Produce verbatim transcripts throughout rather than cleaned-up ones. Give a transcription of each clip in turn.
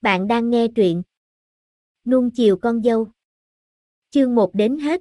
Bạn đang nghe truyện Nuông chiều con dâu. Chương một đến hết.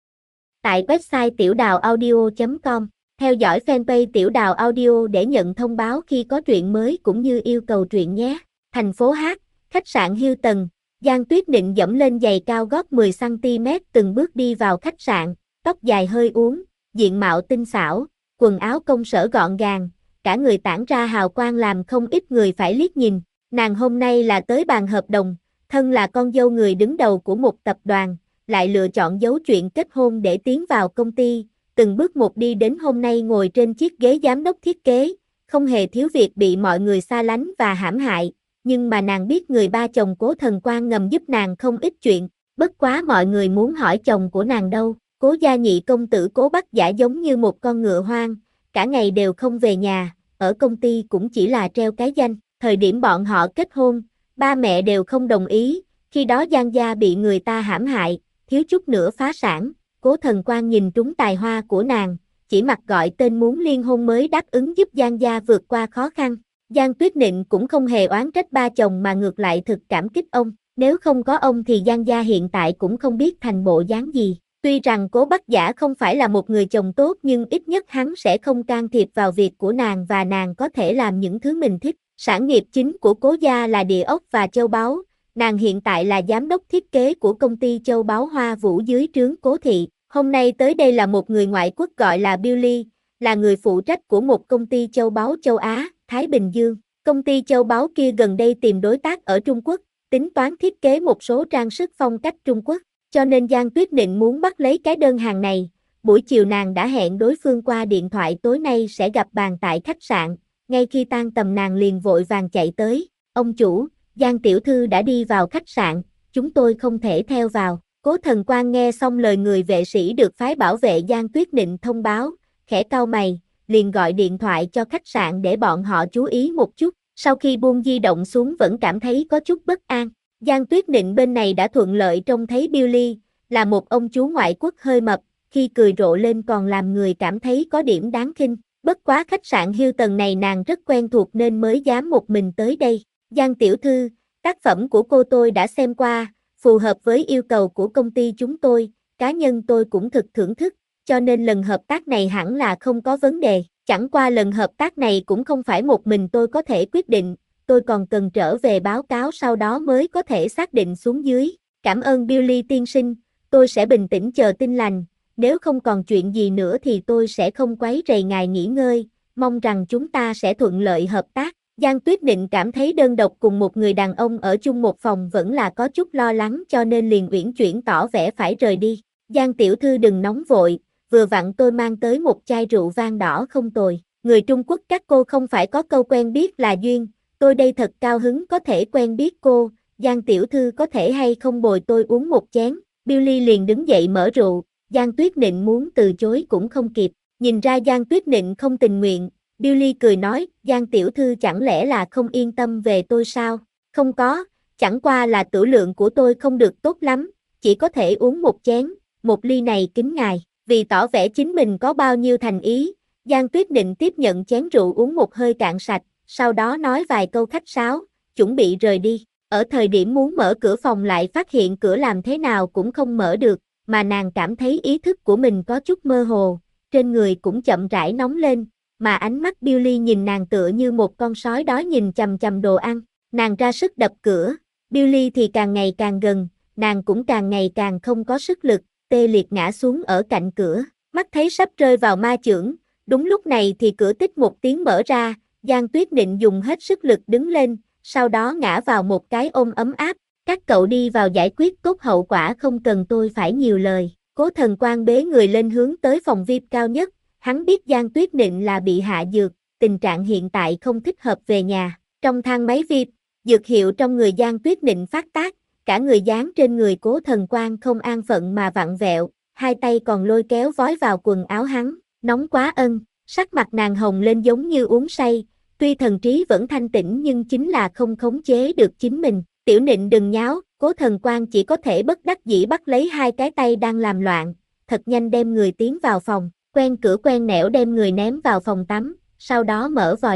Tại website tiểu đào audio chấm com. Theo dõi fanpage Tiểu Đào Audio để nhận thông báo khi có truyện mới cũng như yêu cầu truyện nhé. Thành phố Hát, khách sạn Hilton. Giang Tuyết Nịnh dẫm lên giày cao gót mười xăng ti mét từng bước đi vào khách sạn, tóc dài hơi uốn, diện mạo tinh xảo, quần áo công sở gọn gàng, cả người tản ra hào quang làm không ít người phải liếc nhìn. Nàng hôm nay là tới bàn hợp đồng, thân là con dâu người đứng đầu của một tập đoàn, lại lựa chọn giấu chuyện kết hôn để tiến vào công ty, từng bước một đi đến hôm nay ngồi trên chiếc ghế giám đốc thiết kế, không hề thiếu việc bị mọi người xa lánh và hãm hại, nhưng mà nàng biết người ba chồng Cố Thần Quang ngầm giúp nàng không ít chuyện, bất quá mọi người muốn hỏi chồng của nàng đâu. Cố gia nhị công tử Cố Bắc Giả giống như một con ngựa hoang, cả ngày đều không về nhà, ở công ty cũng chỉ là treo cái danh. Thời điểm bọn họ kết hôn, ba mẹ đều không đồng ý, khi đó Giang gia bị người ta hãm hại, thiếu chút nữa phá sản. Cố Thần Quang nhìn trúng tài hoa của nàng, chỉ mặc gọi tên muốn liên hôn mới đáp ứng giúp Giang gia vượt qua khó khăn. Giang Tuyết Nịnh cũng không hề oán trách ba chồng mà ngược lại thực cảm kích ông, nếu không có ông thì Giang gia hiện tại cũng không biết thành bộ dáng gì. Tuy rằng Cố Bắc Giả không phải là một người chồng tốt nhưng ít nhất hắn sẽ không can thiệp vào việc của nàng và nàng có thể làm những thứ mình thích. Sản nghiệp chính của Cố gia là địa ốc và châu báu, nàng hiện tại là giám đốc thiết kế của công ty châu báu Hoa Vũ dưới trướng Cố thị. Hôm nay tới đây là một người ngoại quốc gọi là Billy, là người phụ trách của một công ty châu báu châu Á, Thái Bình Dương. Công ty châu báu kia gần đây tìm đối tác ở Trung Quốc, tính toán thiết kế một số trang sức phong cách Trung Quốc, cho nên Giang Tuyết Nịnh muốn bắt lấy cái đơn hàng này. Buổi chiều nàng đã hẹn đối phương qua điện thoại tối nay sẽ gặp bàn tại khách sạn, ngay khi tan tầm nàng liền vội vàng chạy tới. Ông chủ, Giang tiểu thư đã đi vào khách sạn, chúng tôi không thể theo vào. Cố Thần Quang nghe xong lời người vệ sĩ được phái bảo vệ Giang Tuyết Nịnh thông báo, khẽ cau mày, liền gọi điện thoại cho khách sạn để bọn họ chú ý một chút. Sau khi buông di động xuống vẫn cảm thấy có chút bất an. Giang Tuyết Nịnh bên này đã thuận lợi trông thấy Billy, là một ông chú ngoại quốc hơi mập, khi cười rộ lên còn làm người cảm thấy có điểm đáng khinh. Bất quá khách sạn Hilton này nàng rất quen thuộc nên mới dám một mình tới đây. Giang tiểu thư, tác phẩm của cô tôi đã xem qua, phù hợp với yêu cầu của công ty chúng tôi, cá nhân tôi cũng thực thưởng thức, cho nên lần hợp tác này hẳn là không có vấn đề. Chẳng qua lần hợp tác này cũng không phải một mình tôi có thể quyết định, tôi còn cần trở về báo cáo sau đó mới có thể xác định xuống dưới. Cảm ơn Billy tiên sinh, tôi sẽ bình tĩnh chờ tin lành, nếu không còn chuyện gì nữa thì tôi sẽ không quấy rầy ngài nghỉ ngơi, mong rằng chúng ta sẽ thuận lợi hợp tác. Giang Tuyết Nịnh cảm thấy đơn độc cùng một người đàn ông ở chung một phòng vẫn là có chút lo lắng cho nên liền uyển chuyển tỏ vẻ phải rời đi. Giang tiểu thư đừng nóng vội, vừa vặn tôi mang tới một chai rượu vang đỏ không tồi. Người Trung Quốc các cô không phải có câu quen biết là duyên, tôi đây thật cao hứng có thể quen biết cô, Giang tiểu thư có thể hay không bồi tôi uống một chén. Billy liền đứng dậy mở rượu, Giang Tuyết Nịnh muốn từ chối cũng không kịp, nhìn ra Giang Tuyết Nịnh không tình nguyện, Billy cười nói, Giang tiểu thư chẳng lẽ là không yên tâm về tôi sao? Không có, chẳng qua là tửu lượng của tôi không được tốt lắm, chỉ có thể uống một chén, một ly này kính ngài. Vì tỏ vẻ chính mình có bao nhiêu thành ý, Giang Tuyết Nịnh tiếp nhận chén rượu uống một hơi cạn sạch, sau đó nói vài câu khách sáo, chuẩn bị rời đi. Ở thời điểm muốn mở cửa phòng lại phát hiện cửa làm thế nào cũng không mở được, mà nàng cảm thấy ý thức của mình có chút mơ hồ, trên người cũng chậm rãi nóng lên, mà ánh mắt Billy nhìn nàng tựa như một con sói đói nhìn chằm chằm đồ ăn. Nàng ra sức đập cửa, Billy thì càng ngày càng gần, nàng cũng càng ngày càng không có sức lực, tê liệt ngã xuống ở cạnh cửa, mắt thấy sắp rơi vào ma chưởng. Đúng lúc này thì cửa tích một tiếng mở ra, Giang Tuyết Nịnh dùng hết sức lực đứng lên, sau đó ngã vào một cái ôm ấm áp. Các cậu đi vào giải quyết tốt hậu quả không cần tôi phải nhiều lời. Cố Thần Quang bế người lên hướng tới phòng vi ai pi cao nhất, hắn biết Giang Tuyết Nịnh là bị hạ dược, tình trạng hiện tại không thích hợp về nhà. Trong thang máy vi ai pi, dược hiệu trong người Giang Tuyết Nịnh phát tác, cả người dán trên người Cố Thần Quang không an phận mà vặn vẹo, hai tay còn lôi kéo vói vào quần áo hắn, nóng quá ân, sắc mặt nàng hồng lên giống như uống say, tuy thần trí vẫn thanh tĩnh nhưng chính là không khống chế được chính mình. Tiểu Nịnh đừng nháo, Cố Thần Quang chỉ có thể bất đắc dĩ bắt lấy hai cái tay đang làm loạn, thật nhanh đem người tiến vào phòng, quen cửa quen nẻo đem người ném vào phòng tắm, sau đó mở vòi nước,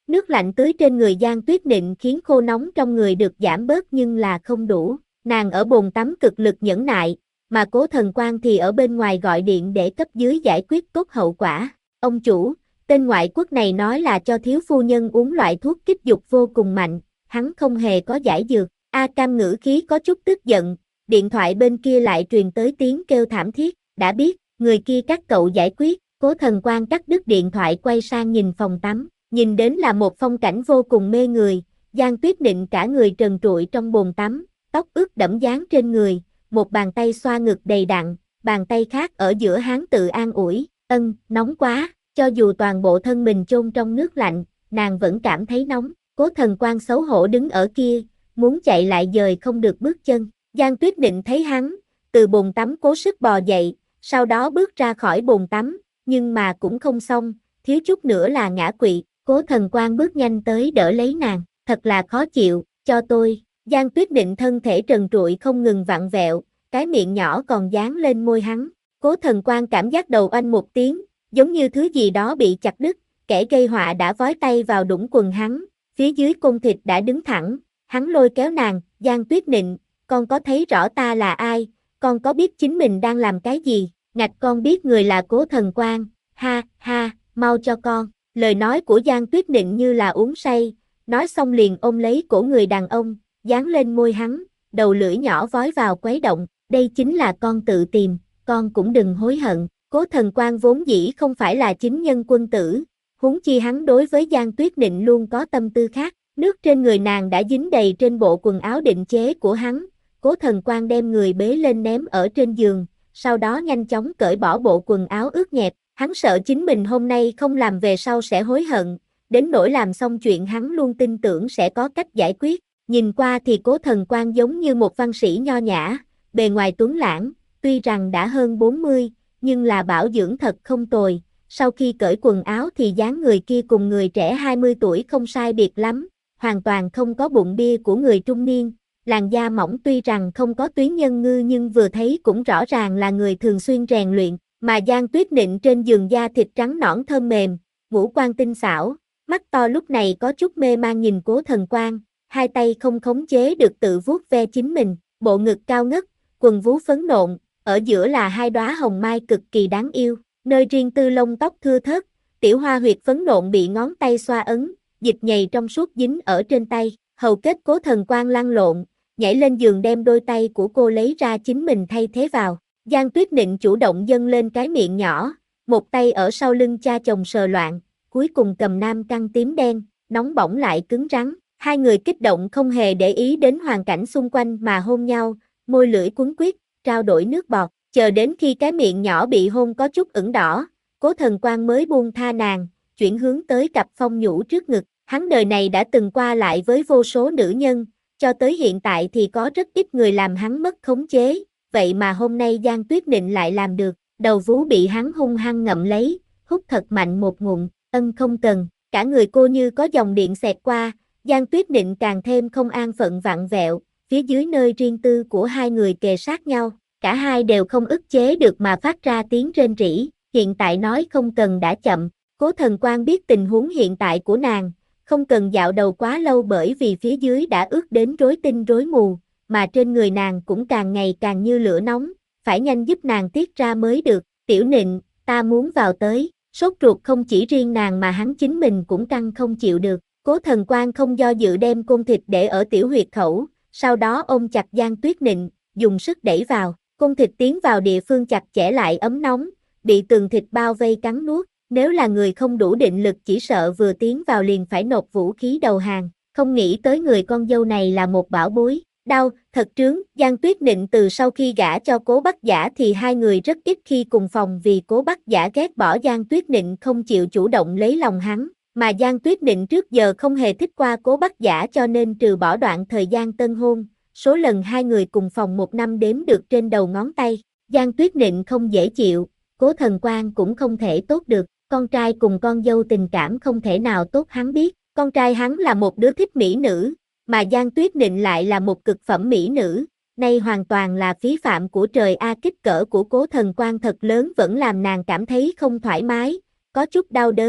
Nước lạnh tưới trên người Giang Tuyết Nịnh khiến khô nóng trong người được giảm bớt nhưng là không đủ. Nàng ở bồn tắm cực lực nhẫn nại, mà Cố Thần Quang thì ở bên ngoài gọi điện để cấp dưới giải quyết tốt hậu quả. Ông chủ, tên ngoại quốc này nói là cho thiếu phu nhân uống loại thuốc kích dục vô cùng mạnh, hắn không hề có giải dược. A Cam ngữ khí có chút tức giận, điện thoại bên kia lại truyền tới tiếng kêu thảm thiết, đã biết, người kia các cậu giải quyết. Cố Thần Quang cắt đứt điện thoại quay sang nhìn phòng tắm, nhìn đến là một phong cảnh vô cùng mê người. Giang Tuyết Nịnh cả người trần trụi trong bồn tắm, tóc ướt đẫm dán trên người, một bàn tay xoa ngực đầy đặn, bàn tay khác ở giữa hắn tự an ủi, ân, nóng quá, cho dù toàn bộ thân mình chôn trong nước lạnh, nàng vẫn cảm thấy nóng. Cố Thần Quang xấu hổ đứng ở kia, muốn chạy lại dời không được bước chân. Giang Tuyết Nịnh thấy hắn, từ bồn tắm cố sức bò dậy, sau đó bước ra khỏi bồn tắm, nhưng mà cũng không xong, thiếu chút nữa là ngã quỵ. Cố Thần Quang bước nhanh tới đỡ lấy nàng, thật là khó chịu, cho tôi. Giang Tuyết Nịnh thân thể trần trụi không ngừng vặn vẹo, cái miệng nhỏ còn dán lên môi hắn. Cố Thần Quang cảm giác đầu oanh một tiếng, giống như thứ gì đó bị chặt đứt, kẻ gây họa đã vói tay vào đũng quần hắn, phía dưới cung thịt đã đứng thẳng, hắn lôi kéo nàng, Giang Tuyết Nịnh, con có thấy rõ ta là ai, con có biết chính mình đang làm cái gì, ngạch con biết người là Cố Thần Quang, ha, ha, mau cho con. Lời nói của Giang Tuyết Nịnh như là uống say, nói xong liền ôm lấy cổ người đàn ông, dán lên môi hắn, đầu lưỡi nhỏ vói vào quấy động, đây chính là con tự tìm, con cũng đừng hối hận. Cố Thần Quang vốn dĩ không phải là chính nhân quân tử, huống chi hắn đối với Giang Tuyết Nịnh luôn có tâm tư khác, nước trên người nàng đã dính đầy trên bộ quần áo định chế của hắn. Cố Thần Quang đem người bế lên ném ở trên giường, sau đó nhanh chóng cởi bỏ bộ quần áo ướt nhẹp, hắn sợ chính mình hôm nay không làm về sau sẽ hối hận, đến nỗi làm xong chuyện hắn luôn tin tưởng sẽ có cách giải quyết. Nhìn qua thì Cố Thần Quang giống như một văn sĩ nho nhã, bề ngoài tuấn lãng, tuy rằng đã hơn bốn mươi, nhưng là bảo dưỡng thật không tồi. Sau khi cởi quần áo thì dáng người kia cùng người trẻ hai mươi tuổi không sai biệt lắm, hoàn toàn không có bụng bia của người trung niên. Làn da mỏng tuy rằng không có tuyến nhân ngư nhưng vừa thấy cũng rõ ràng là người thường xuyên rèn luyện, mà Giang Tuyết Nịnh trên giường da thịt trắng nõn thơm mềm, ngũ quan tinh xảo, mắt to lúc này có chút mê man nhìn Cố Thần Quang, hai tay không khống chế được tự vuốt ve chính mình, bộ ngực cao ngất, quần vú phấn nộn, ở giữa là hai đóa hồng mai cực kỳ đáng yêu, nơi riêng tư lông tóc thưa thớt, tiểu hoa huyệt phấn nộn bị ngón tay xoa ấn, dịch nhầy trong suốt dính ở trên tay, hầu kết Cố Thần Quang lăn lộn, nhảy lên giường đem đôi tay của cô lấy ra chính mình thay thế vào. Giang Tuyết Nịnh chủ động dâng lên cái miệng nhỏ, một tay ở sau lưng cha chồng sờ loạn, cuối cùng cầm nam căng tím đen, nóng bỏng lại cứng rắn. Hai người kích động không hề để ý đến hoàn cảnh xung quanh mà hôn nhau, môi lưỡi cuốn quýt, trao đổi nước bọt, chờ đến khi cái miệng nhỏ bị hôn có chút ửng đỏ, Cố Thần Quang mới buông tha nàng, chuyển hướng tới cặp phong nhũ trước ngực. Hắn đời này đã từng qua lại với vô số nữ nhân, cho tới hiện tại thì có rất ít người làm hắn mất khống chế, vậy mà hôm nay Giang Tuyết Nịnh lại làm được, đầu vú bị hắn hung hăng ngậm lấy, hút thật mạnh một ngụm, ân không cần, cả người cô như có dòng điện xẹt qua, Giang Tuyết Nịnh càng thêm không an phận vặn vẹo, phía dưới nơi riêng tư của hai người kề sát nhau, cả hai đều không ức chế được mà phát ra tiếng rên rỉ, hiện tại nói không cần đã chậm. Cố Thần Quang biết tình huống hiện tại của nàng, không cần dạo đầu quá lâu bởi vì phía dưới đã ướt đến rối tinh rối mù, mà trên người nàng cũng càng ngày càng như lửa nóng, phải nhanh giúp nàng tiết ra mới được. Tiểu Nịnh, ta muốn vào tới, sốt ruột không chỉ riêng nàng mà hắn chính mình cũng căng không chịu được. Cố Thần Quang không do dự đem côn thịt để ở tiểu huyệt khẩu, sau đó ôm chặt Giang Tuyết Nịnh, dùng sức đẩy vào, côn thịt tiến vào địa phương chặt chẽ lại ấm nóng, bị tường thịt bao vây cắn nuốt. Nếu là người không đủ định lực chỉ sợ vừa tiến vào liền phải nộp vũ khí đầu hàng, không nghĩ tới người con dâu này là một bảo bối. Đau, thật trướng. Giang Tuyết Nịnh từ sau khi gả cho Cố Bắc Giả thì hai người rất ít khi cùng phòng vì Cố Bắc Giả ghét bỏ Giang Tuyết Nịnh không chịu chủ động lấy lòng hắn, mà Giang Tuyết Nịnh trước giờ không hề thích qua Cố Bắc Giả cho nên trừ bỏ đoạn thời gian tân hôn, số lần hai người cùng phòng một năm đếm được trên đầu ngón tay. Giang Tuyết Nịnh không dễ chịu, Cố Thần Quang cũng không thể tốt được. Con trai cùng con dâu tình cảm không thể nào tốt hắn biết, con trai hắn là một đứa thích mỹ nữ, mà Giang Tuyết Nịnh lại là một cực phẩm mỹ nữ, nay hoàn toàn là phí phạm của trời a. Kích cỡ của Cố Thần Quang thật lớn vẫn làm nàng cảm thấy không thoải mái, có chút đau đớn,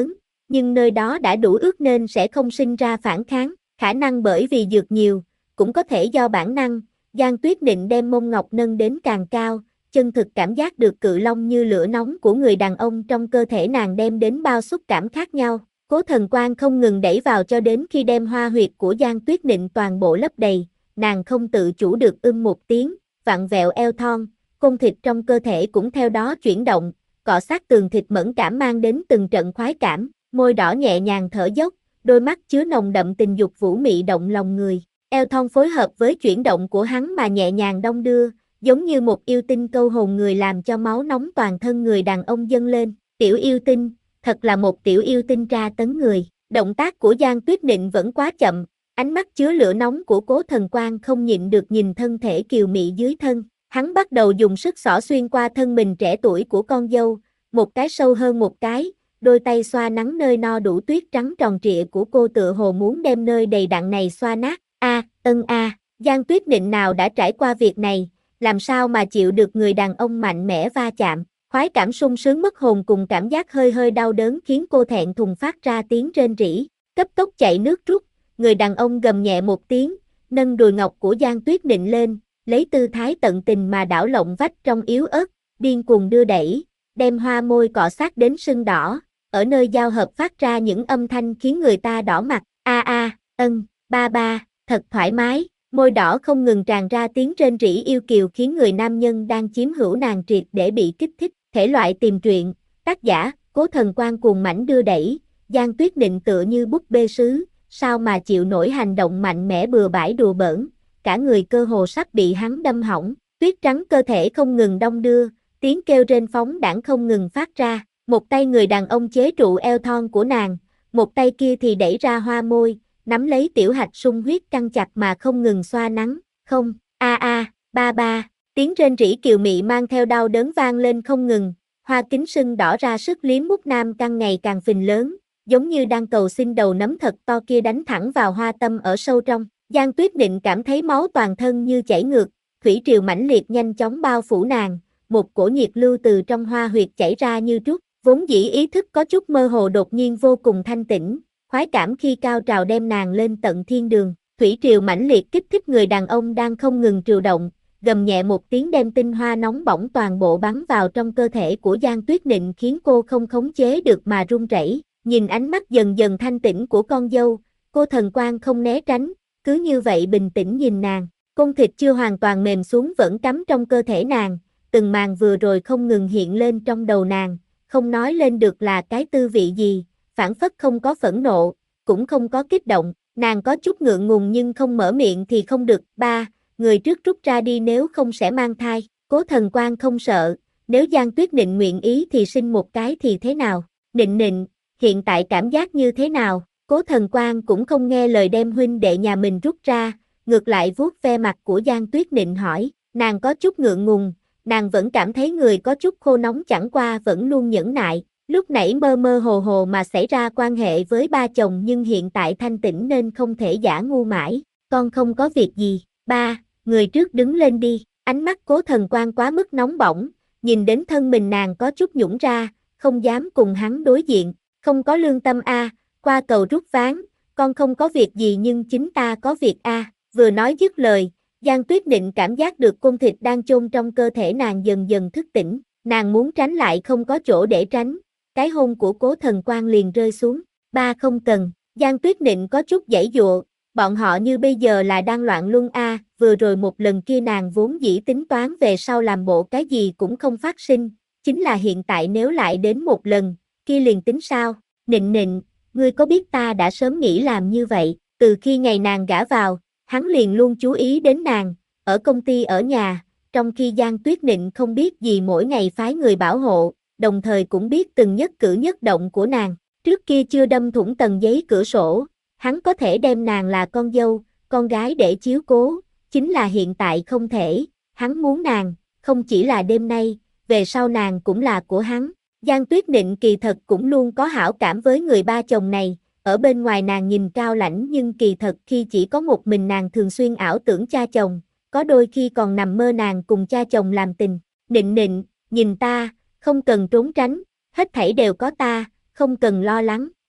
nhưng nơi đó đã đủ ướt nên sẽ không sinh ra phản kháng, khả năng bởi vì dược nhiều, cũng có thể do bản năng. Giang Tuyết Định đem mông ngọc nâng đến càng cao, chân thực cảm giác được cự long như lửa nóng của người đàn ông trong cơ thể nàng đem đến bao xúc cảm khác nhau. Cố Thần Quang không ngừng đẩy vào cho đến khi đem hoa huyệt của Giang Tuyết Định toàn bộ lấp đầy, nàng không tự chủ được ưm một tiếng, vặn vẹo eo thon, cung thịt trong cơ thể cũng theo đó chuyển động, cọ sát tường thịt mẫn cảm mang đến từng trận khoái cảm, môi đỏ nhẹ nhàng thở dốc, đôi mắt chứa nồng đậm tình dục vũ mị động lòng người. Eo thon phối hợp với chuyển động của hắn mà nhẹ nhàng đong đưa, giống như một yêu tinh câu hồn người làm cho máu nóng toàn thân người đàn ông dâng lên. Tiểu yêu tinh, thật là một tiểu yêu tinh tra tấn người. Động tác của Giang Tuyết Định vẫn quá chậm, ánh mắt chứa lửa nóng của Cố Thần Quang không nhịn được nhìn thân thể kiều mị dưới thân. Hắn bắt đầu dùng sức xỏ xuyên qua thân mình trẻ tuổi của con dâu, một cái sâu hơn một cái, đôi tay xoa nắng nơi no đủ tuyết trắng tròn trịa của cô tựa hồ muốn đem nơi đầy đặn này xoa nát. A, ân a, Giang Tuyết Định nào đã trải qua việc này, làm sao mà chịu được người đàn ông mạnh mẽ va chạm. Khoái cảm sung sướng mất hồn cùng cảm giác hơi hơi đau đớn khiến cô thẹn thùng phát ra tiếng rên rỉ, cấp tốc chạy nước rút, người đàn ông gầm nhẹ một tiếng, nâng đùi ngọc của Giang Tuyết Định lên, lấy tư thái tận tình mà đảo lộn vách trong yếu ớt, điên cuồng đưa đẩy, đem hoa môi cọ sát đến sưng đỏ, ở nơi giao hợp phát ra những âm thanh khiến người ta đỏ mặt, a a, ân, ba ba, thật thoải mái, môi đỏ không ngừng tràn ra tiếng rên rỉ yêu kiều khiến người nam nhân đang chiếm hữu nàng triệt để bị kích thích. Thể loại tìm truyện, tác giả, Cố Thần Quang cuồng mãnh đưa đẩy, Giang Tuyết Định tựa như búp bê sứ, sao mà chịu nổi hành động mạnh mẽ bừa bãi đùa bỡn, cả người cơ hồ sắp bị hắn đâm hỏng, tuyết trắng cơ thể không ngừng đong đưa, tiếng kêu rên phóng đãng không ngừng phát ra, một tay người đàn ông chế trụ eo thon của nàng, một tay kia thì đẩy ra hoa môi, nắm lấy tiểu hạch sung huyết căng chặt mà không ngừng xoa nắng, không, a a, ba ba. Tiếng rên rỉ kiều mị mang theo đau đớn vang lên không ngừng, hoa kính sưng đỏ ra sức liếm mút nam căng ngày càng phình lớn, giống như đang cầu xin đầu nấm thật to kia đánh thẳng vào hoa tâm ở sâu trong. Giang Tuyết Định cảm thấy máu toàn thân như chảy ngược, thủy triều mãnh liệt nhanh chóng bao phủ nàng, một cổ nhiệt lưu từ trong hoa huyệt chảy ra như trút, vốn dĩ ý thức có chút mơ hồ đột nhiên vô cùng thanh tĩnh, khoái cảm khi cao trào đem nàng lên tận thiên đường. Thủy triều mãnh liệt kích thích người đàn ông đang không ngừng triều động, gầm nhẹ một tiếng đem tinh hoa nóng bỏng toàn bộ bắn vào trong cơ thể của Giang Tuyết Định khiến cô không khống chế được mà run rẩy. Nhìn ánh mắt dần dần thanh tĩnh của con dâu, Cố Thần Quang không né tránh, cứ như vậy bình tĩnh nhìn nàng, cung thịt chưa hoàn toàn mềm xuống vẫn cắm trong cơ thể nàng, từng màn vừa rồi không ngừng hiện lên trong đầu nàng, không nói lên được là cái tư vị gì, phản phất không có phẫn nộ, cũng không có kích động, nàng có chút ngượng ngùng nhưng không mở miệng thì không được. Ba, người trước rút ra đi nếu không sẽ mang thai. Cố Thần Quang không sợ, nếu Giang Tuyết Định nguyện ý thì sinh một cái thì thế nào? Nịnh nịnh, hiện tại cảm giác như thế nào? Cố Thần Quang cũng không nghe lời đem huynh đệ nhà mình rút ra, ngược lại vuốt ve mặt của Giang Tuyết Định hỏi, nàng có chút ngượng ngùng, nàng vẫn cảm thấy người có chút khô nóng chẳng qua vẫn luôn nhẫn nại, lúc nãy mơ mơ hồ hồ mà xảy ra quan hệ với ba chồng nhưng hiện tại thanh tĩnh nên không thể giả ngu mãi, con không có việc gì. Ba, người trước đứng lên đi, ánh mắt Cố Thần Quang quá mức nóng bỏng, nhìn đến thân mình nàng có chút nhũn ra, không dám cùng hắn đối diện, không có lương tâm a, à, qua cầu rút ván, con không có việc gì nhưng chính ta có việc a. À. Vừa nói dứt lời, Giang Tuyết Định cảm giác được cung thịt đang chôn trong cơ thể nàng dần dần thức tỉnh, nàng muốn tránh lại không có chỗ để tránh, cái hôn của Cố Thần Quang liền rơi xuống. Ba không cần, Giang Tuyết Định có chút giãy giụa. Bọn họ như bây giờ là đang loạn luân a, à, vừa rồi một lần kia nàng vốn dĩ tính toán về sau làm bộ cái gì cũng không phát sinh, chính là hiện tại nếu lại đến một lần, kia liền tính sao? Nịnh nịnh, ngươi có biết ta đã sớm nghĩ làm như vậy, từ khi ngày nàng gả vào, hắn liền luôn chú ý đến nàng, ở công ty ở nhà, trong khi Giang Tuyết Nịnh không biết gì mỗi ngày phái người bảo hộ, đồng thời cũng biết từng nhất cử nhất động của nàng, trước kia chưa đâm thủng tầng giấy cửa sổ. Hắn có thể đem nàng là con dâu, con gái để chiếu cố, chính là hiện tại không thể, hắn muốn nàng, không chỉ là đêm nay, về sau nàng cũng là của hắn. Giang Tuyết Nịnh kỳ thật cũng luôn có hảo cảm với người ba chồng này, ở bên ngoài nàng nhìn cao lãnh nhưng kỳ thật khi chỉ có một mình nàng thường xuyên ảo tưởng cha chồng, có đôi khi còn nằm mơ nàng cùng cha chồng làm tình. Nịnh nịnh, nhìn ta, không cần trốn tránh, hết thảy đều có ta, không cần lo lắng.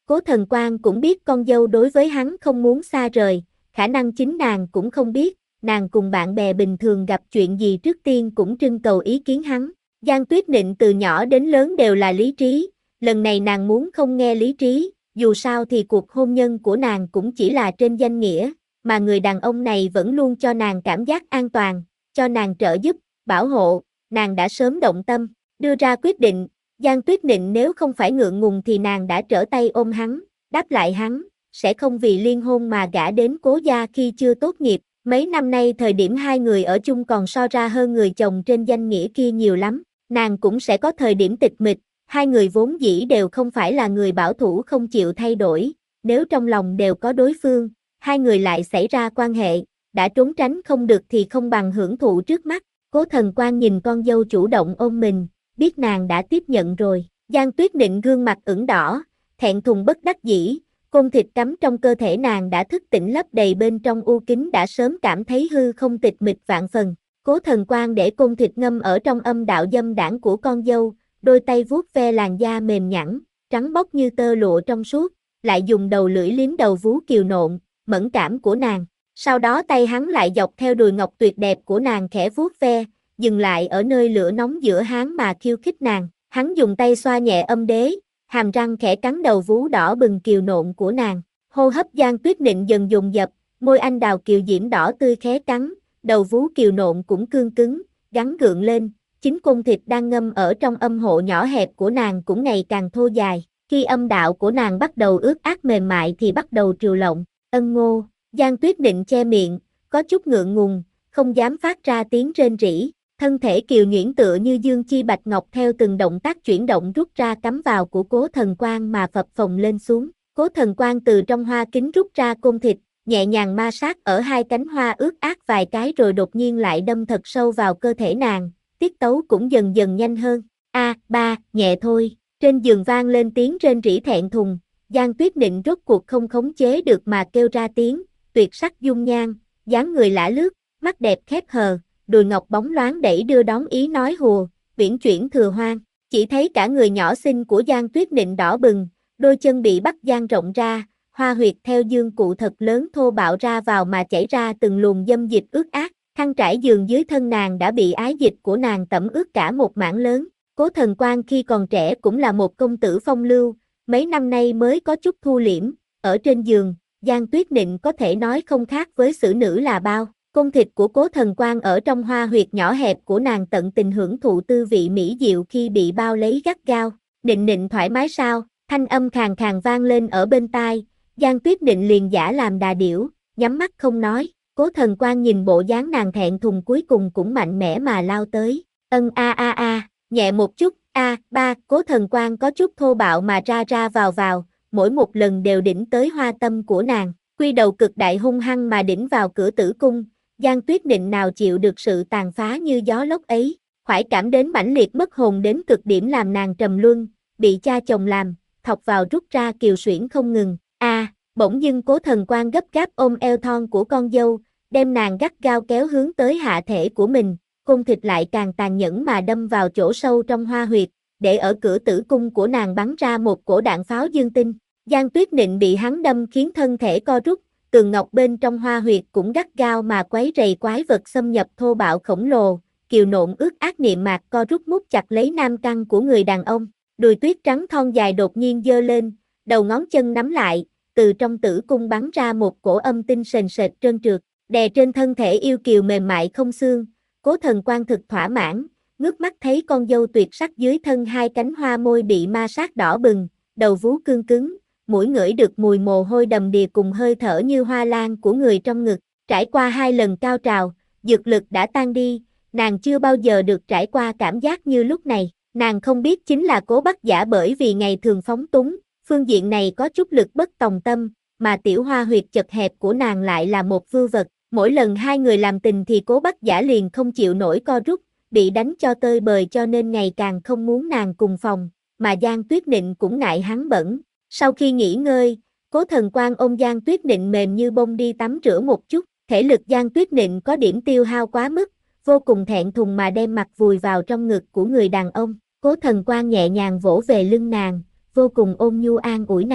Cố Thần Quang cũng biết con dâu đối với hắn không muốn xa rời, khả năng chính nàng cũng không biết, nàng cùng bạn bè bình thường gặp chuyện gì trước tiên cũng trưng cầu ý kiến hắn. Giang Tuyết Nịnh từ nhỏ đến lớn đều là lý trí, lần này nàng muốn không nghe lý trí, dù sao thì cuộc hôn nhân của nàng cũng chỉ là trên danh nghĩa, mà người đàn ông này vẫn luôn cho nàng cảm giác an toàn, cho nàng trợ giúp, bảo hộ, nàng đã sớm động tâm, đưa ra quyết định. Giang Tuyết Nịnh nếu không phải ngượng ngùng thì nàng đã trở tay ôm hắn, đáp lại hắn, sẽ không vì liên hôn mà gả đến Cố gia khi chưa tốt nghiệp. Mấy năm nay thời điểm hai người ở chung còn so ra hơn người chồng trên danh nghĩa kia nhiều lắm, nàng cũng sẽ có thời điểm tịch mịch, hai người vốn dĩ đều không phải là người bảo thủ không chịu thay đổi, nếu trong lòng đều có đối phương, hai người lại xảy ra quan hệ, đã trốn tránh không được thì không bằng hưởng thụ trước mắt. Cố Thần Quang nhìn con dâu chủ động ôm mình, biết nàng đã tiếp nhận rồi. Giang Tuyết Nịnh gương mặt ửng đỏ, thẹn thùng bất đắc dĩ, côn thịt cắm trong cơ thể nàng đã thức tỉnh lấp đầy bên trong u kính đã sớm cảm thấy hư không tịch mịch vạn phần. Cố Thần Quang để côn thịt ngâm ở trong âm đạo dâm đãng của con dâu, đôi tay vuốt ve làn da mềm nhẵn, trắng bóc như tơ lụa trong suốt, lại dùng đầu lưỡi liếm đầu vú kiều nộn, mẫn cảm của nàng. Sau đó tay hắn lại dọc theo đùi ngọc tuyệt đẹp của nàng khẽ vuốt ve, dừng lại ở nơi lửa nóng giữa háng mà khiêu khích nàng. Hắn dùng tay xoa nhẹ âm đế, hàm răng khẽ cắn đầu vú đỏ bừng kiều nộn của nàng. Hô hấp Giang Tuyết Nịnh dần dồn dập, môi anh đào kiều diễm đỏ tươi khé cắn, đầu vú kiều nộn cũng cương cứng, gắn gượng lên. Chính côn thịt đang ngâm ở trong âm hộ nhỏ hẹp của nàng cũng ngày càng thô dài. Khi âm đạo của nàng bắt đầu ướt át mềm mại thì bắt đầu triều lộng, ân ngô. Giang Tuyết Nịnh che miệng, có chút ngượng ngùng, không dám phát ra tiếng rên rỉ. Thân thể kiều nhuyễn tựa như dương chi bạch ngọc theo từng động tác chuyển động rút ra cắm vào của Cố Thần Quang mà phập phồng lên xuống. Cố Thần Quang từ trong hoa kính rút ra côn thịt, nhẹ nhàng ma sát ở hai cánh hoa ướt át vài cái rồi đột nhiên lại đâm thật sâu vào cơ thể nàng, tiết tấu cũng dần dần nhanh hơn. A, à, ba, nhẹ thôi. Trên giường vang lên tiếng rên rỉ thẹn thùng, Giang Tuyết Nịnh rốt cuộc không khống chế được mà kêu ra tiếng, tuyệt sắc dung nhan, dáng người lả lướt, mắt đẹp khép hờ, đùi ngọc bóng loáng đẩy đưa đón ý nói hùa, viễn chuyển thừa hoang. Chỉ thấy cả người nhỏ xinh của Giang Tuyết Nịnh đỏ bừng, đôi chân bị bắt dang rộng ra, hoa huyệt theo dương cụ thật lớn thô bạo ra vào mà chảy ra từng luồng dâm dịch ướt át, khăn trải giường dưới thân nàng đã bị ái dịch của nàng tẩm ướt cả một mảng lớn. Cố Thần Quang khi còn trẻ cũng là một công tử phong lưu, mấy năm nay mới có chút thu liễm, ở trên giường, Giang Tuyết Nịnh có thể nói không khác với xử nữ là bao. Côn thịt của Cố Thần Quang ở trong hoa huyệt nhỏ hẹp của nàng tận tình hưởng thụ tư vị mỹ diệu khi bị bao lấy gắt gao. Nịnh Nịnh thoải mái sao? Thanh âm khàn khàn vang lên ở bên tai, Giang Tuyết Nịnh liền giả làm đà điểu, nhắm mắt không nói. Cố Thần Quang nhìn bộ dáng nàng thẹn thùng cuối cùng cũng mạnh mẽ mà lao tới. Ân a a a, nhẹ một chút, a, ba, Cố Thần Quang có chút thô bạo mà ra ra vào vào, mỗi một lần đều đỉnh tới hoa tâm của nàng. Quy đầu cực đại hung hăng mà đỉnh vào cửa tử cung, Giang Tuyết Nịnh nào chịu được sự tàn phá như gió lốc ấy, khoái cảm đến mãnh liệt mất hồn đến cực điểm làm nàng trầm luân, bị cha chồng làm, thọc vào rút ra kiều suyễn không ngừng. A, à, bỗng dưng Cố Thần Quang gấp gáp ôm eo thon của con dâu, đem nàng gắt gao kéo hướng tới hạ thể của mình, côn thịt lại càng tàn nhẫn mà đâm vào chỗ sâu trong hoa huyệt, để ở cửa tử cung của nàng bắn ra một cổ đạn pháo dương tinh. Giang Tuyết Nịnh bị hắn đâm khiến thân thể co rút, tường ngọc bên trong hoa huyệt cũng gắt gao mà quấy rầy quái vật xâm nhập thô bạo khổng lồ, kiều nộn ướt át niệm mạc co rút mút chặt lấy nam căn của người đàn ông, đùi tuyết trắng thon dài đột nhiên giơ lên, đầu ngón chân nắm lại, từ trong tử cung bắn ra một cổ âm tinh sền sệt trơn trượt, đè trên thân thể yêu kiều mềm mại không xương. Cố Thần Quang thực thỏa mãn, ngước mắt thấy con dâu tuyệt sắc dưới thân hai cánh hoa môi bị ma sát đỏ bừng, đầu vú cương cứng, mũi ngửi được mùi mồ hôi đầm đìa cùng hơi thở như hoa lan của người trong ngực. Trải qua hai lần cao trào, dược lực đã tan đi, nàng chưa bao giờ được trải qua cảm giác như lúc này. Nàng không biết chính là Cố Bắc Giả bởi vì ngày thường phóng túng, phương diện này có chút lực bất tòng tâm, mà tiểu hoa huyệt chật hẹp của nàng lại là một vư vật. Mỗi lần hai người làm tình thì Cố Bắc Giả liền không chịu nổi co rút, bị đánh cho tơi bời cho nên ngày càng không muốn nàng cùng phòng, mà Giang Tuyết Nịnh cũng ngại hắn bẩn. Sau khi nghỉ ngơi, Cố Thần Quang ôm Giang Tuyết Nịnh mềm như bông đi tắm rửa một chút, thể lực Giang Tuyết Nịnh có điểm tiêu hao quá mức, vô cùng thẹn thùng mà đem mặt vùi vào trong ngực của người đàn ông. Cố Thần Quang nhẹ nhàng vỗ về lưng nàng, vô cùng ôn nhu an ủi nàng.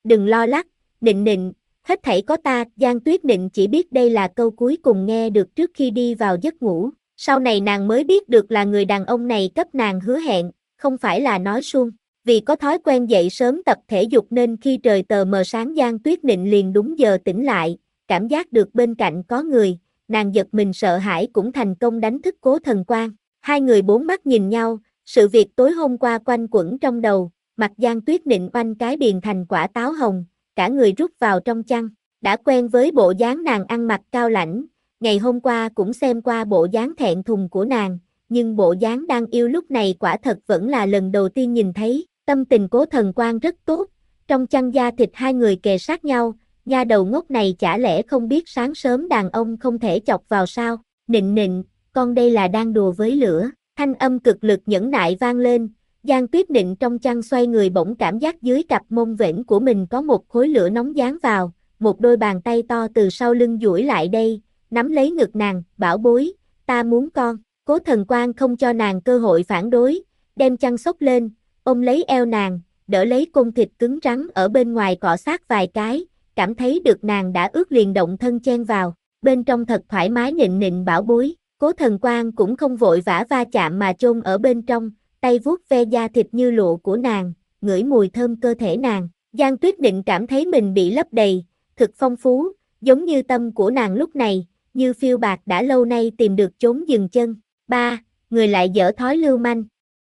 đừng lo lắng, Nịnh Nịnh, hết thảy có ta. Giang Tuyết Nịnh chỉ biết đây là câu cuối cùng nghe được trước khi đi vào giấc ngủ, sau này nàng mới biết được là người đàn ông này cấp nàng hứa hẹn, không phải là nói suông. Vì có thói quen dậy sớm tập thể dục nên khi trời tờ mờ sáng Giang Tuyết Nịnh liền đúng giờ tỉnh lại, cảm giác được bên cạnh có người, nàng giật mình sợ hãi cũng thành công đánh thức Cố Thần Quang. Hai người bốn mắt nhìn nhau, sự việc tối hôm qua quanh quẩn trong đầu, mặt Giang Tuyết Nịnh oanh cái biền thành quả táo hồng, cả người rút vào trong chăn, đã quen với bộ dáng nàng ăn mặc cao lãnh, ngày hôm qua cũng xem qua bộ dáng thẹn thùng của nàng, nhưng bộ dáng đang yêu lúc này quả thật vẫn là lần đầu tiên nhìn thấy. Tâm tình Cố Thần Quang rất tốt, trong chăn da thịt hai người kề sát nhau, nha đầu ngốc này chả lẽ không biết sáng sớm đàn ông không thể chọc vào sao. Nịnh Nịnh, con đây là đang đùa với lửa. Thanh âm cực lực nhẫn nại vang lên, Giang Tuyết Nịnh trong chăn xoay người bỗng cảm giác dưới cặp mông vểnh của mình có một khối lửa nóng dán vào, một đôi bàn tay to từ sau lưng duỗi lại đây, nắm lấy ngực nàng, bảo bối, ta muốn con. Cố Thần Quang không cho nàng cơ hội phản đối, đem chăn xốc lên, ôm lấy eo nàng, đỡ lấy côn thịt cứng rắn ở bên ngoài cọ sát vài cái, cảm thấy được nàng đã ướt liền động thân chen vào, bên trong thật thoải mái. Nịnh Nịnh bảo bối. Cố Thần Quang cũng không vội vã va chạm mà chôn ở bên trong, tay vuốt ve da thịt như lụa của nàng, ngửi mùi thơm cơ thể nàng. Giang Tuyết Nịnh cảm thấy mình bị lấp đầy, thực phong phú, giống như tâm của nàng lúc này, như phiêu bạc đã lâu nay tìm được chốn dừng chân. Ba, người lại dở thói lưu manh.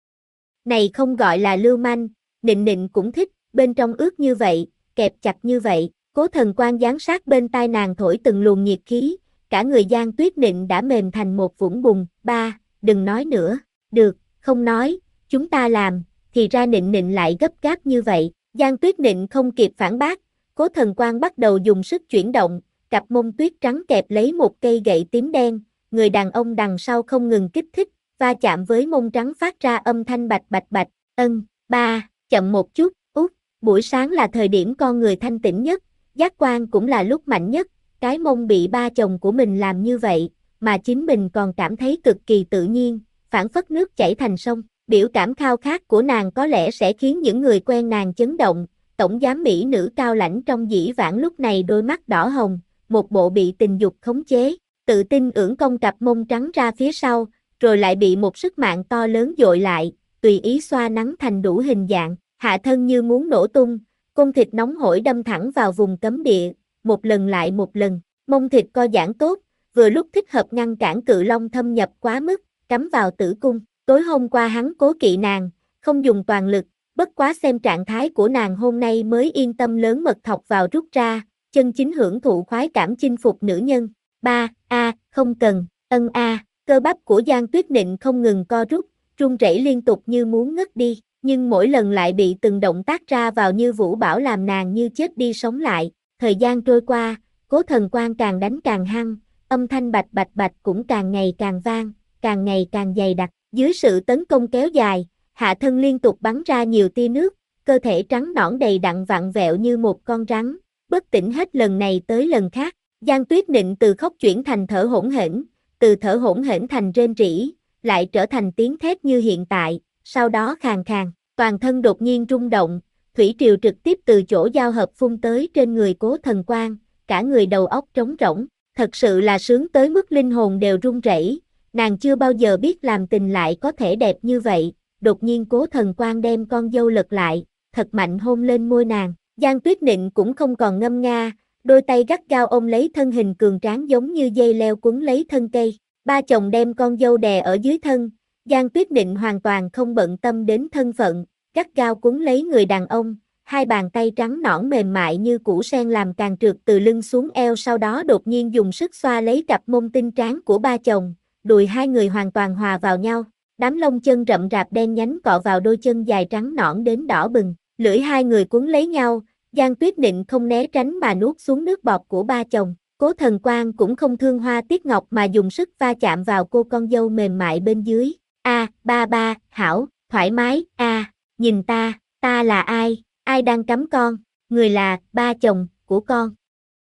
Này không gọi là lưu manh, Nịnh Nịnh cũng thích, bên trong ướt như vậy, kẹp chặt như vậy. Cố Thần Quang giáng sát bên tai nàng thổi từng luồng nhiệt khí, cả người Giang Tuyết Nịnh đã mềm thành một vũng bùn. Ba, đừng nói nữa. Được, không nói, chúng ta làm. Thì ra Nịnh Nịnh lại gấp gáp như vậy. Giang Tuyết Nịnh không kịp phản bác, Cố Thần Quang bắt đầu dùng sức chuyển động, cặp mông tuyết trắng kẹp lấy một cây gậy tím đen, người đàn ông đằng sau không ngừng kích thích, va chạm với mông trắng phát ra âm thanh bạch bạch bạch. Ân, ba, chậm một chút. Út, buổi sáng là thời điểm con người thanh tĩnh nhất, giác quan cũng là lúc mạnh nhất, cái mông bị ba chồng của mình làm như vậy, mà chính mình còn cảm thấy cực kỳ tự nhiên, phảng phất nước chảy thành sông. Biểu cảm khao khát của nàng có lẽ sẽ khiến những người quen nàng chấn động. Tổng giám mỹ nữ cao lãnh trong dĩ vãng lúc này đôi mắt đỏ hồng, một bộ bị tình dục khống chế, tự tin ưỡn cong cặp mông trắng ra phía sau, rồi lại bị một sức mạnh to lớn dội lại, tùy ý xoa nắn thành đủ hình dạng, hạ thân như muốn nổ tung, côn thịt nóng hổi đâm thẳng vào vùng cấm địa, một lần lại một lần, mông thịt co giãn tốt, vừa lúc thích hợp ngăn cản cự long thâm nhập quá mức, cắm vào tử cung. Tối hôm qua hắn cố kỵ nàng, không dùng toàn lực, bất quá xem trạng thái của nàng hôm nay mới yên tâm lớn mật thọc vào rút ra, chân chính hưởng thụ khoái cảm chinh phục nữ nhân. Ba, a, không cần, ân a, cơ bắp của Giang Tuyết Nịnh không ngừng co rút, run rẩy liên tục như muốn ngất đi, nhưng mỗi lần lại bị từng động tác ra vào như vũ bão làm nàng như chết đi sống lại. Thời gian trôi qua, Cố Thần Quang càng đánh càng hăng, âm thanh bạch bạch bạch cũng càng ngày càng vang, càng ngày càng dày đặc. Dưới sự tấn công kéo dài, hạ thân liên tục bắn ra nhiều tia nước, cơ thể trắng nõn đầy đặn vặn vẹo như một con rắn, bất tỉnh hết lần này tới lần khác. Giang Tuyết Nịnh từ khóc chuyển thành thở hổn hển, từ thở hổn hển thành rên rỉ, lại trở thành tiếng thét như hiện tại, sau đó khàn khàn, toàn thân đột nhiên rung động, thủy triều trực tiếp từ chỗ giao hợp phun tới trên người Cố Thần Quang, cả người đầu óc trống rỗng, thật sự là sướng tới mức linh hồn đều run rẩy. Nàng chưa bao giờ biết làm tình lại có thể đẹp như vậy, đột nhiên Cố Thần Quang đem con dâu lật lại, thật mạnh hôn lên môi nàng. Giang Tuyết Nịnh cũng không còn ngâm nga, đôi tay gắt gao ôm lấy thân hình cường tráng giống như dây leo quấn lấy thân cây. Ba chồng đem con dâu đè ở dưới thân, Giang Tuyết Nịnh hoàn toàn không bận tâm đến thân phận, gắt gao quấn lấy người đàn ông, hai bàn tay trắng nõn mềm mại như củ sen làm càng trượt từ lưng xuống eo, sau đó đột nhiên dùng sức xoa lấy cặp mông tinh tráng của ba chồng. Đùi hai người hoàn toàn hòa vào nhau, đám lông chân rậm rạp đen nhánh cọ vào đôi chân dài trắng nõn đến đỏ bừng, lưỡi hai người quấn lấy nhau, Giang Tuyết Nịnh không né tránh mà nuốt xuống nước bọt của ba chồng. Cố Thần Quang cũng không thương hoa tiếc ngọc mà dùng sức va chạm vào cô con dâu mềm mại bên dưới. A, ba ba, hảo, thoải mái. A, nhìn ta, ta là ai, ai đang cắm con, người là ba chồng của con.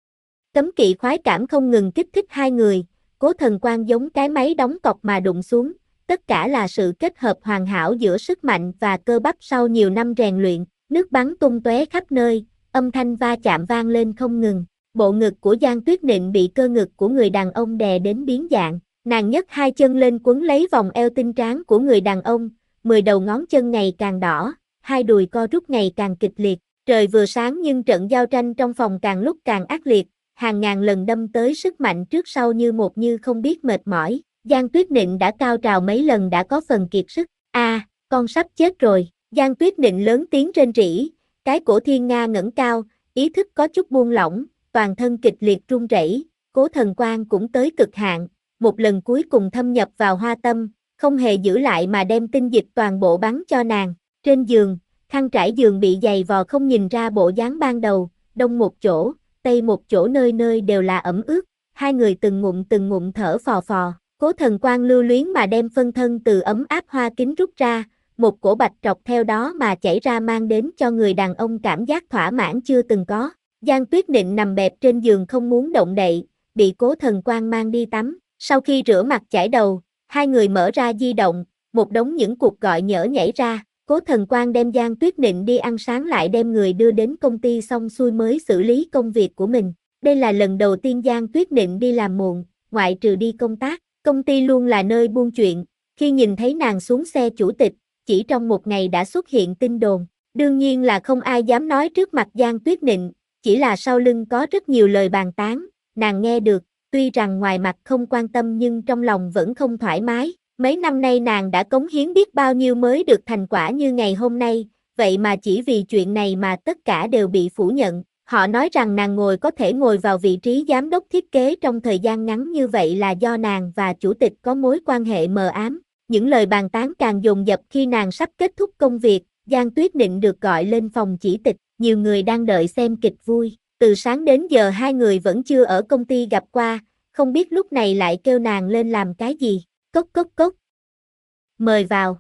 Cấm kỵ khoái cảm không ngừng kích thích hai người. Cố Thần Quang giống cái máy đóng cọc mà đụng xuống, tất cả là sự kết hợp hoàn hảo giữa sức mạnh và cơ bắp sau nhiều năm rèn luyện, nước bắn tung tóe khắp nơi, âm thanh va chạm vang lên không ngừng. Bộ ngực của Giang Tuyết Nịnh bị cơ ngực của người đàn ông đè đến biến dạng. Nàng nhấc hai chân lên quấn lấy vòng eo tinh tráng của người đàn ông, mười đầu ngón chân ngày càng đỏ, hai đùi co rút ngày càng kịch liệt. Trời vừa sáng nhưng trận giao tranh trong phòng càng lúc càng ác liệt, hàng ngàn lần đâm tới sức mạnh trước sau như một như không biết mệt mỏi. Giang Tuyết Nịnh đã cao trào mấy lần đã có phần kiệt sức. A, à, con sắp chết rồi. Giang Tuyết Nịnh lớn tiếng rên rỉ, cái cổ thiên nga ngẩng cao, ý thức có chút buông lỏng, toàn thân kịch liệt run rẩy. Cố Thần Quang cũng tới cực hạn, một lần cuối cùng thâm nhập vào hoa tâm, không hề giữ lại mà đem tinh dịch toàn bộ bắn cho nàng. Trên giường, khăn trải giường bị dày vò không nhìn ra bộ dáng ban đầu, đông một chỗ, tây một chỗ, nơi nơi đều là ẩm ướt, hai người từng ngụm từng ngụm thở phò phò. Cố Thần Quang lưu luyến mà đem phân thân từ ấm áp hoa kính rút ra, một cổ bạch trọc theo đó mà chảy ra mang đến cho người đàn ông cảm giác thỏa mãn chưa từng có. Giang Tuyết Nịnh nằm bẹp trên giường không muốn động đậy, bị Cố Thần Quang mang đi tắm. Sau khi rửa mặt chải đầu, hai người mở ra di động, một đống những cuộc gọi nhỡ nhảy ra. Cố Thần Quang đem Giang Tuyết Nịnh đi ăn sáng lại đem người đưa đến công ty xong xuôi mới xử lý công việc của mình. Đây là lần đầu tiên Giang Tuyết Nịnh đi làm muộn, ngoại trừ đi công tác. Công ty luôn là nơi buôn chuyện, khi nhìn thấy nàng xuống xe chủ tịch, chỉ trong một ngày đã xuất hiện tin đồn. Đương nhiên là không ai dám nói trước mặt Giang Tuyết Nịnh, chỉ là sau lưng có rất nhiều lời bàn tán, nàng nghe được, tuy rằng ngoài mặt không quan tâm nhưng trong lòng vẫn không thoải mái. Mấy năm nay nàng đã cống hiến biết bao nhiêu mới được thành quả như ngày hôm nay, vậy mà chỉ vì chuyện này mà tất cả đều bị phủ nhận. Họ nói rằng nàng ngồi có thể ngồi vào vị trí giám đốc thiết kế trong thời gian ngắn như vậy là do nàng và chủ tịch có mối quan hệ mờ ám. Những lời bàn tán càng dồn dập khi nàng sắp kết thúc công việc, Giang Tuyết Nịnh được gọi lên phòng chỉ tịch, nhiều người đang đợi xem kịch vui. Từ sáng đến giờ hai người vẫn chưa ở công ty gặp qua, không biết lúc này lại kêu nàng lên làm cái gì. Cốc cốc cốc. Mời vào.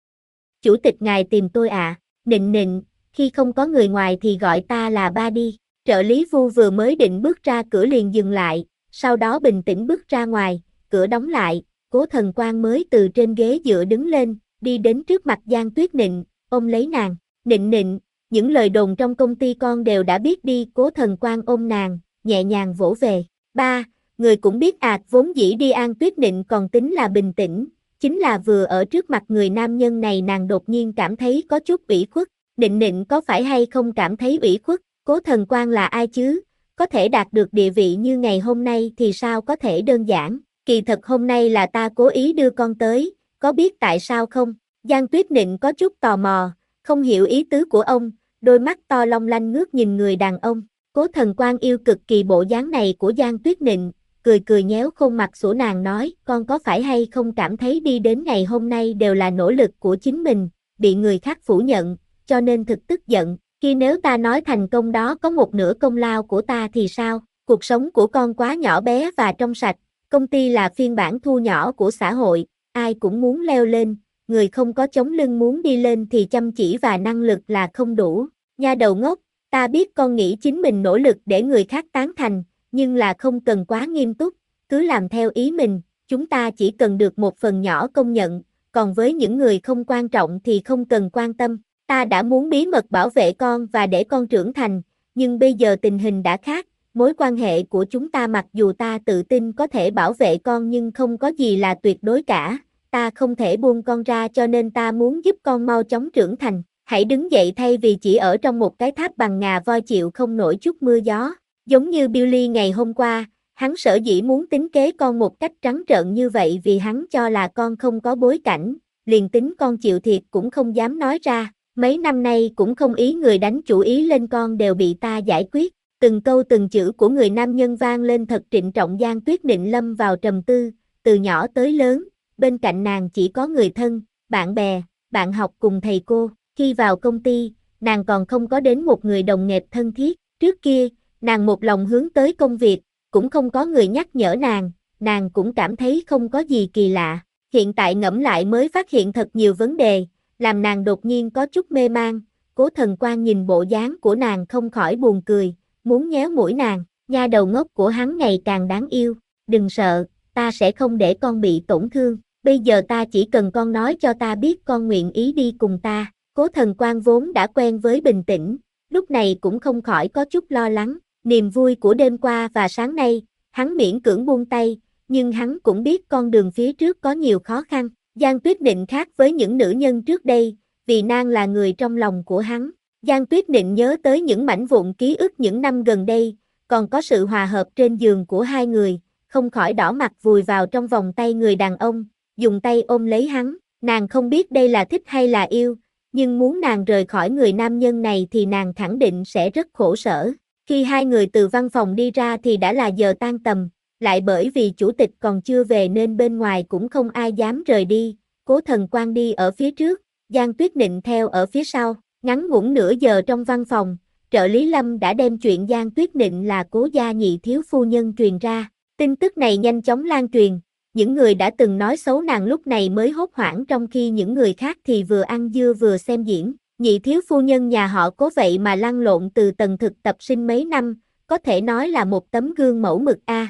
Chủ tịch ngài tìm tôi ạ. À. Nịnh Nịnh, khi không có người ngoài thì gọi ta là ba đi. Trợ lý Vu vừa mới định bước ra cửa liền dừng lại, sau đó bình tĩnh bước ra ngoài, cửa đóng lại, Cố Thần Quang mới từ trên ghế dựa đứng lên, đi đến trước mặt Giang Tuyết Nịnh, ôm lấy nàng. Nịnh Nịnh, những lời đồn trong công ty con đều đã biết đi. Cố Thần Quang ôm nàng, nhẹ nhàng vỗ về. Ba, người cũng biết ạt à, vốn dĩ đi An Tuyết Nịnh còn tính là bình tĩnh, chính là vừa ở trước mặt người nam nhân này nàng đột nhiên cảm thấy có chút ủy khuất. Nịnh Nịnh có phải hay không cảm thấy ủy khuất? Cố Thần Quang là ai chứ? Có thể đạt được địa vị như ngày hôm nay thì sao có thể đơn giản? Kỳ thật hôm nay là ta cố ý đưa con tới, có biết tại sao không? Giang Tuyết Nịnh có chút tò mò, không hiểu ý tứ của ông, đôi mắt to long lanh ngước nhìn người đàn ông. Cố Thần Quang yêu cực kỳ bộ dáng này của Giang Tuyết Nịnh, cười cười nhéo khuôn mặt sủa nàng nói, con có phải hay không cảm thấy đi đến ngày hôm nay đều là nỗ lực của chính mình, bị người khác phủ nhận, cho nên thực tức giận. Khi nếu ta nói thành công đó có một nửa công lao của ta thì sao? Cuộc sống của con quá nhỏ bé và trong sạch, công ty là phiên bản thu nhỏ của xã hội, ai cũng muốn leo lên, người không có chống lưng muốn đi lên thì chăm chỉ và năng lực là không đủ. Nha đầu ngốc, ta biết con nghĩ chính mình nỗ lực để người khác tán thành, nhưng là không cần quá nghiêm túc, cứ làm theo ý mình, chúng ta chỉ cần được một phần nhỏ công nhận, còn với những người không quan trọng thì không cần quan tâm. Ta đã muốn bí mật bảo vệ con và để con trưởng thành, nhưng bây giờ tình hình đã khác, mối quan hệ của chúng ta mặc dù ta tự tin có thể bảo vệ con nhưng không có gì là tuyệt đối cả, ta không thể buông con ra cho nên ta muốn giúp con mau chóng trưởng thành. Hãy đứng dậy thay vì chỉ ở trong một cái tháp bằng ngà voi chịu không nổi chút mưa gió. Giống như Billy ngày hôm qua, hắn sở dĩ muốn tính kế con một cách trắng trợn như vậy vì hắn cho là con không có bối cảnh, liền tính con chịu thiệt cũng không dám nói ra. Mấy năm nay cũng không ý người đánh chủ ý lên con đều bị ta giải quyết. Từng câu từng chữ của người nam nhân vang lên thật trịnh trọng. Giang Tuyết Nịnh lâm vào trầm tư, từ nhỏ tới lớn, bên cạnh nàng chỉ có người thân, bạn bè, bạn học cùng thầy cô. Khi vào công ty, nàng còn không có đến một người đồng nghiệp thân thiết. Trước kia, nàng một lòng hướng tới công việc, cũng không có người nhắc nhở nàng, nàng cũng cảm thấy không có gì kỳ lạ. Hiện tại ngẫm lại mới phát hiện thật nhiều vấn đề, làm nàng đột nhiên có chút mê man. Cố Thần Quang nhìn bộ dáng của nàng không khỏi buồn cười, muốn nhéo mũi nàng. Nha đầu ngốc của hắn ngày càng đáng yêu, đừng sợ, ta sẽ không để con bị tổn thương, bây giờ ta chỉ cần con nói cho ta biết con nguyện ý đi cùng ta. Cố Thần Quang vốn đã quen với bình tĩnh, lúc này cũng không khỏi có chút lo lắng, niềm vui của đêm qua và sáng nay, hắn miễn cưỡng buông tay, nhưng hắn cũng biết con đường phía trước có nhiều khó khăn. Giang Tuyết Nịnh khác với những nữ nhân trước đây, vì nàng là người trong lòng của hắn. Giang Tuyết Nịnh nhớ tới những mảnh vụn ký ức những năm gần đây, còn có sự hòa hợp trên giường của hai người, không khỏi đỏ mặt vùi vào trong vòng tay người đàn ông, dùng tay ôm lấy hắn. Nàng không biết đây là thích hay là yêu, nhưng muốn nàng rời khỏi người nam nhân này thì nàng khẳng định sẽ rất khổ sở. Khi hai người từ văn phòng đi ra thì đã là giờ tan tầm, lại bởi vì chủ tịch còn chưa về nên bên ngoài cũng không ai dám rời đi. Cố Thần Quang đi ở phía trước, Giang Tuyết Nịnh theo ở phía sau. Ngắn ngủn nửa giờ trong văn phòng, trợ lý Lâm đã đem chuyện Giang Tuyết Nịnh là Cố gia nhị thiếu phu nhân truyền ra. Tin tức này nhanh chóng lan truyền, những người đã từng nói xấu nàng lúc này mới hốt hoảng, trong khi những người khác thì vừa ăn dưa vừa xem diễn. Nhị thiếu phu nhân nhà họ Cố vậy mà lăn lộn từ tầng thực tập sinh mấy năm, có thể nói là một tấm gương mẫu mực a.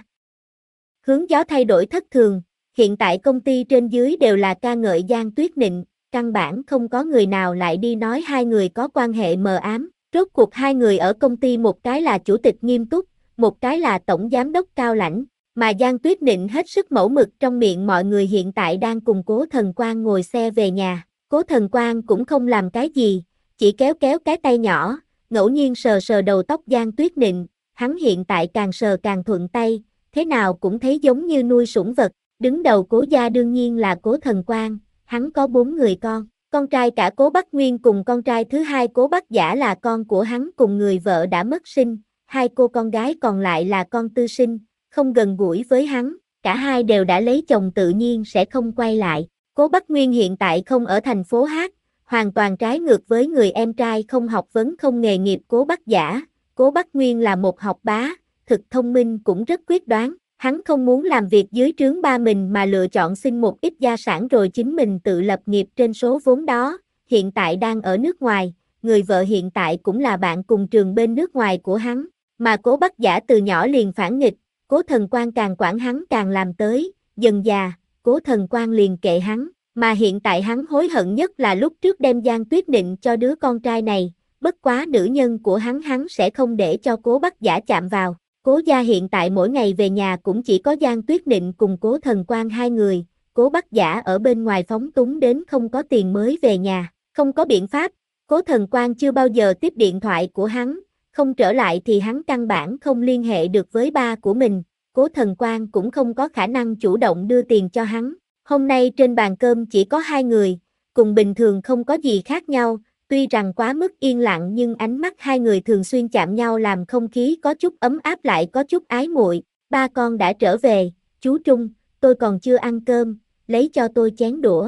Hướng gió thay đổi thất thường, hiện tại công ty trên dưới đều là ca ngợi Giang Tuyết Nịnh, căn bản không có người nào lại đi nói hai người có quan hệ mờ ám. Rốt cuộc hai người ở công ty, một cái là chủ tịch nghiêm túc, một cái là tổng giám đốc cao lãnh, mà Giang Tuyết Nịnh hết sức mẫu mực trong miệng mọi người hiện tại đang cùng Cố Thần Quang ngồi xe về nhà. Cố Thần Quang cũng không làm cái gì, chỉ kéo kéo cái tay nhỏ, ngẫu nhiên sờ sờ đầu tóc Giang Tuyết Nịnh, hắn hiện tại càng sờ càng thuận tay, thế nào cũng thấy giống như nuôi sủng vật. Đứng đầu Cố gia đương nhiên là Cố Thần Quang, hắn có bốn người con, con trai cả Cố Bắc Nguyên cùng con trai thứ hai Cố Bắc Giả là con của hắn cùng người vợ đã mất sinh, hai cô con gái còn lại là con tư sinh, không gần gũi với hắn, cả hai đều đã lấy chồng tự nhiên sẽ không quay lại. Cố Bắc Nguyên hiện tại không ở thành phố hát, hoàn toàn trái ngược với người em trai không học vấn không nghề nghiệp Cố Bắc Giả. Cố Bắc Nguyên là một học bá, thực thông minh cũng rất quyết đoán. Hắn không muốn làm việc dưới trướng ba mình mà lựa chọn xin một ít gia sản rồi chính mình tự lập nghiệp trên số vốn đó, hiện tại đang ở nước ngoài, người vợ hiện tại cũng là bạn cùng trường bên nước ngoài của hắn, mà Cố Bắc Giả từ nhỏ liền phản nghịch, Cố Thần Quang càng quản hắn càng làm tới, dần già, Cố Thần Quang liền kệ hắn, mà hiện tại hắn hối hận nhất là lúc trước đem Giang Tuyết Nịnh cho đứa con trai này, bất quá nữ nhân của hắn hắn sẽ không để cho Cố Bắc Giả chạm vào. Cố gia hiện tại mỗi ngày về nhà cũng chỉ có Giang Tuyết Nịnh cùng Cố Thần Quang hai người, Cố Bắc Giả ở bên ngoài phóng túng đến không có tiền mới về nhà, không có biện pháp, Cố Thần Quang chưa bao giờ tiếp điện thoại của hắn, không trở lại thì hắn căn bản không liên hệ được với ba của mình, Cố Thần Quang cũng không có khả năng chủ động đưa tiền cho hắn. Hôm nay trên bàn cơm chỉ có hai người, cùng bình thường không có gì khác nhau. Tuy rằng quá mức yên lặng nhưng ánh mắt hai người thường xuyên chạm nhau làm không khí có chút ấm áp lại có chút ái muội. Ba con đã trở về, chú Trung, tôi còn chưa ăn cơm, lấy cho tôi chén đũa.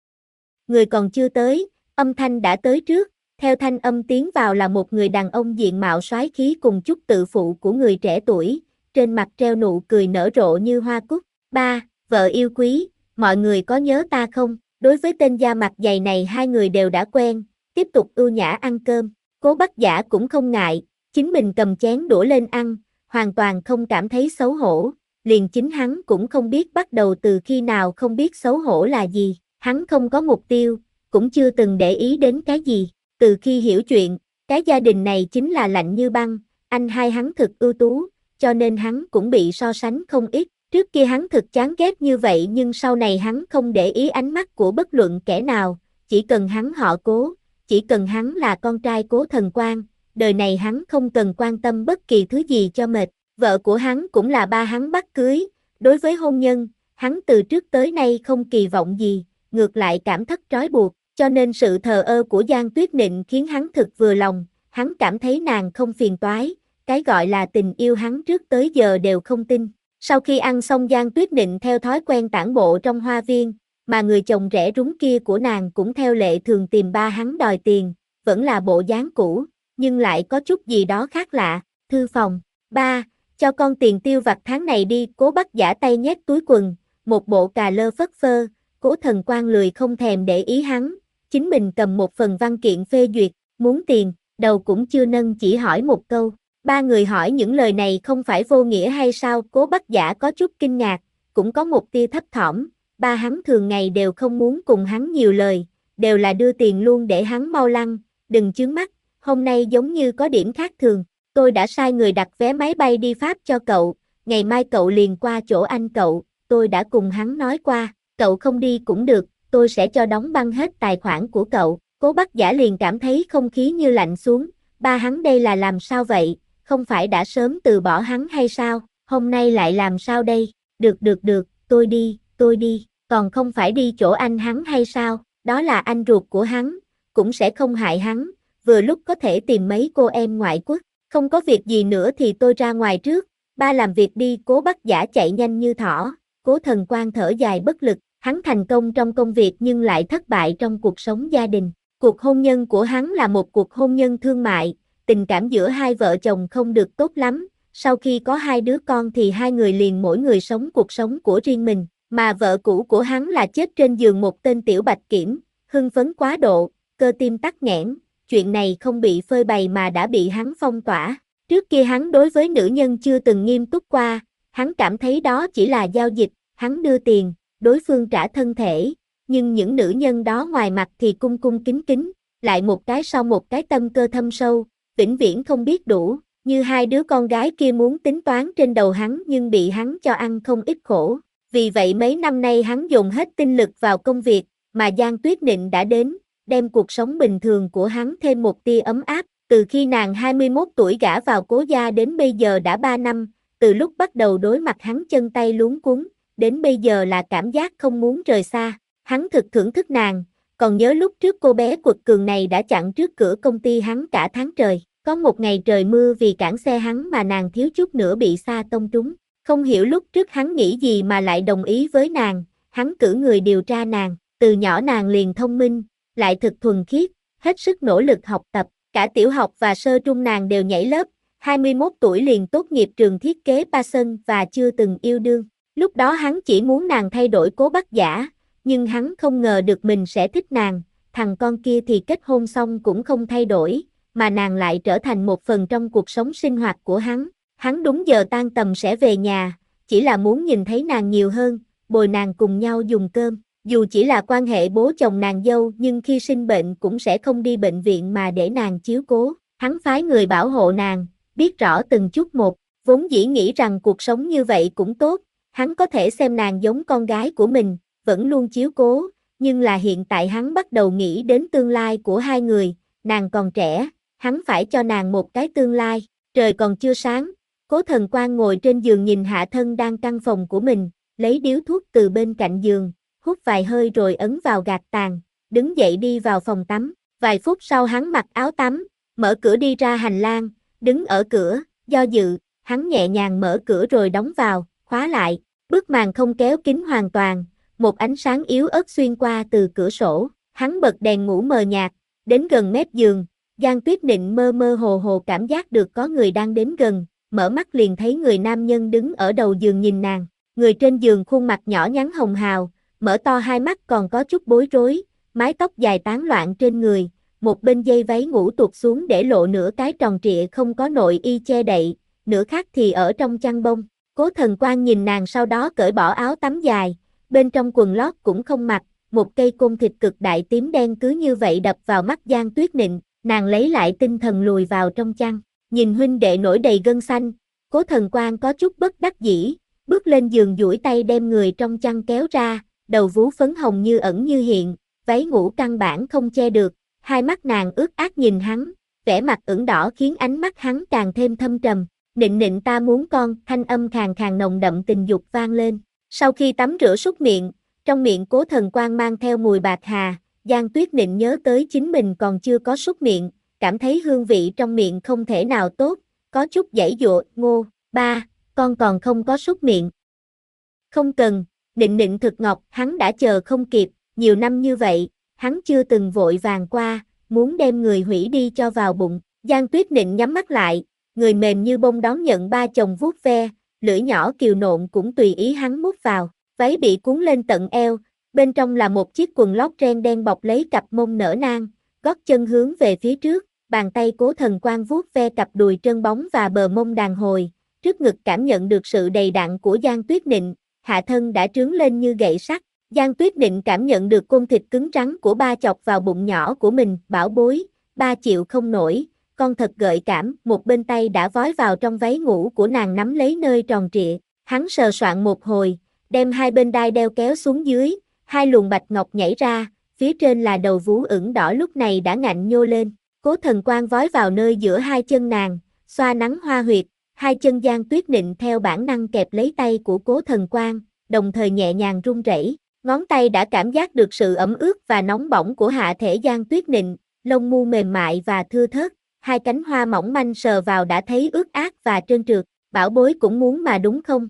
Người còn chưa tới, âm thanh đã tới trước, theo thanh âm tiến vào là một người đàn ông diện mạo soái khí cùng chút tự phụ của người trẻ tuổi, trên mặt treo nụ cười nở rộ như hoa cúc. Ba, vợ yêu quý, mọi người có nhớ ta không? Đối với tên da mặt dày này hai người đều đã quen. Tiếp tục ưu nhã ăn cơm, Cố Bắc Giả cũng không ngại, chính mình cầm chén đũa lên ăn, hoàn toàn không cảm thấy xấu hổ, liền chính hắn cũng không biết bắt đầu từ khi nào không biết xấu hổ là gì, hắn không có mục tiêu, cũng chưa từng để ý đến cái gì, từ khi hiểu chuyện, cái gia đình này chính là lạnh như băng, anh hai hắn thực ưu tú, cho nên hắn cũng bị so sánh không ít, trước kia hắn thực chán ghét như vậy nhưng sau này hắn không để ý ánh mắt của bất luận kẻ nào, chỉ cần hắn họ Cố. Chỉ cần hắn là con trai Cố Thần Quang, đời này hắn không cần quan tâm bất kỳ thứ gì cho mệt. Vợ của hắn cũng là ba hắn bắt cưới, đối với hôn nhân, hắn từ trước tới nay không kỳ vọng gì, ngược lại cảm thất trói buộc, cho nên sự thờ ơ của Giang Tuyết Nịnh khiến hắn thực vừa lòng, hắn cảm thấy nàng không phiền toái, cái gọi là tình yêu hắn trước tới giờ đều không tin. Sau khi ăn xong Giang Tuyết Nịnh theo thói quen tản bộ trong hoa viên, mà người chồng rẻ rúng kia của nàng cũng theo lệ thường tìm ba hắn đòi tiền, vẫn là bộ dáng cũ, nhưng lại có chút gì đó khác lạ. Thư phòng, ba, cho con tiền tiêu vặt tháng này đi. Cố Bắc Giả tay nhét túi quần, một bộ cà lơ phất phơ. Cố Thần Quang lười không thèm để ý hắn, chính mình cầm một phần văn kiện phê duyệt, muốn tiền, đầu cũng chưa nâng chỉ hỏi một câu. Ba người hỏi những lời này không phải vô nghĩa hay sao? Cố Bắc Giả có chút kinh ngạc, cũng có một tia thấp thỏm. Ba hắn thường ngày đều không muốn cùng hắn nhiều lời, đều là đưa tiền luôn để hắn mau lăn, đừng chướng mắt, hôm nay giống như có điểm khác thường, tôi đã sai người đặt vé máy bay đi Pháp cho cậu, ngày mai cậu liền qua chỗ anh cậu, tôi đã cùng hắn nói qua, cậu không đi cũng được, tôi sẽ cho đóng băng hết tài khoản của cậu. Cố Bắc Giả liền cảm thấy không khí như lạnh xuống, ba hắn đây là làm sao vậy, không phải đã sớm từ bỏ hắn hay sao, hôm nay lại làm sao đây, được được được, tôi đi, tôi đi, còn không phải đi chỗ anh hắn hay sao, đó là anh ruột của hắn, cũng sẽ không hại hắn, vừa lúc có thể tìm mấy cô em ngoại quốc, không có việc gì nữa thì tôi ra ngoài trước, ba làm việc đi. Cố Bắc Giả chạy nhanh như thỏ, Cố Thần Quang thở dài bất lực, hắn thành công trong công việc nhưng lại thất bại trong cuộc sống gia đình. Cuộc hôn nhân của hắn là một cuộc hôn nhân thương mại, tình cảm giữa hai vợ chồng không được tốt lắm, sau khi có hai đứa con thì hai người liền mỗi người sống cuộc sống của riêng mình, mà vợ cũ của hắn là chết trên giường một tên tiểu bạch kiểm, hưng phấn quá độ, cơ tim tắc nghẽn, chuyện này không bị phơi bày mà đã bị hắn phong tỏa. Trước kia hắn đối với nữ nhân chưa từng nghiêm túc qua, hắn cảm thấy đó chỉ là giao dịch, hắn đưa tiền, đối phương trả thân thể. Nhưng những nữ nhân đó ngoài mặt thì cung cung kính kính, lại một cái sau một cái tâm cơ thâm sâu, vĩnh viễn không biết đủ, như hai đứa con gái kia muốn tính toán trên đầu hắn nhưng bị hắn cho ăn không ít khổ. Vì vậy mấy năm nay hắn dồn hết tinh lực vào công việc, mà Giang Tuyết Nịnh đã đến, đem cuộc sống bình thường của hắn thêm một tia ấm áp. Từ khi nàng hai mươi mốt tuổi gả vào Cố gia đến bây giờ đã ba năm, từ lúc bắt đầu đối mặt hắn chân tay luống cuống, đến bây giờ là cảm giác không muốn rời xa. Hắn thực thưởng thức nàng, còn nhớ lúc trước cô bé quật cường này đã chặn trước cửa công ty hắn cả tháng trời. Có một ngày trời mưa vì cản xe hắn mà nàng thiếu chút nữa bị sa tông trúng. Không hiểu lúc trước hắn nghĩ gì mà lại đồng ý với nàng, hắn cử người điều tra nàng, từ nhỏ nàng liền thông minh, lại thực thuần khiết, hết sức nỗ lực học tập, cả tiểu học và sơ trung nàng đều nhảy lớp, hai mươi mốt tuổi liền tốt nghiệp trường thiết kế Pason và chưa từng yêu đương. Lúc đó hắn chỉ muốn nàng thay đổi Cố Bắc Giả, nhưng hắn không ngờ được mình sẽ thích nàng, thằng con kia thì kết hôn xong cũng không thay đổi, mà nàng lại trở thành một phần trong cuộc sống sinh hoạt của hắn. Hắn đúng giờ tan tầm sẽ về nhà, chỉ là muốn nhìn thấy nàng nhiều hơn, bồi nàng cùng nhau dùng cơm. Dù chỉ là quan hệ bố chồng nàng dâu nhưng khi sinh bệnh cũng sẽ không đi bệnh viện mà để nàng chiếu cố. Hắn phái người bảo hộ nàng, biết rõ từng chút một, vốn dĩ nghĩ rằng cuộc sống như vậy cũng tốt, hắn có thể xem nàng giống con gái của mình, vẫn luôn chiếu cố, nhưng là hiện tại hắn bắt đầu nghĩ đến tương lai của hai người, nàng còn trẻ, hắn phải cho nàng một cái tương lai. Trời còn chưa sáng, Cố Thần Quang ngồi trên giường nhìn Hạ Thân đang căn phòng của mình, lấy điếu thuốc từ bên cạnh giường, hút vài hơi rồi ấn vào gạt tàn, đứng dậy đi vào phòng tắm. Vài phút sau hắn mặc áo tắm, mở cửa đi ra hành lang, đứng ở cửa, do dự, hắn nhẹ nhàng mở cửa rồi đóng vào, khóa lại, bức màn không kéo kín hoàn toàn, một ánh sáng yếu ớt xuyên qua từ cửa sổ, hắn bật đèn ngủ mờ nhạt, đến gần mép giường, Giang Tuyết Nịnh mơ mơ hồ hồ cảm giác được có người đang đến gần, mở mắt liền thấy người nam nhân đứng ở đầu giường nhìn nàng, người trên giường khuôn mặt nhỏ nhắn hồng hào, mở to hai mắt còn có chút bối rối, mái tóc dài tán loạn trên người, một bên dây váy ngủ tuột xuống để lộ nửa cái tròn trịa không có nội y che đậy, nửa khác thì ở trong chăn bông. Cố Thần Quang nhìn nàng sau đó cởi bỏ áo tắm dài, bên trong quần lót cũng không mặc, một cây côn thịt cực đại tím đen cứ như vậy đập vào mắt Giang Tuyết Nịnh, nàng lấy lại tinh thần lùi vào trong chăn, nhìn huynh đệ nổi đầy gân xanh, Cố Thần Quang có chút bất đắc dĩ, bước lên giường duỗi tay đem người trong chăn kéo ra, đầu vú phấn hồng như ẩn như hiện, váy ngủ căn bản không che được, hai mắt nàng ướt át nhìn hắn, vẻ mặt ửng đỏ khiến ánh mắt hắn càng thêm thâm trầm. Nịnh nịnh ta muốn con, thanh âm khàn khàn nồng đậm tình dục vang lên. Sau khi tắm rửa súc miệng, trong miệng Cố Thần Quang mang theo mùi bạc hà, Giang Tuyết Nịnh nhớ tới chính mình còn chưa có súc miệng, cảm thấy hương vị trong miệng không thể nào tốt, có chút giãy giụa, ngô, ba, con còn không có súc miệng. Không cần, Nịnh nịnh thực ngọc, hắn đã chờ không kịp, nhiều năm như vậy, hắn chưa từng vội vàng qua, muốn đem người hủy đi cho vào bụng. Giang Tuyết Nịnh nhắm mắt lại, người mềm như bông đón nhận ba chồng vuốt ve, lưỡi nhỏ kiều nộn cũng tùy ý hắn mút vào, váy bị cuốn lên tận eo, bên trong là một chiếc quần lót ren đen bọc lấy cặp mông nở nang, gót chân hướng về phía trước, bàn tay Cố Thần Quang vuốt ve cặp đùi trơn bóng và bờ mông đàn hồi, trước ngực cảm nhận được sự đầy đặn của Giang Tuyết Nịnh, hạ thân đã trướng lên như gậy sắt. Giang Tuyết Nịnh cảm nhận được côn thịt cứng rắn của ba chọc vào bụng nhỏ của mình, bảo bối, ba chịu không nổi, con thật gợi cảm, một bên tay đã vói vào trong váy ngủ của nàng nắm lấy nơi tròn trịa, hắn sờ soạn một hồi, đem hai bên đai đeo kéo xuống dưới, hai luồng bạch ngọc nhảy ra, phía trên là đầu vú ửng đỏ lúc này đã ngạnh nhô lên, Cố Thần Quang vói vào nơi giữa hai chân nàng, xoa nắn hoa huyệt, hai chân Giang Tuyết Nịnh theo bản năng kẹp lấy tay của Cố Thần Quang, đồng thời nhẹ nhàng run rẩy, ngón tay đã cảm giác được sự ẩm ướt và nóng bỏng của hạ thể Giang Tuyết Nịnh, lông mu mềm mại và thưa thớt, hai cánh hoa mỏng manh sờ vào đã thấy ướt át và trơn trượt, bảo bối cũng muốn mà đúng không?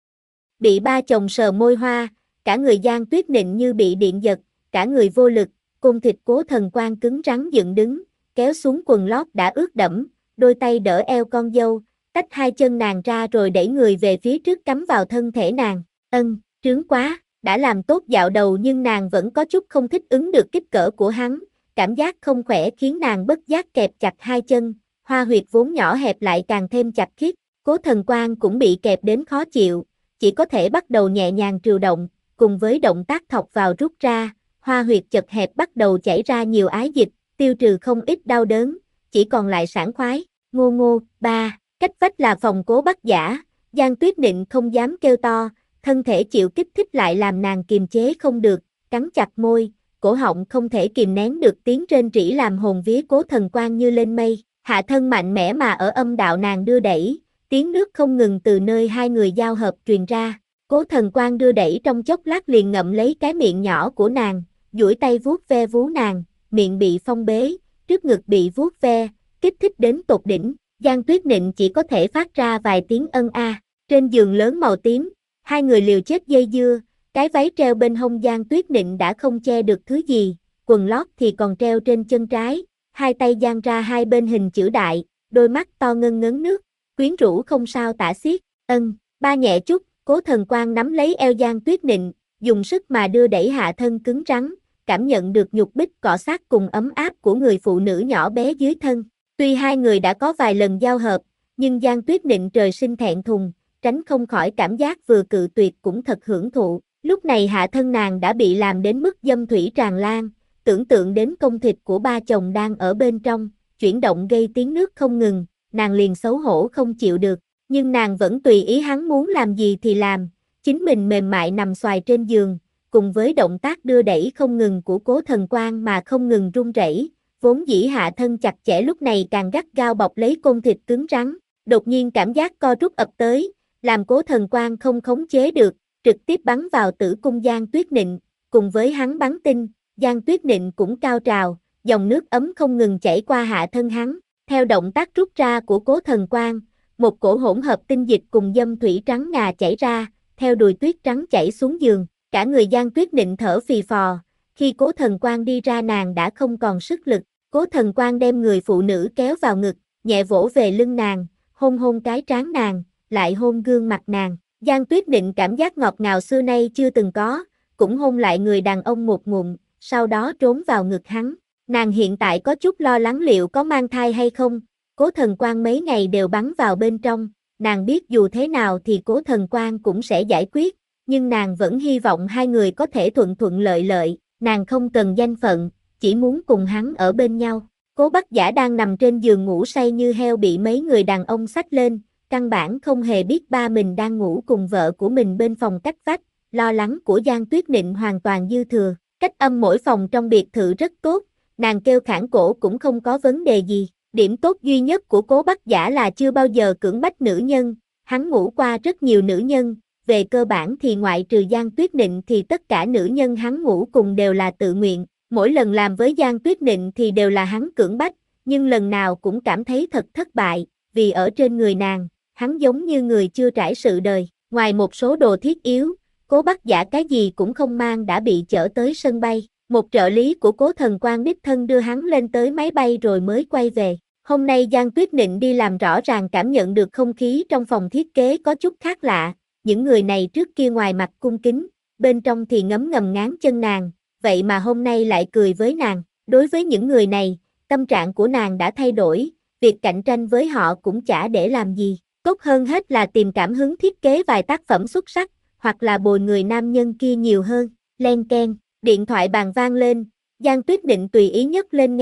Bị ba chồng sờ môi hoa, cả người Giang Tuyết Nịnh như bị điện giật, cả người vô lực, cung thịt Cố Thần Quang cứng rắn dựng đứng, kéo xuống quần lót đã ướt đẫm, đôi tay đỡ eo con dâu, tách hai chân nàng ra rồi đẩy người về phía trước cắm vào thân thể nàng, ân, trướng quá, đã làm tốt dạo đầu nhưng nàng vẫn có chút không thích ứng được kích cỡ của hắn, cảm giác không khỏe khiến nàng bất giác kẹp chặt hai chân, hoa huyệt vốn nhỏ hẹp lại càng thêm chặt khít, Cố Thần Quang cũng bị kẹp đến khó chịu, chỉ có thể bắt đầu nhẹ nhàng trừ động, cùng với động tác thọc vào rút ra, hoa huyệt chật hẹp bắt đầu chảy ra nhiều ái dịch, tiêu trừ không ít đau đớn, chỉ còn lại sảng khoái, ngô ngô, ba, cách vách là phòng Cố Bắc Giả, Giang Tuyết Nịnh không dám kêu to, thân thể chịu kích thích lại làm nàng kiềm chế không được, cắn chặt môi, cổ họng không thể kìm nén được tiếng rên rỉ làm hồn vía Cố Thần Quang như lên mây, hạ thân mạnh mẽ mà ở âm đạo nàng đưa đẩy, tiếng nước không ngừng từ nơi hai người giao hợp truyền ra, Cố Thần Quang đưa đẩy trong chốc lát liền ngậm lấy cái miệng nhỏ của nàng, duỗi tay vuốt ve vú nàng, miệng bị phong bế, trước ngực bị vuốt ve, kích thích đến tột đỉnh, Giang Tuyết Nịnh chỉ có thể phát ra vài tiếng ân a, trên giường lớn màu tím, hai người liều chết dây dưa, cái váy treo bên hông Giang Tuyết Nịnh đã không che được thứ gì, quần lót thì còn treo trên chân trái, hai tay giang ra hai bên hình chữ đại, đôi mắt to ngân ngấn nước, quyến rũ không sao tả xiết, ân, ba nhẹ chút, Cố Thần Quang nắm lấy eo Giang Tuyết Nịnh, dùng sức mà đưa đẩy hạ thân cứng rắn, cảm nhận được nhục bích cọ sát cùng ấm áp của người phụ nữ nhỏ bé dưới thân. Tuy hai người đã có vài lần giao hợp, nhưng Giang Tuyết Nịnh trời sinh thẹn thùng, tránh không khỏi cảm giác vừa cự tuyệt cũng thật hưởng thụ. Lúc này hạ thân nàng đã bị làm đến mức dâm thủy tràn lan, tưởng tượng đến công thịt của ba chồng đang ở bên trong, chuyển động gây tiếng nước không ngừng, nàng liền xấu hổ không chịu được, nhưng nàng vẫn tùy ý hắn muốn làm gì thì làm, chính mình mềm mại nằm xoài trên giường, cùng với động tác đưa đẩy không ngừng của Cố Thần Quang mà không ngừng run rẩy, vốn dĩ hạ thân chặt chẽ lúc này càng gắt gao bọc lấy côn thịt cứng rắn, đột nhiên cảm giác co rút ập tới, làm Cố Thần Quang không khống chế được, trực tiếp bắn vào tử cung Giang Tuyết Nịnh, cùng với hắn bắn tinh, Giang Tuyết Nịnh cũng cao trào, dòng nước ấm không ngừng chảy qua hạ thân hắn, theo động tác rút ra của Cố Thần Quang, một cổ hỗn hợp tinh dịch cùng dâm thủy trắng ngà chảy ra, theo đùi tuyết trắng chảy xuống giường, cả người Giang Tuyết Nịnh thở phì phò, khi Cố Thần Quang đi ra nàng đã không còn sức lực, Cố Thần Quang đem người phụ nữ kéo vào ngực, nhẹ vỗ về lưng nàng, hôn hôn cái trán nàng, lại hôn gương mặt nàng. Giang Tuyết Nịnh cảm giác ngọt ngào xưa nay chưa từng có, cũng hôn lại người đàn ông một ngụm, sau đó trốn vào ngực hắn. Nàng hiện tại có chút lo lắng liệu có mang thai hay không, Cố Thần Quang mấy ngày đều bắn vào bên trong, nàng biết dù thế nào thì Cố Thần Quang cũng sẽ giải quyết, nhưng nàng vẫn hy vọng hai người có thể thuận thuận lợi lợi, nàng không cần danh phận, chỉ muốn cùng hắn ở bên nhau. Cố Bắc Giả đang nằm trên giường ngủ say như heo bị mấy người đàn ông xách lên, căn bản không hề biết ba mình đang ngủ cùng vợ của mình bên phòng cách vách, lo lắng của Giang Tuyết Nịnh hoàn toàn dư thừa, cách âm mỗi phòng trong biệt thự rất tốt, nàng kêu khản cổ cũng không có vấn đề gì, điểm tốt duy nhất của Cố Bắc Giả là chưa bao giờ cưỡng bách nữ nhân, hắn ngủ qua rất nhiều nữ nhân, về cơ bản thì ngoại trừ Giang Tuyết Nịnh thì tất cả nữ nhân hắn ngủ cùng đều là tự nguyện, mỗi lần làm với Giang Tuyết Nịnh thì đều là hắn cưỡng bách, nhưng lần nào cũng cảm thấy thật thất bại, vì ở trên người nàng, hắn giống như người chưa trải sự đời, ngoài một số đồ thiết yếu, Cố Bắc Giả cái gì cũng không mang đã bị chở tới sân bay, một trợ lý của Cố Thần Quang đích thân đưa hắn lên tới máy bay rồi mới quay về. Hôm nay Giang Tuyết Nịnh đi làm rõ ràng cảm nhận được không khí trong phòng thiết kế có chút khác lạ, những người này trước kia ngoài mặt cung kính, bên trong thì ngấm ngầm ngán chân nàng, vậy mà hôm nay lại cười với nàng, đối với những người này, tâm trạng của nàng đã thay đổi, việc cạnh tranh với họ cũng chả để làm gì. Tốt hơn hết là tìm cảm hứng thiết kế vài tác phẩm xuất sắc, hoặc là bồi người nam nhân kia nhiều hơn. Len keng, điện thoại bàn vang lên, Giang Tuyết Nịnh tùy ý nhấc lên nghe,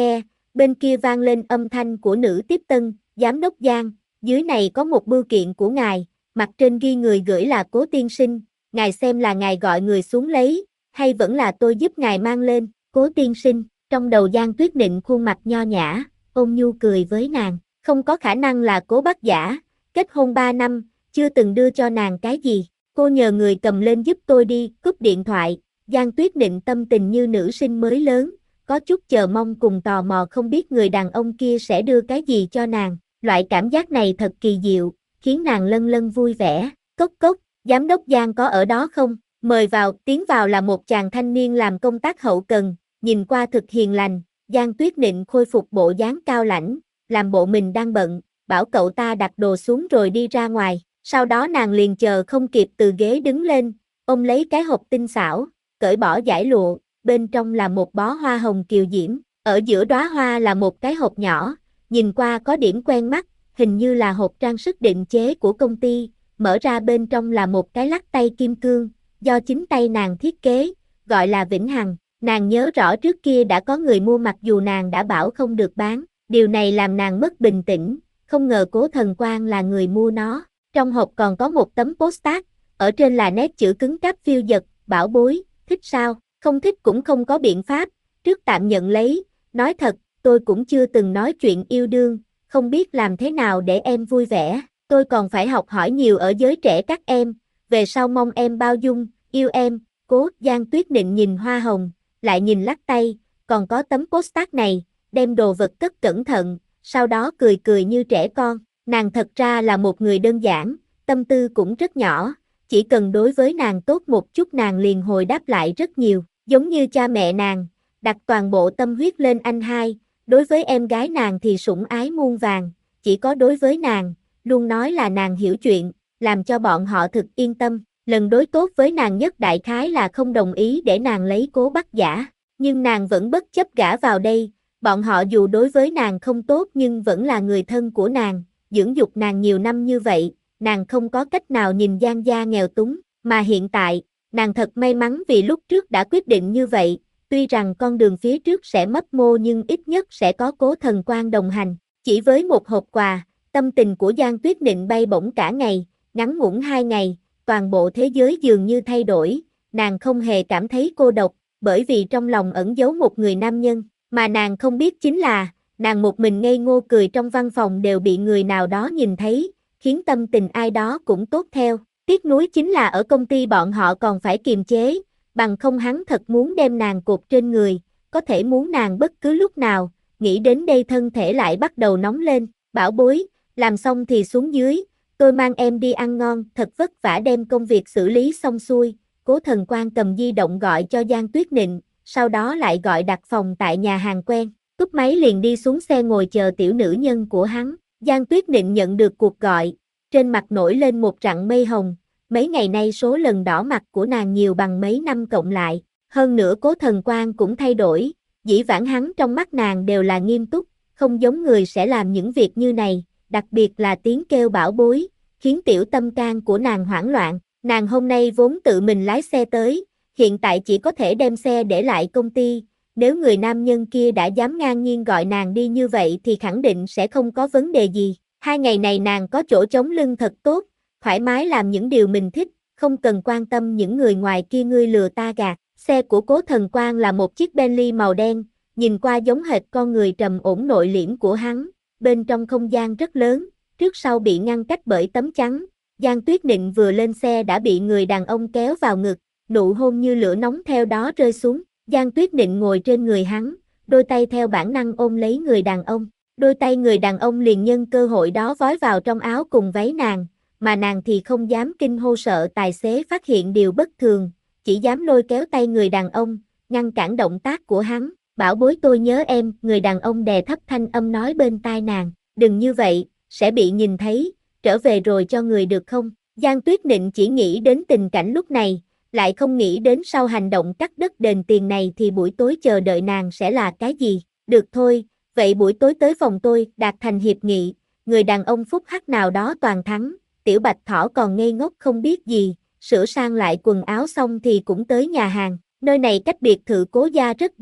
bên kia vang lên âm thanh của nữ tiếp tân, giám đốc Giang, dưới này có một bưu kiện của ngài, mặt trên ghi người gửi là Cố tiên sinh, ngài xem là ngài gọi người xuống lấy, hay vẫn là tôi giúp ngài mang lên, Cố tiên sinh, trong đầu Giang Tuyết Nịnh khuôn mặt nho nhã, ôn nhu cười với nàng, không có khả năng là Cố Bắc Giả, kết hôn ba năm, chưa từng đưa cho nàng cái gì, cô nhờ người cầm lên giúp tôi đi, cúp điện thoại, Giang Tuyết Nịnh tâm tình như nữ sinh mới lớn, có chút chờ mong cùng tò mò không biết người đàn ông kia sẽ đưa cái gì cho nàng, loại cảm giác này thật kỳ diệu, khiến nàng lân lân vui vẻ, cốc cốc, giám đốc Giang có ở đó không, mời vào, tiến vào là một chàng thanh niên làm công tác hậu cần, nhìn qua thực hiền lành, Giang Tuyết Nịnh khôi phục bộ dáng cao lãnh, làm bộ mình đang bận, bảo cậu ta đặt đồ xuống rồi đi ra ngoài, sau đó nàng liền chờ không kịp từ ghế đứng lên, ôm lấy cái hộp tinh xảo, cởi bỏ dải lụa, bên trong là một bó hoa hồng kiều diễm, ở giữa đóa hoa là một cái hộp nhỏ, nhìn qua có điểm quen mắt, hình như là hộp trang sức định chế của công ty, mở ra bên trong là một cái lắc tay kim cương, do chính tay nàng thiết kế, gọi là Vĩnh Hằng, nàng nhớ rõ trước kia đã có người mua mặc dù nàng đã bảo không được bán, điều này làm nàng mất bình tĩnh, không ngờ Cố Thần Quang là người mua nó, trong hộp còn có một tấm postcard, ở trên là nét chữ cứng cáp phiêu dật, bảo bối, thích sao, không thích cũng không có biện pháp, trước tạm nhận lấy, nói thật, tôi cũng chưa từng nói chuyện yêu đương, không biết làm thế nào để em vui vẻ, tôi còn phải học hỏi nhiều ở giới trẻ các em, về sau mong em bao dung, yêu em, Cố. Giang Tuyết Nịnh nhìn hoa hồng, lại nhìn lắc tay, còn có tấm postcard này, đem đồ vật cất cẩn thận, sau đó cười cười như trẻ con, nàng thật ra là một người đơn giản, tâm tư cũng rất nhỏ, chỉ cần đối với nàng tốt một chút nàng liền hồi đáp lại rất nhiều, giống như cha mẹ nàng, đặt toàn bộ tâm huyết lên anh hai, đối với em gái nàng thì sủng ái muôn vàng, chỉ có đối với nàng, luôn nói là nàng hiểu chuyện, làm cho bọn họ thực yên tâm, lần đối tốt với nàng nhất đại khái là không đồng ý để nàng lấy Cố Bắc Giả, nhưng nàng vẫn bất chấp gả vào đây, bọn họ dù đối với nàng không tốt nhưng vẫn là người thân của nàng, dưỡng dục nàng nhiều năm như vậy, nàng không có cách nào nhìn Giang gia nghèo túng, mà hiện tại, nàng thật may mắn vì lúc trước đã quyết định như vậy, tuy rằng con đường phía trước sẽ mấp mô nhưng ít nhất sẽ có Cố Thần Quang đồng hành, chỉ với một hộp quà, tâm tình của Giang Tuyết Nịnh bay bổng cả ngày, ngắn ngủn hai ngày, toàn bộ thế giới dường như thay đổi, nàng không hề cảm thấy cô độc, bởi vì trong lòng ẩn giấu một người nam nhân, mà nàng không biết chính là, nàng một mình ngây ngô cười trong văn phòng đều bị người nào đó nhìn thấy, khiến tâm tình ai đó cũng tốt theo. Tiếc nuối chính là ở công ty bọn họ còn phải kiềm chế, bằng không hắn thật muốn đem nàng cột trên người, có thể muốn nàng bất cứ lúc nào, nghĩ đến đây thân thể lại bắt đầu nóng lên, bảo bối, làm xong thì xuống dưới, tôi mang em đi ăn ngon, thật vất vả đem công việc xử lý xong xuôi, Cố Thần Quang cầm di động gọi cho Giang Tuyết Nịnh, sau đó lại gọi đặt phòng tại nhà hàng quen, cúp máy liền đi xuống xe ngồi chờ tiểu nữ nhân của hắn, Giang Tuyết Nịnh nhận được cuộc gọi, trên mặt nổi lên một rặng mây hồng, mấy ngày nay số lần đỏ mặt của nàng nhiều bằng mấy năm cộng lại, hơn nữa Cố Thần Quang cũng thay đổi, dĩ vãng hắn trong mắt nàng đều là nghiêm túc, không giống người sẽ làm những việc như này, đặc biệt là tiếng kêu bảo bối, khiến tiểu tâm can của nàng hoảng loạn, nàng hôm nay vốn tự mình lái xe tới, hiện tại chỉ có thể đem xe để lại công ty, nếu người nam nhân kia đã dám ngang nhiên gọi nàng đi như vậy thì khẳng định sẽ không có vấn đề gì, hai ngày này nàng có chỗ chống lưng thật tốt, thoải mái làm những điều mình thích, không cần quan tâm những người ngoài kia ngươi lừa ta gạt, xe của Cố Thần Quang là một chiếc Bentley màu đen, nhìn qua giống hệt con người trầm ổn nội liễm của hắn, bên trong không gian rất lớn, trước sau bị ngăn cách bởi tấm chắn, Giang Tuyết Nịnh vừa lên xe đã bị người đàn ông kéo vào ngực, nụ hôn như lửa nóng theo đó rơi xuống, Giang Tuyết Nịnh ngồi trên người hắn, đôi tay theo bản năng ôm lấy người đàn ông, đôi tay người đàn ông liền nhân cơ hội đó vói vào trong áo cùng váy nàng, mà nàng thì không dám kinh hô sợ tài xế phát hiện điều bất thường, chỉ dám lôi kéo tay người đàn ông, ngăn cản động tác của hắn, bảo bối tôi nhớ em, người đàn ông đè thấp thanh âm nói bên tai nàng, đừng như vậy, sẽ bị nhìn thấy, trở về rồi cho người được không, Giang Tuyết Nịnh chỉ nghĩ đến tình cảnh lúc này, lại không nghĩ đến sau hành động cắt đất đền tiền này thì buổi tối chờ đợi nàng sẽ là cái gì, được thôi, vậy buổi tối tới phòng tôi, đạt thành hiệp nghị, người đàn ông phúc hắc nào đó toàn thắng, tiểu bạch thỏ còn ngây ngốc không biết gì, sửa sang lại quần áo xong thì cũng tới nhà hàng, nơi này cách biệt thự Cố gia rất gần,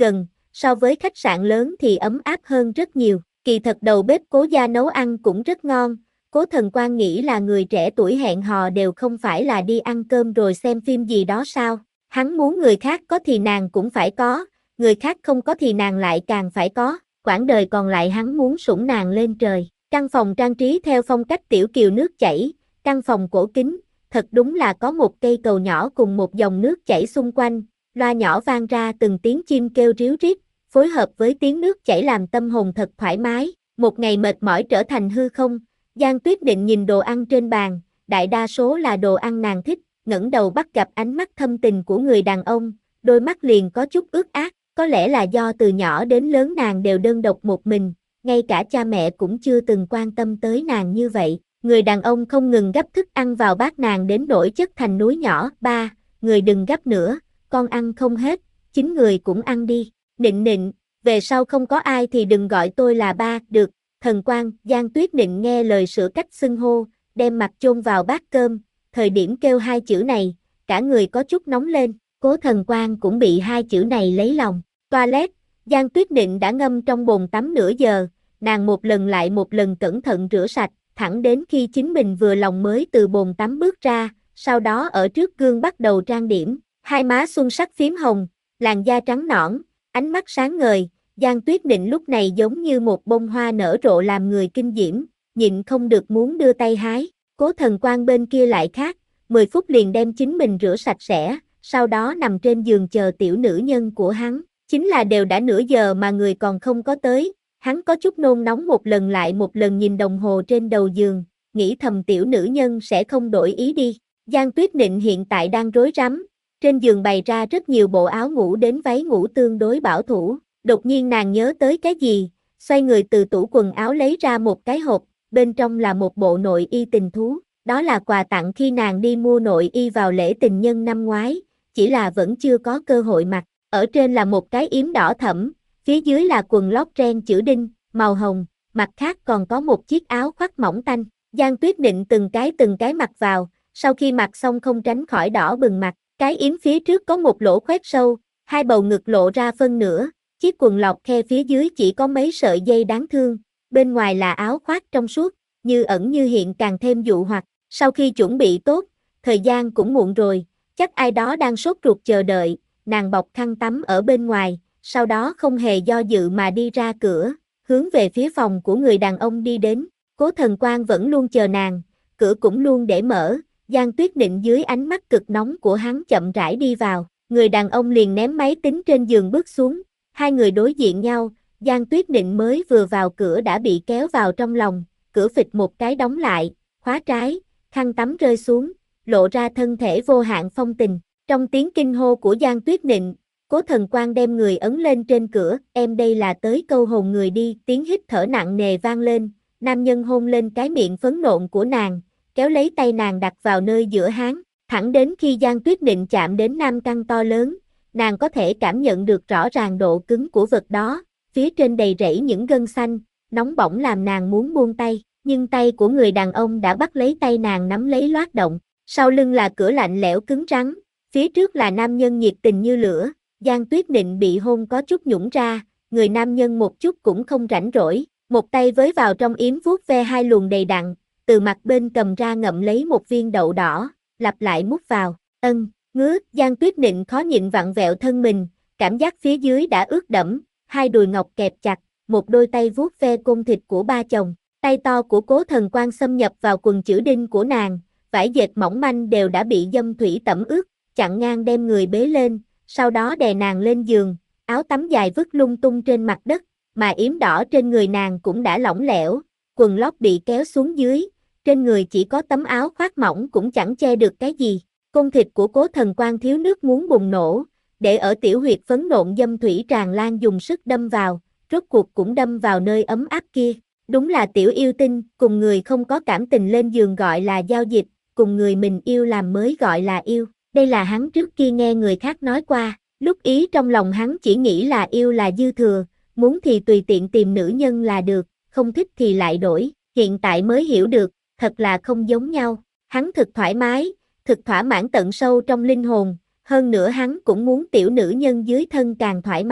so với khách sạn lớn thì ấm áp hơn rất nhiều. Kỳ thật đầu bếp Cố gia nấu ăn cũng rất ngon, Cố Thần Quang nghĩ là người trẻ tuổi hẹn hò đều không phải là đi ăn cơm rồi xem phim gì đó sao. Hắn muốn người khác có thì nàng cũng phải có, người khác không có thì nàng lại càng phải có, quãng đời còn lại hắn muốn sủng nàng lên trời. Căn phòng trang trí theo phong cách tiểu kiều nước chảy, căn phòng cổ kính, thật đúng là có một cây cầu nhỏ cùng một dòng nước chảy xung quanh, loa nhỏ vang ra từng tiếng chim kêu ríu rít, phối hợp với tiếng nước chảy làm tâm hồn thật thoải mái. Một ngày mệt mỏi trở thành hư không, Giang Tuyết Định nhìn đồ ăn trên bàn, đại đa số là đồ ăn nàng thích, ngẩng đầu bắt gặp ánh mắt thâm tình của người đàn ông, đôi mắt liền có chút ướt át, có lẽ là do từ nhỏ đến lớn nàng đều đơn độc một mình, ngay cả cha mẹ cũng chưa từng quan tâm tới nàng như vậy. Người đàn ông không ngừng gắp thức ăn vào bát nàng đến nỗi chất thành núi nhỏ. Ba, người đừng gắp nữa, con ăn không hết, chính người cũng ăn đi. Nịnh nịnh, về sau không có ai thì đừng gọi tôi là ba, được. Thần Quang, Giang Tuyết Nịnh nghe lời sửa cách xưng hô, đem mặt chôn vào bát cơm, thời điểm kêu hai chữ này, cả người có chút nóng lên, Cố Thần Quang cũng bị hai chữ này lấy lòng. Toilet, Giang Tuyết Nịnh đã ngâm trong bồn tắm nửa giờ, nàng một lần lại một lần cẩn thận rửa sạch, thẳng đến khi chính mình vừa lòng mới từ bồn tắm bước ra, sau đó ở trước gương bắt đầu trang điểm, hai má xuân sắc phím hồng, làn da trắng nõn, ánh mắt sáng ngời, Giang Tuyết Nịnh lúc này giống như một bông hoa nở rộ làm người kinh diễm, nhịn không được muốn đưa tay hái. Cố Thần Quang bên kia lại khác, mười phút liền đem chính mình rửa sạch sẽ, sau đó nằm trên giường chờ tiểu nữ nhân của hắn, chính là đều đã nửa giờ mà người còn không có tới, hắn có chút nôn nóng một lần lại một lần nhìn đồng hồ trên đầu giường, nghĩ thầm tiểu nữ nhân sẽ không đổi ý đi. Giang Tuyết Nịnh hiện tại đang rối rắm, trên giường bày ra rất nhiều bộ áo ngủ đến váy ngủ tương đối bảo thủ, đột nhiên nàng nhớ tới cái gì, xoay người từ tủ quần áo lấy ra một cái hộp, bên trong là một bộ nội y tình thú, đó là quà tặng khi nàng đi mua nội y vào lễ tình nhân năm ngoái, chỉ là vẫn chưa có cơ hội mặc, ở trên là một cái yếm đỏ thẫm, phía dưới là quần lót ren chữ đinh, màu hồng, mặt khác còn có một chiếc áo khoác mỏng tanh. Giang Tuyết Định từng cái từng cái mặc vào, sau khi mặc xong không tránh khỏi đỏ bừng mặt, cái yếm phía trước có một lỗ khoét sâu, hai bầu ngực lộ ra phân nửa, chiếc quần lọt khe phía dưới chỉ có mấy sợi dây đáng thương, bên ngoài là áo khoác trong suốt, như ẩn như hiện càng thêm dụ hoặc. Sau khi chuẩn bị tốt, thời gian cũng muộn rồi, chắc ai đó đang sốt ruột chờ đợi, nàng bọc khăn tắm ở bên ngoài, sau đó không hề do dự mà đi ra cửa, hướng về phía phòng của người đàn ông đi đến. Cố Thần Quang vẫn luôn chờ nàng, cửa cũng luôn để mở, Giang Tuyết Định dưới ánh mắt cực nóng của hắn chậm rãi đi vào, người đàn ông liền ném máy tính trên giường bước xuống, hai người đối diện nhau, Giang Tuyết Định mới vừa vào cửa đã bị kéo vào trong lòng, cửa phịch một cái đóng lại, khóa trái, khăn tắm rơi xuống, lộ ra thân thể vô hạn phong tình. Trong tiếng kinh hô của Giang Tuyết Định, Cố Thần Quang đem người ấn lên trên cửa, em đây là tới câu hồn người đi, tiếng hít thở nặng nề vang lên, nam nhân hôn lên cái miệng phấn nộn của nàng, kéo lấy tay nàng đặt vào nơi giữa háng, thẳng đến khi Giang Tuyết Định chạm đến nam căn to lớn, nàng có thể cảm nhận được rõ ràng độ cứng của vật đó, phía trên đầy rẫy những gân xanh, nóng bỏng làm nàng muốn buông tay, nhưng tay của người đàn ông đã bắt lấy tay nàng nắm lấy loát động, sau lưng là cửa lạnh lẽo cứng rắn, phía trước là nam nhân nhiệt tình như lửa. Giang Tuyết Định bị hôn có chút nhũn ra, người nam nhân một chút cũng không rảnh rỗi, một tay với vào trong yếm vuốt ve hai luồng đầy đặn, từ mặt bên cầm ra ngậm lấy một viên đậu đỏ, lặp lại mút vào, ân, ngứa, Giang Tuyết Định khó nhịn vặn vẹo thân mình, cảm giác phía dưới đã ướt đẫm, hai đùi ngọc kẹp chặt, một đôi tay vuốt ve côn thịt của ba chồng, tay to của Cố Thần Quang xâm nhập vào quần chữ đinh của nàng, vải dệt mỏng manh đều đã bị dâm thủy tẩm ướt, chặn ngang đem người bế lên, sau đó đè nàng lên giường, áo tắm dài vứt lung tung trên mặt đất, mà yếm đỏ trên người nàng cũng đã lỏng lẻo, quần lót bị kéo xuống dưới, trên người chỉ có tấm áo khoác mỏng cũng chẳng che được cái gì. Côn thịt của Cố Thần Quang thiếu nước muốn bùng nổ, để ở tiểu huyệt phấn nộn dâm thủy tràn lan dùng sức đâm vào, rốt cuộc cũng đâm vào nơi ấm áp kia. Đúng là tiểu yêu tinh, cùng người không có cảm tình lên giường gọi là giao dịch, cùng người mình yêu làm mới gọi là yêu. Đây là hắn trước kia nghe người khác nói qua, lúc ý trong lòng hắn chỉ nghĩ là yêu là dư thừa, muốn thì tùy tiện tìm nữ nhân là được, không thích thì lại đổi, hiện tại mới hiểu được, thật là không giống nhau. Hắn thực thoải mái, thực thỏa mãn tận sâu trong linh hồn, hơn nữa hắn cũng muốn tiểu nữ nhân dưới thân càng thoải mái.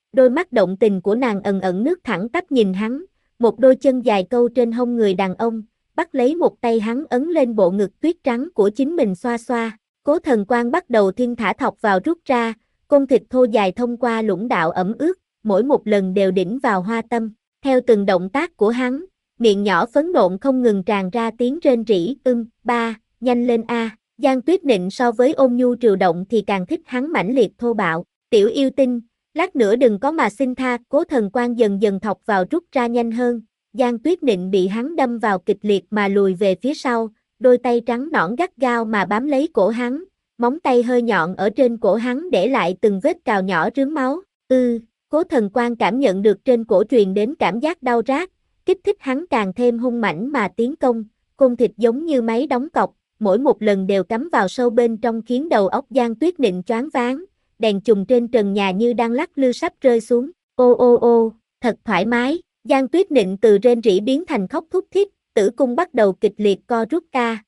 đôi mắt động tình của nàng ẩn ẩn nước thẳng tắp nhìn hắn, một đôi chân dài câu trên hông người đàn ông, bắt lấy một tay hắn ấn lên bộ ngực tuyết trắng của chính mình xoa xoa. Cố Thần Quang bắt đầu thiên thả thọc vào rút ra, côn thịt thô dài thông qua lũng đạo ẩm ướt, mỗi một lần đều đỉnh vào hoa tâm. Theo từng động tác của hắn, miệng nhỏ phấn nộn không ngừng tràn ra tiếng rên rỉ, ưm, ba, nhanh lên a. Giang Tuyết Nịnh so với ôn nhu triều động thì càng thích hắn mãnh liệt thô bạo. Tiểu yêu tinh, lát nữa đừng có mà xin tha. Cố Thần Quang dần dần thọc vào rút ra nhanh hơn. Giang Tuyết Nịnh bị hắn đâm vào kịch liệt mà lùi về phía sau, đôi tay trắng nõn gắt gao mà bám lấy cổ hắn, móng tay hơi nhọn ở trên cổ hắn để lại từng vết cào nhỏ rướm máu. Ư, ừ, Cố Thần Quang cảm nhận được trên cổ truyền đến cảm giác đau rát, kích thích hắn càng thêm hung mãnh mà tiến công, côn thịt giống như máy đóng cọc, mỗi một lần đều cắm vào sâu bên trong khiến đầu óc Giang Tuyết Nịnh choáng váng, đèn chùm trên trần nhà như đang lắc lư sắp rơi xuống. Ô ô ô, thật thoải mái. Giang Tuyết Nịnh từ rên rỉ biến thành khóc thút thít, tử cung bắt đầu kịch liệt co rút ca.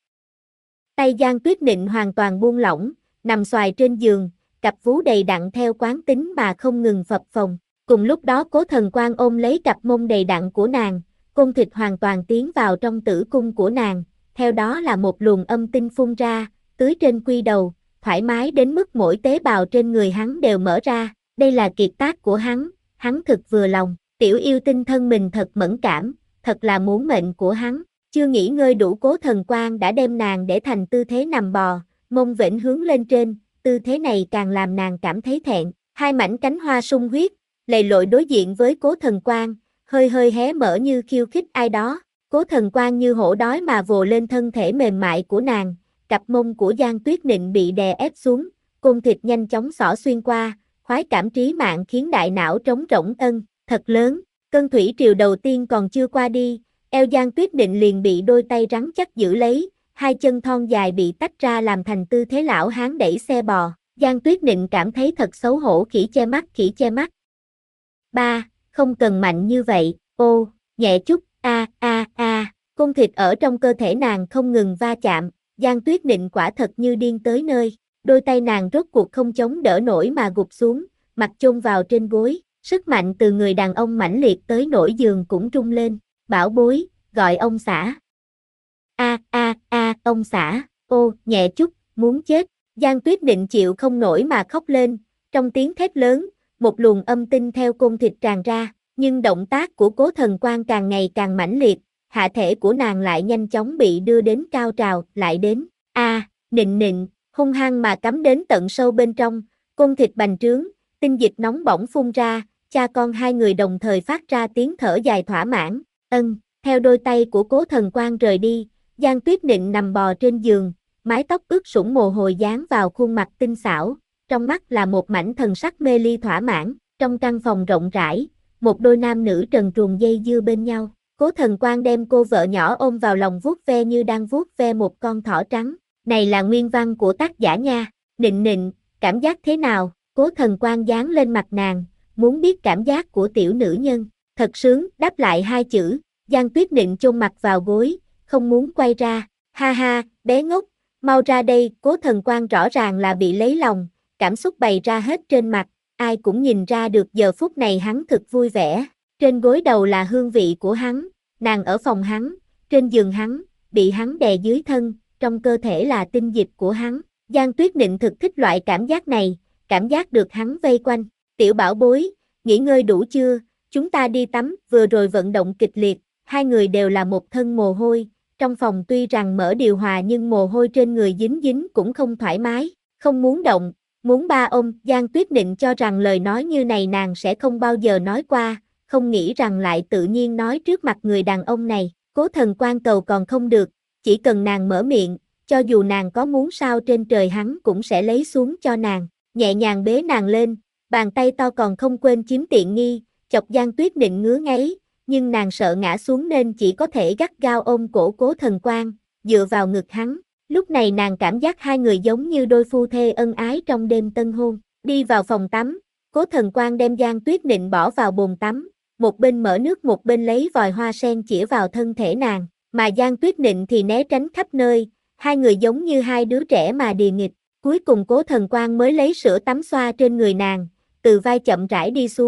Tay Giang Tuyết Nịnh hoàn toàn buông lỏng, nằm xoài trên giường, cặp vú đầy đặn theo quán tính mà không ngừng phập phồng. Cùng lúc đó Cố Thần Quang ôm lấy cặp mông đầy đặn của nàng, côn thịt hoàn toàn tiến vào trong tử cung của nàng, theo đó là một luồng âm tinh phun ra, tưới trên quy đầu, thoải mái đến mức mỗi tế bào trên người hắn đều mở ra. Đây là kiệt tác của hắn, hắn thực vừa lòng. Tiểu yêu tinh thân mình thật mẫn cảm, thật là muốn mệnh của hắn. Chưa nghỉ ngơi đủ Cố Thần Quang đã đem nàng để thành tư thế nằm bò, mông vểnh hướng lên trên, tư thế này càng làm nàng cảm thấy thẹn. Hai mảnh cánh hoa sung huyết, lầy lội đối diện với Cố Thần Quang, hơi hơi hé mở như khiêu khích ai đó. Cố Thần Quang như hổ đói mà vồ lên thân thể mềm mại của nàng, cặp mông của Giang Tuyết Nịnh bị đè ép xuống, côn thịt nhanh chóng xỏ xuyên qua, khoái cảm trí mạng khiến đại não trống rỗng. Ân, thật lớn. Cơn thủy triều đầu tiên còn chưa qua đi, eo Giang Tuyết Nịnh liền bị đôi tay rắn chắc giữ lấy, hai chân thon dài bị tách ra làm thành tư thế lão hán đẩy xe bò. Giang Tuyết Nịnh cảm thấy thật xấu hổ, khỉ che mắt, khỉ che mắt. Ba, không cần mạnh như vậy, ô, nhẹ chút, a a a, côn thịt ở trong cơ thể nàng không ngừng va chạm, Giang Tuyết Nịnh quả thật như điên tới nơi, đôi tay nàng rốt cuộc không chống đỡ nổi mà gục xuống, mặt chôn vào trên gối. Sức mạnh từ người đàn ông mãnh liệt tới nỗi giường cũng rung lên. Bảo bối, gọi ông xã. A a a, ông xã, ô, nhẹ chút, muốn chết. Giang Tuyết Nịnh chịu không nổi mà khóc lên, trong tiếng thét lớn, một luồng âm tinh theo côn thịt tràn ra, nhưng động tác của Cố Thần Quang càng ngày càng mãnh liệt, hạ thể của nàng lại nhanh chóng bị đưa đến cao trào, lại đến. A, à, Nịnh Nịnh, hung hăng mà cắm đến tận sâu bên trong, côn thịt bành trướng, tinh dịch nóng bỏng phun ra. Cha con hai người đồng thời phát ra tiếng thở dài thỏa mãn. Ân, theo đôi tay của Cố Thần Quang rời đi, Giang Tuyết Nịnh nằm bò trên giường, mái tóc ướt sũng mồ hôi dán vào khuôn mặt tinh xảo, trong mắt là một mảnh thần sắc mê ly thỏa mãn. Trong căn phòng rộng rãi, một đôi nam nữ trần truồng dây dưa bên nhau. Cố Thần Quang đem cô vợ nhỏ ôm vào lòng vuốt ve như đang vuốt ve một con thỏ trắng. Này là nguyên văn của tác giả nha. Nịnh Nịnh, cảm giác thế nào? Cố Thần Quang dán lên mặt nàng, muốn biết cảm giác của tiểu nữ nhân. Thật sướng, đáp lại hai chữ. Giang Tuyết Nịnh chôn mặt vào gối, không muốn quay ra. Ha ha, bé ngốc, mau ra đây. Cố Thần Quang rõ ràng là bị lấy lòng, cảm xúc bày ra hết trên mặt, ai cũng nhìn ra được giờ phút này hắn thực vui vẻ. Trên gối đầu là hương vị của hắn, nàng ở phòng hắn, trên giường hắn, bị hắn đè dưới thân, trong cơ thể là tinh dịch của hắn. Giang Tuyết Nịnh thực thích loại cảm giác này, cảm giác được hắn vây quanh. Tiểu bảo bối, nghỉ ngơi đủ chưa? Chúng ta đi tắm. Vừa rồi vận động kịch liệt, hai người đều là một thân mồ hôi, trong phòng tuy rằng mở điều hòa nhưng mồ hôi trên người dính dính cũng không thoải mái, không muốn động, muốn ba ôm. Giang Tuyết Nịnh cho rằng lời nói như này nàng sẽ không bao giờ nói qua, không nghĩ rằng lại tự nhiên nói trước mặt người đàn ông này. Cố Thần Quang cầu còn không được, chỉ cần nàng mở miệng, cho dù nàng có muốn sao trên trời hắn cũng sẽ lấy xuống cho nàng, nhẹ nhàng bế nàng lên, bàn tay to còn không quên chiếm tiện nghi, chọc Giang Tuyết Nịnh ngứa ngáy, nhưng nàng sợ ngã xuống nên chỉ có thể gắt gao ôm cổ Cố Thần Quang, dựa vào ngực hắn. Lúc này nàng cảm giác hai người giống như đôi phu thê ân ái trong đêm tân hôn. Đi vào phòng tắm, Cố Thần Quang đem Giang Tuyết Nịnh bỏ vào bồn tắm, một bên mở nước một bên lấy vòi hoa sen chĩa vào thân thể nàng, mà Giang Tuyết Nịnh thì né tránh khắp nơi, hai người giống như hai đứa trẻ mà đìa nghịch. Cuối cùng Cố Thần Quang mới lấy sữa tắm xoa trên người nàng, từ vai chậm rãi đi xuống,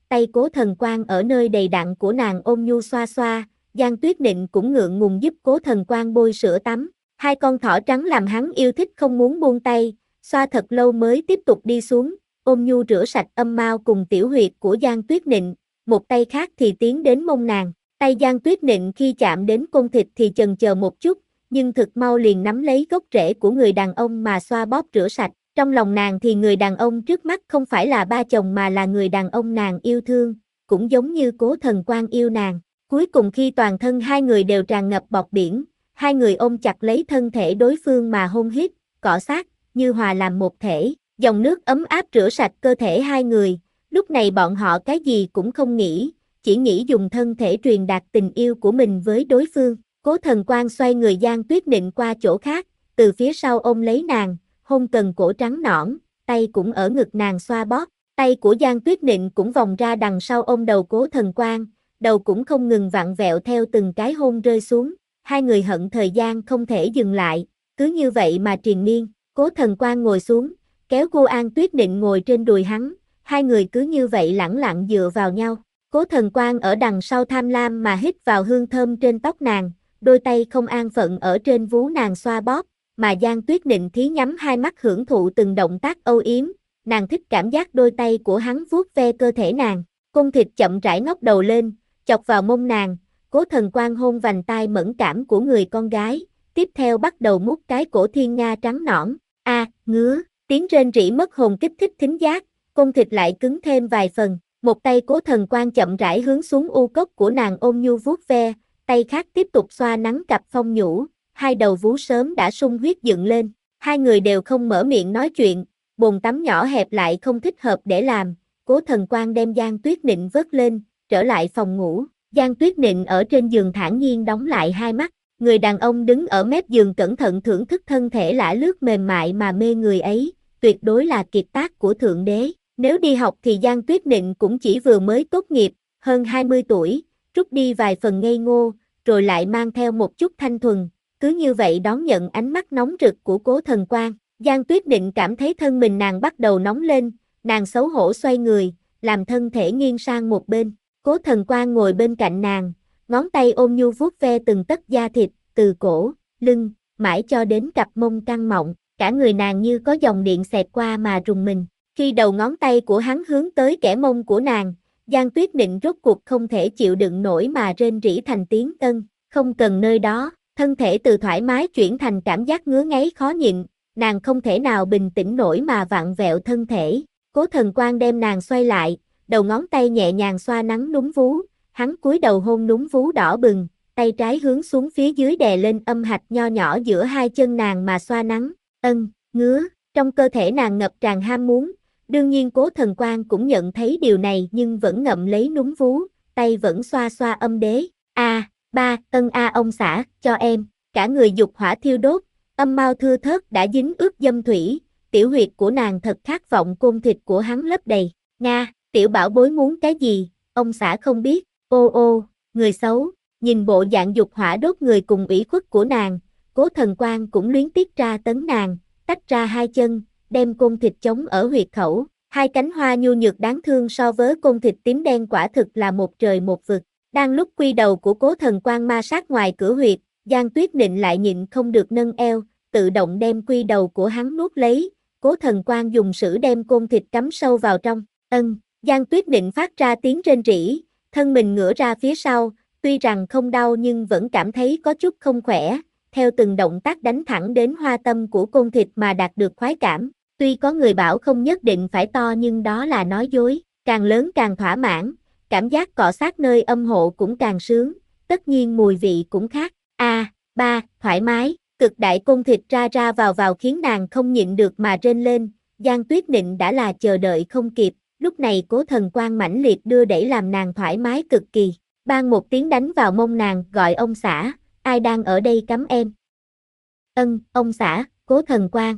tay Cố Thần Quang ở nơi đầy đặn của nàng ôm nhu xoa xoa, Giang Tuyết Nịnh cũng ngượng ngùng giúp Cố Thần Quang bôi sữa tắm. Hai con thỏ trắng làm hắn yêu thích không muốn buông tay, xoa thật lâu mới tiếp tục đi xuống, ôm nhu rửa sạch âm mao cùng tiểu huyệt của Giang Tuyết Nịnh, một tay khác thì tiến đến mông nàng. Tay Giang Tuyết Nịnh khi chạm đến côn thịt thì chần chờ một chút, nhưng thực mau liền nắm lấy gốc rễ của người đàn ông mà xoa bóp rửa sạch. Trong lòng nàng thì người đàn ông trước mắt không phải là ba chồng mà là người đàn ông nàng yêu thương, cũng giống như Cố Thần Quang yêu nàng. Cuối cùng khi toàn thân hai người đều tràn ngập bọt biển, hai người ôm chặt lấy thân thể đối phương mà hôn hít, cọ sát, như hòa làm một thể. Dòng nước ấm áp rửa sạch cơ thể hai người, lúc này bọn họ cái gì cũng không nghĩ, chỉ nghĩ dùng thân thể truyền đạt tình yêu của mình với đối phương. Cố Thần Quang xoay người Giang Tuyết Nịnh qua chỗ khác, từ phía sau ôm lấy nàng, hôn cần cổ trắng nõn, tay cũng ở ngực nàng xoa bóp. Tay của Giang Tuyết Nịnh cũng vòng ra đằng sau ôm đầu Cố Thần Quang, đầu cũng không ngừng vặn vẹo theo từng cái hôn rơi xuống. Hai người hận thời gian không thể dừng lại, cứ như vậy mà triền miên. Cố Thần Quang ngồi xuống, kéo cô An Tuyết Nịnh ngồi trên đùi hắn, hai người cứ như vậy lẳng lặng dựa vào nhau. Cố Thần Quang ở đằng sau tham lam mà hít vào hương thơm trên tóc nàng, đôi tay không an phận ở trên vú nàng xoa bóp, mà Giang Tuyết Nịnh thí nhắm hai mắt hưởng thụ từng động tác âu yếm, nàng thích cảm giác đôi tay của hắn vuốt ve cơ thể nàng. Cung thịt chậm rãi ngóc đầu lên, chọc vào mông nàng, Cố Thần Quang hôn vành tai mẫn cảm của người con gái, tiếp theo bắt đầu mút cái cổ thiên nga trắng nõn. A, à, ngứa, tiếng rên rỉ mất hồn kích thích thính giác, cung thịt lại cứng thêm vài phần. Một tay Cố Thần Quang chậm rãi hướng xuống u cốc của nàng ôm nhu vuốt ve, tay khác tiếp tục xoa nắn cặp phong nhũ, hai đầu vú sớm đã sung huyết dựng lên. Hai người đều không mở miệng nói chuyện, bồn tắm nhỏ hẹp lại không thích hợp để làm. Cố Thần Quang đem Giang Tuyết Nịnh vớt lên, trở lại phòng ngủ. Giang Tuyết Nịnh ở trên giường thản nhiên đóng lại hai mắt, người đàn ông đứng ở mép giường cẩn thận thưởng thức thân thể lả lướt mềm mại mà mê người ấy, tuyệt đối là kiệt tác của Thượng Đế. Nếu đi học thì Giang Tuyết Nịnh cũng chỉ vừa mới tốt nghiệp, hơn hai mươi tuổi, rút đi vài phần ngây ngô, rồi lại mang theo một chút thanh thuần, cứ như vậy đón nhận ánh mắt nóng rực của Cố Thần Quang. Giang Tuyết Nịnh cảm thấy thân mình nàng bắt đầu nóng lên, nàng xấu hổ xoay người, làm thân thể nghiêng sang một bên. Cố Thần Quang ngồi bên cạnh nàng, ngón tay ôm nhu vuốt ve từng tấc da thịt, từ cổ, lưng, mãi cho đến cặp mông căng mọng, cả người nàng như có dòng điện xẹt qua mà rùng mình. Khi đầu ngón tay của hắn hướng tới kẻ mông của nàng, Giang Tuyết Nịnh rốt cuộc không thể chịu đựng nổi mà rên rỉ thành tiếng ân, không cần nơi đó, thân thể từ thoải mái chuyển thành cảm giác ngứa ngáy khó nhịn, nàng không thể nào bình tĩnh nổi mà vặn vẹo thân thể. Cố Thần Quang đem nàng xoay lại, đầu ngón tay nhẹ nhàng xoa nắn núm vú, hắn cúi đầu hôn núm vú đỏ bừng, tay trái hướng xuống phía dưới đè lên âm hạch nho nhỏ giữa hai chân nàng mà xoa nắn, ân, ngứa, trong cơ thể nàng ngập tràn ham muốn. Đương nhiên Cố Thần Quang cũng nhận thấy điều này nhưng vẫn ngậm lấy núm vú, tay vẫn xoa xoa âm đế. A, à, ba, ân a ông xã, cho em, cả người dục hỏa thiêu đốt, âm mao thưa thớt đã dính ướt dâm thủy, tiểu huyệt của nàng thật khát vọng côn thịt của hắn lấp đầy. Nga, tiểu bảo bối muốn cái gì, ông xã không biết, ô ô, người xấu, nhìn bộ dạng dục hỏa đốt người cùng ủy khuất của nàng, Cố Thần Quang cũng luyến tiếc tra tấn nàng, tách ra hai chân, đem côn thịt chống ở huyệt khẩu, hai cánh hoa nhu nhược đáng thương so với côn thịt tím đen quả thực là một trời một vực. Đang lúc quy đầu của Cố Thần Quang ma sát ngoài cửa huyệt, Giang Tuyết Nịnh lại nhịn không được nâng eo, tự động đem quy đầu của hắn nuốt lấy, Cố Thần Quang dùng sữa đem côn thịt cắm sâu vào trong, ân, Giang Tuyết Nịnh phát ra tiếng rên rỉ, thân mình ngửa ra phía sau, tuy rằng không đau nhưng vẫn cảm thấy có chút không khỏe, theo từng động tác đánh thẳng đến hoa tâm của côn thịt mà đạt được khoái cảm. Tuy có người bảo không nhất định phải to nhưng đó là nói dối, càng lớn càng thỏa mãn, cảm giác cọ sát nơi âm hộ cũng càng sướng, tất nhiên mùi vị cũng khác. A, à, ba, thoải mái, cực đại côn thịt ra ra vào vào khiến nàng không nhịn được mà rên lên, Giang Tuyết Nịnh đã là chờ đợi không kịp, lúc này Cố Thần Quang mãnh liệt đưa đẩy làm nàng thoải mái cực kỳ, bang một tiếng đánh vào mông nàng, gọi ông xã, ai đang ở đây cắm em? Ân, ông xã, Cố Thần Quang.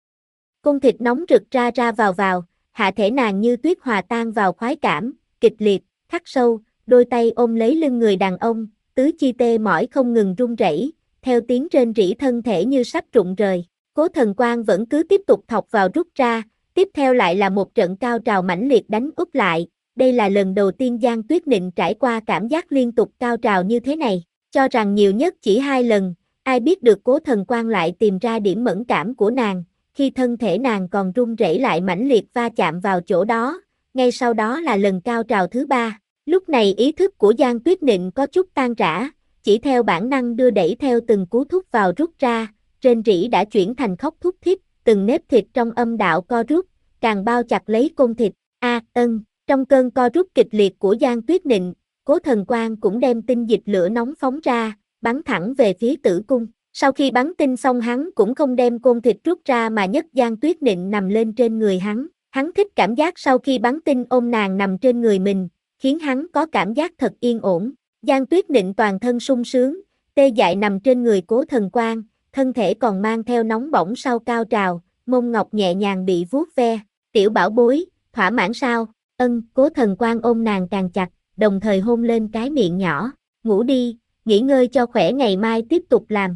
Côn thịt nóng rực ra ra vào vào, hạ thể nàng như tuyết hòa tan vào khoái cảm, kịch liệt, khắc sâu, đôi tay ôm lấy lưng người đàn ông, tứ chi tê mỏi không ngừng run rẩy, theo tiếng rên rỉ thân thể như sắp rụng rời. Cố Thần Quang vẫn cứ tiếp tục thọc vào rút ra, tiếp theo lại là một trận cao trào mãnh liệt đánh úp lại, đây là lần đầu tiên Giang Tuyết Nịnh trải qua cảm giác liên tục cao trào như thế này, cho rằng nhiều nhất chỉ hai lần, ai biết được Cố Thần Quang lại tìm ra điểm mẫn cảm của nàng, khi thân thể nàng còn run rẩy lại mãnh liệt va chạm vào chỗ đó, ngay sau đó là lần cao trào thứ ba. Lúc này ý thức của Giang Tuyết Nịnh có chút tan rã, chỉ theo bản năng đưa đẩy theo từng cú thúc vào rút ra, rên rỉ đã chuyển thành khóc thúc thích, từng nếp thịt trong âm đạo co rút, càng bao chặt lấy côn thịt. A, ân, trong cơn co rút kịch liệt của Giang Tuyết Nịnh, Cố Thần Quang cũng đem tinh dịch lửa nóng phóng ra, bắn thẳng về phía tử cung. Sau khi bắn tinh xong hắn cũng không đem côn thịt rút ra mà nhấc Giang Tuyết Nịnh nằm lên trên người hắn. Hắn thích cảm giác sau khi bắn tinh ôm nàng nằm trên người mình, khiến hắn có cảm giác thật yên ổn. Giang Tuyết Nịnh toàn thân sung sướng, tê dại nằm trên người Cố Thần Quang, thân thể còn mang theo nóng bỏng sau cao trào, mông ngọc nhẹ nhàng bị vuốt ve. Tiểu bảo bối, thỏa mãn sao? Ân, Cố Thần Quang ôm nàng càng chặt, đồng thời hôn lên cái miệng nhỏ. Ngủ đi, nghỉ ngơi cho khỏe ngày mai tiếp tục làm.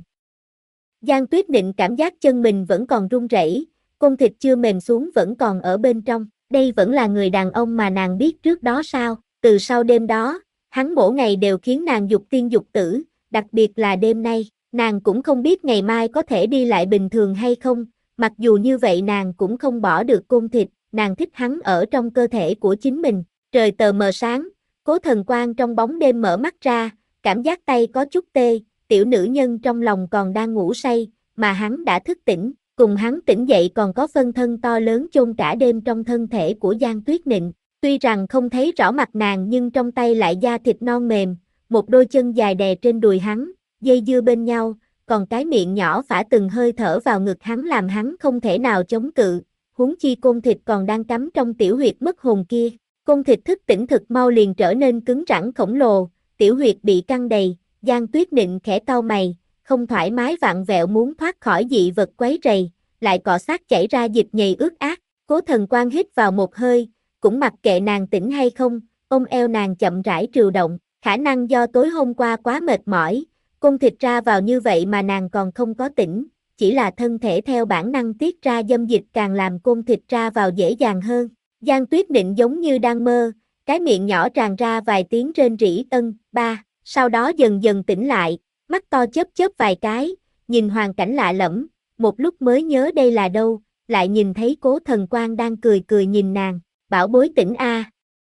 Giang Tuyết Nịnh cảm giác chân mình vẫn còn run rẩy, côn thịt chưa mềm xuống vẫn còn ở bên trong. Đây vẫn là người đàn ông mà nàng biết trước đó sao? Từ sau đêm đó, hắn mỗi ngày đều khiến nàng dục tiên dục tử, đặc biệt là đêm nay, nàng cũng không biết ngày mai có thể đi lại bình thường hay không, mặc dù như vậy nàng cũng không bỏ được côn thịt, nàng thích hắn ở trong cơ thể của chính mình. Trời tờ mờ sáng, Cố Thần Quang trong bóng đêm mở mắt ra, cảm giác tay có chút tê, tiểu nữ nhân trong lòng còn đang ngủ say, mà hắn đã thức tỉnh, cùng hắn tỉnh dậy còn có phân thân to lớn chôn cả đêm trong thân thể của Giang Tuyết Nịnh. Tuy rằng không thấy rõ mặt nàng nhưng trong tay lại da thịt non mềm, một đôi chân dài đè trên đùi hắn, dây dưa bên nhau, còn cái miệng nhỏ phả từng hơi thở vào ngực hắn làm hắn không thể nào chống cự, huống chi côn thịt còn đang cắm trong tiểu huyệt mất hồn kia. Côn thịt thức tỉnh thực mau liền trở nên cứng rắn khổng lồ, tiểu huyệt bị căng đầy, Giang Tuyết Nịnh khẽ cau mày, không thoải mái vặn vẹo muốn thoát khỏi dị vật quấy rầy, lại cọ sát chảy ra dịch nhầy ướt át. Cố Thần Quang hít vào một hơi, cũng mặc kệ nàng tỉnh hay không, ôm eo nàng chậm rãi trừu động, khả năng do tối hôm qua quá mệt mỏi, côn thịt ra vào như vậy mà nàng còn không có tỉnh, chỉ là thân thể theo bản năng tiết ra dâm dịch càng làm côn thịt ra vào dễ dàng hơn. Giang Tuyết Nịnh giống như đang mơ, cái miệng nhỏ tràn ra vài tiếng rên rỉ ân, ba, sau đó dần dần tỉnh lại, mắt to chớp chớp vài cái, nhìn hoàn cảnh lạ lẫm, một lúc mới nhớ đây là đâu, lại nhìn thấy Cố Thần Quang đang cười cười nhìn nàng, bảo bối tỉnh a.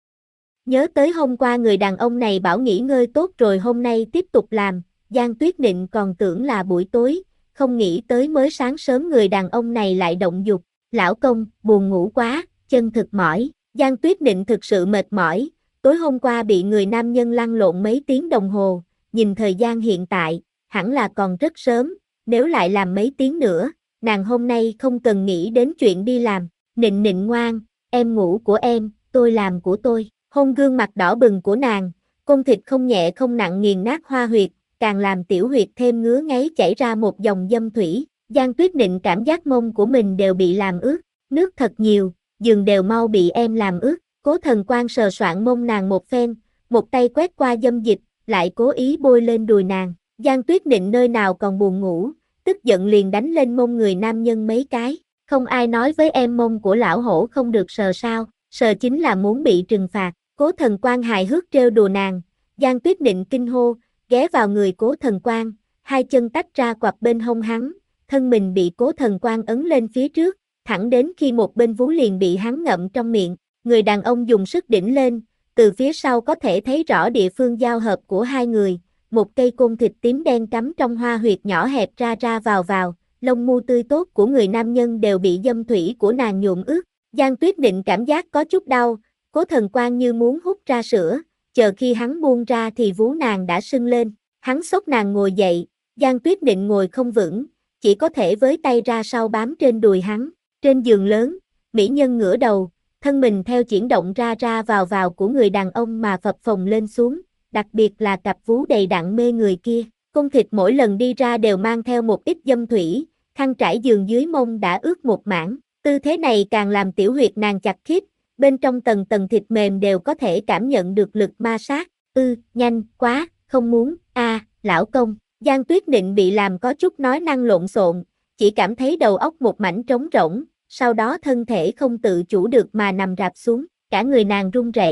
Nhớ tới hôm qua người đàn ông này bảo nghỉ ngơi tốt rồi hôm nay tiếp tục làm, Giang Tuyết Nịnh còn tưởng là buổi tối, không nghĩ tới mới sáng sớm người đàn ông này lại động dục, lão công, buồn ngủ quá, chân thực mỏi. Giang Tuyết Nịnh thực sự mệt mỏi, tối hôm qua bị người nam nhân lăn lộn mấy tiếng đồng hồ, nhìn thời gian hiện tại, hẳn là còn rất sớm, nếu lại làm mấy tiếng nữa, nàng hôm nay không cần nghĩ đến chuyện đi làm. Nịnh Nịnh ngoan, em ngủ của em, tôi làm của tôi. Hôn gương mặt đỏ bừng của nàng, côn thịt không nhẹ không nặng nghiền nát hoa huyệt, càng làm tiểu huyệt thêm ngứa ngáy chảy ra một dòng dâm thủy. Giang Tuyết Nịnh cảm giác mông của mình đều bị làm ướt, nước thật nhiều, giường đều mau bị em làm ướt. Cố Thần Quang sờ soạng mông nàng một phen, một tay quét qua dâm dịch, lại cố ý bôi lên đùi nàng. Giang Tuyết Nịnh nơi nào còn buồn ngủ, tức giận liền đánh lên mông người nam nhân mấy cái. Không ai nói với em mông của lão hổ không được sờ sao, sờ chính là muốn bị trừng phạt. Cố Thần Quang hài hước trêu đùa nàng, Giang Tuyết Nịnh kinh hô, ghé vào người Cố Thần Quang, hai chân tách ra quặp bên hông hắn, thân mình bị Cố Thần Quang ấn lên phía trước, thẳng đến khi một bên vú liền bị hắn ngậm trong miệng. Người đàn ông dùng sức đỉnh lên, từ phía sau có thể thấy rõ địa phương giao hợp của hai người, một cây côn thịt tím đen cắm trong hoa huyệt nhỏ hẹp ra ra vào vào, lông mu tươi tốt của người nam nhân đều bị dâm thủy của nàng nhuộm ướt. Giang Tuyết Nịnh cảm giác có chút đau, Cố Thần Quang như muốn hút ra sữa, chờ khi hắn buông ra thì vú nàng đã sưng lên, hắn xốc nàng ngồi dậy, Giang Tuyết Nịnh ngồi không vững, chỉ có thể với tay ra sau bám trên đùi hắn. Trên giường lớn, mỹ nhân ngửa đầu, thân mình theo chuyển động ra ra vào vào của người đàn ông mà phập phồng lên xuống, đặc biệt là cặp vú đầy đặn mê người kia. Côn thịt mỗi lần đi ra đều mang theo một ít dâm thủy, khăn trải giường dưới mông đã ướt một mảng, tư thế này càng làm tiểu huyệt nàng chặt khít, bên trong tầng tầng thịt mềm đều có thể cảm nhận được lực ma sát. Ư, nhanh, quá, không muốn, a, à, lão công. Giang Tuyết Nịnh bị làm có chút nói năng lộn xộn, chỉ cảm thấy đầu óc một mảnh trống rỗng, sau đó thân thể không tự chủ được mà nằm rạp xuống, cả người nàng run rẩy,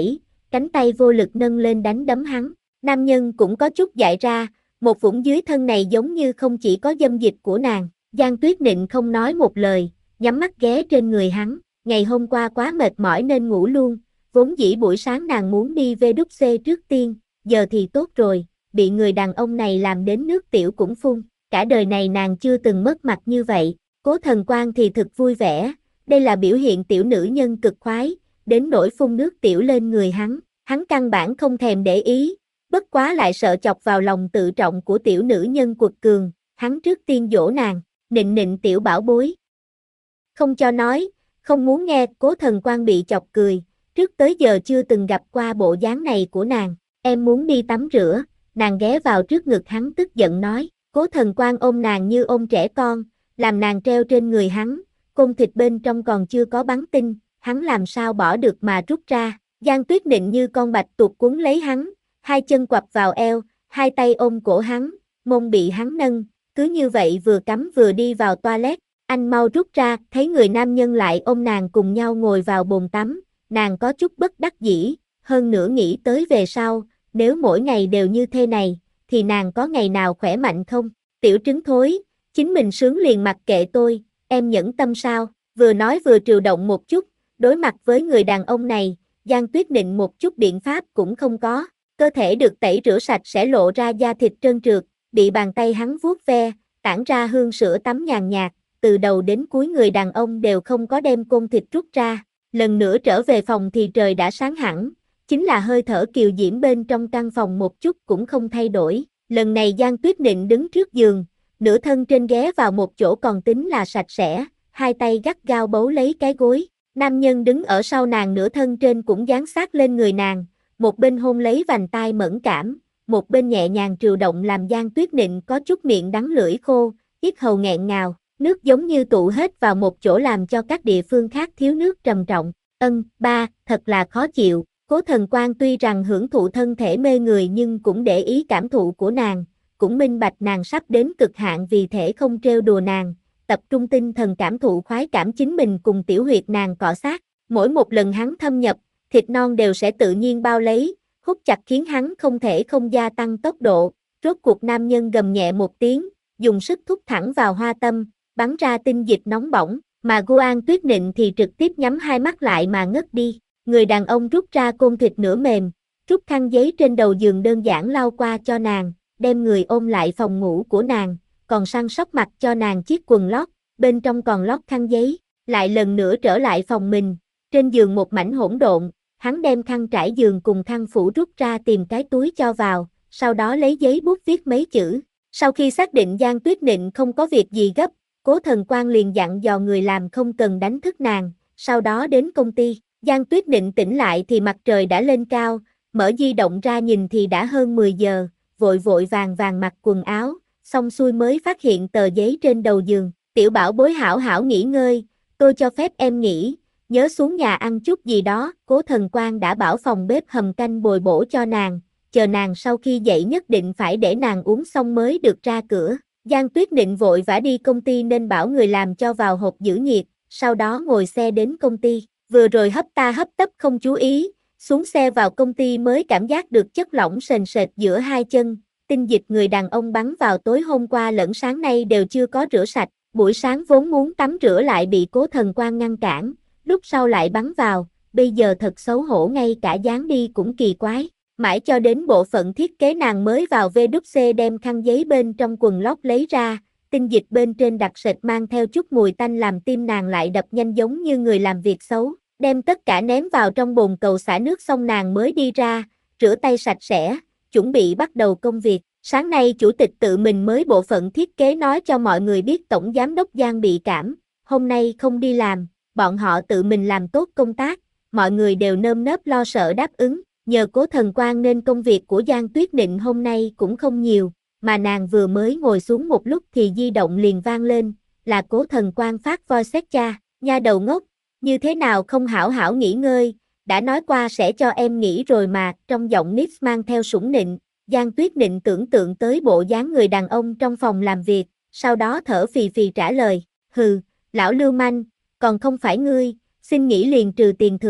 cánh tay vô lực nâng lên đánh đấm hắn. Nam nhân cũng có chút dại ra, một vũng dưới thân này giống như không chỉ có dâm dịch của nàng. Giang Tuyết Nịnh không nói một lời, nhắm mắt ghé trên người hắn. Ngày hôm qua quá mệt mỏi nên ngủ luôn, vốn dĩ buổi sáng nàng muốn đi vê đút xê trước tiên, giờ thì tốt rồi, bị người đàn ông này làm đến nước tiểu cũng phun. Cả đời này nàng chưa từng mất mặt như vậy. Cố Thần Quang thì thực vui vẻ, đây là biểu hiện tiểu nữ nhân cực khoái, đến nỗi phun nước tiểu lên người hắn, hắn căn bản không thèm để ý, bất quá lại sợ chọc vào lòng tự trọng của tiểu nữ nhân quật cường, hắn trước tiên dỗ nàng, nịnh nịnh tiểu bảo bối. Không cho nói, không muốn nghe. Cố Thần Quang bị chọc cười, trước tới giờ chưa từng gặp qua bộ dáng này của nàng. Em muốn đi tắm rửa, nàng ghé vào trước ngực hắn tức giận nói. Cố Thần Quang ôm nàng như ôm trẻ con, làm nàng treo trên người hắn, côn thịt bên trong còn chưa có bắn tinh, hắn làm sao bỏ được mà rút ra. Giang Tuyết Nịnh như con bạch tuộc quấn lấy hắn, hai chân quặp vào eo, hai tay ôm cổ hắn, mông bị hắn nâng, cứ như vậy vừa cắm vừa đi vào toilet. Anh mau rút ra. Thấy người nam nhân lại ôm nàng cùng nhau ngồi vào bồn tắm, nàng có chút bất đắc dĩ, hơn nữa nghĩ tới về sau, nếu mỗi ngày đều như thế này, thì nàng có ngày nào khỏe mạnh không? Tiểu trứng thối, chính mình sướng liền mặc kệ tôi, em nhẫn tâm sao? Vừa nói vừa trừu động một chút, đối mặt với người đàn ông này, Giang Tuyết Nịnh một chút biện pháp cũng không có, cơ thể được tẩy rửa sạch sẽ lộ ra da thịt trơn trượt, bị bàn tay hắn vuốt ve, tản ra hương sữa tắm nhàn nhạt, từ đầu đến cuối người đàn ông đều không có đem côn thịt rút ra. Lần nữa trở về phòng thì trời đã sáng hẳn, chính là hơi thở kiều diễm bên trong căn phòng một chút cũng không thay đổi. Lần này Giang Tuyết Nịnh đứng trước giường, nửa thân trên ghé vào một chỗ còn tính là sạch sẽ, hai tay gắt gao bấu lấy cái gối. Nam nhân đứng ở sau nàng nửa thân trên cũng dán sát lên người nàng, một bên hôn lấy vành tai mẫn cảm, một bên nhẹ nhàng trừu động làm Giang Tuyết Nịnh có chút miệng đắng lưỡi khô, yết hầu nghẹn ngào, nước giống như tụ hết vào một chỗ làm cho các địa phương khác thiếu nước trầm trọng. Ân, ba, thật là khó chịu. Cố Thần Quang tuy rằng hưởng thụ thân thể mê người nhưng cũng để ý cảm thụ của nàng, cũng minh bạch nàng sắp đến cực hạn vì thể không trêu đùa nàng, tập trung tinh thần cảm thụ khoái cảm chính mình cùng tiểu huyệt nàng cọ sát. Mỗi một lần hắn thâm nhập, thịt non đều sẽ tự nhiên bao lấy, hút chặt khiến hắn không thể không gia tăng tốc độ. Rốt cuộc nam nhân gầm nhẹ một tiếng, dùng sức thúc thẳng vào hoa tâm, bắn ra tinh dịch nóng bỏng, mà Guan Tuyết Nịnh thì trực tiếp nhắm hai mắt lại mà ngất đi. Người đàn ông rút ra côn thịt nửa mềm, rút khăn giấy trên đầu giường đơn giản lau qua cho nàng, đem người ôm lại phòng ngủ của nàng, còn săn sóc mặc cho nàng chiếc quần lót, bên trong còn lót khăn giấy, lại lần nữa trở lại phòng mình. Trên giường một mảnh hỗn độn, hắn đem khăn trải giường cùng khăn phủ rút ra tìm cái túi cho vào, sau đó lấy giấy bút viết mấy chữ. Sau khi xác định Giang Tuyết Nịnh không có việc gì gấp, Cố Thần Quang liền dặn dò người làm không cần đánh thức nàng, sau đó đến công ty. Giang Tuyết Nịnh tỉnh lại thì mặt trời đã lên cao, mở di động ra nhìn thì đã hơn mười giờ, vội vội vàng vàng mặc quần áo, xong xuôi mới phát hiện tờ giấy trên đầu giường. Tiểu bảo bối hảo hảo nghỉ ngơi, tôi cho phép em nghỉ, nhớ xuống nhà ăn chút gì đó. Cố Thần Quang đã bảo phòng bếp hầm canh bồi bổ cho nàng, chờ nàng sau khi dậy nhất định phải để nàng uống xong mới được ra cửa. Giang Tuyết Nịnh vội vã đi công ty nên bảo người làm cho vào hộp giữ nhiệt, sau đó ngồi xe đến công ty. Vừa rồi hấp ta hấp tấp không chú ý, xuống xe vào công ty mới cảm giác được chất lỏng sền sệt giữa hai chân, tinh dịch người đàn ông bắn vào tối hôm qua lẫn sáng nay đều chưa có rửa sạch, buổi sáng vốn muốn tắm rửa lại bị Cố Thần Quang ngăn cản, lúc sau lại bắn vào, bây giờ thật xấu hổ ngay cả dáng đi cũng kỳ quái. Mãi cho đến bộ phận thiết kế nàng mới vào vê đút xê đem khăn giấy bên trong quần lót lấy ra, tinh dịch bên trên đặc sệt mang theo chút mùi tanh làm tim nàng lại đập nhanh giống như người làm việc xấu. Đem tất cả ném vào trong bồn cầu xả nước xong nàng mới đi ra, rửa tay sạch sẽ, chuẩn bị bắt đầu công việc. Sáng nay chủ tịch tự mình mới bộ phận thiết kế nói cho mọi người biết tổng giám đốc Giang bị cảm, hôm nay không đi làm, bọn họ tự mình làm tốt công tác, mọi người đều nơm nớp lo sợ đáp ứng. Nhờ Cố Thần Quang nên công việc của Giang Tuyết Nịnh hôm nay cũng không nhiều, mà nàng vừa mới ngồi xuống một lúc thì di động liền vang lên, là Cố Thần Quang phát voice cha, nha đầu ngốc, như thế nào không hảo hảo nghỉ ngơi, đã nói qua sẽ cho em nghỉ rồi mà. Trong giọng Nix mang theo sủng nịnh, Giang Tuyết Nịnh tưởng tượng tới bộ dáng người đàn ông trong phòng làm việc, sau đó thở phì phì trả lời, hừ, lão lưu manh, còn không phải ngươi, xin nghỉ liền trừ tiền thưởng,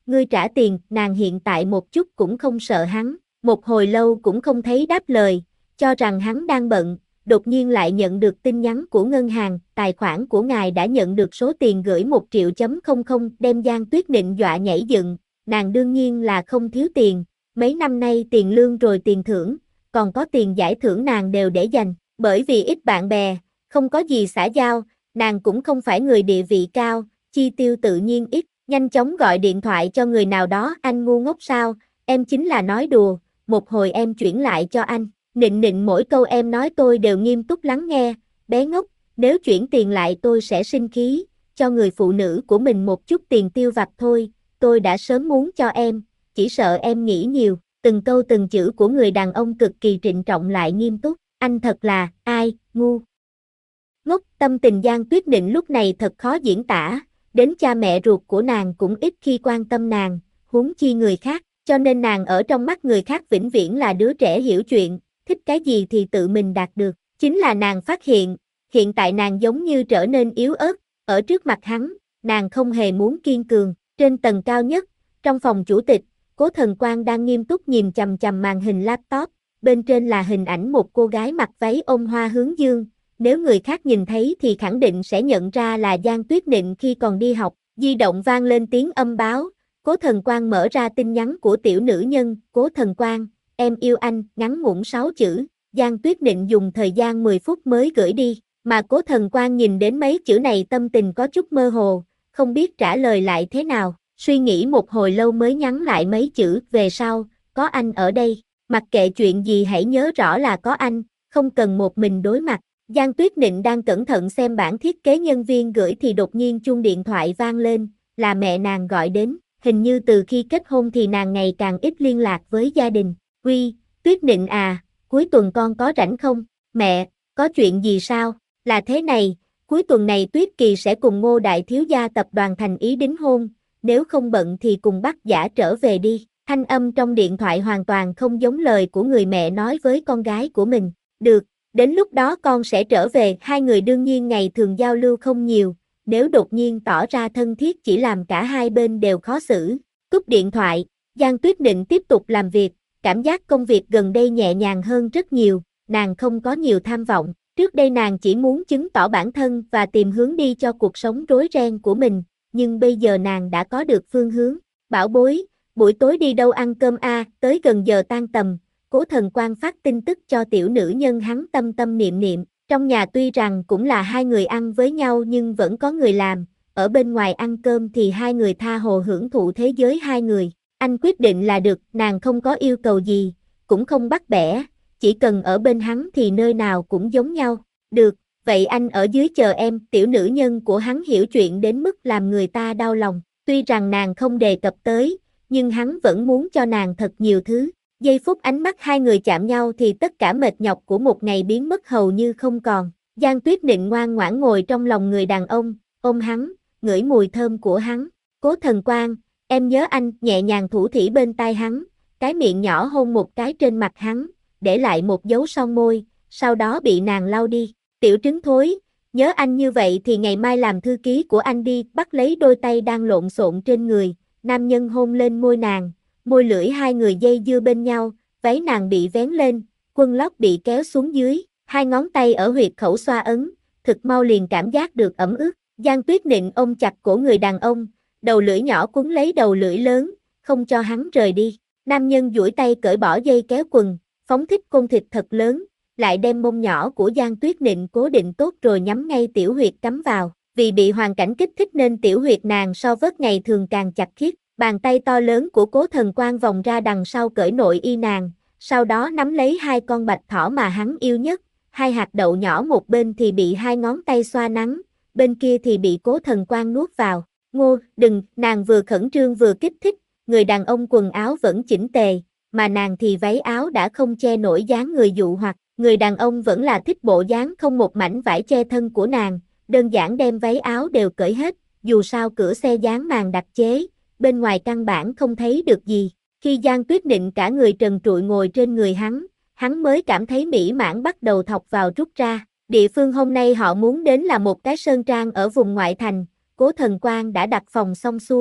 ngươi trả tiền, nàng hiện tại một chút cũng không sợ hắn, một hồi lâu cũng không thấy đáp lời, cho rằng hắn đang bận, đột nhiên lại nhận được tin nhắn của ngân hàng, tài khoản của ngài đã nhận được số tiền gửi một triệu chấm không không, đem Giang Tuyết Nịnh dọa nhảy dựng, nàng đương nhiên là không thiếu tiền, mấy năm nay tiền lương rồi tiền thưởng, còn có tiền giải thưởng nàng đều để dành, bởi vì ít bạn bè, không có gì xã giao, nàng cũng không phải người địa vị cao, chi tiêu tự nhiên ít, nhanh chóng gọi điện thoại cho người nào đó, anh ngu ngốc sao, em chính là nói đùa, một hồi em chuyển lại cho anh. Nịnh Nịnh mỗi câu em nói tôi đều nghiêm túc lắng nghe, bé ngốc, nếu chuyển tiền lại tôi sẽ sinh khí, cho người phụ nữ của mình một chút tiền tiêu vặt thôi, tôi đã sớm muốn cho em, chỉ sợ em nghĩ nhiều, từng câu từng chữ của người đàn ông cực kỳ trịnh trọng lại nghiêm túc, anh thật là, ai, ngu. Ngốc, tâm tình Giang Tuyết Nịnh lúc này thật khó diễn tả, đến cha mẹ ruột của nàng cũng ít khi quan tâm nàng, huống chi người khác, cho nên nàng ở trong mắt người khác vĩnh viễn là đứa trẻ hiểu chuyện, thích cái gì thì tự mình đạt được, chính là nàng phát hiện, hiện tại nàng giống như trở nên yếu ớt, ở trước mặt hắn, nàng không hề muốn kiên cường, trên tầng cao nhất, trong phòng chủ tịch, Cố Thần Quang đang nghiêm túc nhìn chằm chằm màn hình laptop, bên trên là hình ảnh một cô gái mặc váy ôm hoa hướng dương, nếu người khác nhìn thấy thì khẳng định sẽ nhận ra là Giang Tuyết Nịnh khi còn đi học, di động vang lên tiếng âm báo, Cố Thần Quang mở ra tin nhắn của tiểu nữ nhân, Cố Thần Quang, em yêu anh, ngắn ngủn sáu chữ, Giang Tuyết Nịnh dùng thời gian mười phút mới gửi đi, mà Cố Thần Quang nhìn đến mấy chữ này tâm tình có chút mơ hồ, không biết trả lời lại thế nào, suy nghĩ một hồi lâu mới nhắn lại mấy chữ, về sau, có anh ở đây, mặc kệ chuyện gì hãy nhớ rõ là có anh, không cần một mình đối mặt. Giang Tuyết Nịnh đang cẩn thận xem bản thiết kế nhân viên gửi thì đột nhiên chuông điện thoại vang lên, là mẹ nàng gọi đến, hình như từ khi kết hôn thì nàng ngày càng ít liên lạc với gia đình. Uy, Tuyết Nịnh à, cuối tuần con có rảnh không? Mẹ, có chuyện gì sao? Là thế này, cuối tuần này Tuyết Kỳ sẽ cùng Ngô Đại Thiếu Gia tập đoàn thành ý đính hôn, nếu không bận thì cùng bắt Giả trở về đi. Thanh âm trong điện thoại hoàn toàn không giống lời của người mẹ nói với con gái của mình. Được, đến lúc đó con sẽ trở về. Hai người đương nhiên ngày thường giao lưu không nhiều, nếu đột nhiên tỏ ra thân thiết chỉ làm cả hai bên đều khó xử. Cúp điện thoại, Giang Tuyết Nịnh tiếp tục làm việc, cảm giác công việc gần đây nhẹ nhàng hơn rất nhiều, nàng không có nhiều tham vọng. Trước đây nàng chỉ muốn chứng tỏ bản thân và tìm hướng đi cho cuộc sống rối ren của mình, nhưng bây giờ nàng đã có được phương hướng. Bảo bối, buổi tối đi đâu ăn cơm a? À, tới gần giờ tan tầm, Cố Thần Quang phát tin tức cho tiểu nữ nhân hắn tâm tâm niệm niệm. Trong nhà tuy rằng cũng là hai người ăn với nhau nhưng vẫn có người làm, ở bên ngoài ăn cơm thì hai người tha hồ hưởng thụ thế giới hai người. Anh quyết định là được, nàng không có yêu cầu gì, cũng không bắt bẻ, chỉ cần ở bên hắn thì nơi nào cũng giống nhau. Được, vậy anh ở dưới chờ em. Tiểu nữ nhân của hắn hiểu chuyện đến mức làm người ta đau lòng, tuy rằng nàng không đề cập tới, nhưng hắn vẫn muốn cho nàng thật nhiều thứ. Giây phút ánh mắt hai người chạm nhau thì tất cả mệt nhọc của một ngày biến mất hầu như không còn. Giang Tuyết Nịnh ngoan ngoãn ngồi trong lòng người đàn ông, ôm hắn, ngửi mùi thơm của hắn. Cố Thần Quang, em nhớ anh, nhẹ nhàng thủ thỉ bên tai hắn, cái miệng nhỏ hôn một cái trên mặt hắn, để lại một dấu son môi, sau đó bị nàng lau đi. Tiểu trứng thối, nhớ anh như vậy thì ngày mai làm thư ký của anh đi. Bắt lấy đôi tay đang lộn xộn trên người, nam nhân hôn lên môi nàng, môi lưỡi hai người dây dưa bên nhau, váy nàng bị vén lên, quần lót bị kéo xuống dưới, hai ngón tay ở huyệt khẩu xoa ấn, thực mau liền cảm giác được ẩm ướt. Giang Tuyết Nịnh ôm chặt cổ người đàn ông, đầu lưỡi nhỏ quấn lấy đầu lưỡi lớn, không cho hắn rời đi. Nam nhân duỗi tay cởi bỏ dây kéo quần, phóng thích côn thịt thật lớn, lại đem mông nhỏ của Giang Tuyết Nịnh cố định tốt rồi nhắm ngay tiểu huyệt cắm vào. Vì bị hoàn cảnh kích thích nên tiểu huyệt nàng so với ngày thường càng chặt khít. Bàn tay to lớn của Cố Thần Quang vòng ra đằng sau cởi nội y nàng, sau đó nắm lấy hai con bạch thỏ mà hắn yêu nhất, hai hạt đậu nhỏ một bên thì bị hai ngón tay xoa nắn, bên kia thì bị Cố Thần Quang nuốt vào. Ngô, đừng, nàng vừa khẩn trương vừa kích thích, người đàn ông quần áo vẫn chỉnh tề, mà nàng thì váy áo đã không che nổi dáng người dụ hoặc, người đàn ông vẫn là thích bộ dáng không một mảnh vải che thân của nàng, đơn giản đem váy áo đều cởi hết, dù sao cửa xe dán màn đặc chế, bên ngoài căn bản không thấy được gì. Khi Giang Tuyết Nịnh cả người trần trụi ngồi trên người hắn, hắn mới cảm thấy mỹ mãn bắt đầu thọc vào rút ra. Địa phương hôm nay họ muốn đến là một cái sơn trang ở vùng ngoại thành, Cố Thần Quang đã đặt phòng xong xuôi,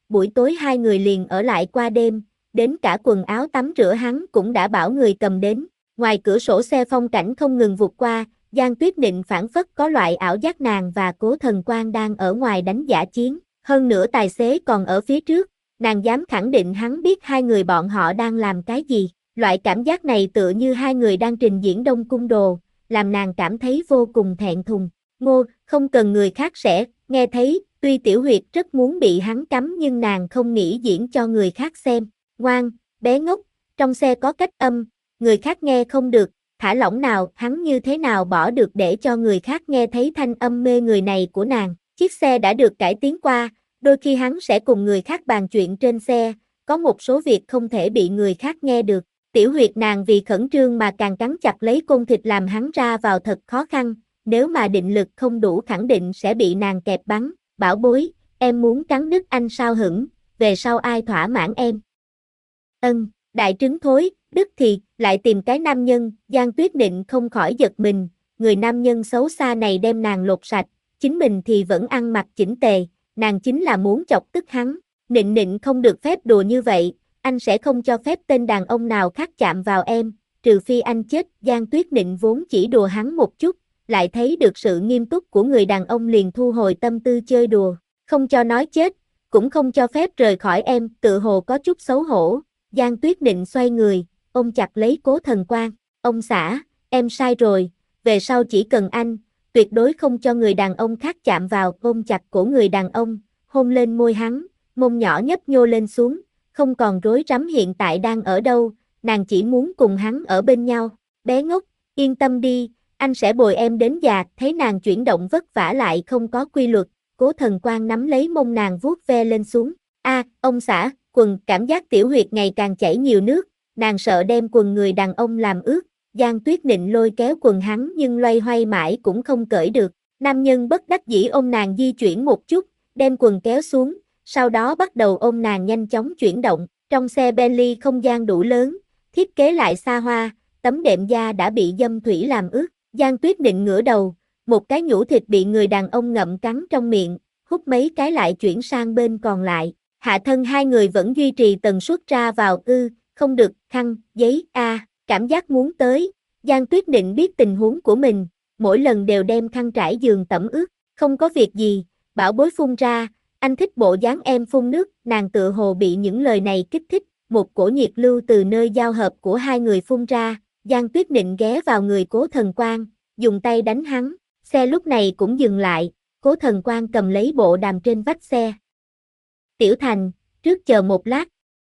buổi tối hai người liền ở lại qua đêm, đến cả quần áo tắm rửa hắn cũng đã bảo người cầm đến. Ngoài cửa sổ xe phong cảnh không ngừng vụt qua, Giang Tuyết Nịnh phảng phất có loại ảo giác nàng và Cố Thần Quang đang ở ngoài đánh dã chiến, hơn nữa tài xế còn ở phía trước, nàng dám khẳng định hắn biết hai người bọn họ đang làm cái gì. Loại cảm giác này tựa như hai người đang trình diễn Đông Cung Đồ, làm nàng cảm thấy vô cùng thẹn thùng. Ngô, không cần người khác sẽ nghe thấy, tuy Tiểu Huyệt rất muốn bị hắn cấm nhưng nàng không nghĩ diễn cho người khác xem. Ngoan, bé ngốc, trong xe có cách âm, người khác nghe không được, thả lỏng nào, hắn như thế nào bỏ được để cho người khác nghe thấy thanh âm mê người này của nàng. Chiếc xe đã được cải tiến qua, đôi khi hắn sẽ cùng người khác bàn chuyện trên xe, có một số việc không thể bị người khác nghe được. Tiểu Huyệt nàng vì khẩn trương mà càng cắn chặt lấy côn thịt làm hắn ra vào thật khó khăn, nếu mà định lực không đủ khẳng định sẽ bị nàng kẹp bắn. Bảo bối, em muốn cắn đứt anh sao hửng, về sau ai thỏa mãn em? Ân, đại trứng thối, đứt thì, lại tìm cái nam nhân, Giang Tuyết Nịnh không khỏi giật mình, người nam nhân xấu xa này đem nàng lột sạch, chính mình thì vẫn ăn mặc chỉnh tề, nàng chính là muốn chọc tức hắn. Nịnh Nịnh không được phép đùa như vậy, anh sẽ không cho phép tên đàn ông nào khác chạm vào em, trừ phi anh chết. Giang Tuyết Nịnh vốn chỉ đùa hắn một chút, lại thấy được sự nghiêm túc của người đàn ông liền thu hồi tâm tư chơi đùa, không cho nói chết, cũng không cho phép rời khỏi em, tự hồ có chút xấu hổ. Giang Tuyết Nịnh xoay người, ôm chặt lấy Cố Thần Quang, ông xã, em sai rồi, về sau chỉ cần anh, tuyệt đối không cho người đàn ông khác chạm vào. Ôm chặt cổ người đàn ông, hôn lên môi hắn, mông nhỏ nhấp nhô lên xuống, không còn rối rắm hiện tại đang ở đâu, nàng chỉ muốn cùng hắn ở bên nhau. Bé ngốc, yên tâm đi, anh sẽ bồi em đến già. Thấy nàng chuyển động vất vả lại không có quy luật, Cố Thần Quang nắm lấy mông nàng vuốt ve lên xuống. A, à, ông xã, quần, cảm giác Tiểu Huyệt ngày càng chảy nhiều nước, nàng sợ đem quần người đàn ông làm ướt. Giang Tuyết Nịnh lôi kéo quần hắn nhưng loay hoay mãi cũng không cởi được. Nam nhân bất đắc dĩ ôm nàng di chuyển một chút, đem quần kéo xuống, sau đó bắt đầu ôm nàng nhanh chóng chuyển động. Trong xe Bentley không gian đủ lớn, thiết kế lại xa hoa, tấm đệm da đã bị dâm thủy làm ướt. Giang Tuyết Nịnh ngửa đầu, một cái nhũ thịt bị người đàn ông ngậm cắn trong miệng, hút mấy cái lại chuyển sang bên còn lại. Hạ thân hai người vẫn duy trì tần suất ra vào. Ư, không được, khăn, giấy, a, à, cảm giác muốn tới. Giang Tuyết Nịnh biết tình huống của mình, mỗi lần đều đem khăn trải giường tẩm ướt. Không có việc gì, bảo bối phun ra, anh thích bộ dáng em phun nước. Nàng tựa hồ bị những lời này kích thích, một cổ nhiệt lưu từ nơi giao hợp của hai người phun ra. Giang Tuyết Nịnh ghé vào người Cố Thần Quang, dùng tay đánh hắn, xe lúc này cũng dừng lại, Cố Thần Quang cầm lấy bộ đàm trên vách xe. Tiểu Thành, trước chờ một lát.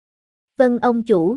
Vâng ông chủ.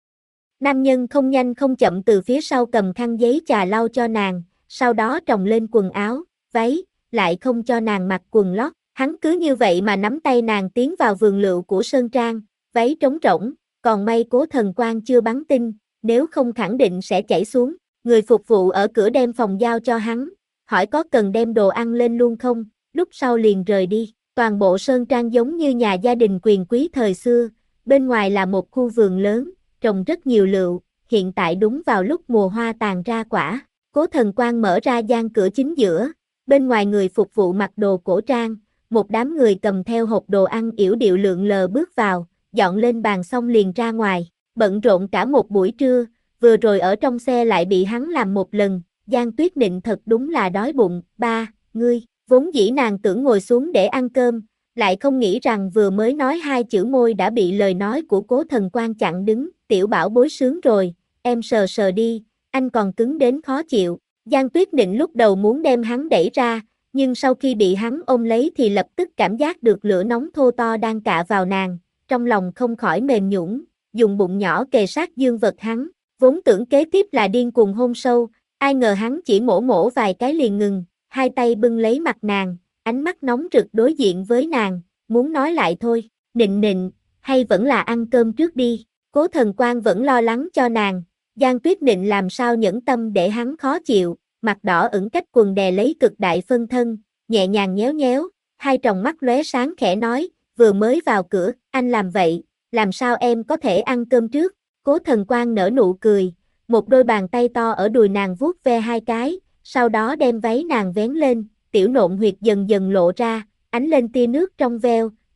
Nam nhân không nhanh không chậm từ phía sau cầm khăn giấy chà lau cho nàng, sau đó tròng lên quần áo, váy, lại không cho nàng mặc quần lót. Hắn cứ như vậy mà nắm tay nàng tiến vào vườn lựu của Sơn Trang, váy trống rỗng, còn may Cố Thần Quang chưa bắn tin, nếu không khẳng định sẽ chảy xuống. Người phục vụ ở cửa đem phòng giao cho hắn, hỏi có cần đem đồ ăn lên luôn không, lúc sau liền rời đi. Toàn bộ Sơn Trang giống như nhà gia đình quyền quý thời xưa, bên ngoài là một khu vườn lớn, trồng rất nhiều lựu, hiện tại đúng vào lúc mùa hoa tàn ra quả. Cố Thần Quang mở ra gian cửa chính giữa, bên ngoài người phục vụ mặc đồ cổ trang, một đám người cầm theo hộp đồ ăn yểu điệu lượn lờ bước vào, dọn lên bàn xong liền ra ngoài, bận rộn cả một buổi trưa, vừa rồi ở trong xe lại bị hắn làm một lần. Giang Tuyết Nịnh thật đúng là đói bụng. Ba, ngươi, vốn dĩ nàng tưởng ngồi xuống để ăn cơm, lại không nghĩ rằng vừa mới nói hai chữ môi đã bị lời nói của Cố Thần Quang chặn đứng. Tiểu bảo bối sướng rồi, em sờ sờ đi, anh còn cứng đến khó chịu. Giang Tuyết Nịnh lúc đầu muốn đem hắn đẩy ra, nhưng sau khi bị hắn ôm lấy thì lập tức cảm giác được lửa nóng thô to đang cạ vào nàng, trong lòng không khỏi mềm nhũn, dùng bụng nhỏ kề sát dương vật hắn, vốn tưởng kế tiếp là điên cuồng hôn sâu, ai ngờ hắn chỉ mổ mổ vài cái liền ngừng, hai tay bưng lấy mặt nàng, ánh mắt nóng rực đối diện với nàng, muốn nói lại thôi. Nịnh Nịnh, hay vẫn là ăn cơm trước đi. Cố Thần Quang vẫn lo lắng cho nàng, Giang Tuyết Nịnh làm sao nhẫn tâm để hắn khó chịu, mặt đỏ ửng cách quần đè lấy cực đại phân thân, nhẹ nhàng nhéo nhéo, hai tròng mắt lóe sáng khẽ nói, vừa mới vào cửa, anh làm vậy, làm sao em có thể ăn cơm trước. Cố Thần Quang nở nụ cười, một đôi bàn tay to ở đùi nàng vuốt ve hai cái, sau đó đem váy nàng vén lên, tiểu nộn huyệt dần dần lộ ra, ánh lên tia nước trong veo,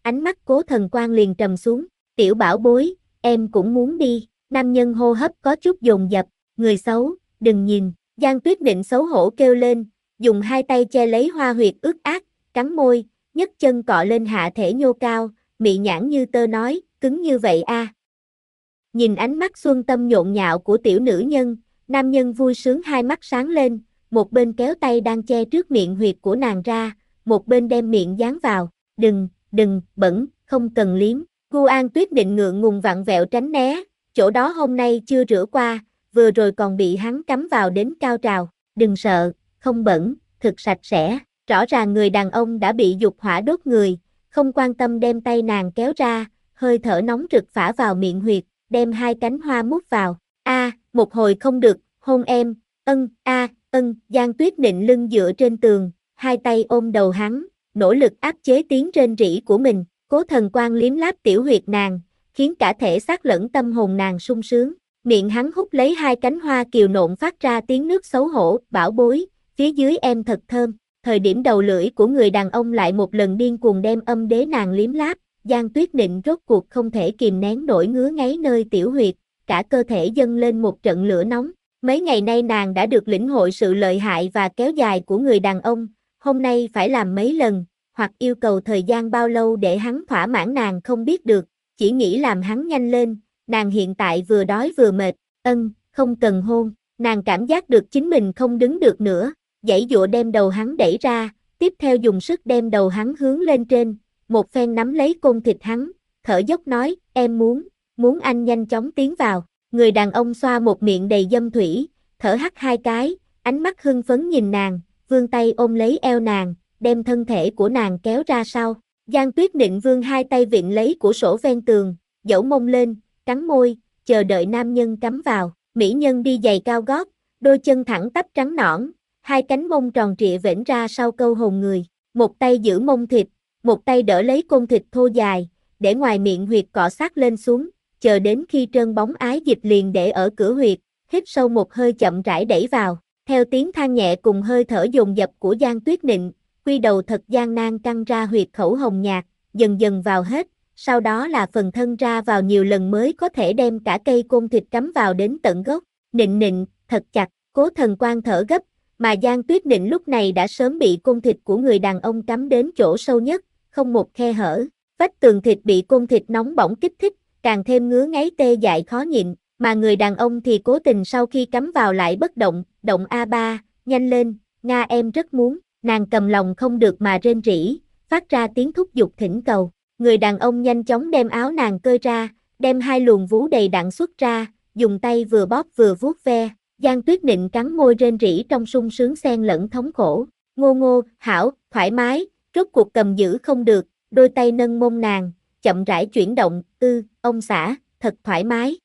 ánh mắt Cố Thần Quang liền trầm xuống, tiểu bảo bối, em cũng muốn đi, nam nhân hô hấp có chút dồn dập, người xấu, đừng nhìn, Giang Tuyết Định xấu hổ kêu lên, dùng hai tay che lấy hoa huyệt ướt át, cắn môi, nhấc chân cọ lên hạ thể nhô cao, mị nhãn như tơ nói, cứng như vậy a. À. Nhìn ánh mắt xuân tâm nhộn nhạo của tiểu nữ nhân, nam nhân vui sướng hai mắt sáng lên, một bên kéo tay đang che trước miệng huyệt của nàng ra, một bên đem miệng dán vào, đừng, đừng, bẩn, không cần liếm. Gu An Tuyết Định ngượng ngùng vặn vẹo tránh né, chỗ đó hôm nay chưa rửa qua, vừa rồi còn bị hắn cắm vào đến cao trào, đừng sợ, không bẩn, thực sạch sẽ, rõ ràng người đàn ông đã bị dục hỏa đốt người, không quan tâm đem tay nàng kéo ra, hơi thở nóng rực phả vào miệng huyệt, đem hai cánh hoa mút vào, a, à, một hồi không được, hôn em, ân, a, à, ân, Giang Tuyết Định lưng dựa trên tường, hai tay ôm đầu hắn, nỗ lực áp chế tiếng rên rỉ của mình, Cố Thần Quang liếm láp tiểu huyệt nàng, khiến cả thể xác lẫn tâm hồn nàng sung sướng, miệng hắn hút lấy hai cánh hoa kiều nộn phát ra tiếng nước xấu hổ, bảo bối, phía dưới em thật thơm, thời điểm đầu lưỡi của người đàn ông lại một lần điên cuồng đem âm đế nàng liếm láp, Giang Tuyết Định rốt cuộc không thể kìm nén nổi ngứa ngáy nơi tiểu huyệt, cả cơ thể dâng lên một trận lửa nóng, mấy ngày nay nàng đã được lĩnh hội sự lợi hại và kéo dài của người đàn ông, hôm nay phải làm mấy lần, hoặc yêu cầu thời gian bao lâu để hắn thỏa mãn nàng không biết được, chỉ nghĩ làm hắn nhanh lên, nàng hiện tại vừa đói vừa mệt, ân, không cần hôn, nàng cảm giác được chính mình không đứng được nữa, giãy giụa đem đầu hắn đẩy ra, tiếp theo dùng sức đem đầu hắn hướng lên trên, một phen nắm lấy côn thịt hắn, thở dốc nói, em muốn, muốn anh nhanh chóng tiến vào, người đàn ông xoa một miệng đầy dâm thủy, thở hắt hai cái, ánh mắt hưng phấn nhìn nàng, vươn tay ôm lấy eo nàng, đem thân thể của nàng kéo ra sau. Giang Tuyết Định vươn hai tay vịn lấy của sổ ven tường, dẫu mông lên, cắn môi, chờ đợi nam nhân cắm vào. Mỹ nhân đi giày cao gót, đôi chân thẳng tắp trắng nõn, hai cánh mông tròn trịa vểnh ra sau câu hồn người. Một tay giữ mông thịt, một tay đỡ lấy côn thịt thô dài, để ngoài miệng huyệt cọ sát lên xuống, chờ đến khi trơn bóng ái dịch liền để ở cửa huyệt, hít sâu một hơi chậm rãi đẩy vào. Theo tiếng than nhẹ cùng hơi thở dồn dập của Giang Tuyết Định, quy đầu thật gian nan căng ra huyệt khẩu hồng nhạt, dần dần vào hết, sau đó là phần thân ra vào nhiều lần mới có thể đem cả cây côn thịt cắm vào đến tận gốc. Nịnh nịnh, thật chặt, Cố Thần Quang thở gấp, mà Giang Tuyết Định lúc này đã sớm bị côn thịt của người đàn ông cắm đến chỗ sâu nhất, không một khe hở. Vách tường thịt bị côn thịt nóng bỏng kích thích, càng thêm ngứa ngáy tê dại khó nhịn, mà người đàn ông thì cố tình sau khi cắm vào lại bất động, động a ba, nhanh lên, Nga em rất muốn, nàng cầm lòng không được mà rên rỉ, phát ra tiếng thúc giục thỉnh cầu. Người đàn ông nhanh chóng đem áo nàng cơi ra, đem hai luồng vú đầy đặn xuất ra, dùng tay vừa bóp vừa vuốt ve. Giang Tuyết Định cắn môi rên rỉ trong sung sướng xen lẫn thống khổ. Ngô ngô, hảo, thoải mái, rốt cuộc cầm giữ không được, đôi tay nâng mông nàng, chậm rãi chuyển động, ư, ông xã, thật thoải mái.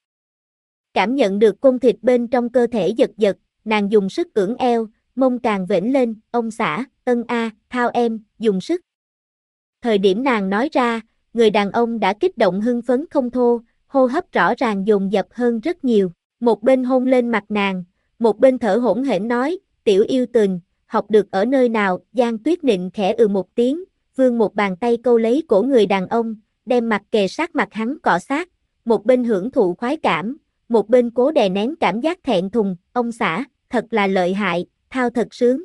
Cảm nhận được côn thịt bên trong cơ thể giật giật, nàng dùng sức ưỡn eo, mông càng vểnh lên, ông xã, ân a, thao em, dùng sức. Thời điểm nàng nói ra, người đàn ông đã kích động hưng phấn không thô, hô hấp rõ ràng dồn dập hơn rất nhiều. Một bên hôn lên mặt nàng, một bên thở hổn hển nói, tiểu yêu tình, học được ở nơi nào, Giang Tuyết Định khẽ ừ một tiếng, vươn một bàn tay câu lấy cổ người đàn ông, đem mặt kề sát mặt hắn cọ sát, một bên hưởng thụ khoái cảm, một bên cố đè nén cảm giác thẹn thùng, ông xã, thật là lợi hại, thao thật sướng.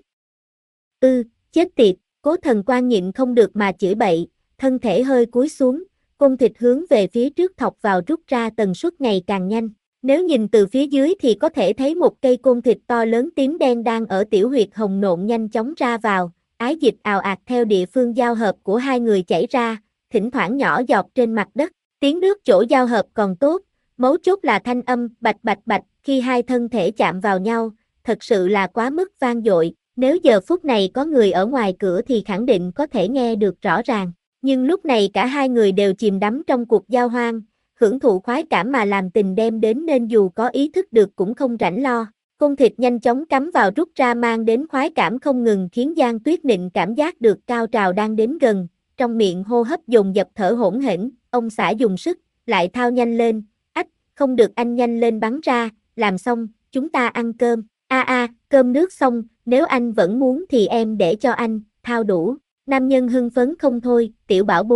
Ư, ừ, chết tiệt, Cố Thần Quang nhịn không được mà chửi bậy, thân thể hơi cúi xuống, côn thịt hướng về phía trước thọc vào rút ra tần suất ngày càng nhanh. Nếu nhìn từ phía dưới thì có thể thấy một cây côn thịt to lớn tím đen đang ở tiểu huyệt hồng nộn nhanh chóng ra vào, ái dịch ào ạt theo địa phương giao hợp của hai người chảy ra, thỉnh thoảng nhỏ giọt trên mặt đất, tiếng nước chỗ giao hợp còn tốt, mấu chốt là thanh âm bạch bạch bạch khi hai thân thể chạm vào nhau, thật sự là quá mức vang dội, nếu giờ phút này có người ở ngoài cửa thì khẳng định có thể nghe được rõ ràng, nhưng lúc này cả hai người đều chìm đắm trong cuộc giao hoan, hưởng thụ khoái cảm mà làm tình đem đến nên dù có ý thức được cũng không rảnh lo. Côn thịt nhanh chóng cắm vào rút ra mang đến khoái cảm không ngừng khiến Giang Tuyết Định cảm giác được cao trào đang đến gần, trong miệng hô hấp dồn dập thở hổn hển, ông xã dùng sức, lại thao nhanh lên, ách, không được anh nhanh lên bắn ra, làm xong, chúng ta ăn cơm, a a, cơm nước xong, nếu anh vẫn muốn thì em để cho anh, thao đủ. Nam nhân hưng phấn không thôi, tiểu bảo bối,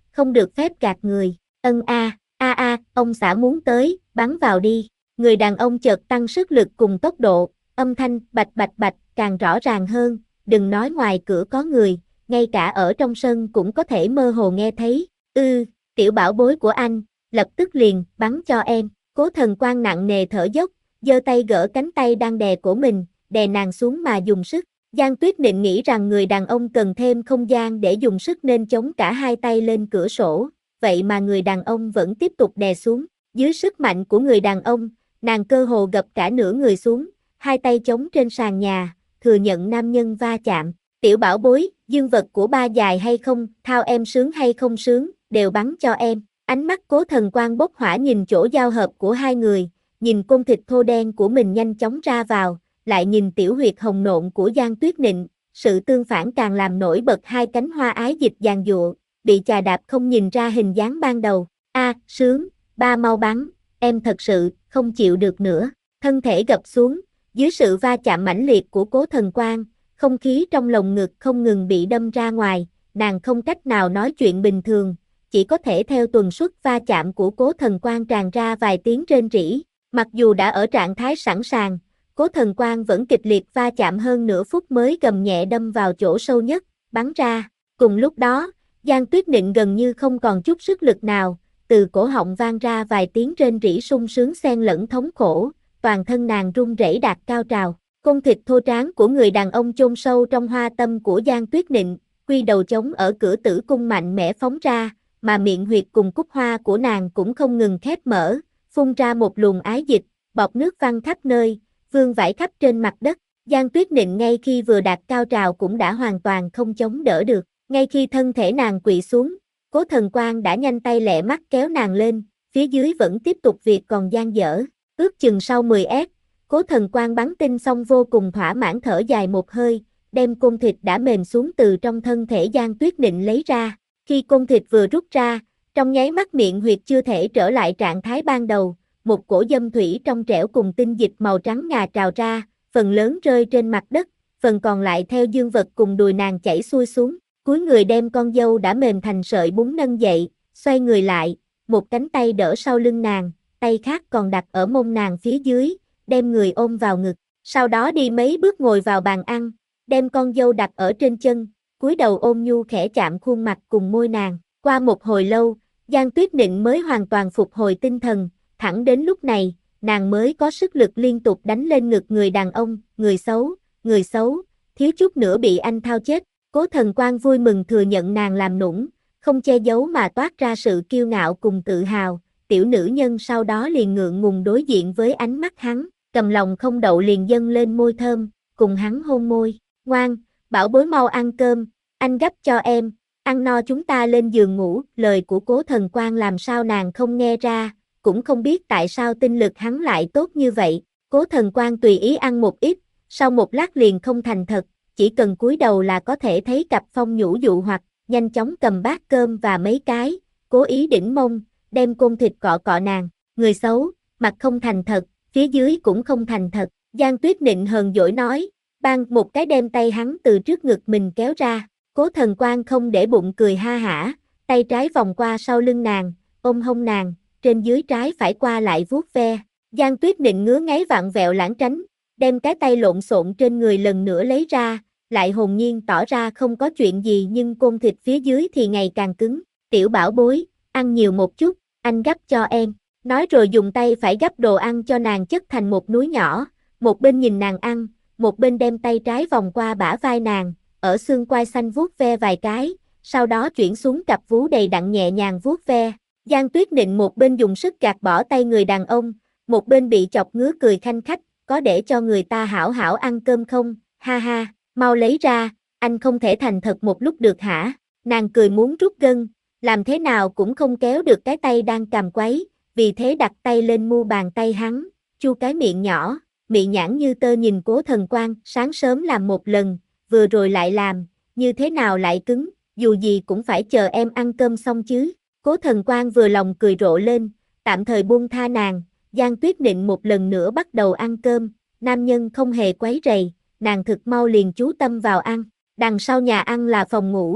không được phép gạt người. Ân a, a a, ông xã muốn tới, bắn vào đi. Người đàn ông chợt tăng sức lực cùng tốc độ, âm thanh bạch bạch bạch càng rõ ràng hơn, đừng nói ngoài cửa có người, ngay cả ở trong sân cũng có thể mơ hồ nghe thấy. Ư, tiểu bảo bối của anh, lập tức liền, bắn cho em. Cố Thần Quang nặng nề thở dốc, giơ tay gỡ cánh tay đang đè cổ mình, đè nàng xuống mà dùng sức. Giang Tuyết Nịnh nghĩ rằng người đàn ông cần thêm không gian để dùng sức nên chống cả hai tay lên cửa sổ, vậy mà người đàn ông vẫn tiếp tục đè xuống. Dưới sức mạnh của người đàn ông, nàng cơ hồ gập cả nửa người xuống, hai tay chống trên sàn nhà, thừa nhận nam nhân va chạm. Tiểu bảo bối, dương vật của ba dài hay không, thao em sướng hay không sướng, đều bắn cho em. Ánh mắt Cố Thần Quang bốc hỏa nhìn chỗ giao hợp của hai người, nhìn côn thịt thô đen của mình nhanh chóng ra vào, lại nhìn tiểu huyệt hồng nộn của Giang Tuyết Nịnh, sự tương phản càng làm nổi bật hai cánh hoa ái dịch giàn giụa, bị chà đạp không nhìn ra hình dáng ban đầu. A, sướng, ba mau bắn, em thật sự không chịu được nữa. Thân thể gập xuống, dưới sự va chạm mãnh liệt của Cố Thần Quang, không khí trong lồng ngực không ngừng bị đâm ra ngoài, nàng không cách nào nói chuyện bình thường, chỉ có thể theo tần suất va chạm của Cố Thần Quang tràn ra vài tiếng rên rỉ. Mặc dù đã ở trạng thái sẵn sàng, Cố Thần Quang vẫn kịch liệt va chạm hơn nửa phút mới gầm nhẹ đâm vào chỗ sâu nhất, bắn ra. Cùng lúc đó, Giang Tuyết Nịnh gần như không còn chút sức lực nào, từ cổ họng vang ra vài tiếng rên rỉ sung sướng xen lẫn thống khổ, toàn thân nàng run rẩy đạt cao trào. Côn thịt thô tráng của người đàn ông chôn sâu trong hoa tâm của Giang Tuyết Nịnh, quy đầu trống ở cửa tử cung mạnh mẽ phóng ra, mà miệng huyệt cùng cúc hoa của nàng cũng không ngừng khép mở, phun ra một luồng ái dịch, bọt nước văng khắp nơi, vương vãi khắp trên mặt đất. Giang Tuyết Nịnh ngay khi vừa đạt cao trào cũng đã hoàn toàn không chống đỡ được, ngay khi thân thể nàng quỵ xuống, Cố Thần Quang đã nhanh tay lẹ mắt kéo nàng lên, phía dưới vẫn tiếp tục việc còn dang dở. Ước chừng sau mười ép, Cố Thần Quang bắn tinh xong vô cùng thỏa mãn thở dài một hơi, đem côn thịt đã mềm xuống từ trong thân thể Giang Tuyết Nịnh lấy ra. Khi côn thịt vừa rút ra, trong nháy mắt miệng huyệt chưa thể trở lại trạng thái ban đầu, một cổ dâm thủy trong trẻo cùng tinh dịch màu trắng ngà trào ra, phần lớn rơi trên mặt đất, phần còn lại theo dương vật cùng đùi nàng chảy xuôi xuống. Cúi người đem con dâu đã mềm thành sợi bún nâng dậy, xoay người lại, một cánh tay đỡ sau lưng nàng, tay khác còn đặt ở mông nàng phía dưới, đem người ôm vào ngực. Sau đó đi mấy bước ngồi vào bàn ăn, đem con dâu đặt ở trên chân, cúi đầu ôm nhu khẽ chạm khuôn mặt cùng môi nàng. Qua một hồi lâu, Giang Tuyết Nịnh mới hoàn toàn phục hồi tinh thần, thẳng đến lúc này, nàng mới có sức lực liên tục đánh lên ngực người đàn ông, người xấu, người xấu, thiếu chút nữa bị anh thao chết. Cố Thần Quang vui mừng thừa nhận nàng làm nũng, không che giấu mà toát ra sự kiêu ngạo cùng tự hào, tiểu nữ nhân sau đó liền ngượng ngùng đối diện với ánh mắt hắn, cầm lòng không đậu liền dâng lên môi thơm, cùng hắn hôn môi. Ngoan, bảo bối mau ăn cơm, anh gấp cho em, ăn no chúng ta lên giường ngủ. Lời của Cố Thần Quang làm sao nàng không nghe ra, cũng không biết tại sao tinh lực hắn lại tốt như vậy. Cố Thần Quang tùy ý ăn một ít, sau một lát liền không thành thật, chỉ cần cúi đầu là có thể thấy cặp phong nhũ dụ hoặc, nhanh chóng cầm bát cơm và mấy cái, cố ý đỉnh mông, đem côn thịt cọ cọ nàng. Người xấu, mặt không thành thật, phía dưới cũng không thành thật. Giang Tuyết Nịnh hờn dỗi nói, bang một cái đem tay hắn từ trước ngực mình kéo ra. Cố Thần Quang không để bụng cười ha hả, tay trái vòng qua sau lưng nàng, ôm hông nàng, trên dưới trái phải qua lại vuốt ve. Giang Tuyết Nịnh ngứa ngáy vặn vẹo lảng tránh, đem cái tay lộn xộn trên người lần nữa lấy ra, lại hồn nhiên tỏ ra không có chuyện gì, nhưng côn thịt phía dưới thì ngày càng cứng. Tiểu bảo bối, ăn nhiều một chút, anh gấp cho em. Nói rồi dùng tay phải gấp đồ ăn cho nàng chất thành một núi nhỏ, một bên nhìn nàng ăn, một bên đem tay trái vòng qua bả vai nàng, ở xương quai xanh vuốt ve vài cái, sau đó chuyển xuống cặp vú đầy đặn nhẹ nhàng vuốt ve. Giang Tuyết Nịnh một bên dùng sức gạt bỏ tay người đàn ông, một bên bị chọc ngứa cười khanh khách, có để cho người ta hảo hảo ăn cơm không, ha ha, mau lấy ra, anh không thể thành thật một lúc được hả? Nàng cười muốn rút gân, làm thế nào cũng không kéo được cái tay đang cầm quấy, vì thế đặt tay lên mu bàn tay hắn, chu cái miệng nhỏ, miệng nhãn như tơ nhìn Cố Thần Quang, sáng sớm làm một lần, vừa rồi lại làm, như thế nào lại cứng, dù gì cũng phải chờ em ăn cơm xong chứ. Cố Thần Quang vừa lòng cười rộ lên, tạm thời buông tha nàng. Giang Tuyết Nịnh một lần nữa bắt đầu ăn cơm, nam nhân không hề quấy rầy, nàng thực mau liền chú tâm vào ăn. Đằng sau nhà ăn là phòng ngủ,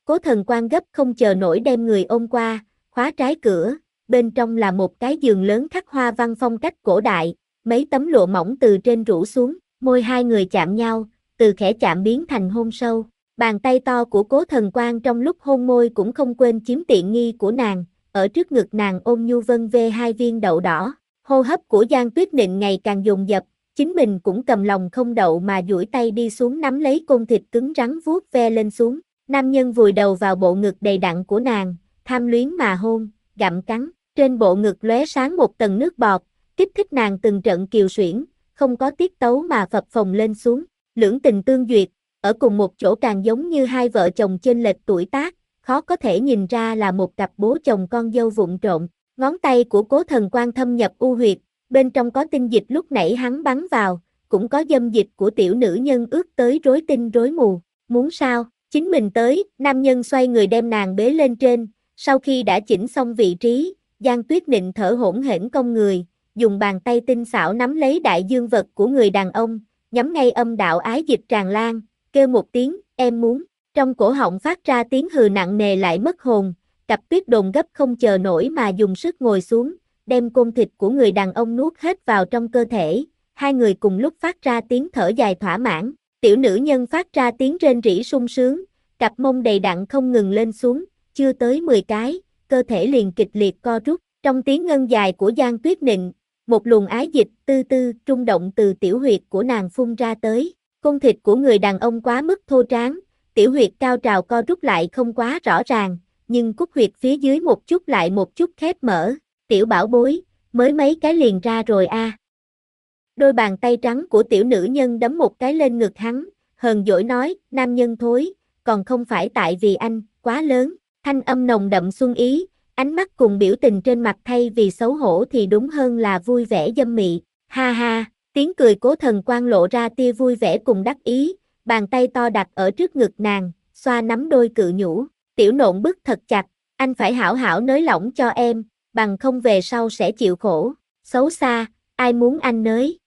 Cố Thần Quang gấp không chờ nổi đem người ôm qua, khóa trái cửa, bên trong là một cái giường lớn khắc hoa văn phong cách cổ đại, mấy tấm lụa mỏng từ trên rủ xuống, môi hai người chạm nhau, từ khẽ chạm biến thành hôn sâu. Bàn tay to của Cố Thần Quang trong lúc hôn môi cũng không quên chiếm tiện nghi của nàng, ở trước ngực nàng ôm nhu vân vê hai viên đậu đỏ. Hô hấp của Giang Tuyết Nịnh ngày càng dồn dập, chính mình cũng cầm lòng không đậu mà duỗi tay đi xuống nắm lấy côn thịt cứng rắn vuốt ve lên xuống. Nam nhân vùi đầu vào bộ ngực đầy đặn của nàng, tham luyến mà hôn, gặm cắn, trên bộ ngực lóe sáng một tầng nước bọt, kích thích nàng từng trận kiều suyễn, không có tiết tấu mà phập phồng lên xuống. Lưỡng tình tương duyệt, ở cùng một chỗ càng giống như hai vợ chồng chênh lệch tuổi tác, khó có thể nhìn ra là một cặp bố chồng con dâu vụng trộn. Ngón tay của Cố Thần Quang thâm nhập u huyệt, bên trong có tinh dịch lúc nãy hắn bắn vào, cũng có dâm dịch của tiểu nữ nhân ướt tới rối tinh rối mù. Muốn sao? Chính mình tới, nam nhân xoay người đem nàng bế lên trên, sau khi đã chỉnh xong vị trí, Giang Tuyết Nịnh thở hổn hển cong người, dùng bàn tay tinh xảo nắm lấy đại dương vật của người đàn ông, nhắm ngay âm đạo ái dịch tràn lan, kêu một tiếng, em muốn, trong cổ họng phát ra tiếng hừ nặng nề lại mất hồn, cặp Tuyết Đồn gấp không chờ nổi mà dùng sức ngồi xuống, đem côn thịt của người đàn ông nuốt hết vào trong cơ thể, hai người cùng lúc phát ra tiếng thở dài thỏa mãn, tiểu nữ nhân phát ra tiếng rên rỉ sung sướng, cặp mông đầy đặn không ngừng lên xuống, chưa tới mười cái, cơ thể liền kịch liệt co rút, trong tiếng ngân dài của Giang Tuyết Nịnh, một luồng ái dịch tư tư trung động từ tiểu huyệt của nàng phun ra tới, côn thịt của người đàn ông quá mức thô tráng, tiểu huyệt cao trào co rút lại không quá rõ ràng, nhưng cúc huyệt phía dưới một chút lại một chút khép mở, tiểu bảo bối, mới mấy cái liền ra rồi a. À. Đôi bàn tay trắng của tiểu nữ nhân đấm một cái lên ngực hắn, hờn dỗi nói, nam nhân thối, còn không phải tại vì anh, quá lớn, thanh âm nồng đậm xuân ý, ánh mắt cùng biểu tình trên mặt thay vì xấu hổ thì đúng hơn là vui vẻ dâm mị, ha ha, tiếng cười Cố Thần Quang lộ ra tia vui vẻ cùng đắc ý, bàn tay to đặt ở trước ngực nàng, xoa nắm đôi cự nhũ, tiểu nộn bức thật chặt, anh phải hảo hảo nới lỏng cho em, bằng không về sau sẽ chịu khổ, xấu xa, ai muốn anh nới.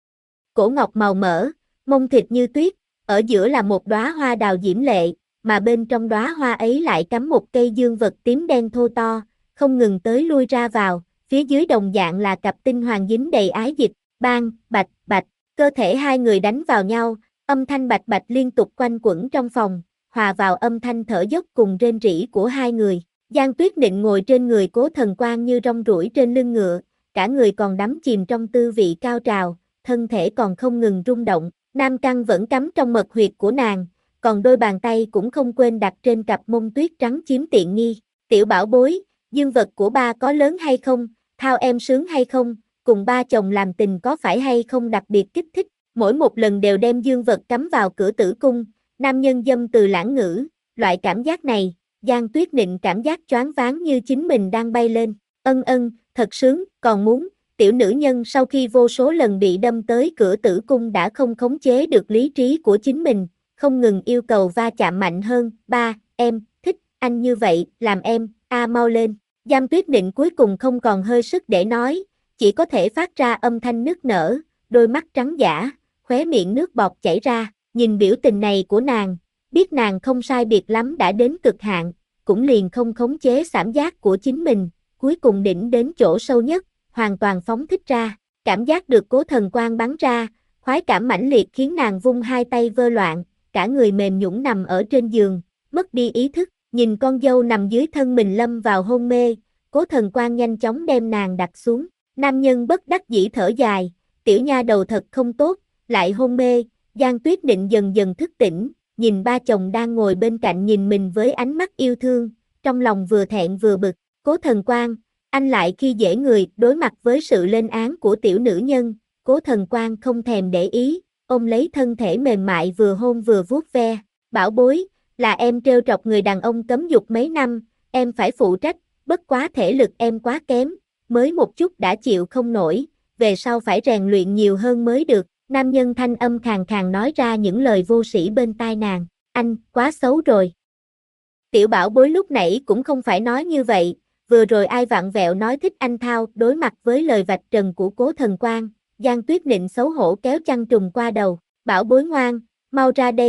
Cổ ngọc màu mỡ, mông thịt như tuyết, ở giữa là một đóa hoa đào diễm lệ, mà bên trong đóa hoa ấy lại cắm một cây dương vật tím đen thô to, không ngừng tới lui ra vào, phía dưới đồng dạng là cặp tinh hoàng dính đầy ái dịch, bang, bạch, bạch, cơ thể hai người đánh vào nhau, âm thanh bạch bạch liên tục quanh quẩn trong phòng, hòa vào âm thanh thở dốc cùng rên rỉ của hai người. Giang Tuyết Nịnh ngồi trên người Cố Thần Quang như rong ruổi trên lưng ngựa, cả người còn đắm chìm trong tư vị cao trào, thân thể còn không ngừng rung động, nam căn vẫn cắm trong mật huyệt của nàng, còn đôi bàn tay cũng không quên đặt trên cặp mông tuyết trắng chiếm tiện nghi. Tiểu bảo bối, dương vật của ba có lớn hay không, thao em sướng hay không, cùng ba chồng làm tình có phải hay không đặc biệt kích thích, mỗi một lần đều đem dương vật cắm vào cửa tử cung, nam nhân dâm từ lãng ngữ, loại cảm giác này, Giang Tuyết Nịnh cảm giác choáng váng như chính mình đang bay lên, ân ân, thật sướng, còn muốn, tiểu nữ nhân sau khi vô số lần bị đâm tới cửa tử cung đã không khống chế được lý trí của chính mình, không ngừng yêu cầu va chạm mạnh hơn, ba, em, thích, anh như vậy, làm em, a mau lên, Giang Tuyết Nịnh cuối cùng không còn hơi sức để nói, chỉ có thể phát ra âm thanh nức nở, đôi mắt trắng dã, khóe miệng nước bọt chảy ra, nhìn biểu tình này của nàng, biết nàng không sai biệt lắm đã đến cực hạn, cũng liền không khống chế cảm giác của chính mình, cuối cùng đỉnh đến chỗ sâu nhất, hoàn toàn phóng thích ra, cảm giác được Cố Thần Quang bắn ra, khoái cảm mãnh liệt khiến nàng vung hai tay vơ loạn, cả người mềm nhũn nằm ở trên giường, mất đi ý thức, nhìn con dâu nằm dưới thân mình lâm vào hôn mê, Cố Thần Quang nhanh chóng đem nàng đặt xuống, nam nhân bất đắc dĩ thở dài, tiểu nha đầu thật không tốt, lại hôn mê, Giang Tuyết Nịnh dần dần thức tỉnh, nhìn ba chồng đang ngồi bên cạnh nhìn mình với ánh mắt yêu thương, trong lòng vừa thẹn vừa bực, Cố Thần Quang, anh lại khi dễ người, đối mặt với sự lên án của tiểu nữ nhân, Cố Thần Quang không thèm để ý, ôm lấy thân thể mềm mại vừa hôn vừa vuốt ve, bảo bối, là em trêu trọc người đàn ông cấm dục mấy năm, em phải phụ trách, bất quá thể lực em quá kém, mới một chút đã chịu không nổi, về sau phải rèn luyện nhiều hơn mới được, nam nhân thanh âm khàn khàn nói ra những lời vô sĩ bên tai nàng, anh, quá xấu rồi. Tiểu bảo bối lúc nãy cũng không phải nói như vậy, vừa rồi ai vặn vẹo nói thích anh thao, đối mặt với lời vạch trần của Cố Thần Quang, Giang Tuyết Nịnh xấu hổ kéo chăn trùm qua đầu, bảo bối ngoan, mau ra đây,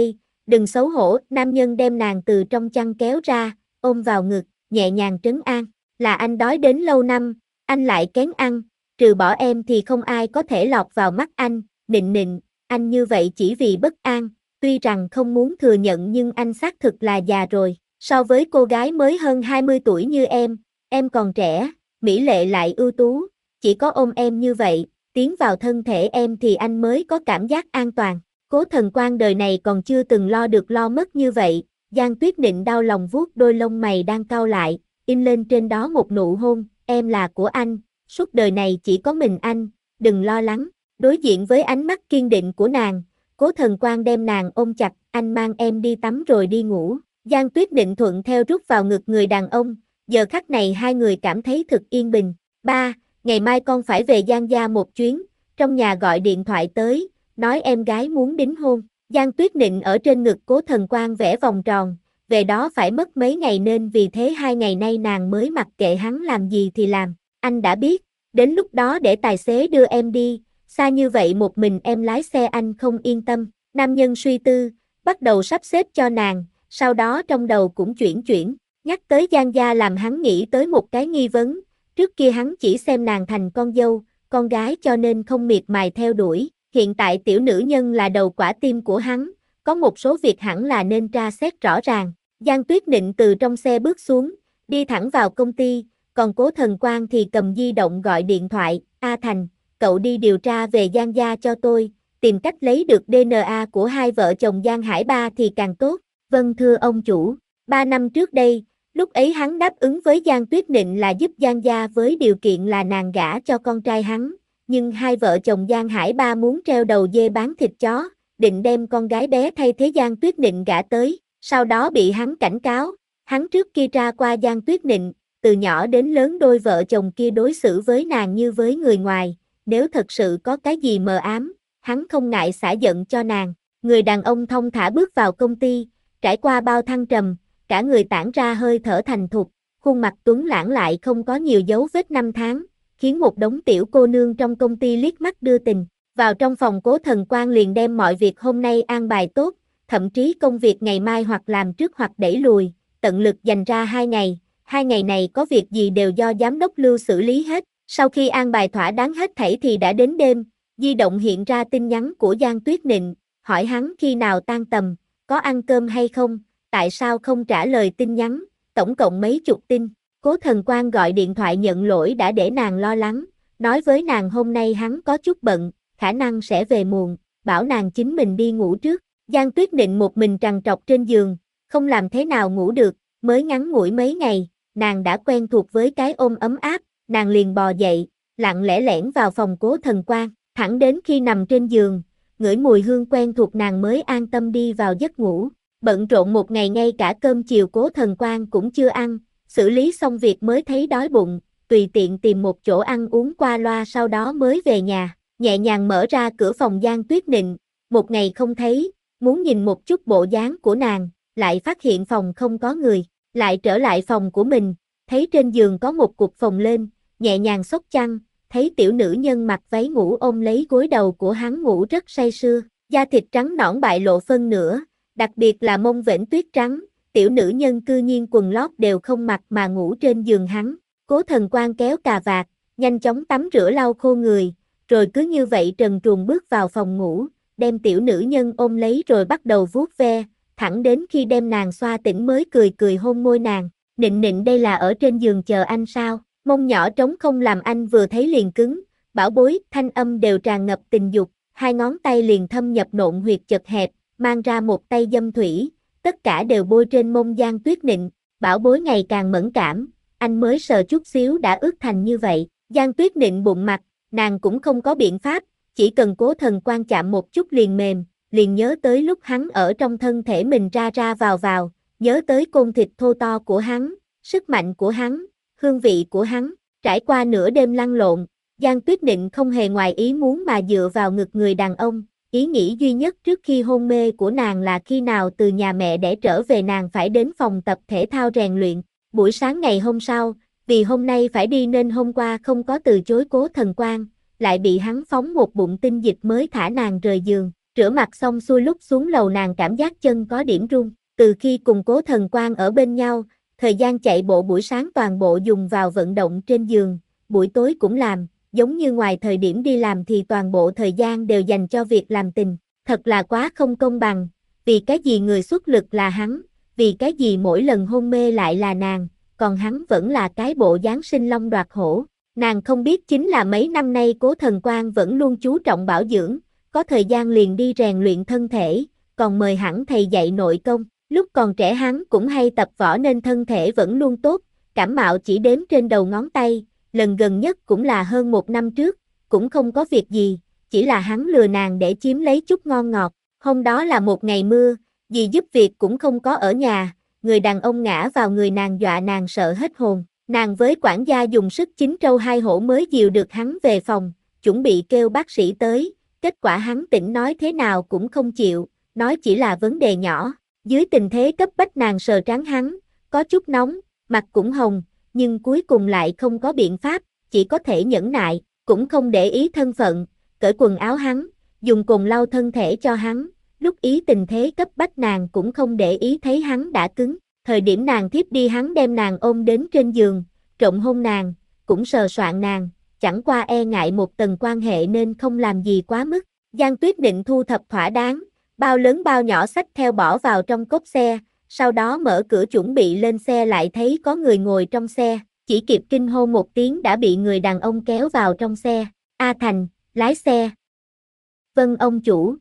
đừng xấu hổ, nam nhân đem nàng từ trong chăn kéo ra, ôm vào ngực, nhẹ nhàng trấn an, là anh đói đến lâu năm, anh lại kén ăn, trừ bỏ em thì không ai có thể lọt vào mắt anh, nịnh nịnh, anh như vậy chỉ vì bất an, tuy rằng không muốn thừa nhận nhưng anh xác thực là già rồi, so với cô gái mới hơn hai mươi tuổi như em, em còn trẻ, mỹ lệ lại ưu tú, chỉ có ôm em như vậy, tiến vào thân thể em thì anh mới có cảm giác an toàn. Cố Thần Quang đời này còn chưa từng lo được lo mất như vậy, Giang Tuyết Nịnh đau lòng vuốt đôi lông mày đang cau lại, in lên trên đó một nụ hôn, em là của anh, suốt đời này chỉ có mình anh, đừng lo lắng. Đối diện với ánh mắt kiên định của nàng, Cố Thần Quang đem nàng ôm chặt, anh mang em đi tắm rồi đi ngủ. Giang Tuyết Nịnh thuận theo rút vào ngực người đàn ông, giờ khắc này hai người cảm thấy thực yên bình. Ba, ngày mai con phải về Giang gia một chuyến, trong nhà gọi điện thoại tới, nói em gái muốn đính hôn. Giang Tuyết Nịnh ở trên ngực Cố Thần Quang vẽ vòng tròn, về đó phải mất mấy ngày nên vì thế hai ngày nay nàng mới mặc kệ hắn làm gì thì làm. Anh đã biết, đến lúc đó để tài xế đưa em đi, xa như vậy một mình em lái xe anh không yên tâm. Nam nhân suy tư, bắt đầu sắp xếp cho nàng, sau đó trong đầu cũng chuyển chuyển, nhắc tới Giang gia làm hắn nghĩ tới một cái nghi vấn, trước kia hắn chỉ xem nàng thành con dâu, con gái cho nên không miệt mài theo đuổi, hiện tại tiểu nữ nhân là đầu quả tim của hắn, có một số việc hẳn là nên tra xét rõ ràng. Giang Tuyết Nịnh từ trong xe bước xuống, đi thẳng vào công ty, còn Cố Thần Quang thì cầm di động gọi điện thoại, A Thành, cậu đi điều tra về Giang gia cho tôi, tìm cách lấy được đê en a của hai vợ chồng Giang Hải Ba thì càng tốt. Vâng thưa ông chủ, ba năm trước đây, lúc ấy hắn đáp ứng với Giang Tuyết Nịnh là giúp Giang gia với điều kiện là nàng gả cho con trai hắn, nhưng hai vợ chồng Giang Hải Ba muốn treo đầu dê bán thịt chó, định đem con gái bé thay thế Giang Tuyết Nịnh gả tới, sau đó bị hắn cảnh cáo, hắn trước kia tra qua Giang Tuyết Nịnh, từ nhỏ đến lớn đôi vợ chồng kia đối xử với nàng như với người ngoài, nếu thật sự có cái gì mờ ám, hắn không ngại xả giận cho nàng. Người đàn ông thong thả bước vào công ty, trải qua bao thăng trầm, cả người tản ra hơi thở thành thục, khuôn mặt tuấn lãng lại không có nhiều dấu vết năm tháng, khiến một đống tiểu cô nương trong công ty liếc mắt đưa tình. Vào trong phòng Cố Thần Quang liền đem mọi việc hôm nay an bài tốt, thậm chí công việc ngày mai hoặc làm trước hoặc đẩy lùi, tận lực dành ra hai ngày, hai ngày này có việc gì đều do giám đốc Lưu xử lý hết. Sau khi an bài thỏa đáng hết thảy thì đã đến đêm, di động hiện ra tin nhắn của Giang Tuyết Nịnh, hỏi hắn khi nào tan tầm, có ăn cơm hay không, tại sao không trả lời tin nhắn, tổng cộng mấy chục tin. Cố Thần Quang gọi điện thoại nhận lỗi đã để nàng lo lắng, nói với nàng hôm nay hắn có chút bận, khả năng sẽ về muộn, bảo nàng chính mình đi ngủ trước. Giang Tuyết Nịnh một mình trằn trọc trên giường, không làm thế nào ngủ được, mới ngắn ngủi mấy ngày, nàng đã quen thuộc với cái ôm ấm áp, nàng liền bò dậy, lặng lẽ lẻn vào phòng Cố Thần Quang, thẳng đến khi nằm trên giường, ngửi mùi hương quen thuộc nàng mới an tâm đi vào giấc ngủ. Bận rộn một ngày ngay cả cơm chiều Cố Thần Quang cũng chưa ăn, xử lý xong việc mới thấy đói bụng, tùy tiện tìm một chỗ ăn uống qua loa sau đó mới về nhà, nhẹ nhàng mở ra cửa phòng Giang Tuyết Nịnh, một ngày không thấy, muốn nhìn một chút bộ dáng của nàng, lại phát hiện phòng không có người, lại trở lại phòng của mình, thấy trên giường có một cục phồng lên, nhẹ nhàng xốc chăn, thấy tiểu nữ nhân mặc váy ngủ ôm lấy gối đầu của hắn ngủ rất say sưa, da thịt trắng nõn bại lộ phân nửa, đặc biệt là mông vểnh tuyết trắng, tiểu nữ nhân cư nhiên quần lót đều không mặc mà ngủ trên giường hắn. Cố Thần Quang kéo cà vạt, nhanh chóng tắm rửa lau khô người, rồi cứ như vậy trần truồng bước vào phòng ngủ, đem tiểu nữ nhân ôm lấy rồi bắt đầu vuốt ve, thẳng đến khi đem nàng xoa tỉnh mới cười cười hôn môi nàng. Nịnh Nịnh đây là ở trên giường chờ anh sao? Mông nhỏ trống không làm anh vừa thấy liền cứng, bảo bối, thanh âm đều tràn ngập tình dục, hai ngón tay liền thâm nhập nộn huyệt chật hẹp, mang ra một tay dâm thủy, tất cả đều bôi trên mông Giang Tuyết Nịnh, bảo bối ngày càng mẫn cảm, anh mới sờ chút xíu đã ướt thành như vậy. Giang Tuyết Nịnh bụng mặt, nàng cũng không có biện pháp, chỉ cần Cố Thần Quang chạm một chút liền mềm, liền nhớ tới lúc hắn ở trong thân thể mình ra ra vào vào, nhớ tới côn thịt thô to của hắn, sức mạnh của hắn, hương vị của hắn. Trải qua nửa đêm lăn lộn, Giang Tuyết Nịnh không hề ngoài ý muốn mà dựa vào ngực người đàn ông, ý nghĩ duy nhất trước khi hôn mê của nàng là khi nào từ nhà mẹ để trở về nàng phải đến phòng tập thể thao rèn luyện. Buổi sáng ngày hôm sau, vì hôm nay phải đi nên hôm qua không có từ chối Cố Thần Quang, lại bị hắn phóng một bụng tinh dịch mới thả nàng rời giường. Rửa mặt xong xuôi lúc xuống lầu nàng cảm giác chân có điểm run, từ khi cùng Cố Thần Quang ở bên nhau, thời gian chạy bộ buổi sáng toàn bộ dùng vào vận động trên giường, buổi tối cũng làm, giống như ngoài thời điểm đi làm thì toàn bộ thời gian đều dành cho việc làm tình, thật là quá không công bằng, vì cái gì người xuất lực là hắn, vì cái gì mỗi lần hôn mê lại là nàng, còn hắn vẫn là cái bộ dáng sinh long đoạt hổ. Nàng không biết chính là mấy năm nay Cố Thần Quang vẫn luôn chú trọng bảo dưỡng, có thời gian liền đi rèn luyện thân thể, còn mời hẳn thầy dạy nội công, lúc còn trẻ hắn cũng hay tập võ nên thân thể vẫn luôn tốt, cảm mạo chỉ đếm trên đầu ngón tay, lần gần nhất cũng là hơn một năm trước, cũng không có việc gì, chỉ là hắn lừa nàng để chiếm lấy chút ngon ngọt, hôm đó là một ngày mưa, dì giúp việc cũng không có ở nhà, người đàn ông ngã vào người nàng dọa nàng sợ hết hồn. Nàng với quản gia dùng sức chín trâu hai hổ mới dìu được hắn về phòng, chuẩn bị kêu bác sĩ tới, kết quả hắn tỉnh nói thế nào cũng không chịu, nói chỉ là vấn đề nhỏ. Dưới tình thế cấp bách nàng sờ trán hắn, có chút nóng, mặt cũng hồng, nhưng cuối cùng lại không có biện pháp, chỉ có thể nhẫn nại, cũng không để ý thân phận, cởi quần áo hắn, dùng cồn lau thân thể cho hắn, lúc ý tình thế cấp bách nàng cũng không để ý thấy hắn đã cứng. Thời điểm nàng thiếp đi hắn đem nàng ôm đến trên giường, trộm hôn nàng, cũng sờ soạng nàng, chẳng qua e ngại một tầng quan hệ nên không làm gì quá mức. Giang Tuyết định thu thập thỏa đáng, bao lớn bao nhỏ xách theo bỏ vào trong cốp xe, sau đó mở cửa chuẩn bị lên xe lại thấy có người ngồi trong xe, chỉ kịp kinh hô một tiếng đã bị người đàn ông kéo vào trong xe. A Thành, lái xe. Vâng ông chủ.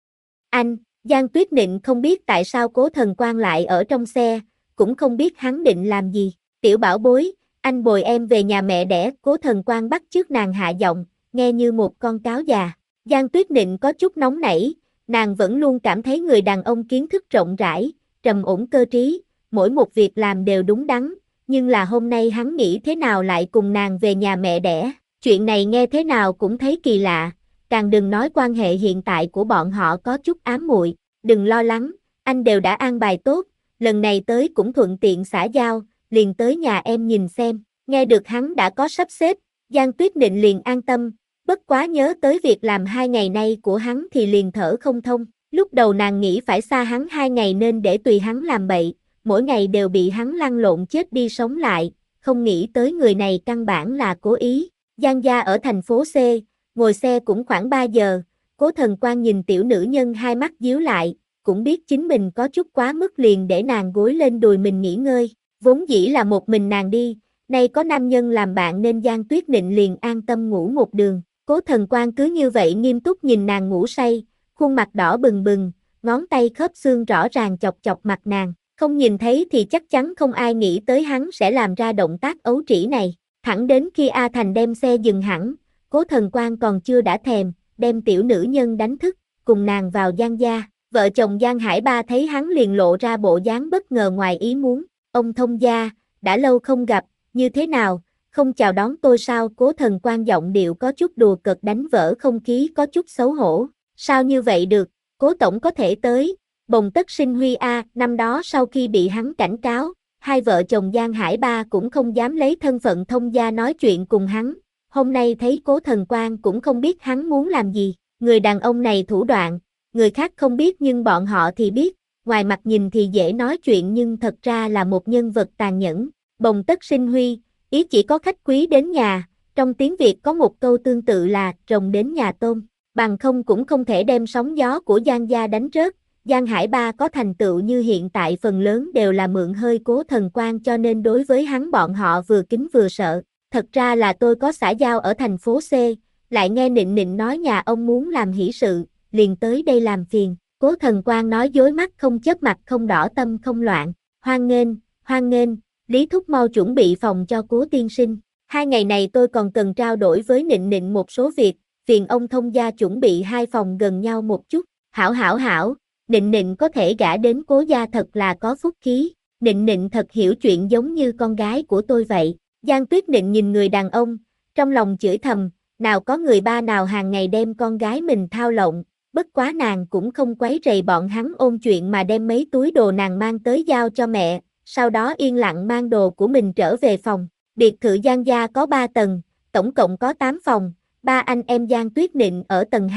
Anh. Giang Tuyết Nịnh không biết tại sao Cố Thần Quang lại ở trong xe, cũng không biết hắn định làm gì. Tiểu bảo bối, anh bồi em về nhà mẹ đẻ. Cố Thần Quang bắt chước nàng hạ giọng, nghe như một con cáo già. Giang Tuyết Nịnh có chút nóng nảy, nàng vẫn luôn cảm thấy người đàn ông kiến thức rộng rãi, trầm ổn cơ trí, mỗi một việc làm đều đúng đắn, nhưng là hôm nay hắn nghĩ thế nào lại cùng nàng về nhà mẹ đẻ, chuyện này nghe thế nào cũng thấy kỳ lạ. Càng đừng nói quan hệ hiện tại của bọn họ có chút ám muội. Đừng lo lắng, anh đều đã an bài tốt, lần này tới cũng thuận tiện xã giao, liền tới nhà em nhìn xem. Nghe được hắn đã có sắp xếp, Giang Tuyết Nịnh liền an tâm, bất quá nhớ tới việc làm hai ngày nay của hắn thì liền thở không thông. Lúc đầu nàng nghĩ phải xa hắn hai ngày nên để tùy hắn làm bậy, mỗi ngày đều bị hắn lăn lộn chết đi sống lại, không nghĩ tới người này căn bản là cố ý. Giang gia ở thành phố C, ngồi xe cũng khoảng ba giờ, Cố Thần Quang nhìn tiểu nữ nhân hai mắt díu lại, cũng biết chính mình có chút quá mức liền để nàng gối lên đùi mình nghỉ ngơi, vốn dĩ là một mình nàng đi, nay có nam nhân làm bạn nên Giang Tuyết Nịnh liền an tâm ngủ một đường. Cố Thần Quang cứ như vậy nghiêm túc nhìn nàng ngủ say, khuôn mặt đỏ bừng bừng, ngón tay khớp xương rõ ràng chọc chọc mặt nàng, không nhìn thấy thì chắc chắn không ai nghĩ tới hắn sẽ làm ra động tác ấu trĩ này, thẳng đến khi A Thành đem xe dừng hẳn, Cố Thần Quang còn chưa đã thèm, đem tiểu nữ nhân đánh thức, cùng nàng vào Giang gia. Vợ chồng Giang Hải Ba thấy hắn liền lộ ra bộ dáng bất ngờ ngoài ý muốn. Ông thông gia, đã lâu không gặp, như thế nào, không chào đón tôi sao? Cố Thần Quang giọng điệu có chút đùa cợt đánh vỡ không khí có chút xấu hổ. Sao như vậy được, Cố tổng có thể tới, bồng tất sinh huy a. Năm đó sau khi bị hắn cảnh cáo, hai vợ chồng Giang Hải Ba cũng không dám lấy thân phận thông gia nói chuyện cùng hắn. Hôm nay thấy Cố Thần Quang cũng không biết hắn muốn làm gì, người đàn ông này thủ đoạn, người khác không biết nhưng bọn họ thì biết, ngoài mặt nhìn thì dễ nói chuyện nhưng thật ra là một nhân vật tàn nhẫn. Bồng tất sinh huy, ý chỉ có khách quý đến nhà, trong tiếng Việt có một câu tương tự là rồng đến nhà tôm, bằng không cũng không thể đem sóng gió của Giang gia đánh rớt. Giang Hải Ba có thành tựu như hiện tại phần lớn đều là mượn hơi Cố Thần Quang cho nên đối với hắn bọn họ vừa kính vừa sợ. Thật ra là tôi có xã giao ở thành phố C, lại nghe Nịnh Nịnh nói nhà ông muốn làm hỷ sự, liền tới đây làm phiền. Cố Thần Quang nói dối mắt không chớp mặt không đỏ tâm không loạn. Hoan nghênh, hoan nghênh, Lý Thúc mau chuẩn bị phòng cho Cố tiên sinh. Hai ngày này tôi còn cần trao đổi với Nịnh Nịnh một số việc, phiền ông thông gia chuẩn bị hai phòng gần nhau một chút. Hảo hảo hảo, Nịnh Nịnh có thể gả đến Cố gia thật là có phúc khí. Nịnh Nịnh thật hiểu chuyện giống như con gái của tôi vậy. Giang Tuyết Nịnh nhìn người đàn ông, trong lòng chửi thầm, nào có người ba nào hàng ngày đem con gái mình thao lộng, bất quá nàng cũng không quấy rầy bọn hắn ôn chuyện mà đem mấy túi đồ nàng mang tới giao cho mẹ, sau đó yên lặng mang đồ của mình trở về phòng. Biệt thự Giang gia có ba tầng, tổng cộng có tám phòng, ba anh em Giang Tuyết Nịnh ở tầng hai,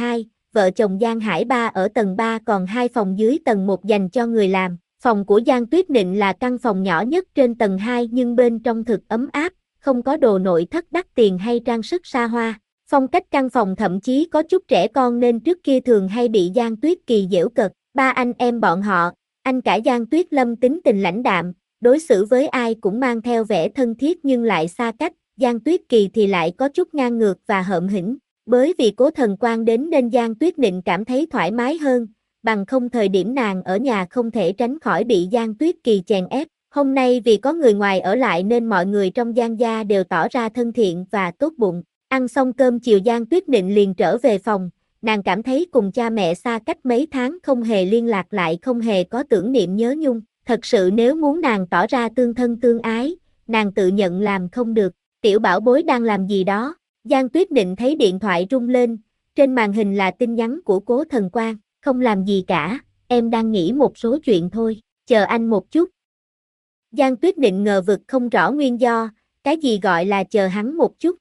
vợ chồng Giang Hải Ba ở tầng ba còn hai phòng dưới tầng một dành cho người làm. Phòng của Giang Tuyết Nịnh là căn phòng nhỏ nhất trên tầng hai nhưng bên trong thực ấm áp, không có đồ nội thất đắt tiền hay trang sức xa hoa. Phong cách căn phòng thậm chí có chút trẻ con nên trước kia thường hay bị Giang Tuyết Kỳ giễu cợt. Ba anh em bọn họ, anh cả Giang Tuyết Lâm tính tình lãnh đạm, đối xử với ai cũng mang theo vẻ thân thiết nhưng lại xa cách. Giang Tuyết Kỳ thì lại có chút ngang ngược và hợm hĩnh. Bởi vì Cố Thần Quang đến nên Giang Tuyết Nịnh cảm thấy thoải mái hơn, bằng không thời điểm nàng ở nhà không thể tránh khỏi bị Giang Tuyết Kỳ chèn ép. Hôm nay vì có người ngoài ở lại nên mọi người trong Giang gia đều tỏ ra thân thiện và tốt bụng. Ăn xong cơm chiều Giang Tuyết Nịnh liền trở về phòng, nàng cảm thấy cùng cha mẹ xa cách mấy tháng không hề liên lạc lại không hề có tưởng niệm nhớ nhung. Thật sự nếu muốn nàng tỏ ra tương thân tương ái, nàng tự nhận làm không được. Tiểu bảo bối đang làm gì đó? Giang Tuyết Nịnh thấy điện thoại rung lên, trên màn hình là tin nhắn của Cố Thần Quang. Không làm gì cả, em đang nghĩ một số chuyện thôi, chờ anh một chút. Giang Tuyết Nịnh ngờ vực không rõ nguyên do, cái gì gọi là chờ hắn một chút.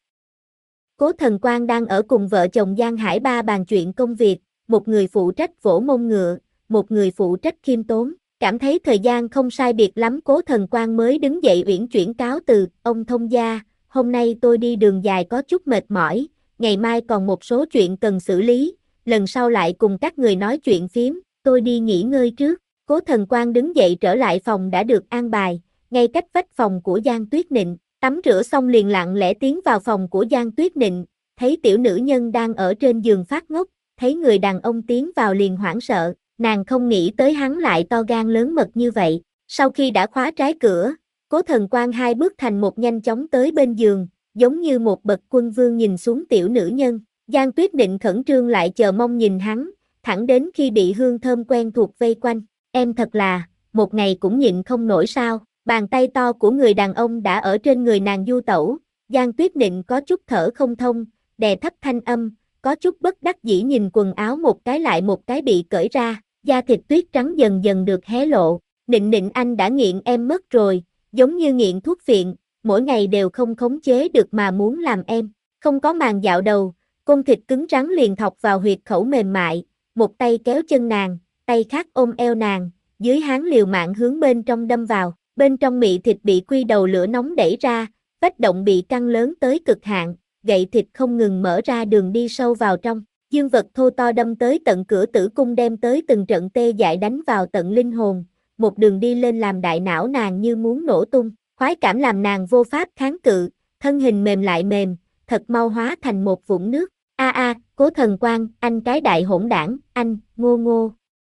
Cố Thần Quang đang ở cùng vợ chồng Giang Hải Ba bàn chuyện công việc, một người phụ trách vỗ mông ngựa, một người phụ trách khiêm tốn. Cảm thấy thời gian không sai biệt lắm Cố Thần Quang mới đứng dậy uyển chuyển cáo từ, ông thông gia, hôm nay tôi đi đường dài có chút mệt mỏi, ngày mai còn một số chuyện cần xử lý, lần sau lại cùng các người nói chuyện phiếm, tôi đi nghỉ ngơi trước. Cố Thần Quang đứng dậy trở lại phòng đã được an bài, ngay cách vách phòng của Giang Tuyết Nịnh, tắm rửa xong liền lặng lẽ tiến vào phòng của Giang Tuyết Nịnh, thấy tiểu nữ nhân đang ở trên giường phát ngốc, thấy người đàn ông tiến vào liền hoảng sợ, nàng không nghĩ tới hắn lại to gan lớn mật như vậy. Sau khi đã khóa trái cửa, Cố Thần Quang hai bước thành một nhanh chóng tới bên giường, giống như một bậc quân vương nhìn xuống tiểu nữ nhân. Giang Tuyết Nịnh khẩn trương lại chờ mong nhìn hắn, thẳng đến khi bị hương thơm quen thuộc vây quanh. Em thật là, một ngày cũng nhịn không nổi sao? Bàn tay to của người đàn ông đã ở trên người nàng du tẩu. Giang Tuyết Nịnh có chút thở không thông, đè thấp thanh âm, có chút bất đắc dĩ nhìn quần áo một cái lại một cái bị cởi ra, da thịt tuyết trắng dần dần được hé lộ. Nịnh Nịnh anh đã nghiện em mất rồi, giống như nghiện thuốc phiện, mỗi ngày đều không khống chế được mà muốn làm em. Không có màn dạo đầu, côn thịt cứng rắn liền thọc vào huyệt khẩu mềm mại, một tay kéo chân nàng, tay khác ôm eo nàng, dưới háng liều mạng hướng bên trong đâm vào, bên trong mị thịt bị quy đầu lửa nóng đẩy ra, vách động bị căng lớn tới cực hạn, gậy thịt không ngừng mở ra đường đi sâu vào trong, dương vật thô to đâm tới tận cửa tử cung đem tới từng trận tê dại đánh vào tận linh hồn, một đường đi lên làm đại não nàng như muốn nổ tung, khoái cảm làm nàng vô pháp kháng cự, thân hình mềm lại mềm, thật mau hóa thành một vũng nước. A a, Cố Thần Quang, anh cái đại hỗn đảng, anh, ngô ngô.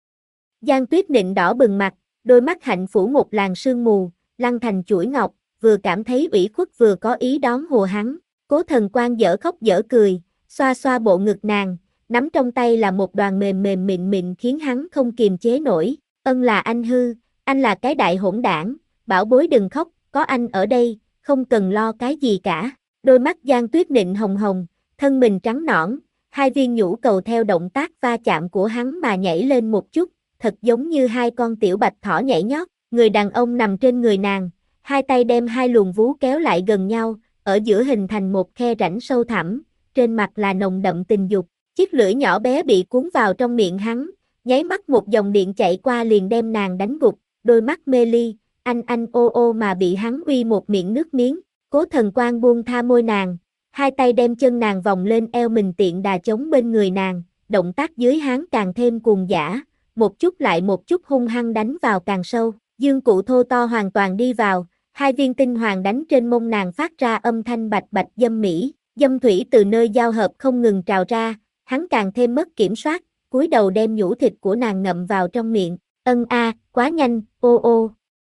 Giang Tuyết Nịnh đỏ bừng mặt, đôi mắt hạnh phủ một làn sương mù, lăn thành chuỗi ngọc, vừa cảm thấy ủy khuất vừa có ý đón hùa hắn. Cố Thần Quang dở khóc dở cười, xoa xoa bộ ngực nàng, nắm trong tay là một đoàn mềm mềm mịn mịn khiến hắn không kiềm chế nổi. Ân là anh hư, anh là cái đại hỗn đảng, bảo bối đừng khóc, có anh ở đây, không cần lo cái gì cả. Đôi mắt Giang Tuyết Nịnh hồng hồng, thân mình trắng nõn, hai viên nhũ cầu theo động tác va chạm của hắn mà nhảy lên một chút, thật giống như hai con tiểu bạch thỏ nhảy nhót. Người đàn ông nằm trên người nàng, hai tay đem hai luồng vú kéo lại gần nhau, ở giữa hình thành một khe rãnh sâu thẳm, trên mặt là nồng đậm tình dục. Chiếc lưỡi nhỏ bé bị cuốn vào trong miệng hắn, nháy mắt một dòng điện chạy qua liền đem nàng đánh gục, đôi mắt mê ly, anh anh ô ô mà bị hắn uy một miệng nước miếng. Cố Thần Quang buông tha môi nàng, hai tay đem chân nàng vòng lên eo mình tiện đà chống bên người nàng, động tác dưới háng càng thêm cuồng dã, một chút lại một chút hung hăng đánh vào càng sâu, dương cụ thô to hoàn toàn đi vào, hai viên tinh hoàng đánh trên mông nàng phát ra âm thanh bạch bạch dâm mỹ, dâm thủy từ nơi giao hợp không ngừng trào ra, hắn càng thêm mất kiểm soát, cúi đầu đem nhũ thịt của nàng ngậm vào trong miệng, ân a, quá nhanh, ô ô.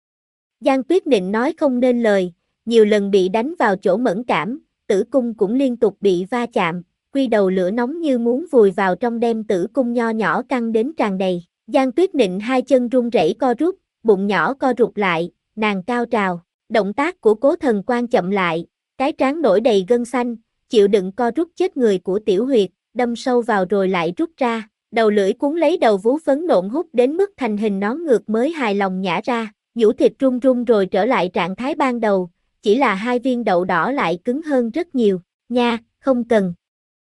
Giang Tuyết Nịnh nói không nên lời, nhiều lần bị đánh vào chỗ mẫn cảm, tử cung cũng liên tục bị va chạm, quy đầu lửa nóng như muốn vùi vào trong đem tử cung nho nhỏ căng đến tràn đầy. Giang Tuyết Nịnh hai chân run rẩy co rút, bụng nhỏ co rụt lại, nàng cao trào, động tác của Cố Thần Quang chậm lại, cái trán nổi đầy gân xanh, chịu đựng co rút chết người của tiểu huyệt, đâm sâu vào rồi lại rút ra, đầu lưỡi cuốn lấy đầu vú phấn nộn hút đến mức thành hình nón ngược mới hài lòng nhả ra, nhũ thịt run run rồi trở lại trạng thái ban đầu, chỉ là hai viên đậu đỏ lại cứng hơn rất nhiều, nha, không cần.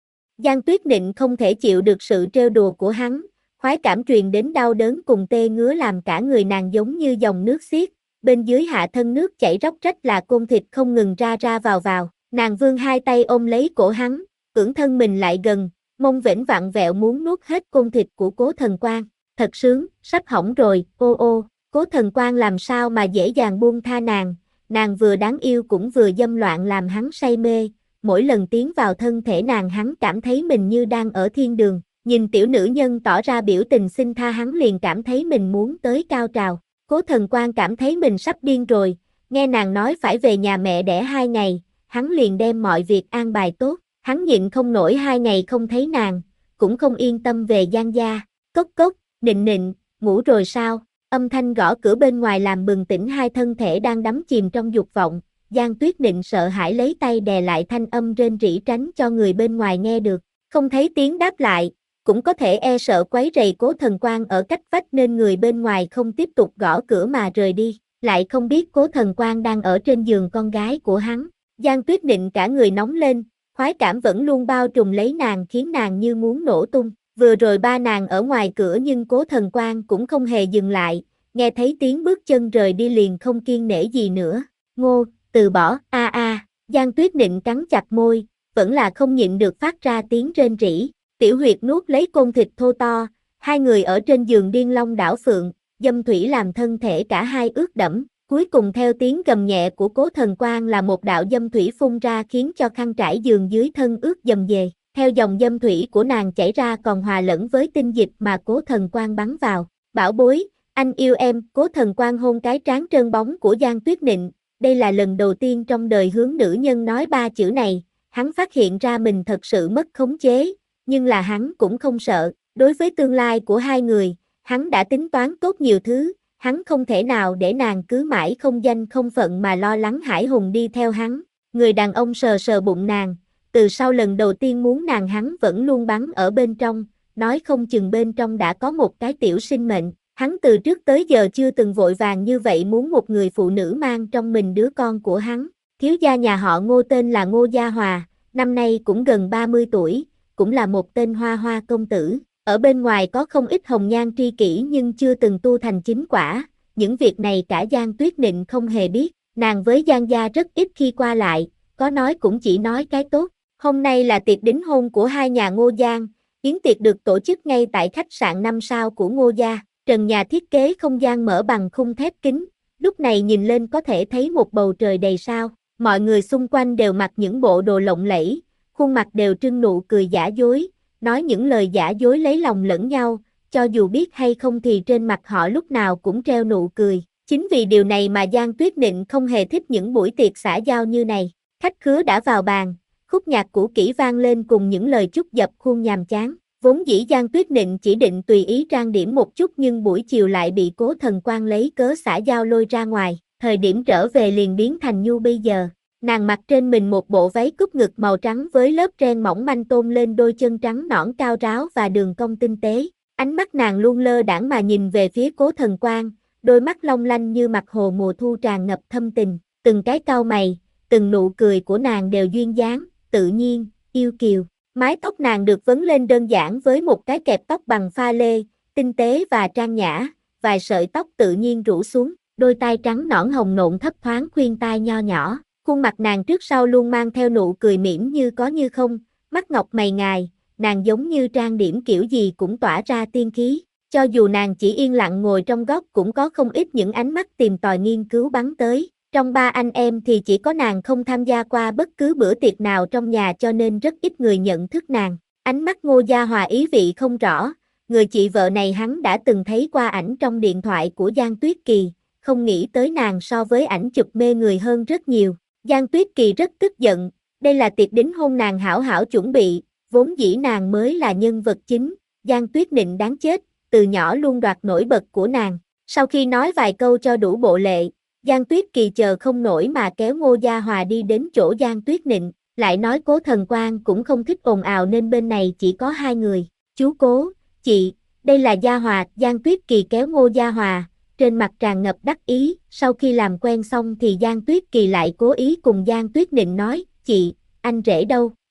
Giang Tuyết Nịnh không thể chịu được sự trêu đùa của hắn, khoái cảm truyền đến đau đớn cùng tê ngứa làm cả người nàng giống như dòng nước xiết, bên dưới hạ thân nước chảy róc rách là côn thịt không ngừng ra ra vào vào, nàng vươn hai tay ôm lấy cổ hắn, cưỡng thân mình lại gần, mông vểnh vặn vẹo muốn nuốt hết côn thịt của Cố Thần Quang, thật sướng, sắp hỏng rồi, ô ô, Cố Thần Quang làm sao mà dễ dàng buông tha nàng, nàng vừa đáng yêu cũng vừa dâm loạn làm hắn say mê, mỗi lần tiến vào thân thể nàng hắn cảm thấy mình như đang ở thiên đường, nhìn tiểu nữ nhân tỏ ra biểu tình xin tha hắn liền cảm thấy mình muốn tới cao trào, Cố Thần Quang cảm thấy mình sắp điên rồi, nghe nàng nói phải về nhà mẹ đẻ hai ngày, hắn liền đem mọi việc an bài tốt, hắn nhịn không nổi hai ngày không thấy nàng, cũng không yên tâm về Giang gia, cốc cốc, Nịnh Nịnh, ngủ rồi sao, âm thanh gõ cửa bên ngoài làm bừng tỉnh hai thân thể đang đắm chìm trong dục vọng, Giang Tuyết Nịnh sợ hãi lấy tay đè lại thanh âm rên rỉ tránh cho người bên ngoài nghe được, không thấy tiếng đáp lại, cũng có thể e sợ quấy rầy Cố Thần Quang ở cách vách nên người bên ngoài không tiếp tục gõ cửa mà rời đi, lại không biết Cố Thần Quang đang ở trên giường con gái của hắn, Giang Tuyết Nịnh cả người nóng lên, khoái cảm vẫn luôn bao trùm lấy nàng khiến nàng như muốn nổ tung, vừa rồi ba nàng ở ngoài cửa nhưng Cố Thần Quang cũng không hề dừng lại, nghe thấy tiếng bước chân rời đi liền không kiêng nể gì nữa, ngô, từ bỏ, a a, Giang Tuyết Nịnh cắn chặt môi, vẫn là không nhịn được phát ra tiếng rên rỉ, tiểu huyệt nuốt lấy côn thịt thô to, hai người ở trên giường điên long đảo phượng, dâm thủy làm thân thể cả hai ướt đẫm, cuối cùng theo tiếng gầm nhẹ của Cố Thần Quang là một đạo dâm thủy phun ra khiến cho khăn trải giường dưới thân ướt dầm dề, theo dòng dâm thủy của nàng chảy ra còn hòa lẫn với tinh dịch mà Cố Thần Quang bắn vào, bảo bối, anh yêu em, Cố Thần Quang hôn cái trán trơn bóng của Giang Tuyết Nịnh, đây là lần đầu tiên trong đời hướng nữ nhân nói ba chữ này, hắn phát hiện ra mình thật sự mất khống chế, nhưng là hắn cũng không sợ, đối với tương lai của hai người, hắn đã tính toán tốt nhiều thứ, hắn không thể nào để nàng cứ mãi không danh không phận mà lo lắng hải hùng đi theo hắn, người đàn ông sờ sờ bụng nàng, từ sau lần đầu tiên muốn nàng hắn vẫn luôn bắn ở bên trong, nói không chừng bên trong đã có một cái tiểu sinh mệnh, hắn từ trước tới giờ chưa từng vội vàng như vậy muốn một người phụ nữ mang trong mình đứa con của hắn, thiếu gia nhà họ Ngô tên là Ngô Gia Hòa, năm nay cũng gần ba mươi tuổi, cũng là một tên hoa hoa công tử, ở bên ngoài có không ít hồng nhan tri kỷ nhưng chưa từng tu thành chính quả, những việc này cả Giang Tuyết Nịnh không hề biết, nàng với Giang gia rất ít khi qua lại, có nói cũng chỉ nói cái tốt, hôm nay là tiệc đính hôn của hai nhà Ngô Giang, yến tiệc được tổ chức ngay tại khách sạn năm sao của Ngô gia, trần nhà thiết kế không gian mở bằng khung thép kính, lúc này nhìn lên có thể thấy một bầu trời đầy sao, mọi người xung quanh đều mặc những bộ đồ lộng lẫy, khuôn mặt đều trưng nụ cười giả dối, nói những lời giả dối lấy lòng lẫn nhau, cho dù biết hay không thì trên mặt họ lúc nào cũng treo nụ cười. Chính vì điều này mà Giang Tuyết Nịnh không hề thích những buổi tiệc xã giao như này. Khách khứa đã vào bàn, khúc nhạc cũ kỹ vang lên cùng những lời chúc dập khuôn nhàm chán. Vốn dĩ Giang Tuyết Nịnh chỉ định tùy ý trang điểm một chút nhưng buổi chiều lại bị Cố Thần Quang lấy cớ xã giao lôi ra ngoài, thời điểm trở về liền biến thành như bây giờ. Nàng mặc trên mình một bộ váy cúp ngực màu trắng với lớp ren mỏng manh tôn lên đôi chân trắng nõn cao ráo và đường cong tinh tế. Ánh mắt nàng luôn lơ đãng mà nhìn về phía Cố Thần Quang, đôi mắt long lanh như mặt hồ mùa thu tràn ngập thâm tình, từng cái cau mày, từng nụ cười của nàng đều duyên dáng, tự nhiên, yêu kiều. Mái tóc nàng được vấn lên đơn giản với một cái kẹp tóc bằng pha lê, tinh tế và trang nhã, vài sợi tóc tự nhiên rủ xuống, đôi tai trắng nõn hồng nộn thấp thoáng khuyên tai nho nhỏ. Khuôn mặt nàng trước sau luôn mang theo nụ cười mỉm như có như không, mắt ngọc mày ngài, nàng giống như trang điểm kiểu gì cũng tỏa ra tiên khí, cho dù nàng chỉ yên lặng ngồi trong góc cũng có không ít những ánh mắt tìm tòi nghiên cứu bắn tới. Trong ba anh em thì chỉ có nàng không tham gia qua bất cứ bữa tiệc nào trong nhà cho nên rất ít người nhận thức nàng. Ánh mắt Ngô Gia Hòa ý vị không rõ, người chị vợ này hắn đã từng thấy qua ảnh trong điện thoại của Giang Tuyết Kỳ, không nghĩ tới nàng so với ảnh chụp mê người hơn rất nhiều. Giang Tuyết Kỳ rất tức giận, đây là tiệc đính hôn nàng hảo hảo chuẩn bị, vốn dĩ nàng mới là nhân vật chính, Giang Tuyết Nịnh đáng chết, từ nhỏ luôn đoạt nổi bật của nàng. Sau khi nói vài câu cho đủ bộ lệ, Giang Tuyết Kỳ chờ không nổi mà kéo Ngô Gia Hòa đi đến chỗ Giang Tuyết Nịnh, lại nói Cố Thần Quang cũng không thích ồn ào nên bên này chỉ có hai người, chú Cố, chị, đây là Gia Hòa, Giang Tuyết Kỳ kéo Ngô Gia Hòa, trên mặt tràn ngập đắc ý, sau khi làm quen xong thì Giang Tuyết Kỳ lại cố ý cùng Giang Tuyết Nịnh nói, chị, anh rể đâu,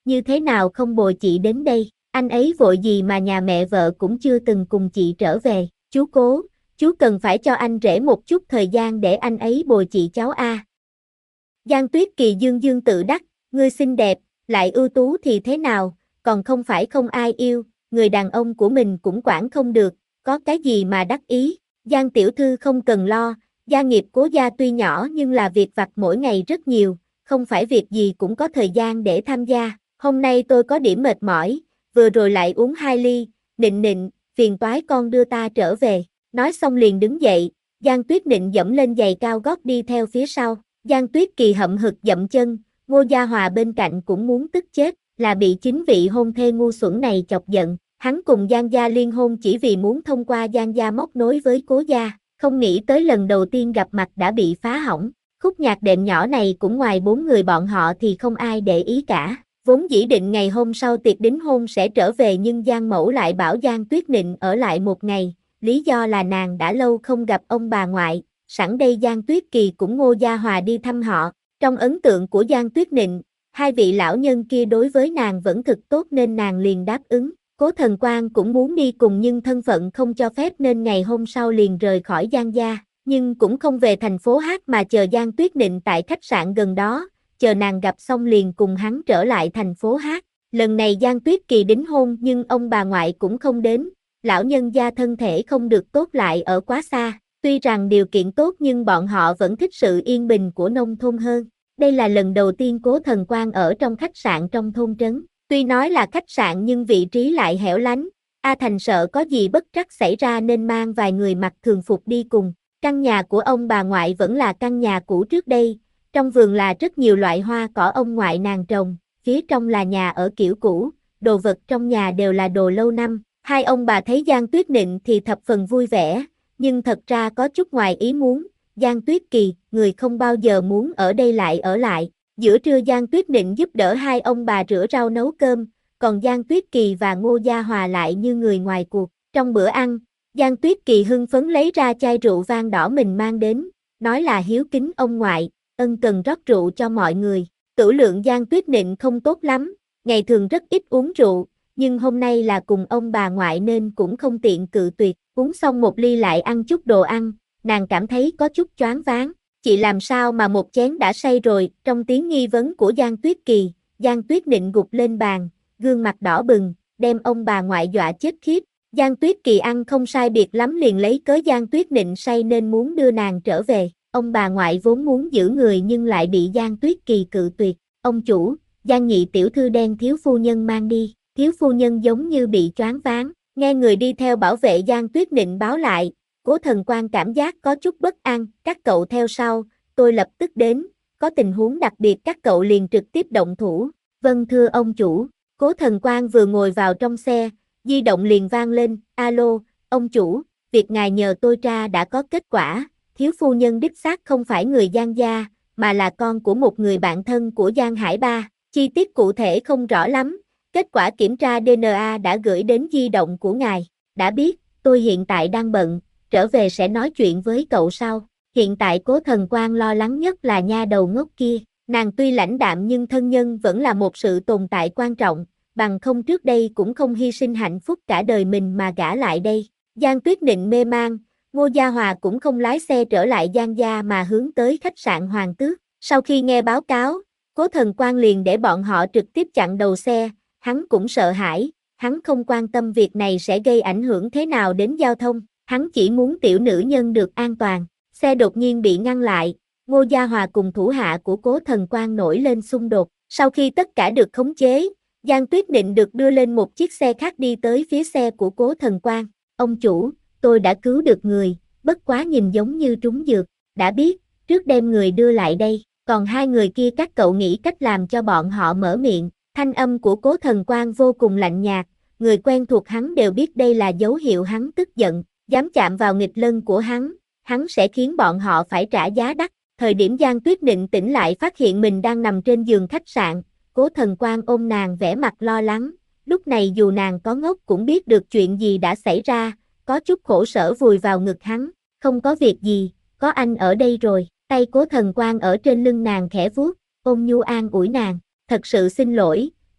như thế nào không bồi chị đến đây, anh ấy vội gì mà nhà mẹ vợ cũng chưa từng cùng chị trở về, chú Cố, chú cần phải cho anh rể một chút thời gian để anh ấy bồi chị cháu a. Giang Tuyết Kỳ dương dương tự đắc, ngươi xinh đẹp, lại ưu tú thì thế nào, còn không phải không ai yêu, người đàn ông của mình cũng quản không được, có cái gì mà đắc ý, Giang tiểu thư không cần lo, gia nghiệp Cố gia tuy nhỏ nhưng là việc vặt mỗi ngày rất nhiều, không phải việc gì cũng có thời gian để tham gia, hôm nay tôi có điểm mệt mỏi, vừa rồi lại uống hai ly, Nịnh Nịnh, phiền toái con đưa ta trở về, nói xong liền đứng dậy, Giang Tuyết Nịnh dẫm lên giày cao gót đi theo phía sau, Giang Tuyết Kỳ hậm hực dậm chân, Ngô Gia Hòa bên cạnh cũng muốn tức chết, là bị chính vị hôn thê ngu xuẩn này chọc giận, hắn cùng Giang gia liên hôn chỉ vì muốn thông qua Giang gia móc nối với Cố gia, không nghĩ tới lần đầu tiên gặp mặt đã bị phá hỏng, khúc nhạc đệm nhỏ này cũng ngoài bốn người bọn họ thì không ai để ý cả. Vốn dĩ định ngày hôm sau tiệc đính hôn sẽ trở về nhưng Giang Mẫu lại bảo Giang Tuyết Nịnh ở lại một ngày, lý do là nàng đã lâu không gặp ông bà ngoại, sẵn đây Giang Tuyết Kỳ cũng Ngô Gia Hòa đi thăm họ, trong ấn tượng của Giang Tuyết Nịnh, hai vị lão nhân kia đối với nàng vẫn thực tốt nên nàng liền đáp ứng, Cố Thần Quang cũng muốn đi cùng nhưng thân phận không cho phép nên ngày hôm sau liền rời khỏi Giang gia, nhưng cũng không về thành phố Hát mà chờ Giang Tuyết Nịnh tại khách sạn gần đó, chờ nàng gặp xong liền cùng hắn trở lại thành phố Hát. Lần này Giang Tuyết Kỳ đính hôn nhưng ông bà ngoại cũng không đến, lão nhân gia thân thể không được tốt lại ở quá xa, tuy rằng điều kiện tốt nhưng bọn họ vẫn thích sự yên bình của nông thôn hơn. Đây là lần đầu tiên Cố Thần Quang ở trong khách sạn trong thôn trấn, tuy nói là khách sạn nhưng vị trí lại hẻo lánh, A Thành sợ có gì bất trắc xảy ra nên mang vài người mặc thường phục đi cùng. Căn nhà của ông bà ngoại vẫn là căn nhà cũ trước đây, trong vườn là rất nhiều loại hoa cỏ ông ngoại nàng trồng, phía trong là nhà ở kiểu cũ, đồ vật trong nhà đều là đồ lâu năm. Hai ông bà thấy Giang Tuyết Nịnh thì thập phần vui vẻ, nhưng thật ra có chút ngoài ý muốn, Giang Tuyết Kỳ, người không bao giờ muốn ở đây lại ở lại. Giữa trưa Giang Tuyết Nịnh giúp đỡ hai ông bà rửa rau nấu cơm, còn Giang Tuyết Kỳ và Ngô Gia Hòa lại như người ngoài cuộc. Trong bữa ăn, Giang Tuyết Kỳ hưng phấn lấy ra chai rượu vang đỏ mình mang đến, nói là hiếu kính ông ngoại, ân cần rót rượu cho mọi người. Tửu lượng Giang Tuyết Nịnh không tốt lắm, ngày thường rất ít uống rượu, nhưng hôm nay là cùng ông bà ngoại nên cũng không tiện cự tuyệt, uống xong một ly lại ăn chút đồ ăn, nàng cảm thấy có chút choáng váng. Chị làm sao mà một chén đã say rồi, trong tiếng nghi vấn của Giang Tuyết Kỳ, Giang Tuyết Nịnh gục lên bàn, gương mặt đỏ bừng, đem ông bà ngoại dọa chết khiếp. Giang Tuyết Kỳ ăn không sai biệt lắm liền lấy cớ Giang Tuyết Nịnh say nên muốn đưa nàng trở về, ông bà ngoại vốn muốn giữ người nhưng lại bị Giang Tuyết Kỳ cự tuyệt, ông chủ, Giang nhị tiểu thư đem thiếu phu nhân mang đi, thiếu phu nhân giống như bị choáng váng, nghe người đi theo bảo vệ Giang Tuyết Nịnh báo lại, Cố Thần Quang cảm giác có chút bất an, các cậu theo sau, tôi lập tức đến, có tình huống đặc biệt các cậu liền trực tiếp động thủ, vâng thưa ông chủ, Cố Thần Quang vừa ngồi vào trong xe, di động liền vang lên, alo, ông chủ, việc ngài nhờ tôi tra đã có kết quả, thiếu phu nhân đích xác không phải người Giang gia, mà là con của một người bạn thân của Giang Hải Ba, chi tiết cụ thể không rõ lắm, kết quả kiểm tra đê en a đã gửi đến di động của ngài, đã biết, tôi hiện tại đang bận, trở về sẽ nói chuyện với cậu sau, hiện tại Cố Thần Quang lo lắng nhất là nha đầu ngốc kia, nàng tuy lãnh đạm nhưng thân nhân vẫn là một sự tồn tại quan trọng, bằng không trước đây cũng không hy sinh hạnh phúc cả đời mình mà gả lại đây. Giang Tuyết Nịnh mê man, Ngô Gia Hòa cũng không lái xe trở lại Giang gia mà hướng tới khách sạn Hoàng Tước. Sau khi nghe báo cáo, Cố Thần Quang liền để bọn họ trực tiếp chặn đầu xe, hắn cũng sợ hãi, hắn không quan tâm việc này sẽ gây ảnh hưởng thế nào đến giao thông, hắn chỉ muốn tiểu nữ nhân được an toàn. Xe đột nhiên bị ngăn lại, Ngô Gia Hòa cùng thủ hạ của Cố Thần Quang nổi lên xung đột. Sau khi tất cả được khống chế, Giang Tuyết Nịnh được đưa lên một chiếc xe khác đi tới phía xe của Cố Thần Quang. Ông chủ, tôi đã cứu được người, bất quá nhìn giống như trúng dược, đã biết, trước đem người đưa lại đây, còn hai người kia các cậu nghĩ cách làm cho bọn họ mở miệng. Thanh âm của Cố Thần Quang vô cùng lạnh nhạt, người quen thuộc hắn đều biết đây là dấu hiệu hắn tức giận, dám chạm vào nghịch lân của hắn, hắn sẽ khiến bọn họ phải trả giá đắt. Thời điểm Giang Tuyết Nịnh tỉnh lại phát hiện mình đang nằm trên giường khách sạn, Cố Thần Quang ôm nàng vẻ mặt lo lắng, lúc này dù nàng có ngốc cũng biết được chuyện gì đã xảy ra, có chút khổ sở vùi vào ngực hắn, không có việc gì, có anh ở đây rồi, tay Cố Thần Quang ở trên lưng nàng khẽ vuốt, ôm nhu an ủi nàng, thật sự xin lỗi,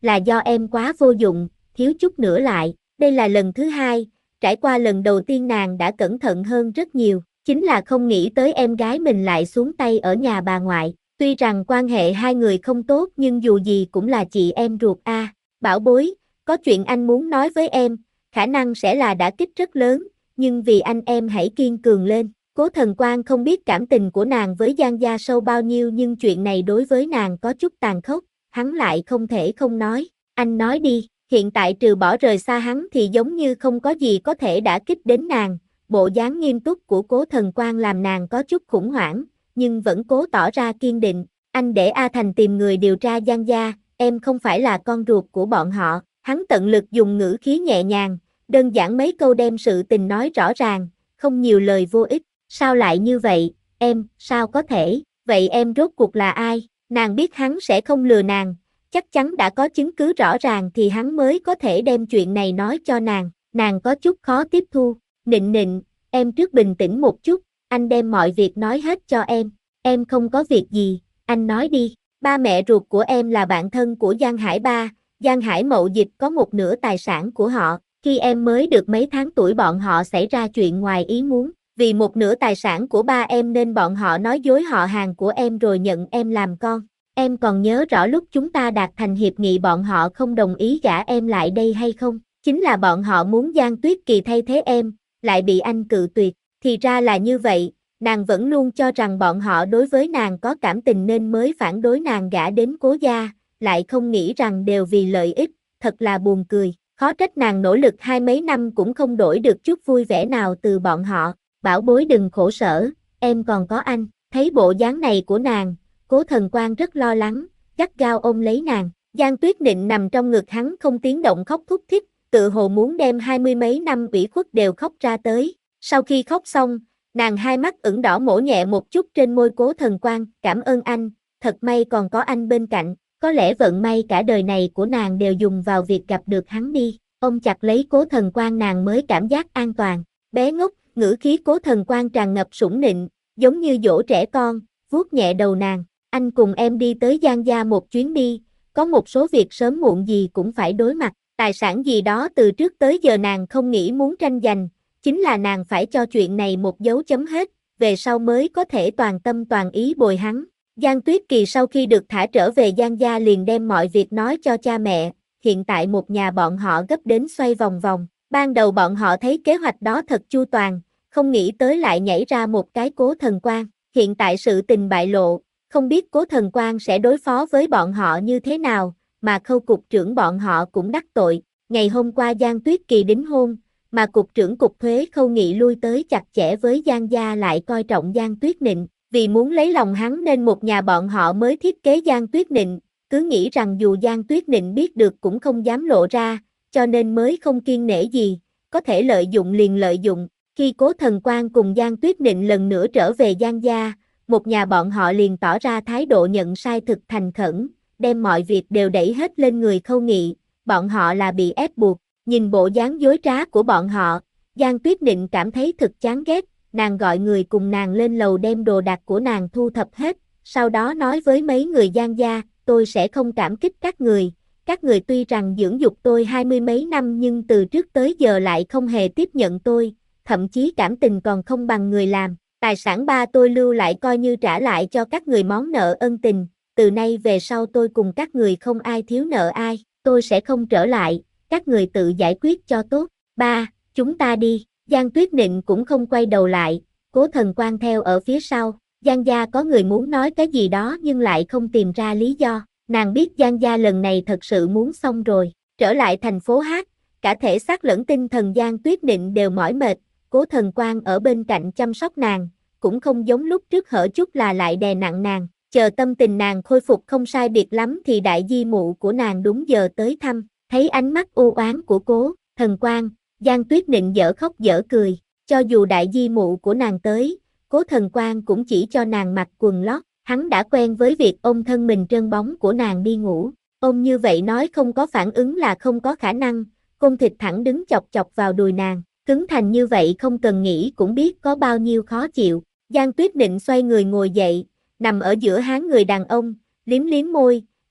là do em quá vô dụng, thiếu chút nữa lại, đây là lần thứ hai, trải qua lần đầu tiên nàng đã cẩn thận hơn rất nhiều, chính là không nghĩ tới em gái mình lại xuống tay ở nhà bà ngoại, tuy rằng quan hệ hai người không tốt nhưng dù gì cũng là chị em ruột a. À. Bảo bối, có chuyện anh muốn nói với em, khả năng sẽ là đả kích rất lớn, nhưng vì anh em hãy kiên cường lên. Cố Thần Quang không biết cảm tình của nàng với Giang Gia sâu bao nhiêu nhưng chuyện này đối với nàng có chút tàn khốc, hắn lại không thể không nói. Anh nói đi, hiện tại trừ bỏ rời xa hắn thì giống như không có gì có thể đả kích đến nàng. Bộ dáng nghiêm túc của Cố Thần Quang làm nàng có chút khủng hoảng, nhưng vẫn cố tỏ ra kiên định. Anh để A Thành tìm người điều tra Giang Gia, em không phải là con ruột của bọn họ. Hắn tận lực dùng ngữ khí nhẹ nhàng, đơn giản mấy câu đem sự tình nói rõ ràng, không nhiều lời vô ích. Sao lại như vậy, em, sao có thể, vậy em rốt cuộc là ai? Nàng biết hắn sẽ không lừa nàng, chắc chắn đã có chứng cứ rõ ràng thì hắn mới có thể đem chuyện này nói cho nàng, nàng có chút khó tiếp thu. Nịnh nịnh, em trước bình tĩnh một chút, anh đem mọi việc nói hết cho em, em không có việc gì, anh nói đi. Ba mẹ ruột của em là bạn thân của Giang Hải Ba, Giang Hải Mậu Dịch có một nửa tài sản của họ, khi em mới được mấy tháng tuổi bọn họ xảy ra chuyện ngoài ý muốn. Vì một nửa tài sản của ba em nên bọn họ nói dối họ hàng của em rồi nhận em làm con. Em còn nhớ rõ lúc chúng ta đạt thành hiệp nghị bọn họ không đồng ý gả em lại đây hay không? Chính là bọn họ muốn Giang Tuyết Kỳ thay thế em, lại bị anh cự tuyệt. Thì ra là như vậy, nàng vẫn luôn cho rằng bọn họ đối với nàng có cảm tình nên mới phản đối nàng gả đến Cố gia, lại không nghĩ rằng đều vì lợi ích, thật là buồn cười. Khó trách nàng nỗ lực hai mấy năm cũng không đổi được chút vui vẻ nào từ bọn họ. Bảo bối đừng khổ sở, em còn có anh. Thấy bộ dáng này của nàng, Cố Thần Quang rất lo lắng, gắt gao ôm lấy nàng. Giang Tuyết Nịnh nằm trong ngực hắn không tiếng động khóc thút thít, tự hồ muốn đem hai mươi mấy năm ủy khuất đều khóc ra tới. Sau khi khóc xong, nàng hai mắt ửng đỏ mổ nhẹ một chút trên môi Cố Thần Quang, cảm ơn anh, thật may còn có anh bên cạnh, có lẽ vận may cả đời này của nàng đều dùng vào việc gặp được hắn đi. Ôm chặt lấy Cố Thần Quang nàng mới cảm giác an toàn. Bé ngốc, ngữ khí Cố Thần Quang tràn ngập sủng nịnh, giống như dỗ trẻ con, vuốt nhẹ đầu nàng. Anh cùng em đi tới Giang Gia một chuyến đi, có một số việc sớm muộn gì cũng phải đối mặt. Tài sản gì đó từ trước tới giờ nàng không nghĩ muốn tranh giành, chính là nàng phải cho chuyện này một dấu chấm hết, về sau mới có thể toàn tâm toàn ý bồi hắn. Giang Tuyết Kỳ sau khi được thả trở về Giang Gia liền đem mọi việc nói cho cha mẹ, hiện tại một nhà bọn họ gấp đến xoay vòng vòng. Ban đầu bọn họ thấy kế hoạch đó thật chu toàn, không nghĩ tới lại nhảy ra một cái Cố Thần Quang. Hiện tại sự tình bại lộ, không biết Cố Thần Quang sẽ đối phó với bọn họ như thế nào, mà Khâu cục trưởng bọn họ cũng đắc tội. Ngày hôm qua Giang Tuyết Kỳ đính hôn, mà cục trưởng cục thuế Khâu Nghị lui tới chặt chẽ với Giang Gia lại coi trọng Giang Tuyết Nịnh, vì muốn lấy lòng hắn nên một nhà bọn họ mới thiết kế Giang Tuyết Nịnh, cứ nghĩ rằng dù Giang Tuyết Nịnh biết được cũng không dám lộ ra, cho nên mới không kiêng nể gì, có thể lợi dụng liền lợi dụng. Khi Cố Thần Quang cùng Giang Tuyết Nịnh lần nữa trở về Giang Gia, một nhà bọn họ liền tỏ ra thái độ nhận sai thực thành khẩn, đem mọi việc đều đẩy hết lên người Khâu Nghị, bọn họ là bị ép buộc. Nhìn bộ dáng dối trá của bọn họ, Giang Tuyết Nịnh cảm thấy thực chán ghét, nàng gọi người cùng nàng lên lầu đem đồ đạc của nàng thu thập hết, sau đó nói với mấy người Giang Gia, tôi sẽ không cảm kích các người, các người tuy rằng dưỡng dục tôi hai mươi mấy năm nhưng từ trước tới giờ lại không hề tiếp nhận tôi, thậm chí cảm tình còn không bằng người làm, tài sản ba tôi lưu lại coi như trả lại cho các người món nợ ân tình, từ nay về sau tôi cùng các người không ai thiếu nợ ai, tôi sẽ không trở lại, các người tự giải quyết cho tốt. Ba, chúng ta đi. Giang Tuyết Nịnh cũng không quay đầu lại, Cố Thần Quang theo ở phía sau. Giang Gia có người muốn nói cái gì đó nhưng lại không tìm ra lý do. Nàng biết Giang Gia lần này thật sự muốn xong rồi. Trở lại thành phố Hát, cả thể xác lẫn tinh thần Giang Tuyết Nịnh đều mỏi mệt. Cố Thần Quang ở bên cạnh chăm sóc nàng, cũng không giống lúc trước hở chút là lại đè nặng nàng. Chờ tâm tình nàng khôi phục không sai biệt lắm thì đại di mụ của nàng đúng giờ tới thăm. Thấy ánh mắt u oán của Cố Thần Quang, Giang Tuyết Nịnh dở khóc dở cười, cho dù đại di mụ của nàng tới, Cố Thần Quang cũng chỉ cho nàng mặc quần lót, hắn đã quen với việc ôm thân mình trơn bóng của nàng đi ngủ, ôm như vậy nói không có phản ứng là không có khả năng, côn thịt thẳng đứng chọc chọc vào đùi nàng, cứng thành như vậy không cần nghĩ cũng biết có bao nhiêu khó chịu. Giang Tuyết Nịnh xoay người ngồi dậy, nằm ở giữa háng người đàn ông, liếm liếm môi,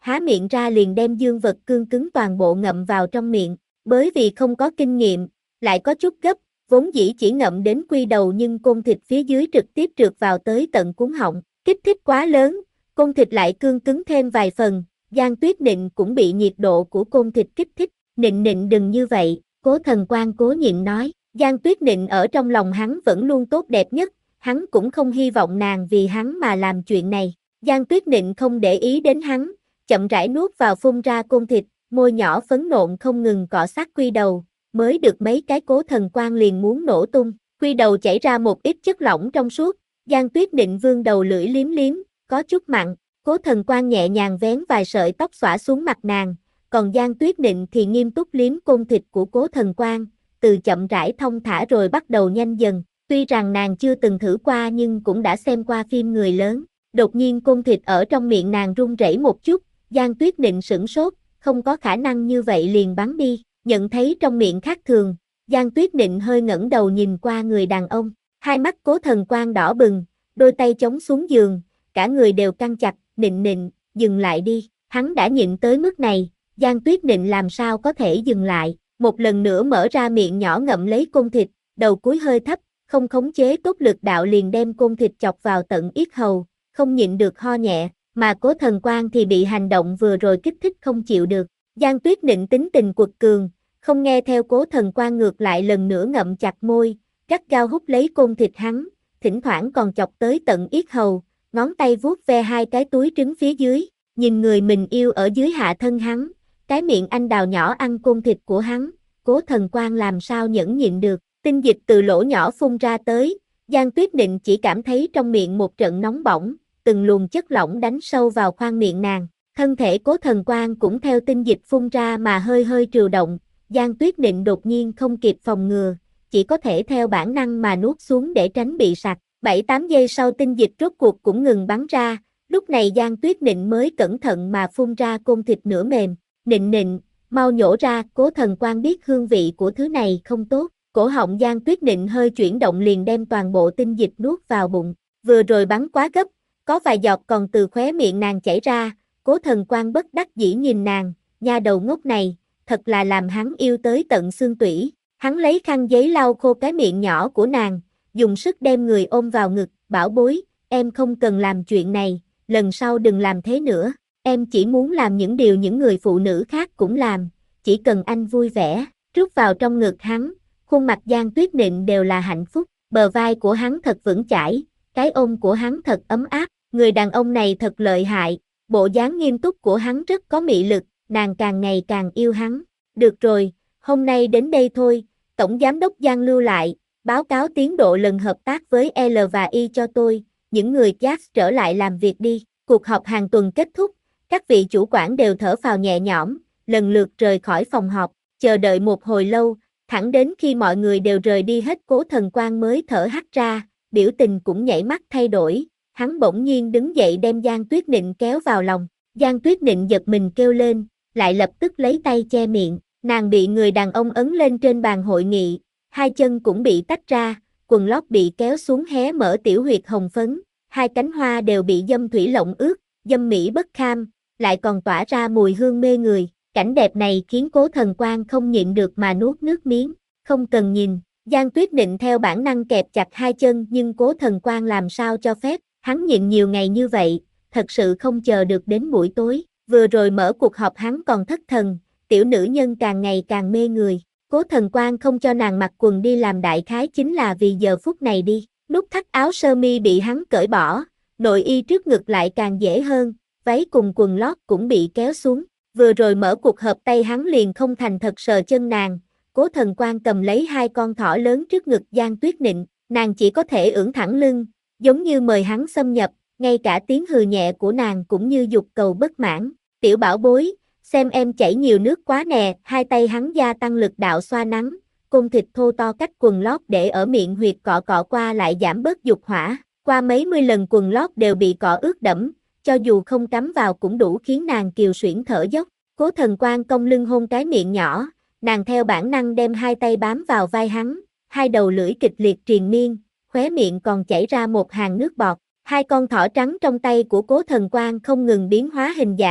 há miệng ra liền đem dương vật cương cứng toàn bộ ngậm vào trong miệng, bởi vì không có kinh nghiệm, lại có chút gấp, vốn dĩ chỉ ngậm đến quy đầu nhưng côn thịt phía dưới trực tiếp trượt vào tới tận cuống họng, kích thích quá lớn, côn thịt lại cương cứng thêm vài phần, Giang Tuyết Nịnh cũng bị nhiệt độ của côn thịt kích thích, Nịnh Nịnh đừng như vậy, Cố Thần Quang cố nhịn nói, Giang Tuyết Nịnh ở trong lòng hắn vẫn luôn tốt đẹp nhất, hắn cũng không hy vọng nàng vì hắn mà làm chuyện này, Giang Tuyết Nịnh không để ý đến hắn, chậm rãi nuốt vào phun ra côn thịt, môi nhỏ phấn nộn không ngừng cọ sát quy đầu, mới được mấy cái Cố Thần Quang liền muốn nổ tung, quy đầu chảy ra một ít chất lỏng trong suốt, Giang Tuyết Nịnh vươn đầu lưỡi liếm liếm, có chút mặn, Cố Thần Quang nhẹ nhàng vén vài sợi tóc xõa xuống mặt nàng, còn Giang Tuyết Nịnh thì nghiêm túc liếm côn thịt của Cố Thần Quang, từ chậm rãi thông thả rồi bắt đầu nhanh dần, tuy rằng nàng chưa từng thử qua nhưng cũng đã xem qua phim người lớn, đột nhiên côn thịt ở trong miệng nàng run rẩy một chút, Giang Tuyết Nịnh sửng sốt, không có khả năng như vậy liền bắn đi, nhận thấy trong miệng khác thường, Giang Tuyết Nịnh hơi ngẩng đầu nhìn qua người đàn ông, hai mắt Cố Thần Quang đỏ bừng, đôi tay chống xuống giường, cả người đều căng chặt, Nịnh Nịnh, dừng lại đi, hắn đã nhịn tới mức này, Giang Tuyết Nịnh làm sao có thể dừng lại, một lần nữa mở ra miệng nhỏ ngậm lấy côn thịt, đầu cúi hơi thấp, không khống chế tốt lực đạo liền đem côn thịt chọc vào tận yết hầu, không nhịn được ho nhẹ, mà Cố Thần Quang thì bị hành động vừa rồi kích thích không chịu được, Giang Tuyết Nịnh tính tình quật cường, không nghe theo Cố Thần Quang ngược lại lần nữa ngậm chặt môi, gắt gao hút lấy côn thịt hắn, thỉnh thoảng còn chọc tới tận yết hầu, ngón tay vuốt ve hai cái túi trứng phía dưới, nhìn người mình yêu ở dưới hạ thân hắn, cái miệng anh đào nhỏ ăn côn thịt của hắn, Cố Thần Quang làm sao nhẫn nhịn được, tinh dịch từ lỗ nhỏ phun ra tới, Giang Tuyết Nịnh chỉ cảm thấy trong miệng một trận nóng bỏng, từng luồng chất lỏng đánh sâu vào khoang miệng nàng, thân thể Cố Thần Quang cũng theo tinh dịch phun ra mà hơi hơi trừu động, Giang Tuyết Nịnh đột nhiên không kịp phòng ngừa, chỉ có thể theo bản năng mà nuốt xuống để tránh bị sặc, bảy tám giây sau tinh dịch rốt cuộc cũng ngừng bắn ra, lúc này Giang Tuyết Nịnh mới cẩn thận mà phun ra côn thịt nửa mềm, Nịnh Nịnh, mau nhổ ra, Cố Thần Quang biết hương vị của thứ này không tốt, cổ họng Giang Tuyết Nịnh hơi chuyển động liền đem toàn bộ tinh dịch nuốt vào bụng, vừa rồi bắn quá gấp, có vài giọt còn từ khóe miệng nàng chảy ra, Cố Thần Quang bất đắc dĩ nhìn nàng, nha đầu ngốc này, thật là làm hắn yêu tới tận xương tủy, hắn lấy khăn giấy lau khô cái miệng nhỏ của nàng, dùng sức đem người ôm vào ngực, bảo bối, em không cần làm chuyện này, lần sau đừng làm thế nữa, em chỉ muốn làm những điều những người phụ nữ khác cũng làm, chỉ cần anh vui vẻ, rút vào trong ngực hắn, khuôn mặt Giang Tuyết Nịnh đều là hạnh phúc, bờ vai của hắn thật vững chãi, cái ôm của hắn thật ấm áp, người đàn ông này thật lợi hại, bộ dáng nghiêm túc của hắn rất có mị lực, nàng càng ngày càng yêu hắn, được rồi, hôm nay đến đây thôi, Tổng Giám đốc Giang lưu lại, báo cáo tiến độ lần hợp tác với L và Y cho tôi, những người Jax trở lại làm việc đi, cuộc họp hàng tuần kết thúc, các vị chủ quản đều thở phào nhẹ nhõm, lần lượt rời khỏi phòng họp, chờ đợi một hồi lâu, thẳng đến khi mọi người đều rời đi hết Cố Thần Quang mới thở hắt ra, biểu tình cũng nhảy mắt thay đổi, hắn bỗng nhiên đứng dậy đem Giang Tuyết Nịnh kéo vào lòng, Giang Tuyết Nịnh giật mình kêu lên, lại lập tức lấy tay che miệng, nàng bị người đàn ông ấn lên trên bàn hội nghị, hai chân cũng bị tách ra, quần lót bị kéo xuống hé mở tiểu huyệt hồng phấn, hai cánh hoa đều bị dâm thủy lộng ướt, dâm mỹ bất kham, lại còn tỏa ra mùi hương mê người, cảnh đẹp này khiến Cố Thần Quang không nhịn được mà nuốt nước miếng, không cần nhìn, Giang Tuyết Nịnh theo bản năng kẹp chặt hai chân nhưng Cố Thần Quang làm sao cho phép, hắn nhịn nhiều ngày như vậy, thật sự không chờ được đến buổi tối, vừa rồi mở cuộc họp hắn còn thất thần, tiểu nữ nhân càng ngày càng mê người, Cố Thần Quang không cho nàng mặc quần đi làm đại khái chính là vì giờ phút này đi, nút thắt áo sơ mi bị hắn cởi bỏ, nội y trước ngực lại càng dễ hơn, váy cùng quần lót cũng bị kéo xuống, vừa rồi mở cuộc họp tay hắn liền không thành thật sờ chân nàng, Cố Thần Quang cầm lấy hai con thỏ lớn trước ngực Giang Tuyết Nịnh, nàng chỉ có thể ưỡn thẳng lưng, giống như mời hắn xâm nhập, ngay cả tiếng hừ nhẹ của nàng cũng như dục cầu bất mãn, tiểu bảo bối, xem em chảy nhiều nước quá nè, hai tay hắn gia tăng lực đạo xoa nắng, côn thịt thô to cách quần lót để ở miệng huyệt cọ cọ qua lại giảm bớt dục hỏa, qua mấy mươi lần quần lót đều bị cọ ướt đẫm, cho dù không cắm vào cũng đủ khiến nàng kiều suyễn thở dốc, Cố Thần Quang cong lưng hôn cái miệng nhỏ, nàng theo bản năng đem hai tay bám vào vai hắn, hai đầu lưỡi kịch liệt triền miên, khóe miệng còn chảy ra một hàng nước bọt, hai con thỏ trắng trong tay của Cố Thần Quang không ngừng biến hóa hình dạng,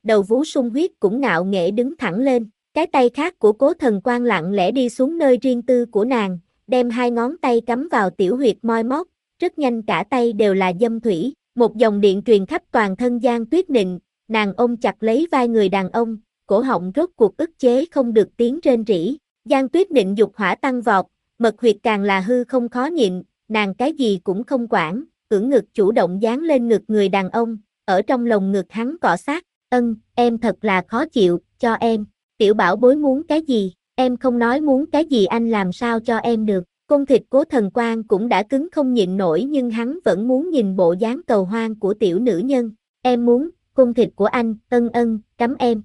đầu vú sung huyết cũng ngạo nghễ đứng thẳng lên. Cái tay khác của Cố Thần Quang lặng lẽ đi xuống nơi riêng tư của nàng, đem hai ngón tay cắm vào tiểu huyệt moi mót, rất nhanh cả tay đều là dâm thủy, một dòng điện truyền khắp toàn thân Giang Tuyết Nịnh, nàng ôm chặt lấy vai người đàn ông, cổ họng rốt cuộc ức chế không được tiếng rên rỉ. Giang Tuyết Nịnh dục hỏa tăng vọt, mật huyệt càng là hư không khó nhịn, nàng cái gì cũng không quản, ưỡn ngực chủ động dán lên ngực người đàn ông, ở trong lồng ngực hắn cọ sát, ân, em thật là khó chịu, cho em, tiểu bảo bối muốn cái gì, em không nói muốn cái gì anh làm sao cho em được. Côn thịt Cố Thần Quang cũng đã cứng không nhịn nổi nhưng hắn vẫn muốn nhìn bộ dáng cầu hoang của tiểu nữ nhân. Em muốn, côn thịt của anh, ân ân, cắm em.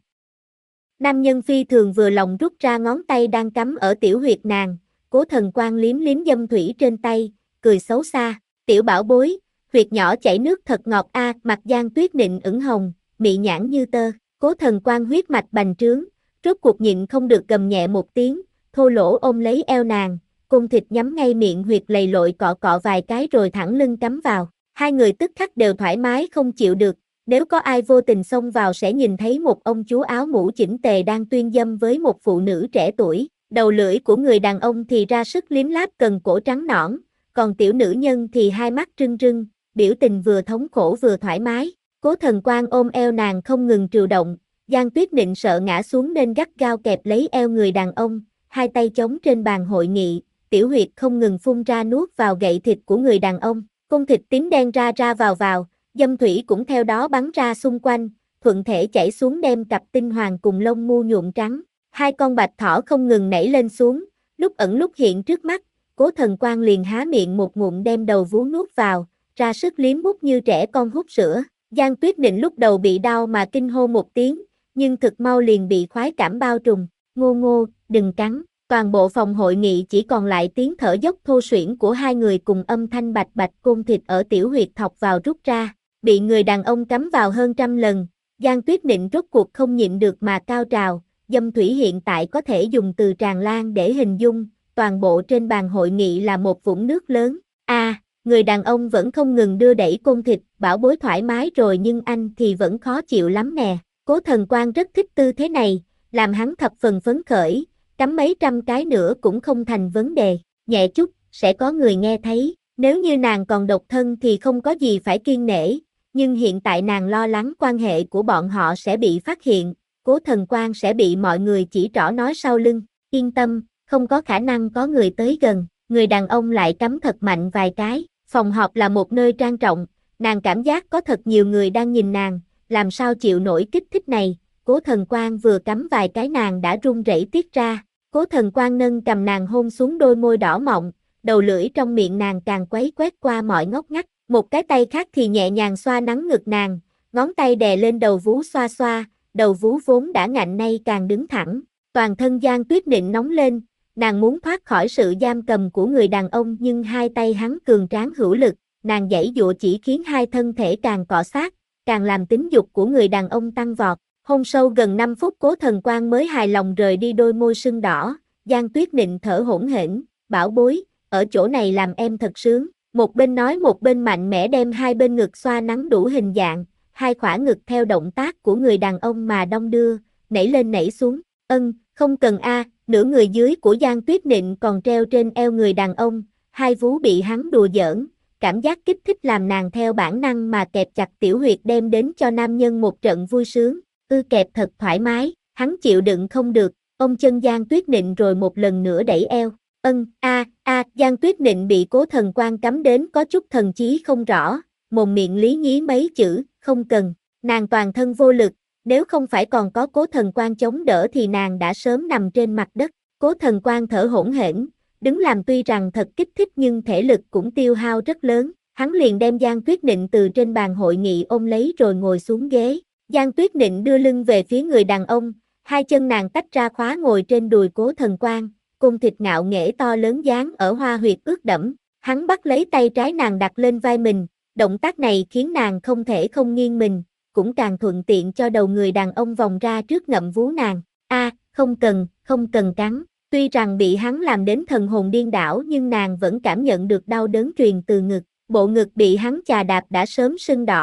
Nam nhân phi thường vừa lòng rút ra ngón tay đang cắm ở tiểu huyệt nàng, Cố Thần Quang liếm liếm dâm thủy trên tay, cười xấu xa, tiểu bảo bối, huyệt nhỏ chảy nước thật ngọt a, à, mặt Giang Tuyết Nịnh ửng hồng, mị nhãn như tơ, Cố Thần Quang huyết mạch bành trướng, rốt cuộc nhịn không được gầm nhẹ một tiếng, thô lỗ ôm lấy eo nàng. Cung thịt nhắm ngay miệng huyệt lầy lội cọ cọ vài cái rồi thẳng lưng cắm vào. Hai người tức khắc đều thoải mái không chịu được, nếu có ai vô tình xông vào sẽ nhìn thấy một ông chú áo mũ chỉnh tề đang tuyên dâm với một phụ nữ trẻ tuổi. Đầu lưỡi của người đàn ông thì ra sức liếm láp cần cổ trắng nõn, còn tiểu nữ nhân thì hai mắt rưng rưng, biểu tình vừa thống khổ vừa thoải mái. Cố Thần Quang ôm eo nàng không ngừng trừu động, Giang Tuyết Nịnh sợ ngã xuống nên gắt gao kẹp lấy eo người đàn ông, hai tay chống trên bàn hội nghị. Tiểu huyệt không ngừng phun ra nuốt vào gậy thịt của người đàn ông, cung thịt tím đen ra ra vào vào, dâm thủy cũng theo đó bắn ra xung quanh, thuận thể chảy xuống đem cặp tinh hoàng cùng lông mu nhuộm trắng. Hai con bạch thỏ không ngừng nảy lên xuống, lúc ẩn lúc hiện trước mắt, Cố Thần Quang liền há miệng một ngụm đem đầu vú nuốt vào, ra sức liếm mút như trẻ con hút sữa. Giang Tuyết Nịnh lúc đầu bị đau mà kinh hô một tiếng, nhưng thực mau liền bị khoái cảm bao trùm, ngô ngô, đừng cắn. Toàn bộ phòng hội nghị chỉ còn lại tiếng thở dốc thô suyễn của hai người cùng âm thanh bạch bạch côn thịt ở tiểu huyệt thọc vào rút ra, bị người đàn ông cắm vào hơn trăm lần, Giang Tuyết Nịnh rốt cuộc không nhịn được mà cao trào, dâm thủy hiện tại có thể dùng từ tràn lan để hình dung, toàn bộ trên bàn hội nghị là một vũng nước lớn, a à, người đàn ông vẫn không ngừng đưa đẩy côn thịt, bảo bối thoải mái rồi nhưng anh thì vẫn khó chịu lắm nè, Cố Thần Quang rất thích tư thế này, làm hắn thập phần phấn khởi. Cắm mấy trăm cái nữa cũng không thành vấn đề, nhẹ chút, sẽ có người nghe thấy, nếu như nàng còn độc thân thì không có gì phải kiêng nể, nhưng hiện tại nàng lo lắng quan hệ của bọn họ sẽ bị phát hiện, Cố Thần Quang sẽ bị mọi người chỉ trỏ nói sau lưng, yên tâm, không có khả năng có người tới gần, người đàn ông lại cắm thật mạnh vài cái, phòng họp là một nơi trang trọng, nàng cảm giác có thật nhiều người đang nhìn nàng, làm sao chịu nổi kích thích này, Cố Thần Quang vừa cắm vài cái nàng đã run rẩy tiết ra. Cố Thần Quang nâng cầm nàng hôn xuống đôi môi đỏ mọng, đầu lưỡi trong miệng nàng càng quấy quét qua mọi ngóc ngách, một cái tay khác thì nhẹ nhàng xoa nắn ngực nàng, ngón tay đè lên đầu vú xoa xoa, đầu vú vốn đã ngạnh nay càng đứng thẳng, toàn thân Giang Tuyết Nịnh nóng lên, nàng muốn thoát khỏi sự giam cầm của người đàn ông nhưng hai tay hắn cường tráng hữu lực, nàng giãy dụa chỉ khiến hai thân thể càng cọ sát, càng làm tính dục của người đàn ông tăng vọt. Hôn sâu gần năm phút Cố Thần Quang mới hài lòng rời đi đôi môi sưng đỏ, Giang Tuyết Nịnh thở hổn hển, bảo bối, ở chỗ này làm em thật sướng, một bên nói một bên mạnh mẽ đem hai bên ngực xoa nắn đủ hình dạng, hai khỏa ngực theo động tác của người đàn ông mà đong đưa, nảy lên nảy xuống, ân, không cần a, nửa người dưới của Giang Tuyết Nịnh còn treo trên eo người đàn ông, hai vú bị hắn đùa giỡn, cảm giác kích thích làm nàng theo bản năng mà kẹp chặt tiểu huyệt đem đến cho nam nhân một trận vui sướng. Ư kẹp thật thoải mái, hắn chịu đựng không được, ôm chân Giang Tuyết Nịnh rồi một lần nữa đẩy eo, ân, a, a, Giang Tuyết Nịnh bị Cố Thần Quang cắm đến có chút thần trí không rõ, mồm miệng lý nhí mấy chữ, không cần, nàng toàn thân vô lực, nếu không phải còn có Cố Thần Quang chống đỡ thì nàng đã sớm nằm trên mặt đất, Cố Thần Quang thở hổn hển, đứng làm tuy rằng thật kích thích nhưng thể lực cũng tiêu hao rất lớn, hắn liền đem Giang Tuyết Nịnh từ trên bàn hội nghị ôm lấy rồi ngồi xuống ghế. Giang Tuyết Nịnh đưa lưng về phía người đàn ông, hai chân nàng tách ra khóa ngồi trên đùi Cố Thần Quang, cung thịt ngạo nghễ to lớn dán ở hoa huyệt ướt đẫm, hắn bắt lấy tay trái nàng đặt lên vai mình, động tác này khiến nàng không thể không nghiêng mình, cũng càng thuận tiện cho đầu người đàn ông vòng ra trước ngậm vú nàng, a, à, không cần, không cần cắn, tuy rằng bị hắn làm đến thần hồn điên đảo nhưng nàng vẫn cảm nhận được đau đớn truyền từ ngực, bộ ngực bị hắn chà đạp đã sớm sưng đỏ.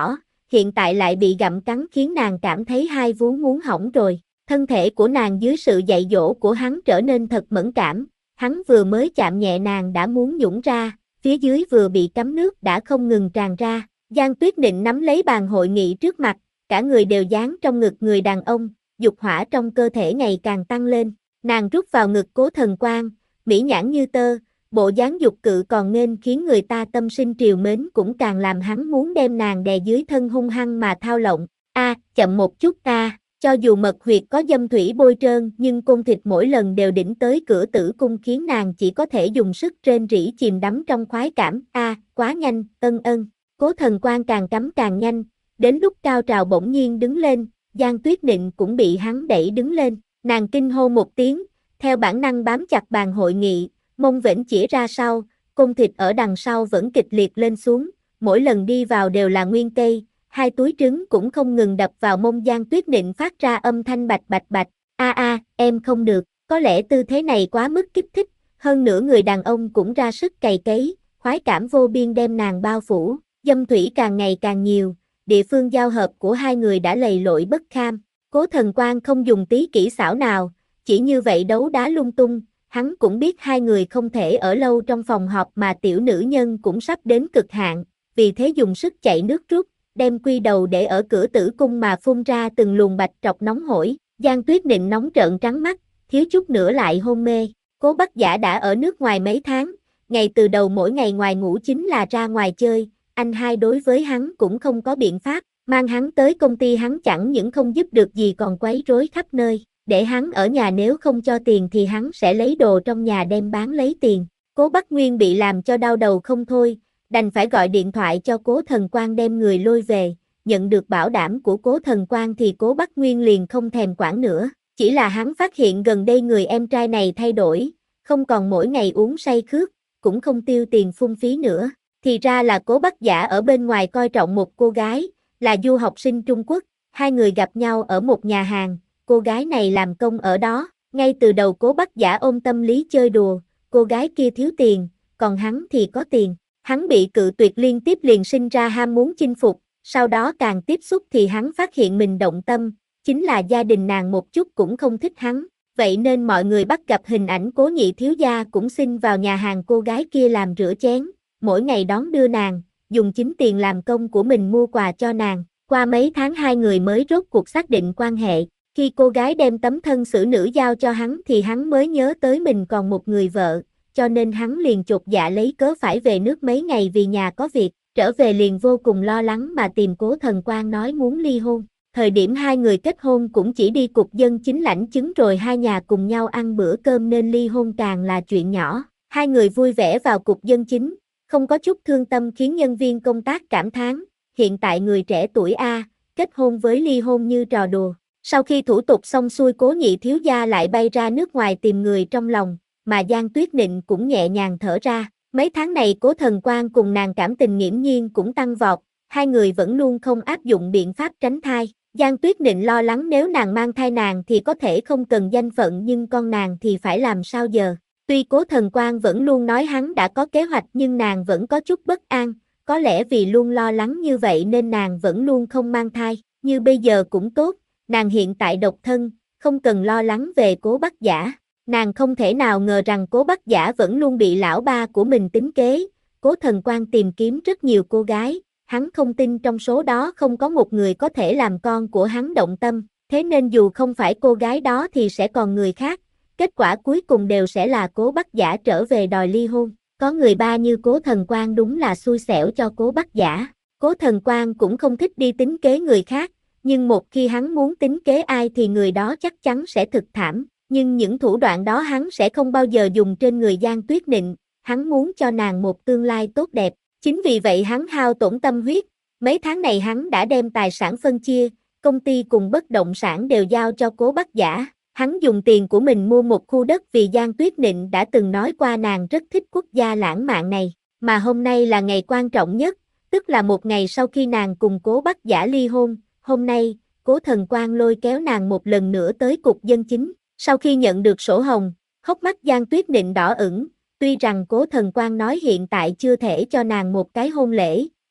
hiện tại lại bị gặm cắn khiến nàng cảm thấy hai vú muốn hỏng rồi. Thân thể của nàng dưới sự dạy dỗ của hắn trở nên thật mẫn cảm, hắn vừa mới chạm nhẹ nàng đã muốn nhũng ra, phía dưới vừa bị cắm nước đã không ngừng tràn ra. Giang Tuyết Nịnh nắm lấy bàn hội nghị trước mặt, cả người đều dán trong ngực người đàn ông, dục hỏa trong cơ thể ngày càng tăng lên. Nàng rút vào ngực Cố Thần Quang, mỹ nhãn như tơ, bộ dáng dục cự còn nên khiến người ta tâm sinh triều mến cũng càng làm hắn muốn đem nàng đè dưới thân hung hăng mà thao lộng. A, à, chậm một chút a. À. Cho dù mật huyệt có dâm thủy bôi trơn nhưng côn thịt mỗi lần đều đỉnh tới cửa tử cung khiến nàng chỉ có thể dùng sức rên rỉ chìm đắm trong khoái cảm. A, à, quá nhanh, ân ân. Cố Thần Quang càng cắm càng nhanh, đến lúc cao trào bỗng nhiên đứng lên, Giang Tuyết Nịnh cũng bị hắn đẩy đứng lên, nàng kinh hô một tiếng, theo bản năng bám chặt bàn hội nghị, mông vểnh chĩa ra sau, côn thịt ở đằng sau vẫn kịch liệt lên xuống, mỗi lần đi vào đều là nguyên cây. Hai túi trứng cũng không ngừng đập vào mông Giang Tuyết Nịnh phát ra âm thanh bạch bạch bạch. A a, em không được, có lẽ tư thế này quá mức kích thích, hơn nữa người đàn ông cũng ra sức cày cấy, khoái cảm vô biên đem nàng bao phủ, dâm thủy càng ngày càng nhiều, địa phương giao hợp của hai người đã lầy lội bất kham. Cố Thần Quang không dùng tí kỹ xảo nào, chỉ như vậy đấu đá lung tung, hắn cũng biết hai người không thể ở lâu trong phòng họp mà tiểu nữ nhân cũng sắp đến cực hạn, vì thế dùng sức chạy nước rút, đem quy đầu để ở cửa tử cung mà phun ra từng luồng bạch trọc nóng hổi. Giang Tuyết Nịnh nóng trợn trắng mắt, thiếu chút nữa lại hôn mê. Cố Bắc Giả đã ở nước ngoài mấy tháng, ngày từ đầu mỗi ngày ngoài ngủ chính là ra ngoài chơi, anh hai đối với hắn cũng không có biện pháp, mang hắn tới công ty hắn chẳng những không giúp được gì còn quấy rối khắp nơi, để hắn ở nhà nếu không cho tiền thì hắn sẽ lấy đồ trong nhà đem bán lấy tiền. Cố Bắc Nguyên bị làm cho đau đầu không thôi, đành phải gọi điện thoại cho Cố Thần Quang đem người lôi về, nhận được bảo đảm của Cố Thần Quang thì Cố Bắc Nguyên liền không thèm quản nữa, chỉ là hắn phát hiện gần đây người em trai này thay đổi, không còn mỗi ngày uống say khước, cũng không tiêu tiền phung phí nữa, thì ra là Cố Bắc Giả ở bên ngoài coi trọng một cô gái, là du học sinh Trung Quốc, hai người gặp nhau ở một nhà hàng, cô gái này làm công ở đó, ngay từ đầu Cố Bắc Giả ôm tâm lý chơi đùa, cô gái kia thiếu tiền, còn hắn thì có tiền. Hắn bị cự tuyệt liên tiếp liền sinh ra ham muốn chinh phục, sau đó càng tiếp xúc thì hắn phát hiện mình động tâm, chính là gia đình nàng một chút cũng không thích hắn, vậy nên mọi người bắt gặp hình ảnh Cố nhị thiếu gia cũng xin vào nhà hàng cô gái kia làm rửa chén, mỗi ngày đón đưa nàng, dùng chính tiền làm công của mình mua quà cho nàng, qua mấy tháng hai người mới rốt cuộc xác định quan hệ, khi cô gái đem tấm thân xử nữ giao cho hắn thì hắn mới nhớ tới mình còn một người vợ. Cho nên hắn liền chột dạ lấy cớ phải về nước mấy ngày vì nhà có việc, trở về liền vô cùng lo lắng mà tìm Cố Thần Quang nói muốn ly hôn. Thời điểm hai người kết hôn cũng chỉ đi cục dân chính lãnh chứng rồi hai nhà cùng nhau ăn bữa cơm nên ly hôn càng là chuyện nhỏ. Hai người vui vẻ vào cục dân chính, không có chút thương tâm khiến nhân viên công tác cảm thán, hiện tại người trẻ tuổi A, kết hôn với ly hôn như trò đùa. Sau khi thủ tục xong xuôi Cố nhị thiếu gia lại bay ra nước ngoài tìm người trong lòng, mà Giang Tuyết Nịnh cũng nhẹ nhàng thở ra. Mấy tháng này Cố Thần Quang cùng nàng cảm tình nghiễm nhiên cũng tăng vọt, hai người vẫn luôn không áp dụng biện pháp tránh thai. Giang Tuyết Nịnh lo lắng nếu nàng mang thai nàng thì có thể không cần danh phận nhưng con nàng thì phải làm sao giờ. Tuy Cố Thần Quang vẫn luôn nói hắn đã có kế hoạch nhưng nàng vẫn có chút bất an, có lẽ vì luôn lo lắng như vậy nên nàng vẫn luôn không mang thai, như bây giờ cũng tốt, nàng hiện tại độc thân, không cần lo lắng về Cố Bắc Giả. Nàng không thể nào ngờ rằng Cố Bắc Giả vẫn luôn bị lão ba của mình tính kế, Cố Thần Quang tìm kiếm rất nhiều cô gái, hắn không tin trong số đó không có một người có thể làm con của hắn động tâm, thế nên dù không phải cô gái đó thì sẽ còn người khác, kết quả cuối cùng đều sẽ là Cố Bắc Giả trở về đòi ly hôn, có người ba như Cố Thần Quang đúng là xui xẻo cho Cố Bắc Giả. Cố Thần Quang cũng không thích đi tính kế người khác, nhưng một khi hắn muốn tính kế ai thì người đó chắc chắn sẽ thực thảm. Nhưng những thủ đoạn đó hắn sẽ không bao giờ dùng trên người Giang Tuyết Nịnh, hắn muốn cho nàng một tương lai tốt đẹp, chính vì vậy hắn hao tổn tâm huyết, mấy tháng này hắn đã đem tài sản phân chia, công ty cùng bất động sản đều giao cho Cố Bắc Giả, hắn dùng tiền của mình mua một khu đất vì Giang Tuyết Nịnh đã từng nói qua nàng rất thích quốc gia lãng mạn này, mà hôm nay là ngày quan trọng nhất, tức là một ngày sau khi nàng cùng Cố Bắc Giả ly hôn, hôm nay, Cố Thần Quang lôi kéo nàng một lần nữa tới cục dân chính. Sau khi nhận được sổ hồng, hốc mắt Giang Tuyết Nịnh đỏ ửng, tuy rằng Cố Thần Quang nói hiện tại chưa thể cho nàng một cái hôn lễ,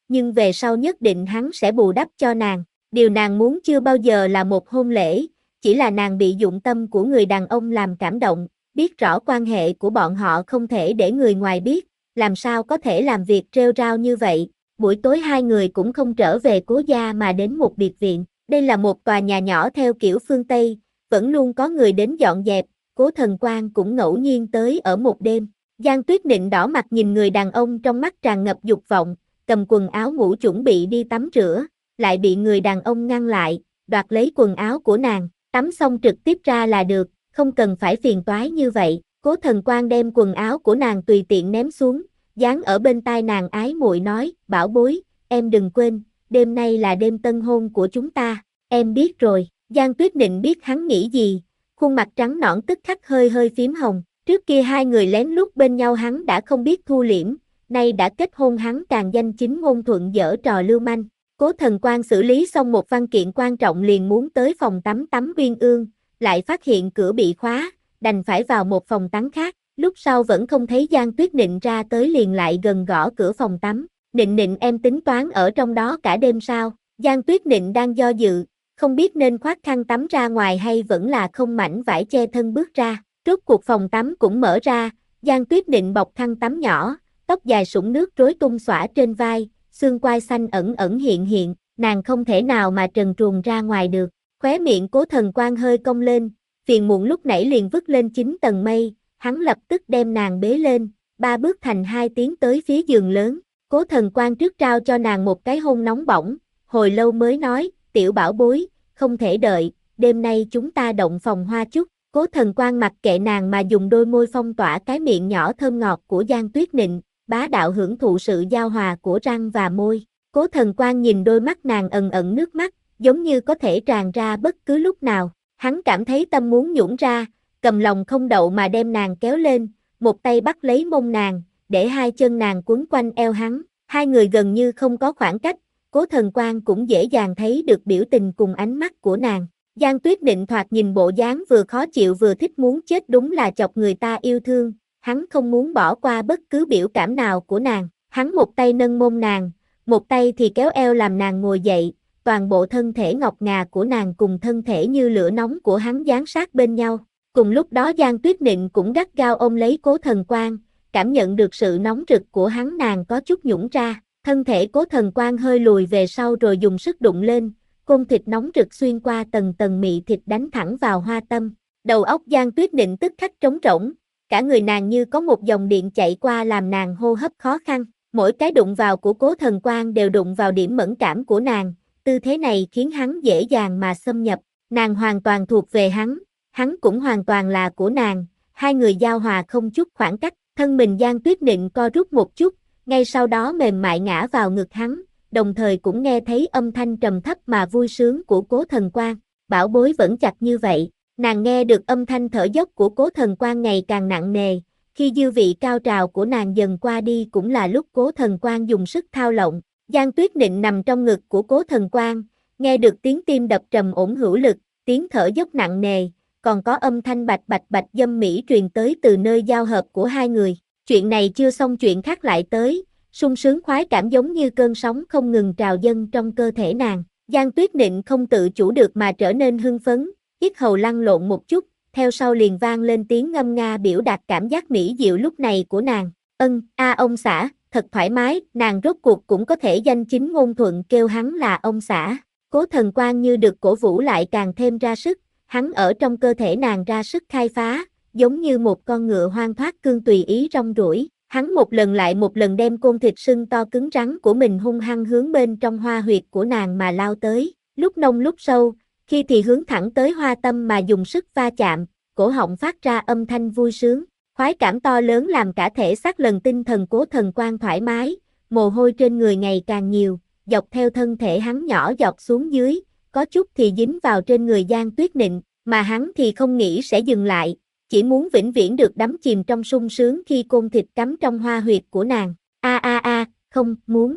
nhưng về sau nhất định hắn sẽ bù đắp cho nàng. Điều nàng muốn chưa bao giờ là một hôn lễ, chỉ là nàng bị dụng tâm của người đàn ông làm cảm động, biết rõ quan hệ của bọn họ không thể để người ngoài biết, làm sao có thể làm việc rêu rao như vậy. Buổi tối hai người cũng không trở về cố gia mà đến một biệt viện. Đây là một tòa nhà nhỏ theo kiểu phương Tây, vẫn luôn có người đến dọn dẹp, Cố Thần Quang cũng ngẫu nhiên tới ở một đêm. Giang Tuyết Nịnh đỏ mặt nhìn người đàn ông trong mắt tràn ngập dục vọng, cầm quần áo ngủ chuẩn bị đi tắm rửa, lại bị người đàn ông ngăn lại, đoạt lấy quần áo của nàng, tắm xong trực tiếp ra là được, không cần phải phiền toái như vậy. Cố Thần Quang đem quần áo của nàng tùy tiện ném xuống, dán ở bên tai nàng ái muội nói, bảo bối, em đừng quên, đêm nay là đêm tân hôn của chúng ta, em biết rồi. Giang Tuyết Nịnh biết hắn nghĩ gì, khuôn mặt trắng nõn tức khắc hơi hơi phím hồng, trước kia hai người lén lút bên nhau hắn đã không biết thu liễm, nay đã kết hôn hắn càng danh chính ngôn thuận giở trò lưu manh. Cố Thần Quang xử lý xong một văn kiện quan trọng liền muốn tới phòng tắm tắm uyên ương, lại phát hiện cửa bị khóa, đành phải vào một phòng tắm khác, lúc sau vẫn không thấy Giang Tuyết Nịnh ra tới liền lại gần gõ cửa phòng tắm. Nịnh Nịnh em tính toán ở trong đó cả đêm sao? Giang Tuyết Nịnh đang do dự, không biết nên khoác khăn tắm ra ngoài hay vẫn là không mảnh vải che thân bước ra. Rốt cuộc phòng tắm cũng mở ra, Giang Tuyết Nịnh bọc khăn tắm nhỏ, tóc dài sũng nước rối tung xõa trên vai, xương quai xanh ẩn ẩn hiện hiện, nàng không thể nào mà trần truồng ra ngoài được. Khóe miệng Cố Thần Quang hơi cong lên, phiền muộn lúc nãy liền vứt lên chín tầng mây, hắn lập tức đem nàng bế lên, ba bước thành hai tiến tới phía giường lớn. Cố Thần Quang trước trao cho nàng một cái hôn nóng bỏng, hồi lâu mới nói, tiểu bảo bối, không thể đợi, đêm nay chúng ta động phòng hoa chút. Cố Thần Quang mặc kệ nàng mà dùng đôi môi phong tỏa cái miệng nhỏ thơm ngọt của Giang Tuyết Nịnh, bá đạo hưởng thụ sự giao hòa của răng và môi. Cố Thần Quang nhìn đôi mắt nàng ẩn ẩn nước mắt, giống như có thể tràn ra bất cứ lúc nào. Hắn cảm thấy tâm muốn nhũn ra, cầm lòng không đậu mà đem nàng kéo lên, một tay bắt lấy mông nàng, để hai chân nàng quấn quanh eo hắn. Hai người gần như không có khoảng cách, Cố Thần Quang cũng dễ dàng thấy được biểu tình cùng ánh mắt của nàng. Giang Tuyết Nịnh thoạt nhìn bộ dáng vừa khó chịu vừa thích muốn chết đúng là chọc người ta yêu thương, hắn không muốn bỏ qua bất cứ biểu cảm nào của nàng. Hắn một tay nâng mông nàng, một tay thì kéo eo làm nàng ngồi dậy, toàn bộ thân thể ngọc ngà của nàng cùng thân thể như lửa nóng của hắn dán sát bên nhau. Cùng lúc đó Giang Tuyết Nịnh cũng gắt gao ôm lấy Cố Thần Quang, cảm nhận được sự nóng rực của hắn nàng có chút nhũn ra, thân thể Cố Thần Quang hơi lùi về sau rồi dùng sức đụng lên, côn thịt nóng rực xuyên qua tầng tầng mị thịt đánh thẳng vào hoa tâm. Đầu óc Giang Tuyết Nịnh tức khắc trống rỗng, cả người nàng như có một dòng điện chạy qua làm nàng hô hấp khó khăn, mỗi cái đụng vào của Cố Thần Quang đều đụng vào điểm mẫn cảm của nàng, tư thế này khiến hắn dễ dàng mà xâm nhập, nàng hoàn toàn thuộc về hắn, hắn cũng hoàn toàn là của nàng, hai người giao hòa không chút khoảng cách, thân mình Giang Tuyết Nịnh co rút một chút, ngay sau đó mềm mại ngã vào ngực hắn, đồng thời cũng nghe thấy âm thanh trầm thấp mà vui sướng của Cố Thần Quang. Bảo bối vẫn chặt như vậy. Nàng nghe được âm thanh thở dốc của Cố Thần Quang ngày càng nặng nề, khi dư vị cao trào của nàng dần qua đi cũng là lúc Cố Thần Quang dùng sức thao lộng. Giang Tuyết Nịnh nằm trong ngực của Cố Thần Quang, nghe được tiếng tim đập trầm ổn hữu lực, tiếng thở dốc nặng nề, còn có âm thanh bạch bạch bạch dâm mỹ truyền tới từ nơi giao hợp của hai người. Chuyện này chưa xong chuyện khác lại tới, sung sướng khoái cảm giống như cơn sóng không ngừng trào dâng trong cơ thể nàng. Giang Tuyết Nịnh không tự chủ được mà trở nên hưng phấn, yết hầu lăn lộn một chút, theo sau liền vang lên tiếng ngâm nga biểu đạt cảm giác mỹ diệu lúc này của nàng. Ân, a ông xã, thật thoải mái, nàng rốt cuộc cũng có thể danh chính ngôn thuận kêu hắn là ông xã. Cố Thần Quang như được cổ vũ lại càng thêm ra sức, hắn ở trong cơ thể nàng ra sức khai phá, giống như một con ngựa hoang thoát cương tùy ý rong ruổi. Hắn một lần lại một lần đem côn thịt sưng to cứng rắn của mình hung hăng hướng bên trong hoa huyệt của nàng mà lao tới, lúc nông lúc sâu, khi thì hướng thẳng tới hoa tâm mà dùng sức va chạm, cổ họng phát ra âm thanh vui sướng, khoái cảm to lớn làm cả thể xác lần tinh thần Cố Thần Quang thoải mái, mồ hôi trên người ngày càng nhiều, dọc theo thân thể hắn nhỏ giọt xuống dưới, có chút thì dính vào trên người Giang Tuyết Nịnh, mà hắn thì không nghĩ sẽ dừng lại. Chỉ muốn vĩnh viễn được đắm chìm trong sung sướng khi côn thịt cắm trong hoa huyệt của nàng. A a a, không, muốn.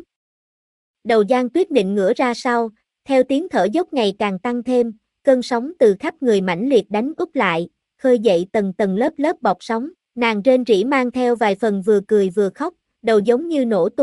Đầu Giang Tuyết Nịnh ngửa ra sau, theo tiếng thở dốc ngày càng tăng thêm, cơn sóng từ khắp người mãnh liệt đánh úp lại, khơi dậy tầng tầng lớp lớp bọt sóng. Nàng rên rỉ mang theo vài phần vừa cười vừa khóc, đầu giống như nổ tung,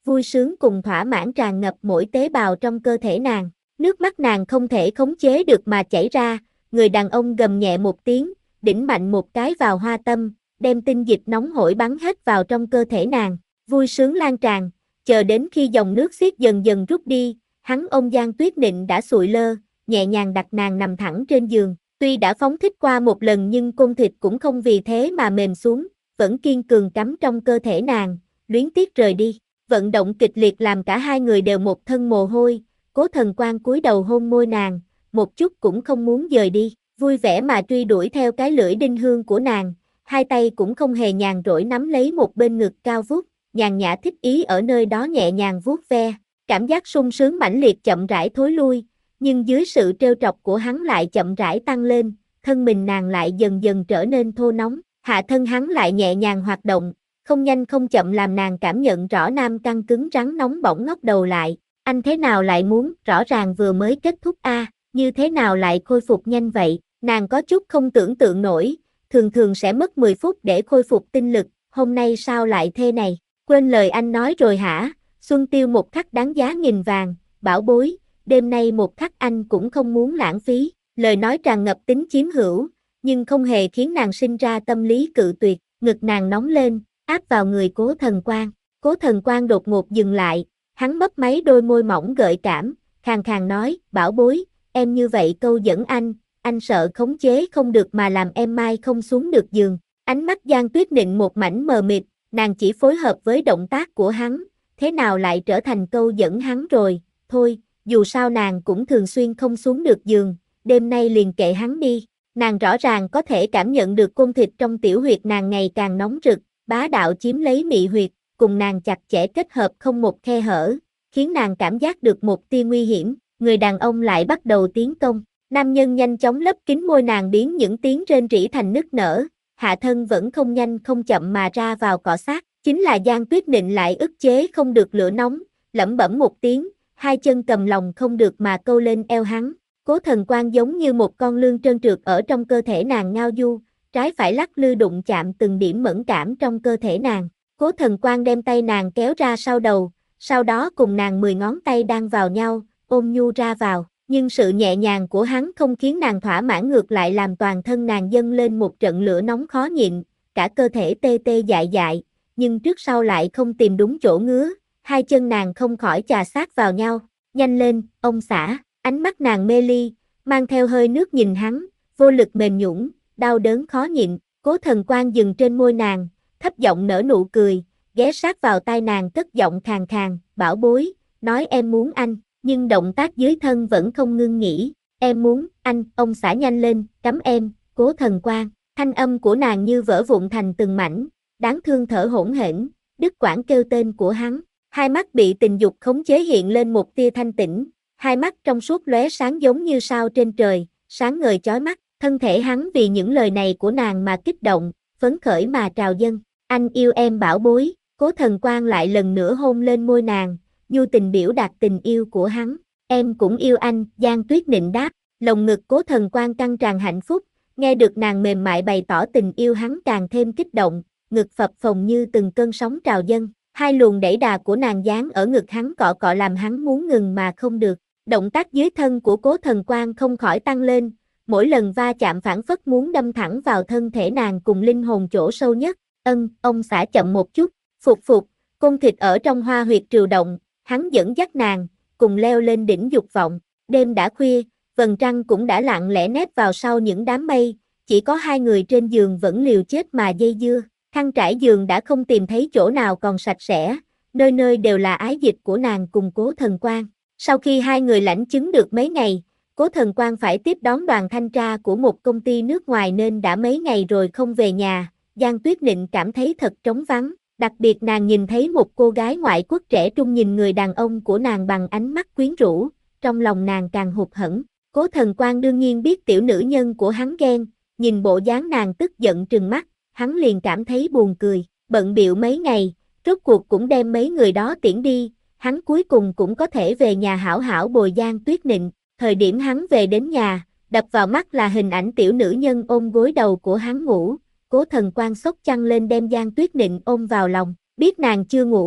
vui sướng cùng thỏa mãn tràn ngập mỗi tế bào trong cơ thể nàng. Nước mắt nàng không thể khống chế được mà chảy ra, người đàn ông gầm nhẹ một tiếng, đỉnh mạnh một cái vào hoa tâm, đem tinh dịch nóng hổi bắn hết vào trong cơ thể nàng, vui sướng lan tràn, chờ đến khi dòng nước xiết dần dần rút đi, hắn ôm Giang Tuyết Nịnh đã sụi lơ, nhẹ nhàng đặt nàng nằm thẳng trên giường, tuy đã phóng thích qua một lần nhưng côn thịt cũng không vì thế mà mềm xuống, vẫn kiên cường cắm trong cơ thể nàng, luyến tiếc rời đi, vận động kịch liệt làm cả hai người đều một thân mồ hôi, Cố Thần Quang cúi đầu hôn môi nàng, một chút cũng không muốn dời đi, vui vẻ mà truy đuổi theo cái lưỡi đinh hương của nàng, hai tay cũng không hề nhàn rỗi nắm lấy một bên ngực cao vút, nhàn nhã thích ý ở nơi đó nhẹ nhàng vuốt ve, cảm giác sung sướng mãnh liệt chậm rãi thối lui, nhưng dưới sự trêu chọc của hắn lại chậm rãi tăng lên, thân mình nàng lại dần dần trở nên thô nóng, hạ thân hắn lại nhẹ nhàng hoạt động, không nhanh không chậm làm nàng cảm nhận rõ nam căng cứng rắn nóng bỏng ngóc đầu lại, anh thế nào lại muốn, rõ ràng vừa mới kết thúc a, à, như thế nào lại khôi phục nhanh vậy, nàng có chút không tưởng tượng nổi, thường thường sẽ mất mười phút để khôi phục tinh lực, hôm nay sao lại thế này, quên lời anh nói rồi hả, Xuân Tiêu một khắc đáng giá nghìn vàng, bảo bối, đêm nay một khắc anh cũng không muốn lãng phí, lời nói tràn ngập tính chiếm hữu, nhưng không hề khiến nàng sinh ra tâm lý cự tuyệt, ngực nàng nóng lên, áp vào người Cố Thần Quang, Cố Thần Quang đột ngột dừng lại, hắn mấp máy đôi môi mỏng gợi cảm, khàn khàn nói, bảo bối, em như vậy câu dẫn anh, anh sợ khống chế không được mà làm em mai không xuống được giường, ánh mắt Giang Tuyết Nịnh một mảnh mờ mịt, nàng chỉ phối hợp với động tác của hắn, thế nào lại trở thành câu dẫn hắn rồi, thôi, dù sao nàng cũng thường xuyên không xuống được giường, đêm nay liền kệ hắn đi, nàng rõ ràng có thể cảm nhận được côn thịt trong tiểu huyệt nàng ngày càng nóng rực, bá đạo chiếm lấy mị huyệt, cùng nàng chặt chẽ kết hợp không một khe hở, khiến nàng cảm giác được một tia nguy hiểm, người đàn ông lại bắt đầu tiến công, nam nhân nhanh chóng lấp kín môi nàng biến những tiếng rên rỉ thành nức nở, hạ thân vẫn không nhanh không chậm mà ra vào cọ sát, chính là Giang Tuyết Nịnh lại ức chế không được lửa nóng, lẩm bẩm một tiếng, hai chân cầm lòng không được mà câu lên eo hắn, Cố Thần Quang giống như một con lươn trơn trượt ở trong cơ thể nàng ngao du, trái phải lắc lư đụng chạm từng điểm mẫn cảm trong cơ thể nàng, Cố Thần Quang đem tay nàng kéo ra sau đầu, sau đó cùng nàng mười ngón tay đan vào nhau, ôm nhu ra vào, nhưng sự nhẹ nhàng của hắn không khiến nàng thỏa mãn, ngược lại làm toàn thân nàng dâng lên một trận lửa nóng khó nhịn, cả cơ thể tê tê dại dại, nhưng trước sau lại không tìm đúng chỗ ngứa, hai chân nàng không khỏi chà sát vào nhau, nhanh lên, ông xã, ánh mắt nàng mê ly, mang theo hơi nước nhìn hắn, vô lực mềm nhũn, đau đớn khó nhịn, Cố Thần Quang dừng trên môi nàng, thấp giọng nở nụ cười, ghé sát vào tai nàng cất giọng khàn khàn, bảo bối, nói em muốn anh, nhưng động tác dưới thân vẫn không ngưng nghỉ, em muốn, anh, ông xã nhanh lên, cắm em, Cố Thần Quang, thanh âm của nàng như vỡ vụn thành từng mảnh, đáng thương thở hổn hển, đứt quãng kêu tên của hắn, hai mắt bị tình dục khống chế hiện lên một tia thanh tĩnh, hai mắt trong suốt lóe sáng giống như sao trên trời, sáng ngời chói mắt, thân thể hắn vì những lời này của nàng mà kích động, phấn khởi mà trào dâng, anh yêu em bảo bối, Cố Thần Quang lại lần nữa hôn lên môi nàng, nhu tình biểu đạt tình yêu của hắn, em cũng yêu anh, Giang Tuyết Nịnh đáp, lồng ngực Cố Thần Quang căng tràn hạnh phúc, nghe được nàng mềm mại bày tỏ tình yêu hắn càng thêm kích động, ngực phập phồng như từng cơn sóng trào dâng, hai luồng đẩy đà của nàng dán ở ngực hắn cọ cọ làm hắn muốn ngừng mà không được, động tác dưới thân của Cố Thần Quang không khỏi tăng lên, mỗi lần va chạm phảng phất muốn đâm thẳng vào thân thể nàng cùng linh hồn chỗ sâu nhất, ân, ông xã chậm một chút, phục phục, côn thịt ở trong hoa huyệt triều động, hắn dẫn dắt nàng, cùng leo lên đỉnh dục vọng, đêm đã khuya, vầng trăng cũng đã lặng lẽ nép vào sau những đám mây, chỉ có hai người trên giường vẫn liều chết mà dây dưa, khăn trải giường đã không tìm thấy chỗ nào còn sạch sẽ, nơi nơi đều là ái dịch của nàng cùng Cố Thần Quang. Sau khi hai người lãnh chứng được mấy ngày, Cố Thần Quang phải tiếp đón đoàn thanh tra của một công ty nước ngoài nên đã mấy ngày rồi không về nhà, Giang Tuyết Nịnh cảm thấy thật trống vắng, đặc biệt nàng nhìn thấy một cô gái ngoại quốc trẻ trung nhìn người đàn ông của nàng bằng ánh mắt quyến rũ, trong lòng nàng càng hụt hẫng. Cố Thần Quang đương nhiên biết tiểu nữ nhân của hắn ghen, nhìn bộ dáng nàng tức giận trừng mắt, hắn liền cảm thấy buồn cười, bận bịu mấy ngày, rốt cuộc cũng đem mấy người đó tiễn đi, hắn cuối cùng cũng có thể về nhà hảo hảo bồi Giang Tuyết Nịnh, thời điểm hắn về đến nhà, đập vào mắt là hình ảnh tiểu nữ nhân ôm gối đầu của hắn ngủ, Cố Thần Quang xốc chăn lên đem Giang Tuyết Nịnh ôm vào lòng, biết nàng chưa ngủ,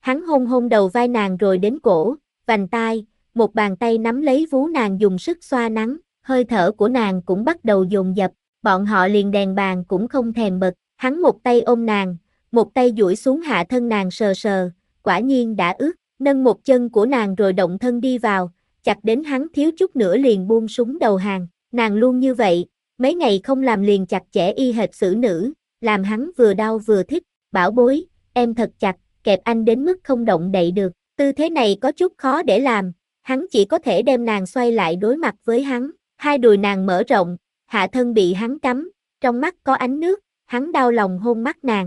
Hắn hôn hôn đầu vai nàng rồi đến cổ, vành tai, một bàn tay nắm lấy vú nàng dùng sức xoa nắn, hơi thở của nàng cũng bắt đầu dồn dập, bọn họ liền đèn bàn cũng không thèm bật, hắn một tay ôm nàng, một tay duỗi xuống hạ thân nàng sờ sờ, quả nhiên đã ướt, nâng một chân của nàng rồi động thân đi vào, chặt đến hắn thiếu chút nữa liền buông súng đầu hàng, nàng luôn như vậy, mấy ngày không làm liền chặt chẽ y hệt xử nữ, làm hắn vừa đau vừa thích, bảo bối, em thật chặt, kẹp anh đến mức không động đậy được, tư thế này có chút khó để làm, hắn chỉ có thể đem nàng xoay lại đối mặt với hắn, hai đùi nàng mở rộng, hạ thân bị hắn cắm, trong mắt có ánh nước, hắn đau lòng hôn mắt nàng.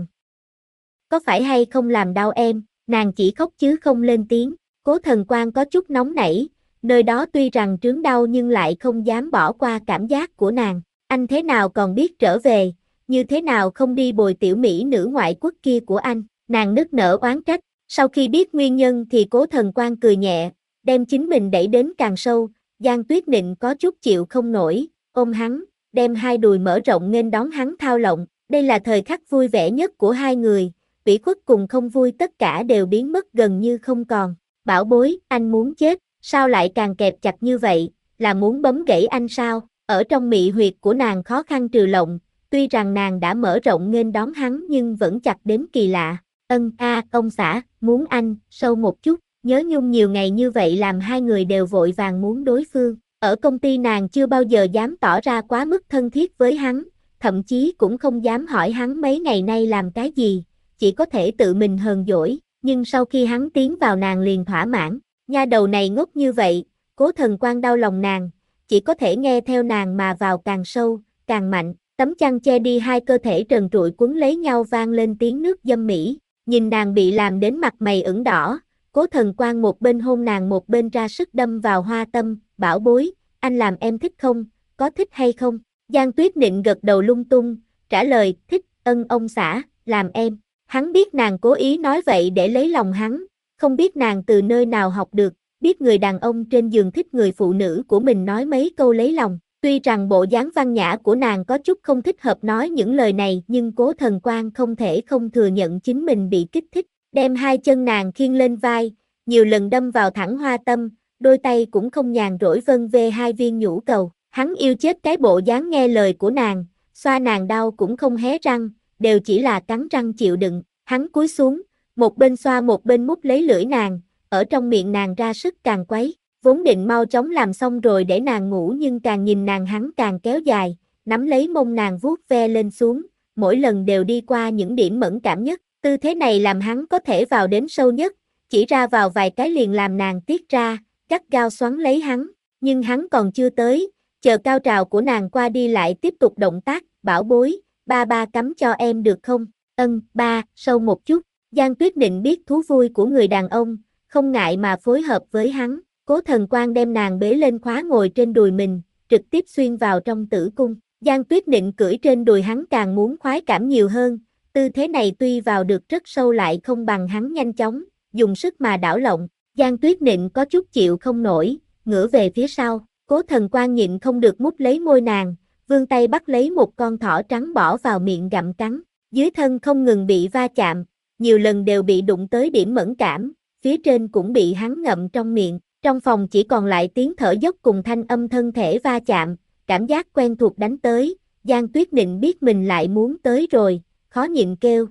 Có phải hay không làm đau em, nàng chỉ khóc chứ không lên tiếng, Cố Thần Quang có chút nóng nảy, nơi đó tuy rằng trướng đau nhưng lại không dám bỏ qua cảm giác của nàng, anh thế nào còn biết trở về, như thế nào không đi bồi tiểu mỹ nữ ngoại quốc kia của anh, nàng nức nở oán trách, sau khi biết nguyên nhân thì Cố Thần Quang cười nhẹ, đem chính mình đẩy đến càng sâu, Giang Tuyết Nịnh có chút chịu không nổi, ôm hắn, đem hai đùi mở rộng nghênh đón hắn thao lộng, đây là thời khắc vui vẻ nhất của hai người, ủy khuất cùng không vui tất cả đều biến mất gần như không còn, bảo bối, anh muốn chết, sao lại càng kẹp chặt như vậy, là muốn bấm gãy anh sao, ở trong mị huyệt của nàng khó khăn trừ lộng, tuy rằng nàng đã mở rộng nghênh đón hắn nhưng vẫn chặt đến kỳ lạ, ân a à, ông xã, muốn anh, sâu một chút, nhớ nhung nhiều ngày như vậy làm hai người đều vội vàng muốn đối phương, ở công ty nàng chưa bao giờ dám tỏ ra quá mức thân thiết với hắn, thậm chí cũng không dám hỏi hắn mấy ngày nay làm cái gì, chỉ có thể tự mình hờn dỗi, nhưng sau khi hắn tiến vào nàng liền thỏa mãn, nha đầu này ngốc như vậy, Cố Thần Quang đau lòng nàng, chỉ có thể nghe theo nàng mà vào càng sâu, càng mạnh, tấm chăn che đi hai cơ thể trần trụi quấn lấy nhau vang lên tiếng nước dâm mỹ, nhìn nàng bị làm đến mặt mày ửng đỏ, Cố Thần Quang một bên hôn nàng một bên ra sức đâm vào hoa tâm, bảo bối, anh làm em thích không, có thích hay không? Giang Tuyết Nịnh gật đầu lung tung, trả lời, thích, ân ông xã, làm em. Hắn biết nàng cố ý nói vậy để lấy lòng hắn, không biết nàng từ nơi nào học được, biết người đàn ông trên giường thích người phụ nữ của mình nói mấy câu lấy lòng. Tuy rằng bộ dáng văn nhã của nàng có chút không thích hợp nói những lời này nhưng Cố Thần Quang không thể không thừa nhận chính mình bị kích thích, đem hai chân nàng khiêng lên vai, nhiều lần đâm vào thẳng hoa tâm, đôi tay cũng không nhàn rỗi vân vê hai viên nhũ cầu, hắn yêu chết cái bộ dáng nghe lời của nàng, xoa nàng đau cũng không hé răng, đều chỉ là cắn răng chịu đựng, hắn cúi xuống, một bên xoa một bên mút lấy lưỡi nàng, ở trong miệng nàng ra sức càng quấy. Vốn định mau chóng làm xong rồi để nàng ngủ nhưng càng nhìn nàng hắn càng kéo dài, nắm lấy mông nàng vuốt ve lên xuống, mỗi lần đều đi qua những điểm mẫn cảm nhất, tư thế này làm hắn có thể vào đến sâu nhất, chỉ ra vào vài cái liền làm nàng tiết ra, gắt gao xoắn lấy hắn, nhưng hắn còn chưa tới, chờ cao trào của nàng qua đi lại tiếp tục động tác, bảo bối, ba ba cắm cho em được không, ân, ba, sâu một chút, Giang Tuyết Nịnh biết thú vui của người đàn ông, không ngại mà phối hợp với hắn. Cố Thần Quang đem nàng bế lên khóa ngồi trên đùi mình, trực tiếp xuyên vào trong tử cung. Giang Tuyết Nịnh cưỡi trên đùi hắn càng muốn khoái cảm nhiều hơn, tư thế này tuy vào được rất sâu lại không bằng hắn nhanh chóng, dùng sức mà đảo lộn. Giang Tuyết Nịnh có chút chịu không nổi, ngửa về phía sau, Cố Thần Quang nhịn không được mút lấy môi nàng, vươn tay bắt lấy một con thỏ trắng bỏ vào miệng gặm cắn, dưới thân không ngừng bị va chạm, nhiều lần đều bị đụng tới điểm mẫn cảm, phía trên cũng bị hắn ngậm trong miệng. Trong phòng chỉ còn lại tiếng thở dốc cùng thanh âm thân thể va chạm, cảm giác quen thuộc đánh tới, Giang Tuyết Nịnh biết mình lại muốn tới rồi, khó nhịn kêu.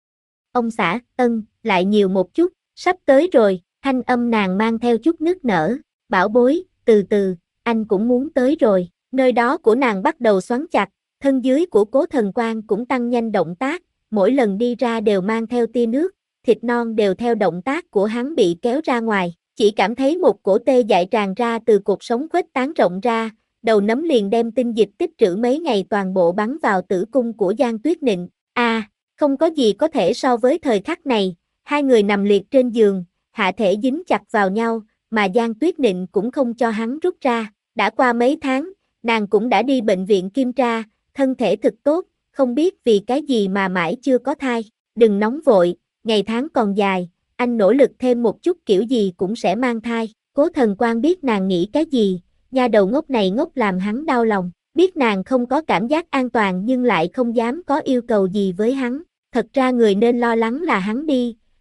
Ông xã, ân, lại nhiều một chút, sắp tới rồi, thanh âm nàng mang theo chút nức nở, bảo bối, từ từ, anh cũng muốn tới rồi, nơi đó của nàng bắt đầu xoắn chặt, thân dưới của Cố Thần Quang cũng tăng nhanh động tác, mỗi lần đi ra đều mang theo tia nước, thịt non đều theo động tác của hắn bị kéo ra ngoài. Chỉ cảm thấy một cổ tê dại tràn ra từ cột sống khuếch tán rộng ra, đầu nấm liền đem tinh dịch tích trữ mấy ngày toàn bộ bắn vào tử cung của Giang Tuyết Nịnh. A, à, không có gì có thể so với thời khắc này, hai người nằm liệt trên giường, hạ thể dính chặt vào nhau, mà Giang Tuyết Nịnh cũng không cho hắn rút ra. Đã qua mấy tháng, nàng cũng đã đi bệnh viện kiểm tra, thân thể thực tốt, không biết vì cái gì mà mãi chưa có thai. Đừng nóng vội, ngày tháng còn dài. Anh nỗ lực thêm một chút kiểu gì cũng sẽ mang thai, Cố Thần Quang biết nàng nghĩ cái gì, nha đầu ngốc này ngốc làm hắn đau lòng, biết nàng không có cảm giác an toàn nhưng lại không dám có yêu cầu gì với hắn, thật ra người nên lo lắng là hắn đi,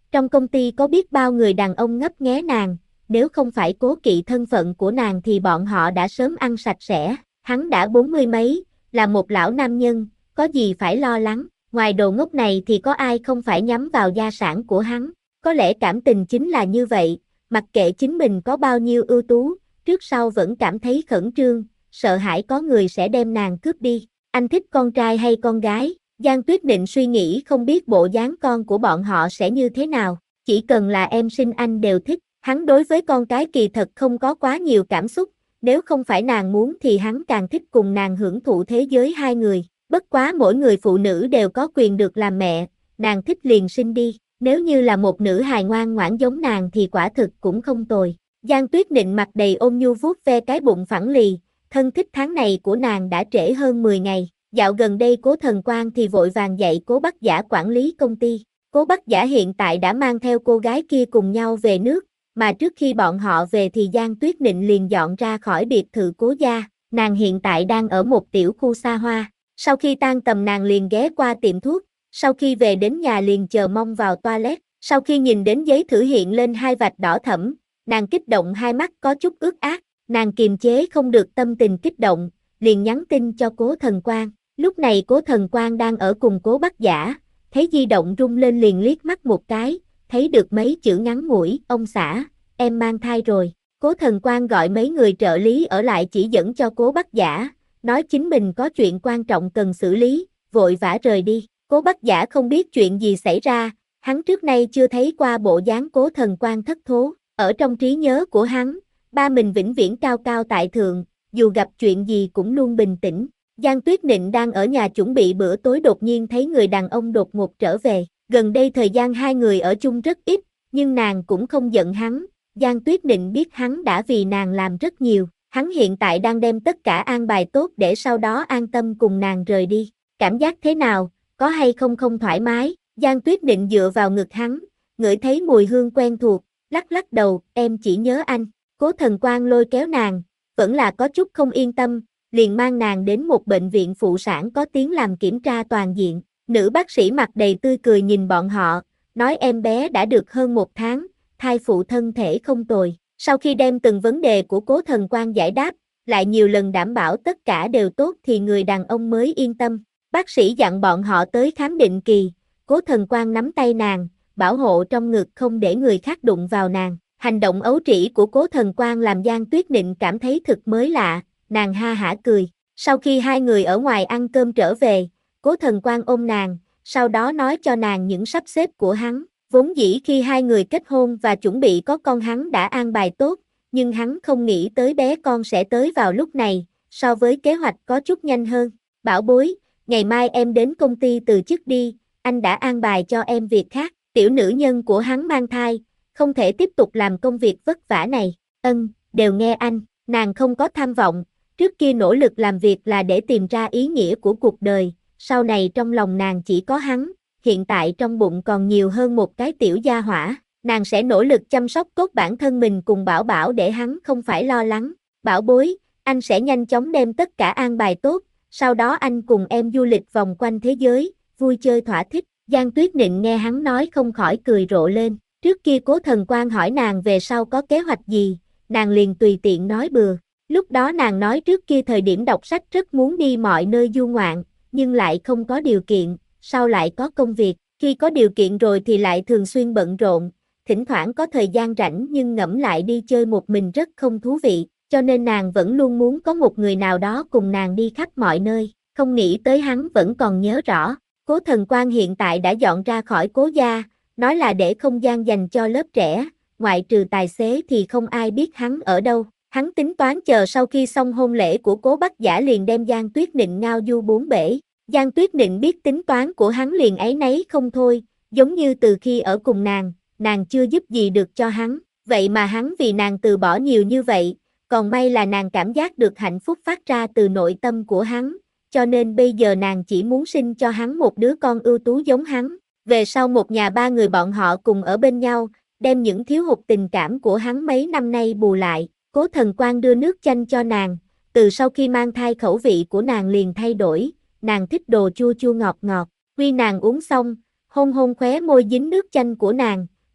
Trong công ty có biết bao người đàn ông ngấp nghé nàng, nếu không phải cố kỵ thân phận của nàng thì bọn họ đã sớm ăn sạch sẽ. Hắn đã bốn mươi mấy, là một lão nam nhân, có gì phải lo lắng, ngoài đồ ngốc này thì có ai không phải nhắm vào gia sản của hắn. Có lẽ cảm tình chính là như vậy, mặc kệ chính mình có bao nhiêu ưu tú, trước sau vẫn cảm thấy khẩn trương, sợ hãi có người sẽ đem nàng cướp đi. Anh thích con trai hay con gái? Giang Tuyết Định suy nghĩ không biết bộ dáng con của bọn họ sẽ như thế nào, chỉ cần là em sinh anh đều thích. Hắn đối với con cái kỳ thật không có quá nhiều cảm xúc, nếu không phải nàng muốn thì hắn càng thích cùng nàng hưởng thụ thế giới hai người. Bất quá mỗi người phụ nữ đều có quyền được làm mẹ, nàng thích liền sinh đi, nếu như là một nữ hài ngoan ngoãn giống nàng thì quả thực cũng không tồi. Giang Tuyết Định mặt đầy ôn nhu vuốt ve cái bụng phẳng lì, thân thích tháng này của nàng đã trễ hơn mười ngày. Dạo gần đây Cố Thần Quang thì vội vàng dạy Cố Bắc Giả quản lý công ty. Cố Bắc Giả hiện tại đã mang theo cô gái kia cùng nhau về nước, mà trước khi bọn họ về thì Giang Tuyết Định liền dọn ra khỏi biệt thự Cố gia. Nàng hiện tại đang ở một tiểu khu xa hoa. Sau khi tan tầm nàng liền ghé qua tiệm thuốc, sau khi về đến nhà liền chờ mong vào toilet. Sau khi nhìn đến giấy thử hiện lên hai vạch đỏ thẫm, nàng kích động hai mắt có chút ướt át, nàng kiềm chế không được tâm tình kích động, liền nhắn tin cho Cố Thần Quang. Lúc này Cố Thần Quang đang ở cùng Cố Bắc Giả, thấy di động rung lên liền liếc mắt một cái, thấy được mấy chữ ngắn ngủi, ông xã, em mang thai rồi. Cố Thần Quang gọi mấy người trợ lý ở lại chỉ dẫn cho Cố Bắc Giả, nói chính mình có chuyện quan trọng cần xử lý, vội vã rời đi. Cố Bắc Giả không biết chuyện gì xảy ra, hắn trước nay chưa thấy qua bộ dáng Cố Thần Quang thất thố, ở trong trí nhớ của hắn, ba mình vĩnh viễn cao cao tại thượng, dù gặp chuyện gì cũng luôn bình tĩnh. Giang Tuyết Định đang ở nhà chuẩn bị bữa tối đột nhiên thấy người đàn ông đột ngột trở về, gần đây thời gian hai người ở chung rất ít, nhưng nàng cũng không giận hắn. Giang Tuyết Định biết hắn đã vì nàng làm rất nhiều, hắn hiện tại đang đem tất cả an bài tốt để sau đó an tâm cùng nàng rời đi. Cảm giác thế nào, có hay không không thoải mái? Giang Tuyết Định dựa vào ngực hắn, ngửi thấy mùi hương quen thuộc, lắc lắc đầu, em chỉ nhớ anh. Cố Thần Quang lôi kéo nàng, vẫn là có chút không yên tâm, liền mang nàng đến một bệnh viện phụ sản có tiếng làm kiểm tra toàn diện. Nữ bác sĩ mặt đầy tươi cười nhìn bọn họ, nói em bé đã được hơn một tháng, thai phụ thân thể không tồi. Sau khi đem từng vấn đề của Cố Thần Quang giải đáp, lại nhiều lần đảm bảo tất cả đều tốt thì người đàn ông mới yên tâm. Bác sĩ dặn bọn họ tới khám định kỳ, Cố Thần Quang nắm tay nàng, bảo hộ trong ngực không để người khác đụng vào nàng. Hành động ấu trĩ của Cố Thần Quang làm Giang Tuyết Định cảm thấy thực mới lạ, nàng ha hả cười. Sau khi hai người ở ngoài ăn cơm trở về, Cố Thần Quang ôm nàng, sau đó nói cho nàng những sắp xếp của hắn. Vốn dĩ khi hai người kết hôn và chuẩn bị có con hắn đã an bài tốt, nhưng hắn không nghĩ tới bé con sẽ tới vào lúc này, so với kế hoạch có chút nhanh hơn. Bảo bối, ngày mai em đến công ty từ chức đi, anh đã an bài cho em việc khác. Tiểu nữ nhân của hắn mang thai, không thể tiếp tục làm công việc vất vả này. Ân, đều nghe anh. Nàng không có tham vọng, trước kia nỗ lực làm việc là để tìm ra ý nghĩa của cuộc đời, sau này trong lòng nàng chỉ có hắn, hiện tại trong bụng còn nhiều hơn một cái tiểu gia hỏa, nàng sẽ nỗ lực chăm sóc tốt bản thân mình cùng Bảo Bảo để hắn không phải lo lắng. Bảo bối, anh sẽ nhanh chóng đem tất cả an bài tốt, sau đó anh cùng em du lịch vòng quanh thế giới, vui chơi thỏa thích. Giang Tuyết Định nghe hắn nói không khỏi cười rộ lên, trước kia Cố Thần Quang hỏi nàng về sau có kế hoạch gì, nàng liền tùy tiện nói bừa. Lúc đó nàng nói trước kia thời điểm đọc sách rất muốn đi mọi nơi du ngoạn, nhưng lại không có điều kiện, sau lại có công việc, khi có điều kiện rồi thì lại thường xuyên bận rộn, thỉnh thoảng có thời gian rảnh nhưng ngẫm lại đi chơi một mình rất không thú vị, cho nên nàng vẫn luôn muốn có một người nào đó cùng nàng đi khắp mọi nơi, không nghĩ tới hắn vẫn còn nhớ rõ. Cố Thần Quang hiện tại đã dọn ra khỏi Cố gia, nói là để không gian dành cho lớp trẻ, ngoại trừ tài xế thì không ai biết hắn ở đâu. Hắn tính toán chờ sau khi xong hôn lễ của Cố Bắc Giả liền đem Giang Tuyết Định ngao du bốn bể. Giang Tuyết Định biết tính toán của hắn liền áy náy không thôi, giống như từ khi ở cùng nàng, nàng chưa giúp gì được cho hắn, vậy mà hắn vì nàng từ bỏ nhiều như vậy, còn may là nàng cảm giác được hạnh phúc phát ra từ nội tâm của hắn, cho nên bây giờ nàng chỉ muốn sinh cho hắn một đứa con ưu tú giống hắn, về sau một nhà ba người bọn họ cùng ở bên nhau, đem những thiếu hụt tình cảm của hắn mấy năm nay bù lại. Cố Thần Quang đưa nước chanh cho nàng, từ sau khi mang thai khẩu vị của nàng liền thay đổi, nàng thích đồ chua chua ngọt ngọt, huy nàng uống xong, hôn hôn khóe môi dính nước chanh của nàng,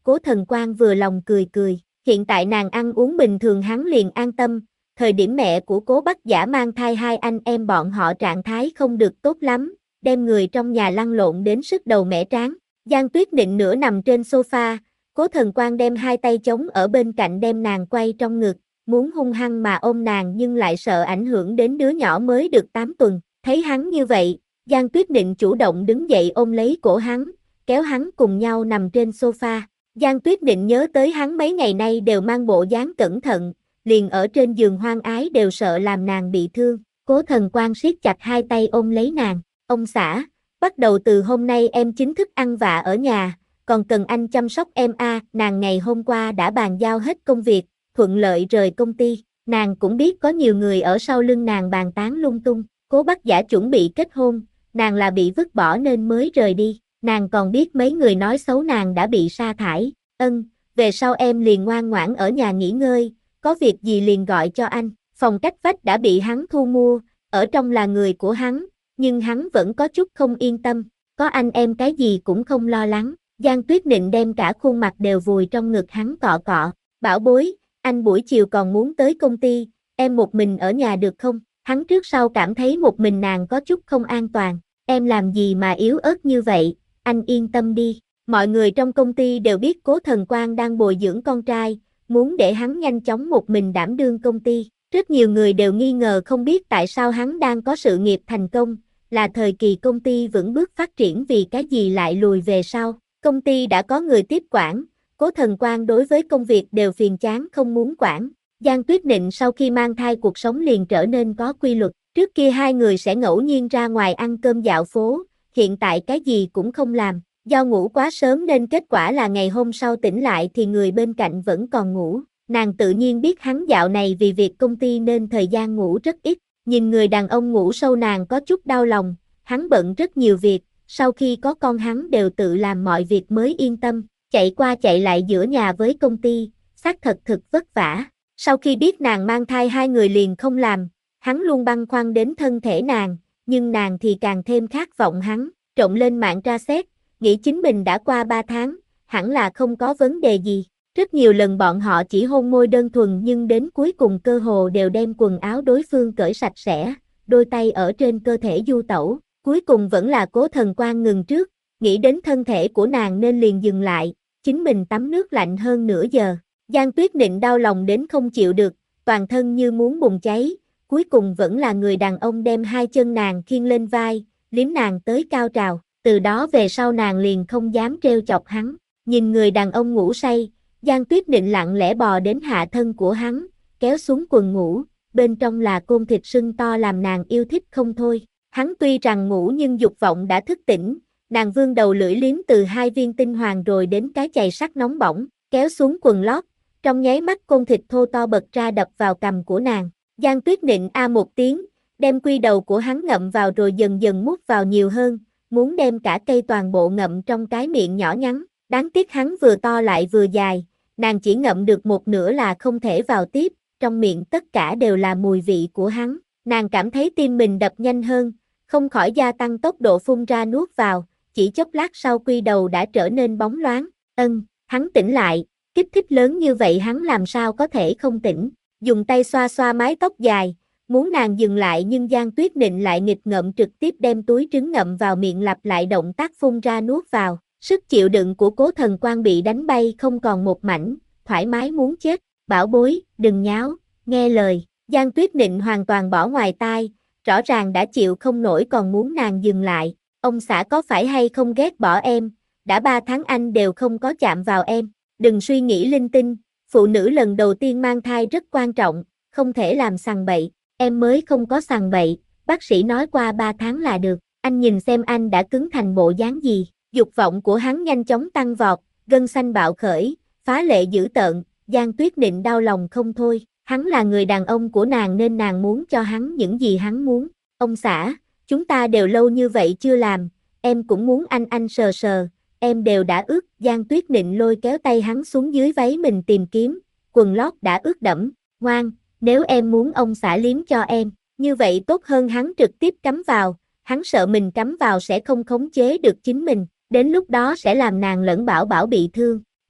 Cố Thần Quang vừa lòng cười cười, hiện tại nàng ăn uống bình thường hắn liền an tâm, thời điểm mẹ của Cố Bắc Giả mang thai hai anh em bọn họ trạng thái không được tốt lắm, đem người trong nhà lăn lộn đến sức đầu mẻ trán. Giang Tuyết Nịnh nửa nằm trên sofa, Cố Thần Quang đem hai tay chống ở bên cạnh đem nàng quay trong ngực, muốn hung hăng mà ôm nàng nhưng lại sợ ảnh hưởng đến đứa nhỏ mới được tám tuần. Thấy hắn như vậy, Giang Tuyết Nịnh chủ động đứng dậy ôm lấy cổ hắn, kéo hắn cùng nhau nằm trên sofa. Giang Tuyết Nịnh nhớ tới hắn mấy ngày nay đều mang bộ dáng cẩn thận, liền ở trên giường hoang ái đều sợ làm nàng bị thương. Cố Thần Quang siết chặt hai tay ôm lấy nàng, ông xã, bắt đầu từ hôm nay em chính thức ăn vạ ở nhà, còn cần anh chăm sóc em a. À, nàng ngày hôm qua đã bàn giao hết công việc, thuận lợi rời công ty, nàng cũng biết có nhiều người ở sau lưng nàng bàn tán lung tung. Cố Bắc Giả chuẩn bị kết hôn, nàng là bị vứt bỏ nên mới rời đi, nàng còn biết mấy người nói xấu nàng đã bị sa thải. Ân, về sau em liền ngoan ngoãn ở nhà nghỉ ngơi, có việc gì liền gọi cho anh. Phòng cách vách đã bị hắn thu mua, ở trong là người của hắn, nhưng hắn vẫn có chút không yên tâm, có anh em cái gì cũng không lo lắng. Giang Tuyết Nịnh đem cả khuôn mặt đều vùi trong ngực hắn cọ cọ, bảo bối, anh buổi chiều còn muốn tới công ty, em một mình ở nhà được không? Hắn trước sau cảm thấy một mình nàng có chút không an toàn, em làm gì mà yếu ớt như vậy, anh yên tâm đi. Mọi người trong công ty đều biết Cố Thần Quang đang bồi dưỡng con trai, muốn để hắn nhanh chóng một mình đảm đương công ty. Rất nhiều người đều nghi ngờ không biết tại sao hắn đang có sự nghiệp thành công, là thời kỳ công ty vững bước phát triển vì cái gì lại lùi về sau. Công ty đã có người tiếp quản, Cố Thần Quang đối với công việc đều phiền chán không muốn quản. Giang Tuyết Nịnh sau khi mang thai cuộc sống liền trở nên có quy luật, trước kia hai người sẽ ngẫu nhiên ra ngoài ăn cơm dạo phố, hiện tại cái gì cũng không làm, do ngủ quá sớm nên kết quả là ngày hôm sau tỉnh lại thì người bên cạnh vẫn còn ngủ. Nàng tự nhiên biết hắn dạo này vì việc công ty nên thời gian ngủ rất ít, nhìn người đàn ông ngủ sâu nàng có chút đau lòng, hắn bận rất nhiều việc, sau khi có con hắn đều tự làm mọi việc mới yên tâm, chạy qua chạy lại giữa nhà với công ty, xác thật thực vất vả. Sau khi biết nàng mang thai hai người liền không làm, hắn luôn băn khoăn đến thân thể nàng, nhưng nàng thì càng thêm khát vọng hắn, trộn lên mạng tra xét, nghĩ chính mình đã qua ba tháng, hẳn là không có vấn đề gì. Rất nhiều lần bọn họ chỉ hôn môi đơn thuần nhưng đến cuối cùng cơ hồ đều đem quần áo đối phương cởi sạch sẽ, đôi tay ở trên cơ thể du tẩu, cuối cùng vẫn là Cố Thần Quang ngừng trước, nghĩ đến thân thể của nàng nên liền dừng lại, chính mình tắm nước lạnh hơn nửa giờ. Giang Tuyết Nịnh đau lòng đến không chịu được, toàn thân như muốn bùng cháy, cuối cùng vẫn là người đàn ông đem hai chân nàng khiêng lên vai, liếm nàng tới cao trào, từ đó về sau nàng liền không dám trêu chọc hắn, nhìn người đàn ông ngủ say, Giang Tuyết Nịnh lặng lẽ bò đến hạ thân của hắn, kéo xuống quần ngủ, bên trong là côn thịt sưng to làm nàng yêu thích không thôi. Hắn tuy rằng ngủ nhưng dục vọng đã thức tỉnh, nàng vươn đầu lưỡi liếm từ hai viên tinh hoàng rồi đến cái chày sắt nóng bỏng, kéo xuống quần lót, trong nháy mắt côn thịt thô to bật ra đập vào cằm của nàng. Giang Tuyết Nịnh a một tiếng, đem quy đầu của hắn ngậm vào rồi dần dần mút vào nhiều hơn, muốn đem cả cây toàn bộ ngậm trong cái miệng nhỏ nhắn, đáng tiếc hắn vừa to lại vừa dài. Nàng chỉ ngậm được một nửa là không thể vào tiếp, trong miệng tất cả đều là mùi vị của hắn. Nàng cảm thấy tim mình đập nhanh hơn, không khỏi gia tăng tốc độ phun ra nuốt vào, chỉ chốc lát sau quy đầu đã trở nên bóng loáng. Ân, hắn tỉnh lại, kích thích lớn như vậy hắn làm sao có thể không tỉnh, dùng tay xoa xoa mái tóc dài, muốn nàng dừng lại nhưng Giang Tuyết Nịnh lại nghịch ngợm trực tiếp đem túi trứng ngậm vào miệng lặp lại động tác phun ra nuốt vào. Sức chịu đựng của Cố Thần Quang bị đánh bay không còn một mảnh, thoải mái muốn chết, bảo bối, đừng nháo, nghe lời. Giang Tuyết Nịnh hoàn toàn bỏ ngoài tai, rõ ràng đã chịu không nổi còn muốn nàng dừng lại. Ông xã có phải hay không ghét bỏ em, đã ba tháng anh đều không có chạm vào em, đừng suy nghĩ linh tinh, phụ nữ lần đầu tiên mang thai rất quan trọng, không thể làm sằng bậy, em mới không có sằng bậy, bác sĩ nói qua ba tháng là được, anh nhìn xem anh đã cứng thành bộ dáng gì. Dục vọng của hắn nhanh chóng tăng vọt, gân xanh bạo khởi, phá lệ dữ tợn, Giang Tuyết Nịnh đau lòng không thôi, hắn là người đàn ông của nàng nên nàng muốn cho hắn những gì hắn muốn. Ông xã, chúng ta đều lâu như vậy chưa làm, em cũng muốn anh anh sờ sờ, em đều đã ướt. Giang Tuyết Nịnh lôi kéo tay hắn xuống dưới váy mình tìm kiếm, quần lót đã ướt đẫm, ngoan, nếu em muốn ông xã liếm cho em, như vậy tốt hơn hắn trực tiếp cắm vào, hắn sợ mình cắm vào sẽ không khống chế được chính mình. Đến lúc đó sẽ làm nàng lẫn Bảo Bảo bị thương,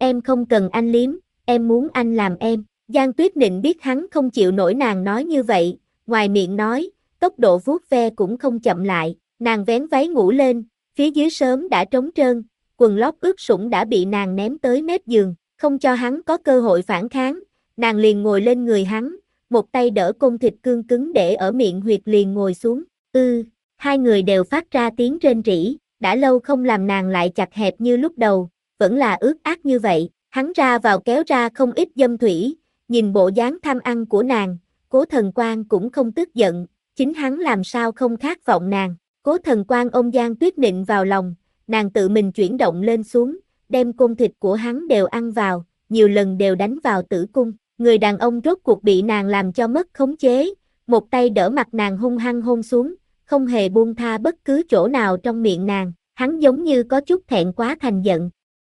em không cần anh liếm, em muốn anh làm em. Giang Tuyết Nịnh biết hắn không chịu nổi nàng nói như vậy, ngoài miệng nói, tốc độ vuốt ve cũng không chậm lại, nàng vén váy ngủ lên, phía dưới sớm đã trống trơn, quần lót ướt sũng đã bị nàng ném tới mép giường, không cho hắn có cơ hội phản kháng, nàng liền ngồi lên người hắn, một tay đỡ côn thịt cương cứng để ở miệng huyệt liền ngồi xuống, ư, hai người đều phát ra tiếng rên rỉ, đã lâu không làm nàng lại chặt hẹp như lúc đầu, vẫn là ướt át như vậy, hắn ra vào kéo ra không ít dâm thủy, nhìn bộ dáng tham ăn của nàng, Cố Thần Quang cũng không tức giận, chính hắn làm sao không khát vọng nàng, Cố Thần Quang ôm Giang Tuyết Nịnh vào lòng, nàng tự mình chuyển động lên xuống, đem côn thịt của hắn đều ăn vào, nhiều lần đều đánh vào tử cung, người đàn ông rốt cuộc bị nàng làm cho mất khống chế, một tay đỡ mặt nàng hung hăng hôn xuống, không hề buông tha bất cứ chỗ nào trong miệng nàng, hắn giống như có chút thẹn quá thành giận.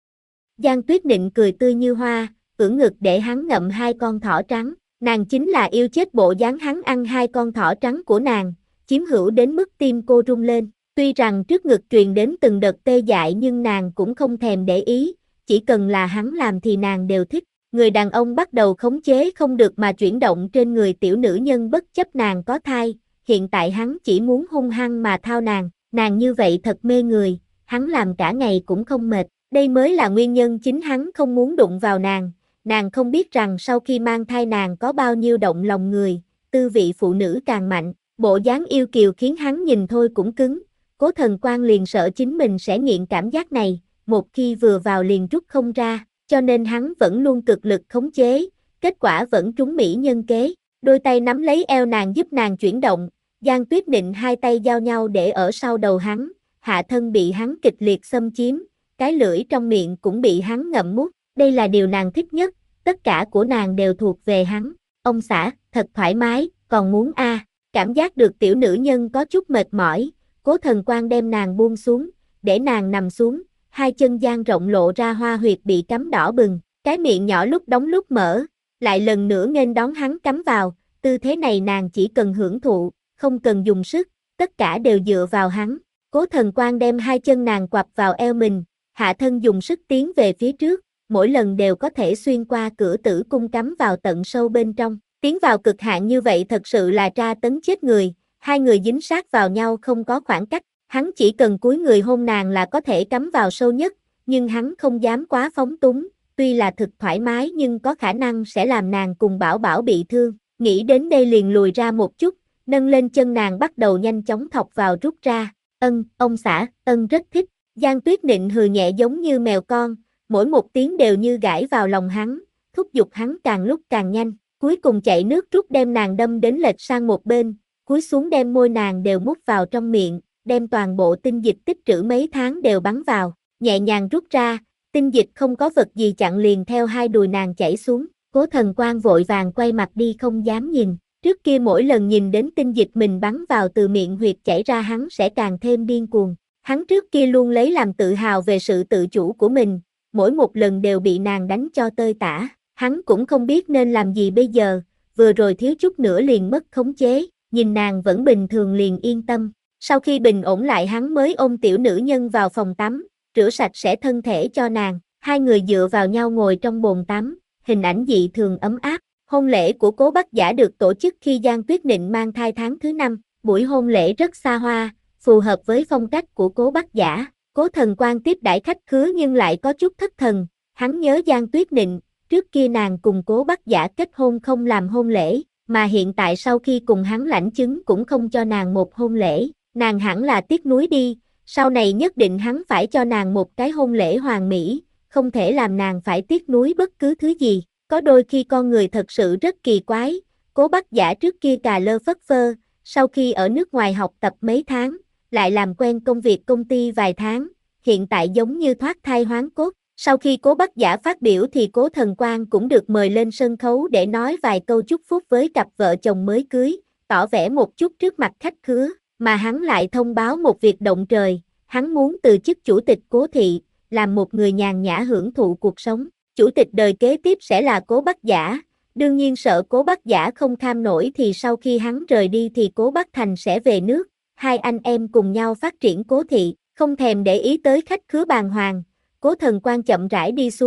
Giang Tuyết Nịnh cười tươi như hoa, ưỡn ngực để hắn ngậm hai con thỏ trắng, nàng chính là yêu chết bộ dáng hắn ăn hai con thỏ trắng của nàng, chiếm hữu đến mức tim cô rung lên, tuy rằng trước ngực truyền đến từng đợt tê dại nhưng nàng cũng không thèm để ý, chỉ cần là hắn làm thì nàng đều thích, người đàn ông bắt đầu khống chế không được mà chuyển động trên người tiểu nữ nhân bất chấp nàng có thai, hiện tại hắn chỉ muốn hung hăng mà thao nàng, nàng như vậy thật mê người, hắn làm cả ngày cũng không mệt, đây mới là nguyên nhân chính hắn không muốn đụng vào nàng, nàng không biết rằng sau khi mang thai nàng có bao nhiêu động lòng người, tư vị phụ nữ càng mạnh, bộ dáng yêu kiều khiến hắn nhìn thôi cũng cứng, Cố Thần Quang liền sợ chính mình sẽ nghiện cảm giác này, một khi vừa vào liền rút không ra, cho nên hắn vẫn luôn cực lực khống chế, kết quả vẫn trúng mỹ nhân kế, đôi tay nắm lấy eo nàng giúp nàng chuyển động, Giang Tuyết Nịnh hai tay giao nhau để ở sau đầu hắn, hạ thân bị hắn kịch liệt xâm chiếm, cái lưỡi trong miệng cũng bị hắn ngậm mút, đây là điều nàng thích nhất, tất cả của nàng đều thuộc về hắn, ông xã, thật thoải mái, còn muốn a, à. Cảm giác được tiểu nữ nhân có chút mệt mỏi, Cố Thần Quang đem nàng buông xuống, để nàng nằm xuống, hai chân dang rộng lộ ra hoa huyệt bị cắm đỏ bừng, cái miệng nhỏ lúc đóng lúc mở, lại lần nữa nghênh đón hắn cắm vào, tư thế này nàng chỉ cần hưởng thụ, không cần dùng sức, tất cả đều dựa vào hắn. Cố Thần Quang đem hai chân nàng quặp vào eo mình, hạ thân dùng sức tiến về phía trước, mỗi lần đều có thể xuyên qua cửa tử cung cắm vào tận sâu bên trong. Tiến vào cực hạn như vậy thật sự là tra tấn chết người, hai người dính sát vào nhau không có khoảng cách, hắn chỉ cần cúi người hôn nàng là có thể cắm vào sâu nhất, nhưng hắn không dám quá phóng túng, tuy là thực thoải mái nhưng có khả năng sẽ làm nàng cùng Bảo Bảo bị thương, nghĩ đến đây liền lùi ra một chút, nâng lên chân nàng bắt đầu nhanh chóng thọc vào rút ra, ân, ông xã, ân rất thích, Giang Tuyết Nịnh hừ nhẹ giống như mèo con, mỗi một tiếng đều như gãi vào lòng hắn, thúc giục hắn càng lúc càng nhanh. Cuối cùng chạy nước rút đem nàng đâm đến lệch sang một bên, cúi xuống đem môi nàng đều mút vào trong miệng, đem toàn bộ tinh dịch tích trữ mấy tháng đều bắn vào, nhẹ nhàng rút ra, tinh dịch không có vật gì chặn liền theo hai đùi nàng chảy xuống, Cố Thần Quang vội vàng quay mặt đi không dám nhìn, trước kia mỗi lần nhìn đến tinh dịch mình bắn vào từ miệng huyệt chảy ra hắn sẽ càng thêm điên cuồng, hắn trước kia luôn lấy làm tự hào về sự tự chủ của mình, mỗi một lần đều bị nàng đánh cho tơi tả. Hắn cũng không biết nên làm gì bây giờ, vừa rồi thiếu chút nữa liền mất khống chế, nhìn nàng vẫn bình thường liền yên tâm. Sau khi bình ổn lại hắn mới ôm tiểu nữ nhân vào phòng tắm, rửa sạch sẽ thân thể cho nàng, hai người dựa vào nhau ngồi trong bồn tắm, hình ảnh dị thường ấm áp. Hôn lễ của Cố Bắc Giả được tổ chức khi Giang Tuyết Nịnh mang thai tháng thứ năm, buổi hôn lễ rất xa hoa, phù hợp với phong cách của Cố Bắc Giả. Cố Thần Quang tiếp đãi khách khứa nhưng lại có chút thất thần, hắn nhớ Giang Tuyết Nịnh. Trước kia nàng cùng Cố Bắc Giả kết hôn không làm hôn lễ, mà hiện tại sau khi cùng hắn lãnh chứng cũng không cho nàng một hôn lễ, nàng hẳn là tiếc nuối đi, sau này nhất định hắn phải cho nàng một cái hôn lễ hoàn mỹ, không thể làm nàng phải tiếc nuối bất cứ thứ gì, có đôi khi con người thật sự rất kỳ quái, Cố Bắc Giả trước kia cà lơ phất phơ, sau khi ở nước ngoài học tập mấy tháng, lại làm quen công việc công ty vài tháng, hiện tại giống như thoát thai hoán cốt. Sau khi Cố Bắc Giả phát biểu thì Cố Thần Quang cũng được mời lên sân khấu để nói vài câu chúc phúc với cặp vợ chồng mới cưới, tỏ vẻ một chút trước mặt khách khứa, mà hắn lại thông báo một việc động trời, hắn muốn từ chức chủ tịch Cố thị, làm một người nhàn nhã hưởng thụ cuộc sống. Chủ tịch đời kế tiếp sẽ là Cố Bắc Giả, đương nhiên sợ Cố Bắc Giả không kham nổi thì sau khi hắn rời đi thì Cố Bắc Thành sẽ về nước, hai anh em cùng nhau phát triển Cố thị, không thèm để ý tới khách khứa bàng hoàng. Cố Thần Quang chậm rãi đi xuống,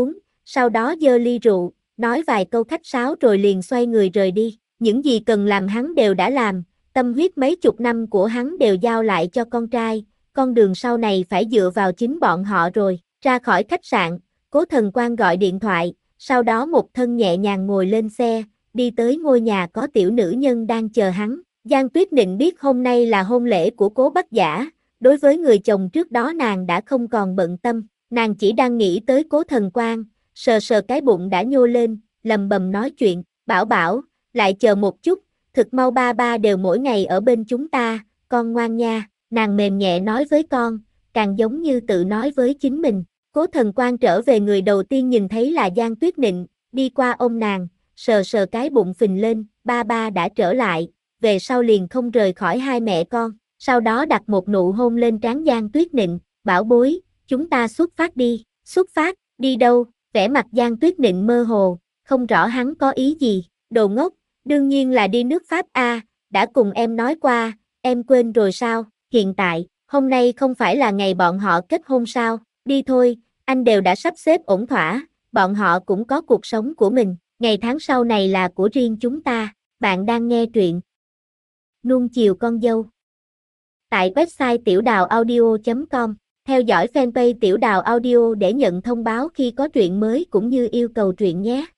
sau đó giơ ly rượu, nói vài câu khách sáo rồi liền xoay người rời đi. Những gì cần làm hắn đều đã làm, tâm huyết mấy chục năm của hắn đều giao lại cho con trai, con đường sau này phải dựa vào chính bọn họ rồi. Ra khỏi khách sạn, Cố Thần Quang gọi điện thoại, sau đó một thân nhẹ nhàng ngồi lên xe, đi tới ngôi nhà có tiểu nữ nhân đang chờ hắn. Giang Tuyết Nịnh biết hôm nay là hôn lễ của Cố Bắc Giả, đối với người chồng trước đó nàng đã không còn bận tâm, nàng chỉ đang nghĩ tới Cố Thần Quang, sờ sờ cái bụng đã nhô lên, lầm bầm nói chuyện, bảo bảo, lại chờ một chút, thực mau ba ba đều mỗi ngày ở bên chúng ta, con ngoan nha, nàng mềm nhẹ nói với con, càng giống như tự nói với chính mình. Cố Thần Quang trở về người đầu tiên nhìn thấy là Giang Tuyết Nịnh, đi qua ôm nàng, sờ sờ cái bụng phình lên, ba ba đã trở lại, về sau liền không rời khỏi hai mẹ con, sau đó đặt một nụ hôn lên trán Giang Tuyết Nịnh, bảo bối, chúng ta xuất phát đi, xuất phát, đi đâu, vẻ mặt Giang Tuyết Nịnh mơ hồ, không rõ hắn có ý gì, đồ ngốc, đương nhiên là đi nước Pháp a, đã cùng em nói qua, em quên rồi sao, hiện tại, hôm nay không phải là ngày bọn họ kết hôn sao, đi thôi, anh đều đã sắp xếp ổn thỏa, bọn họ cũng có cuộc sống của mình, ngày tháng sau này là của riêng chúng ta, bạn đang nghe truyện Nuông chiều con dâu. Tại website tiểu đào audio chấm com, theo dõi fanpage Tiểu Đào Audio để nhận thông báo khi có truyện mới cũng như yêu cầu truyện nhé.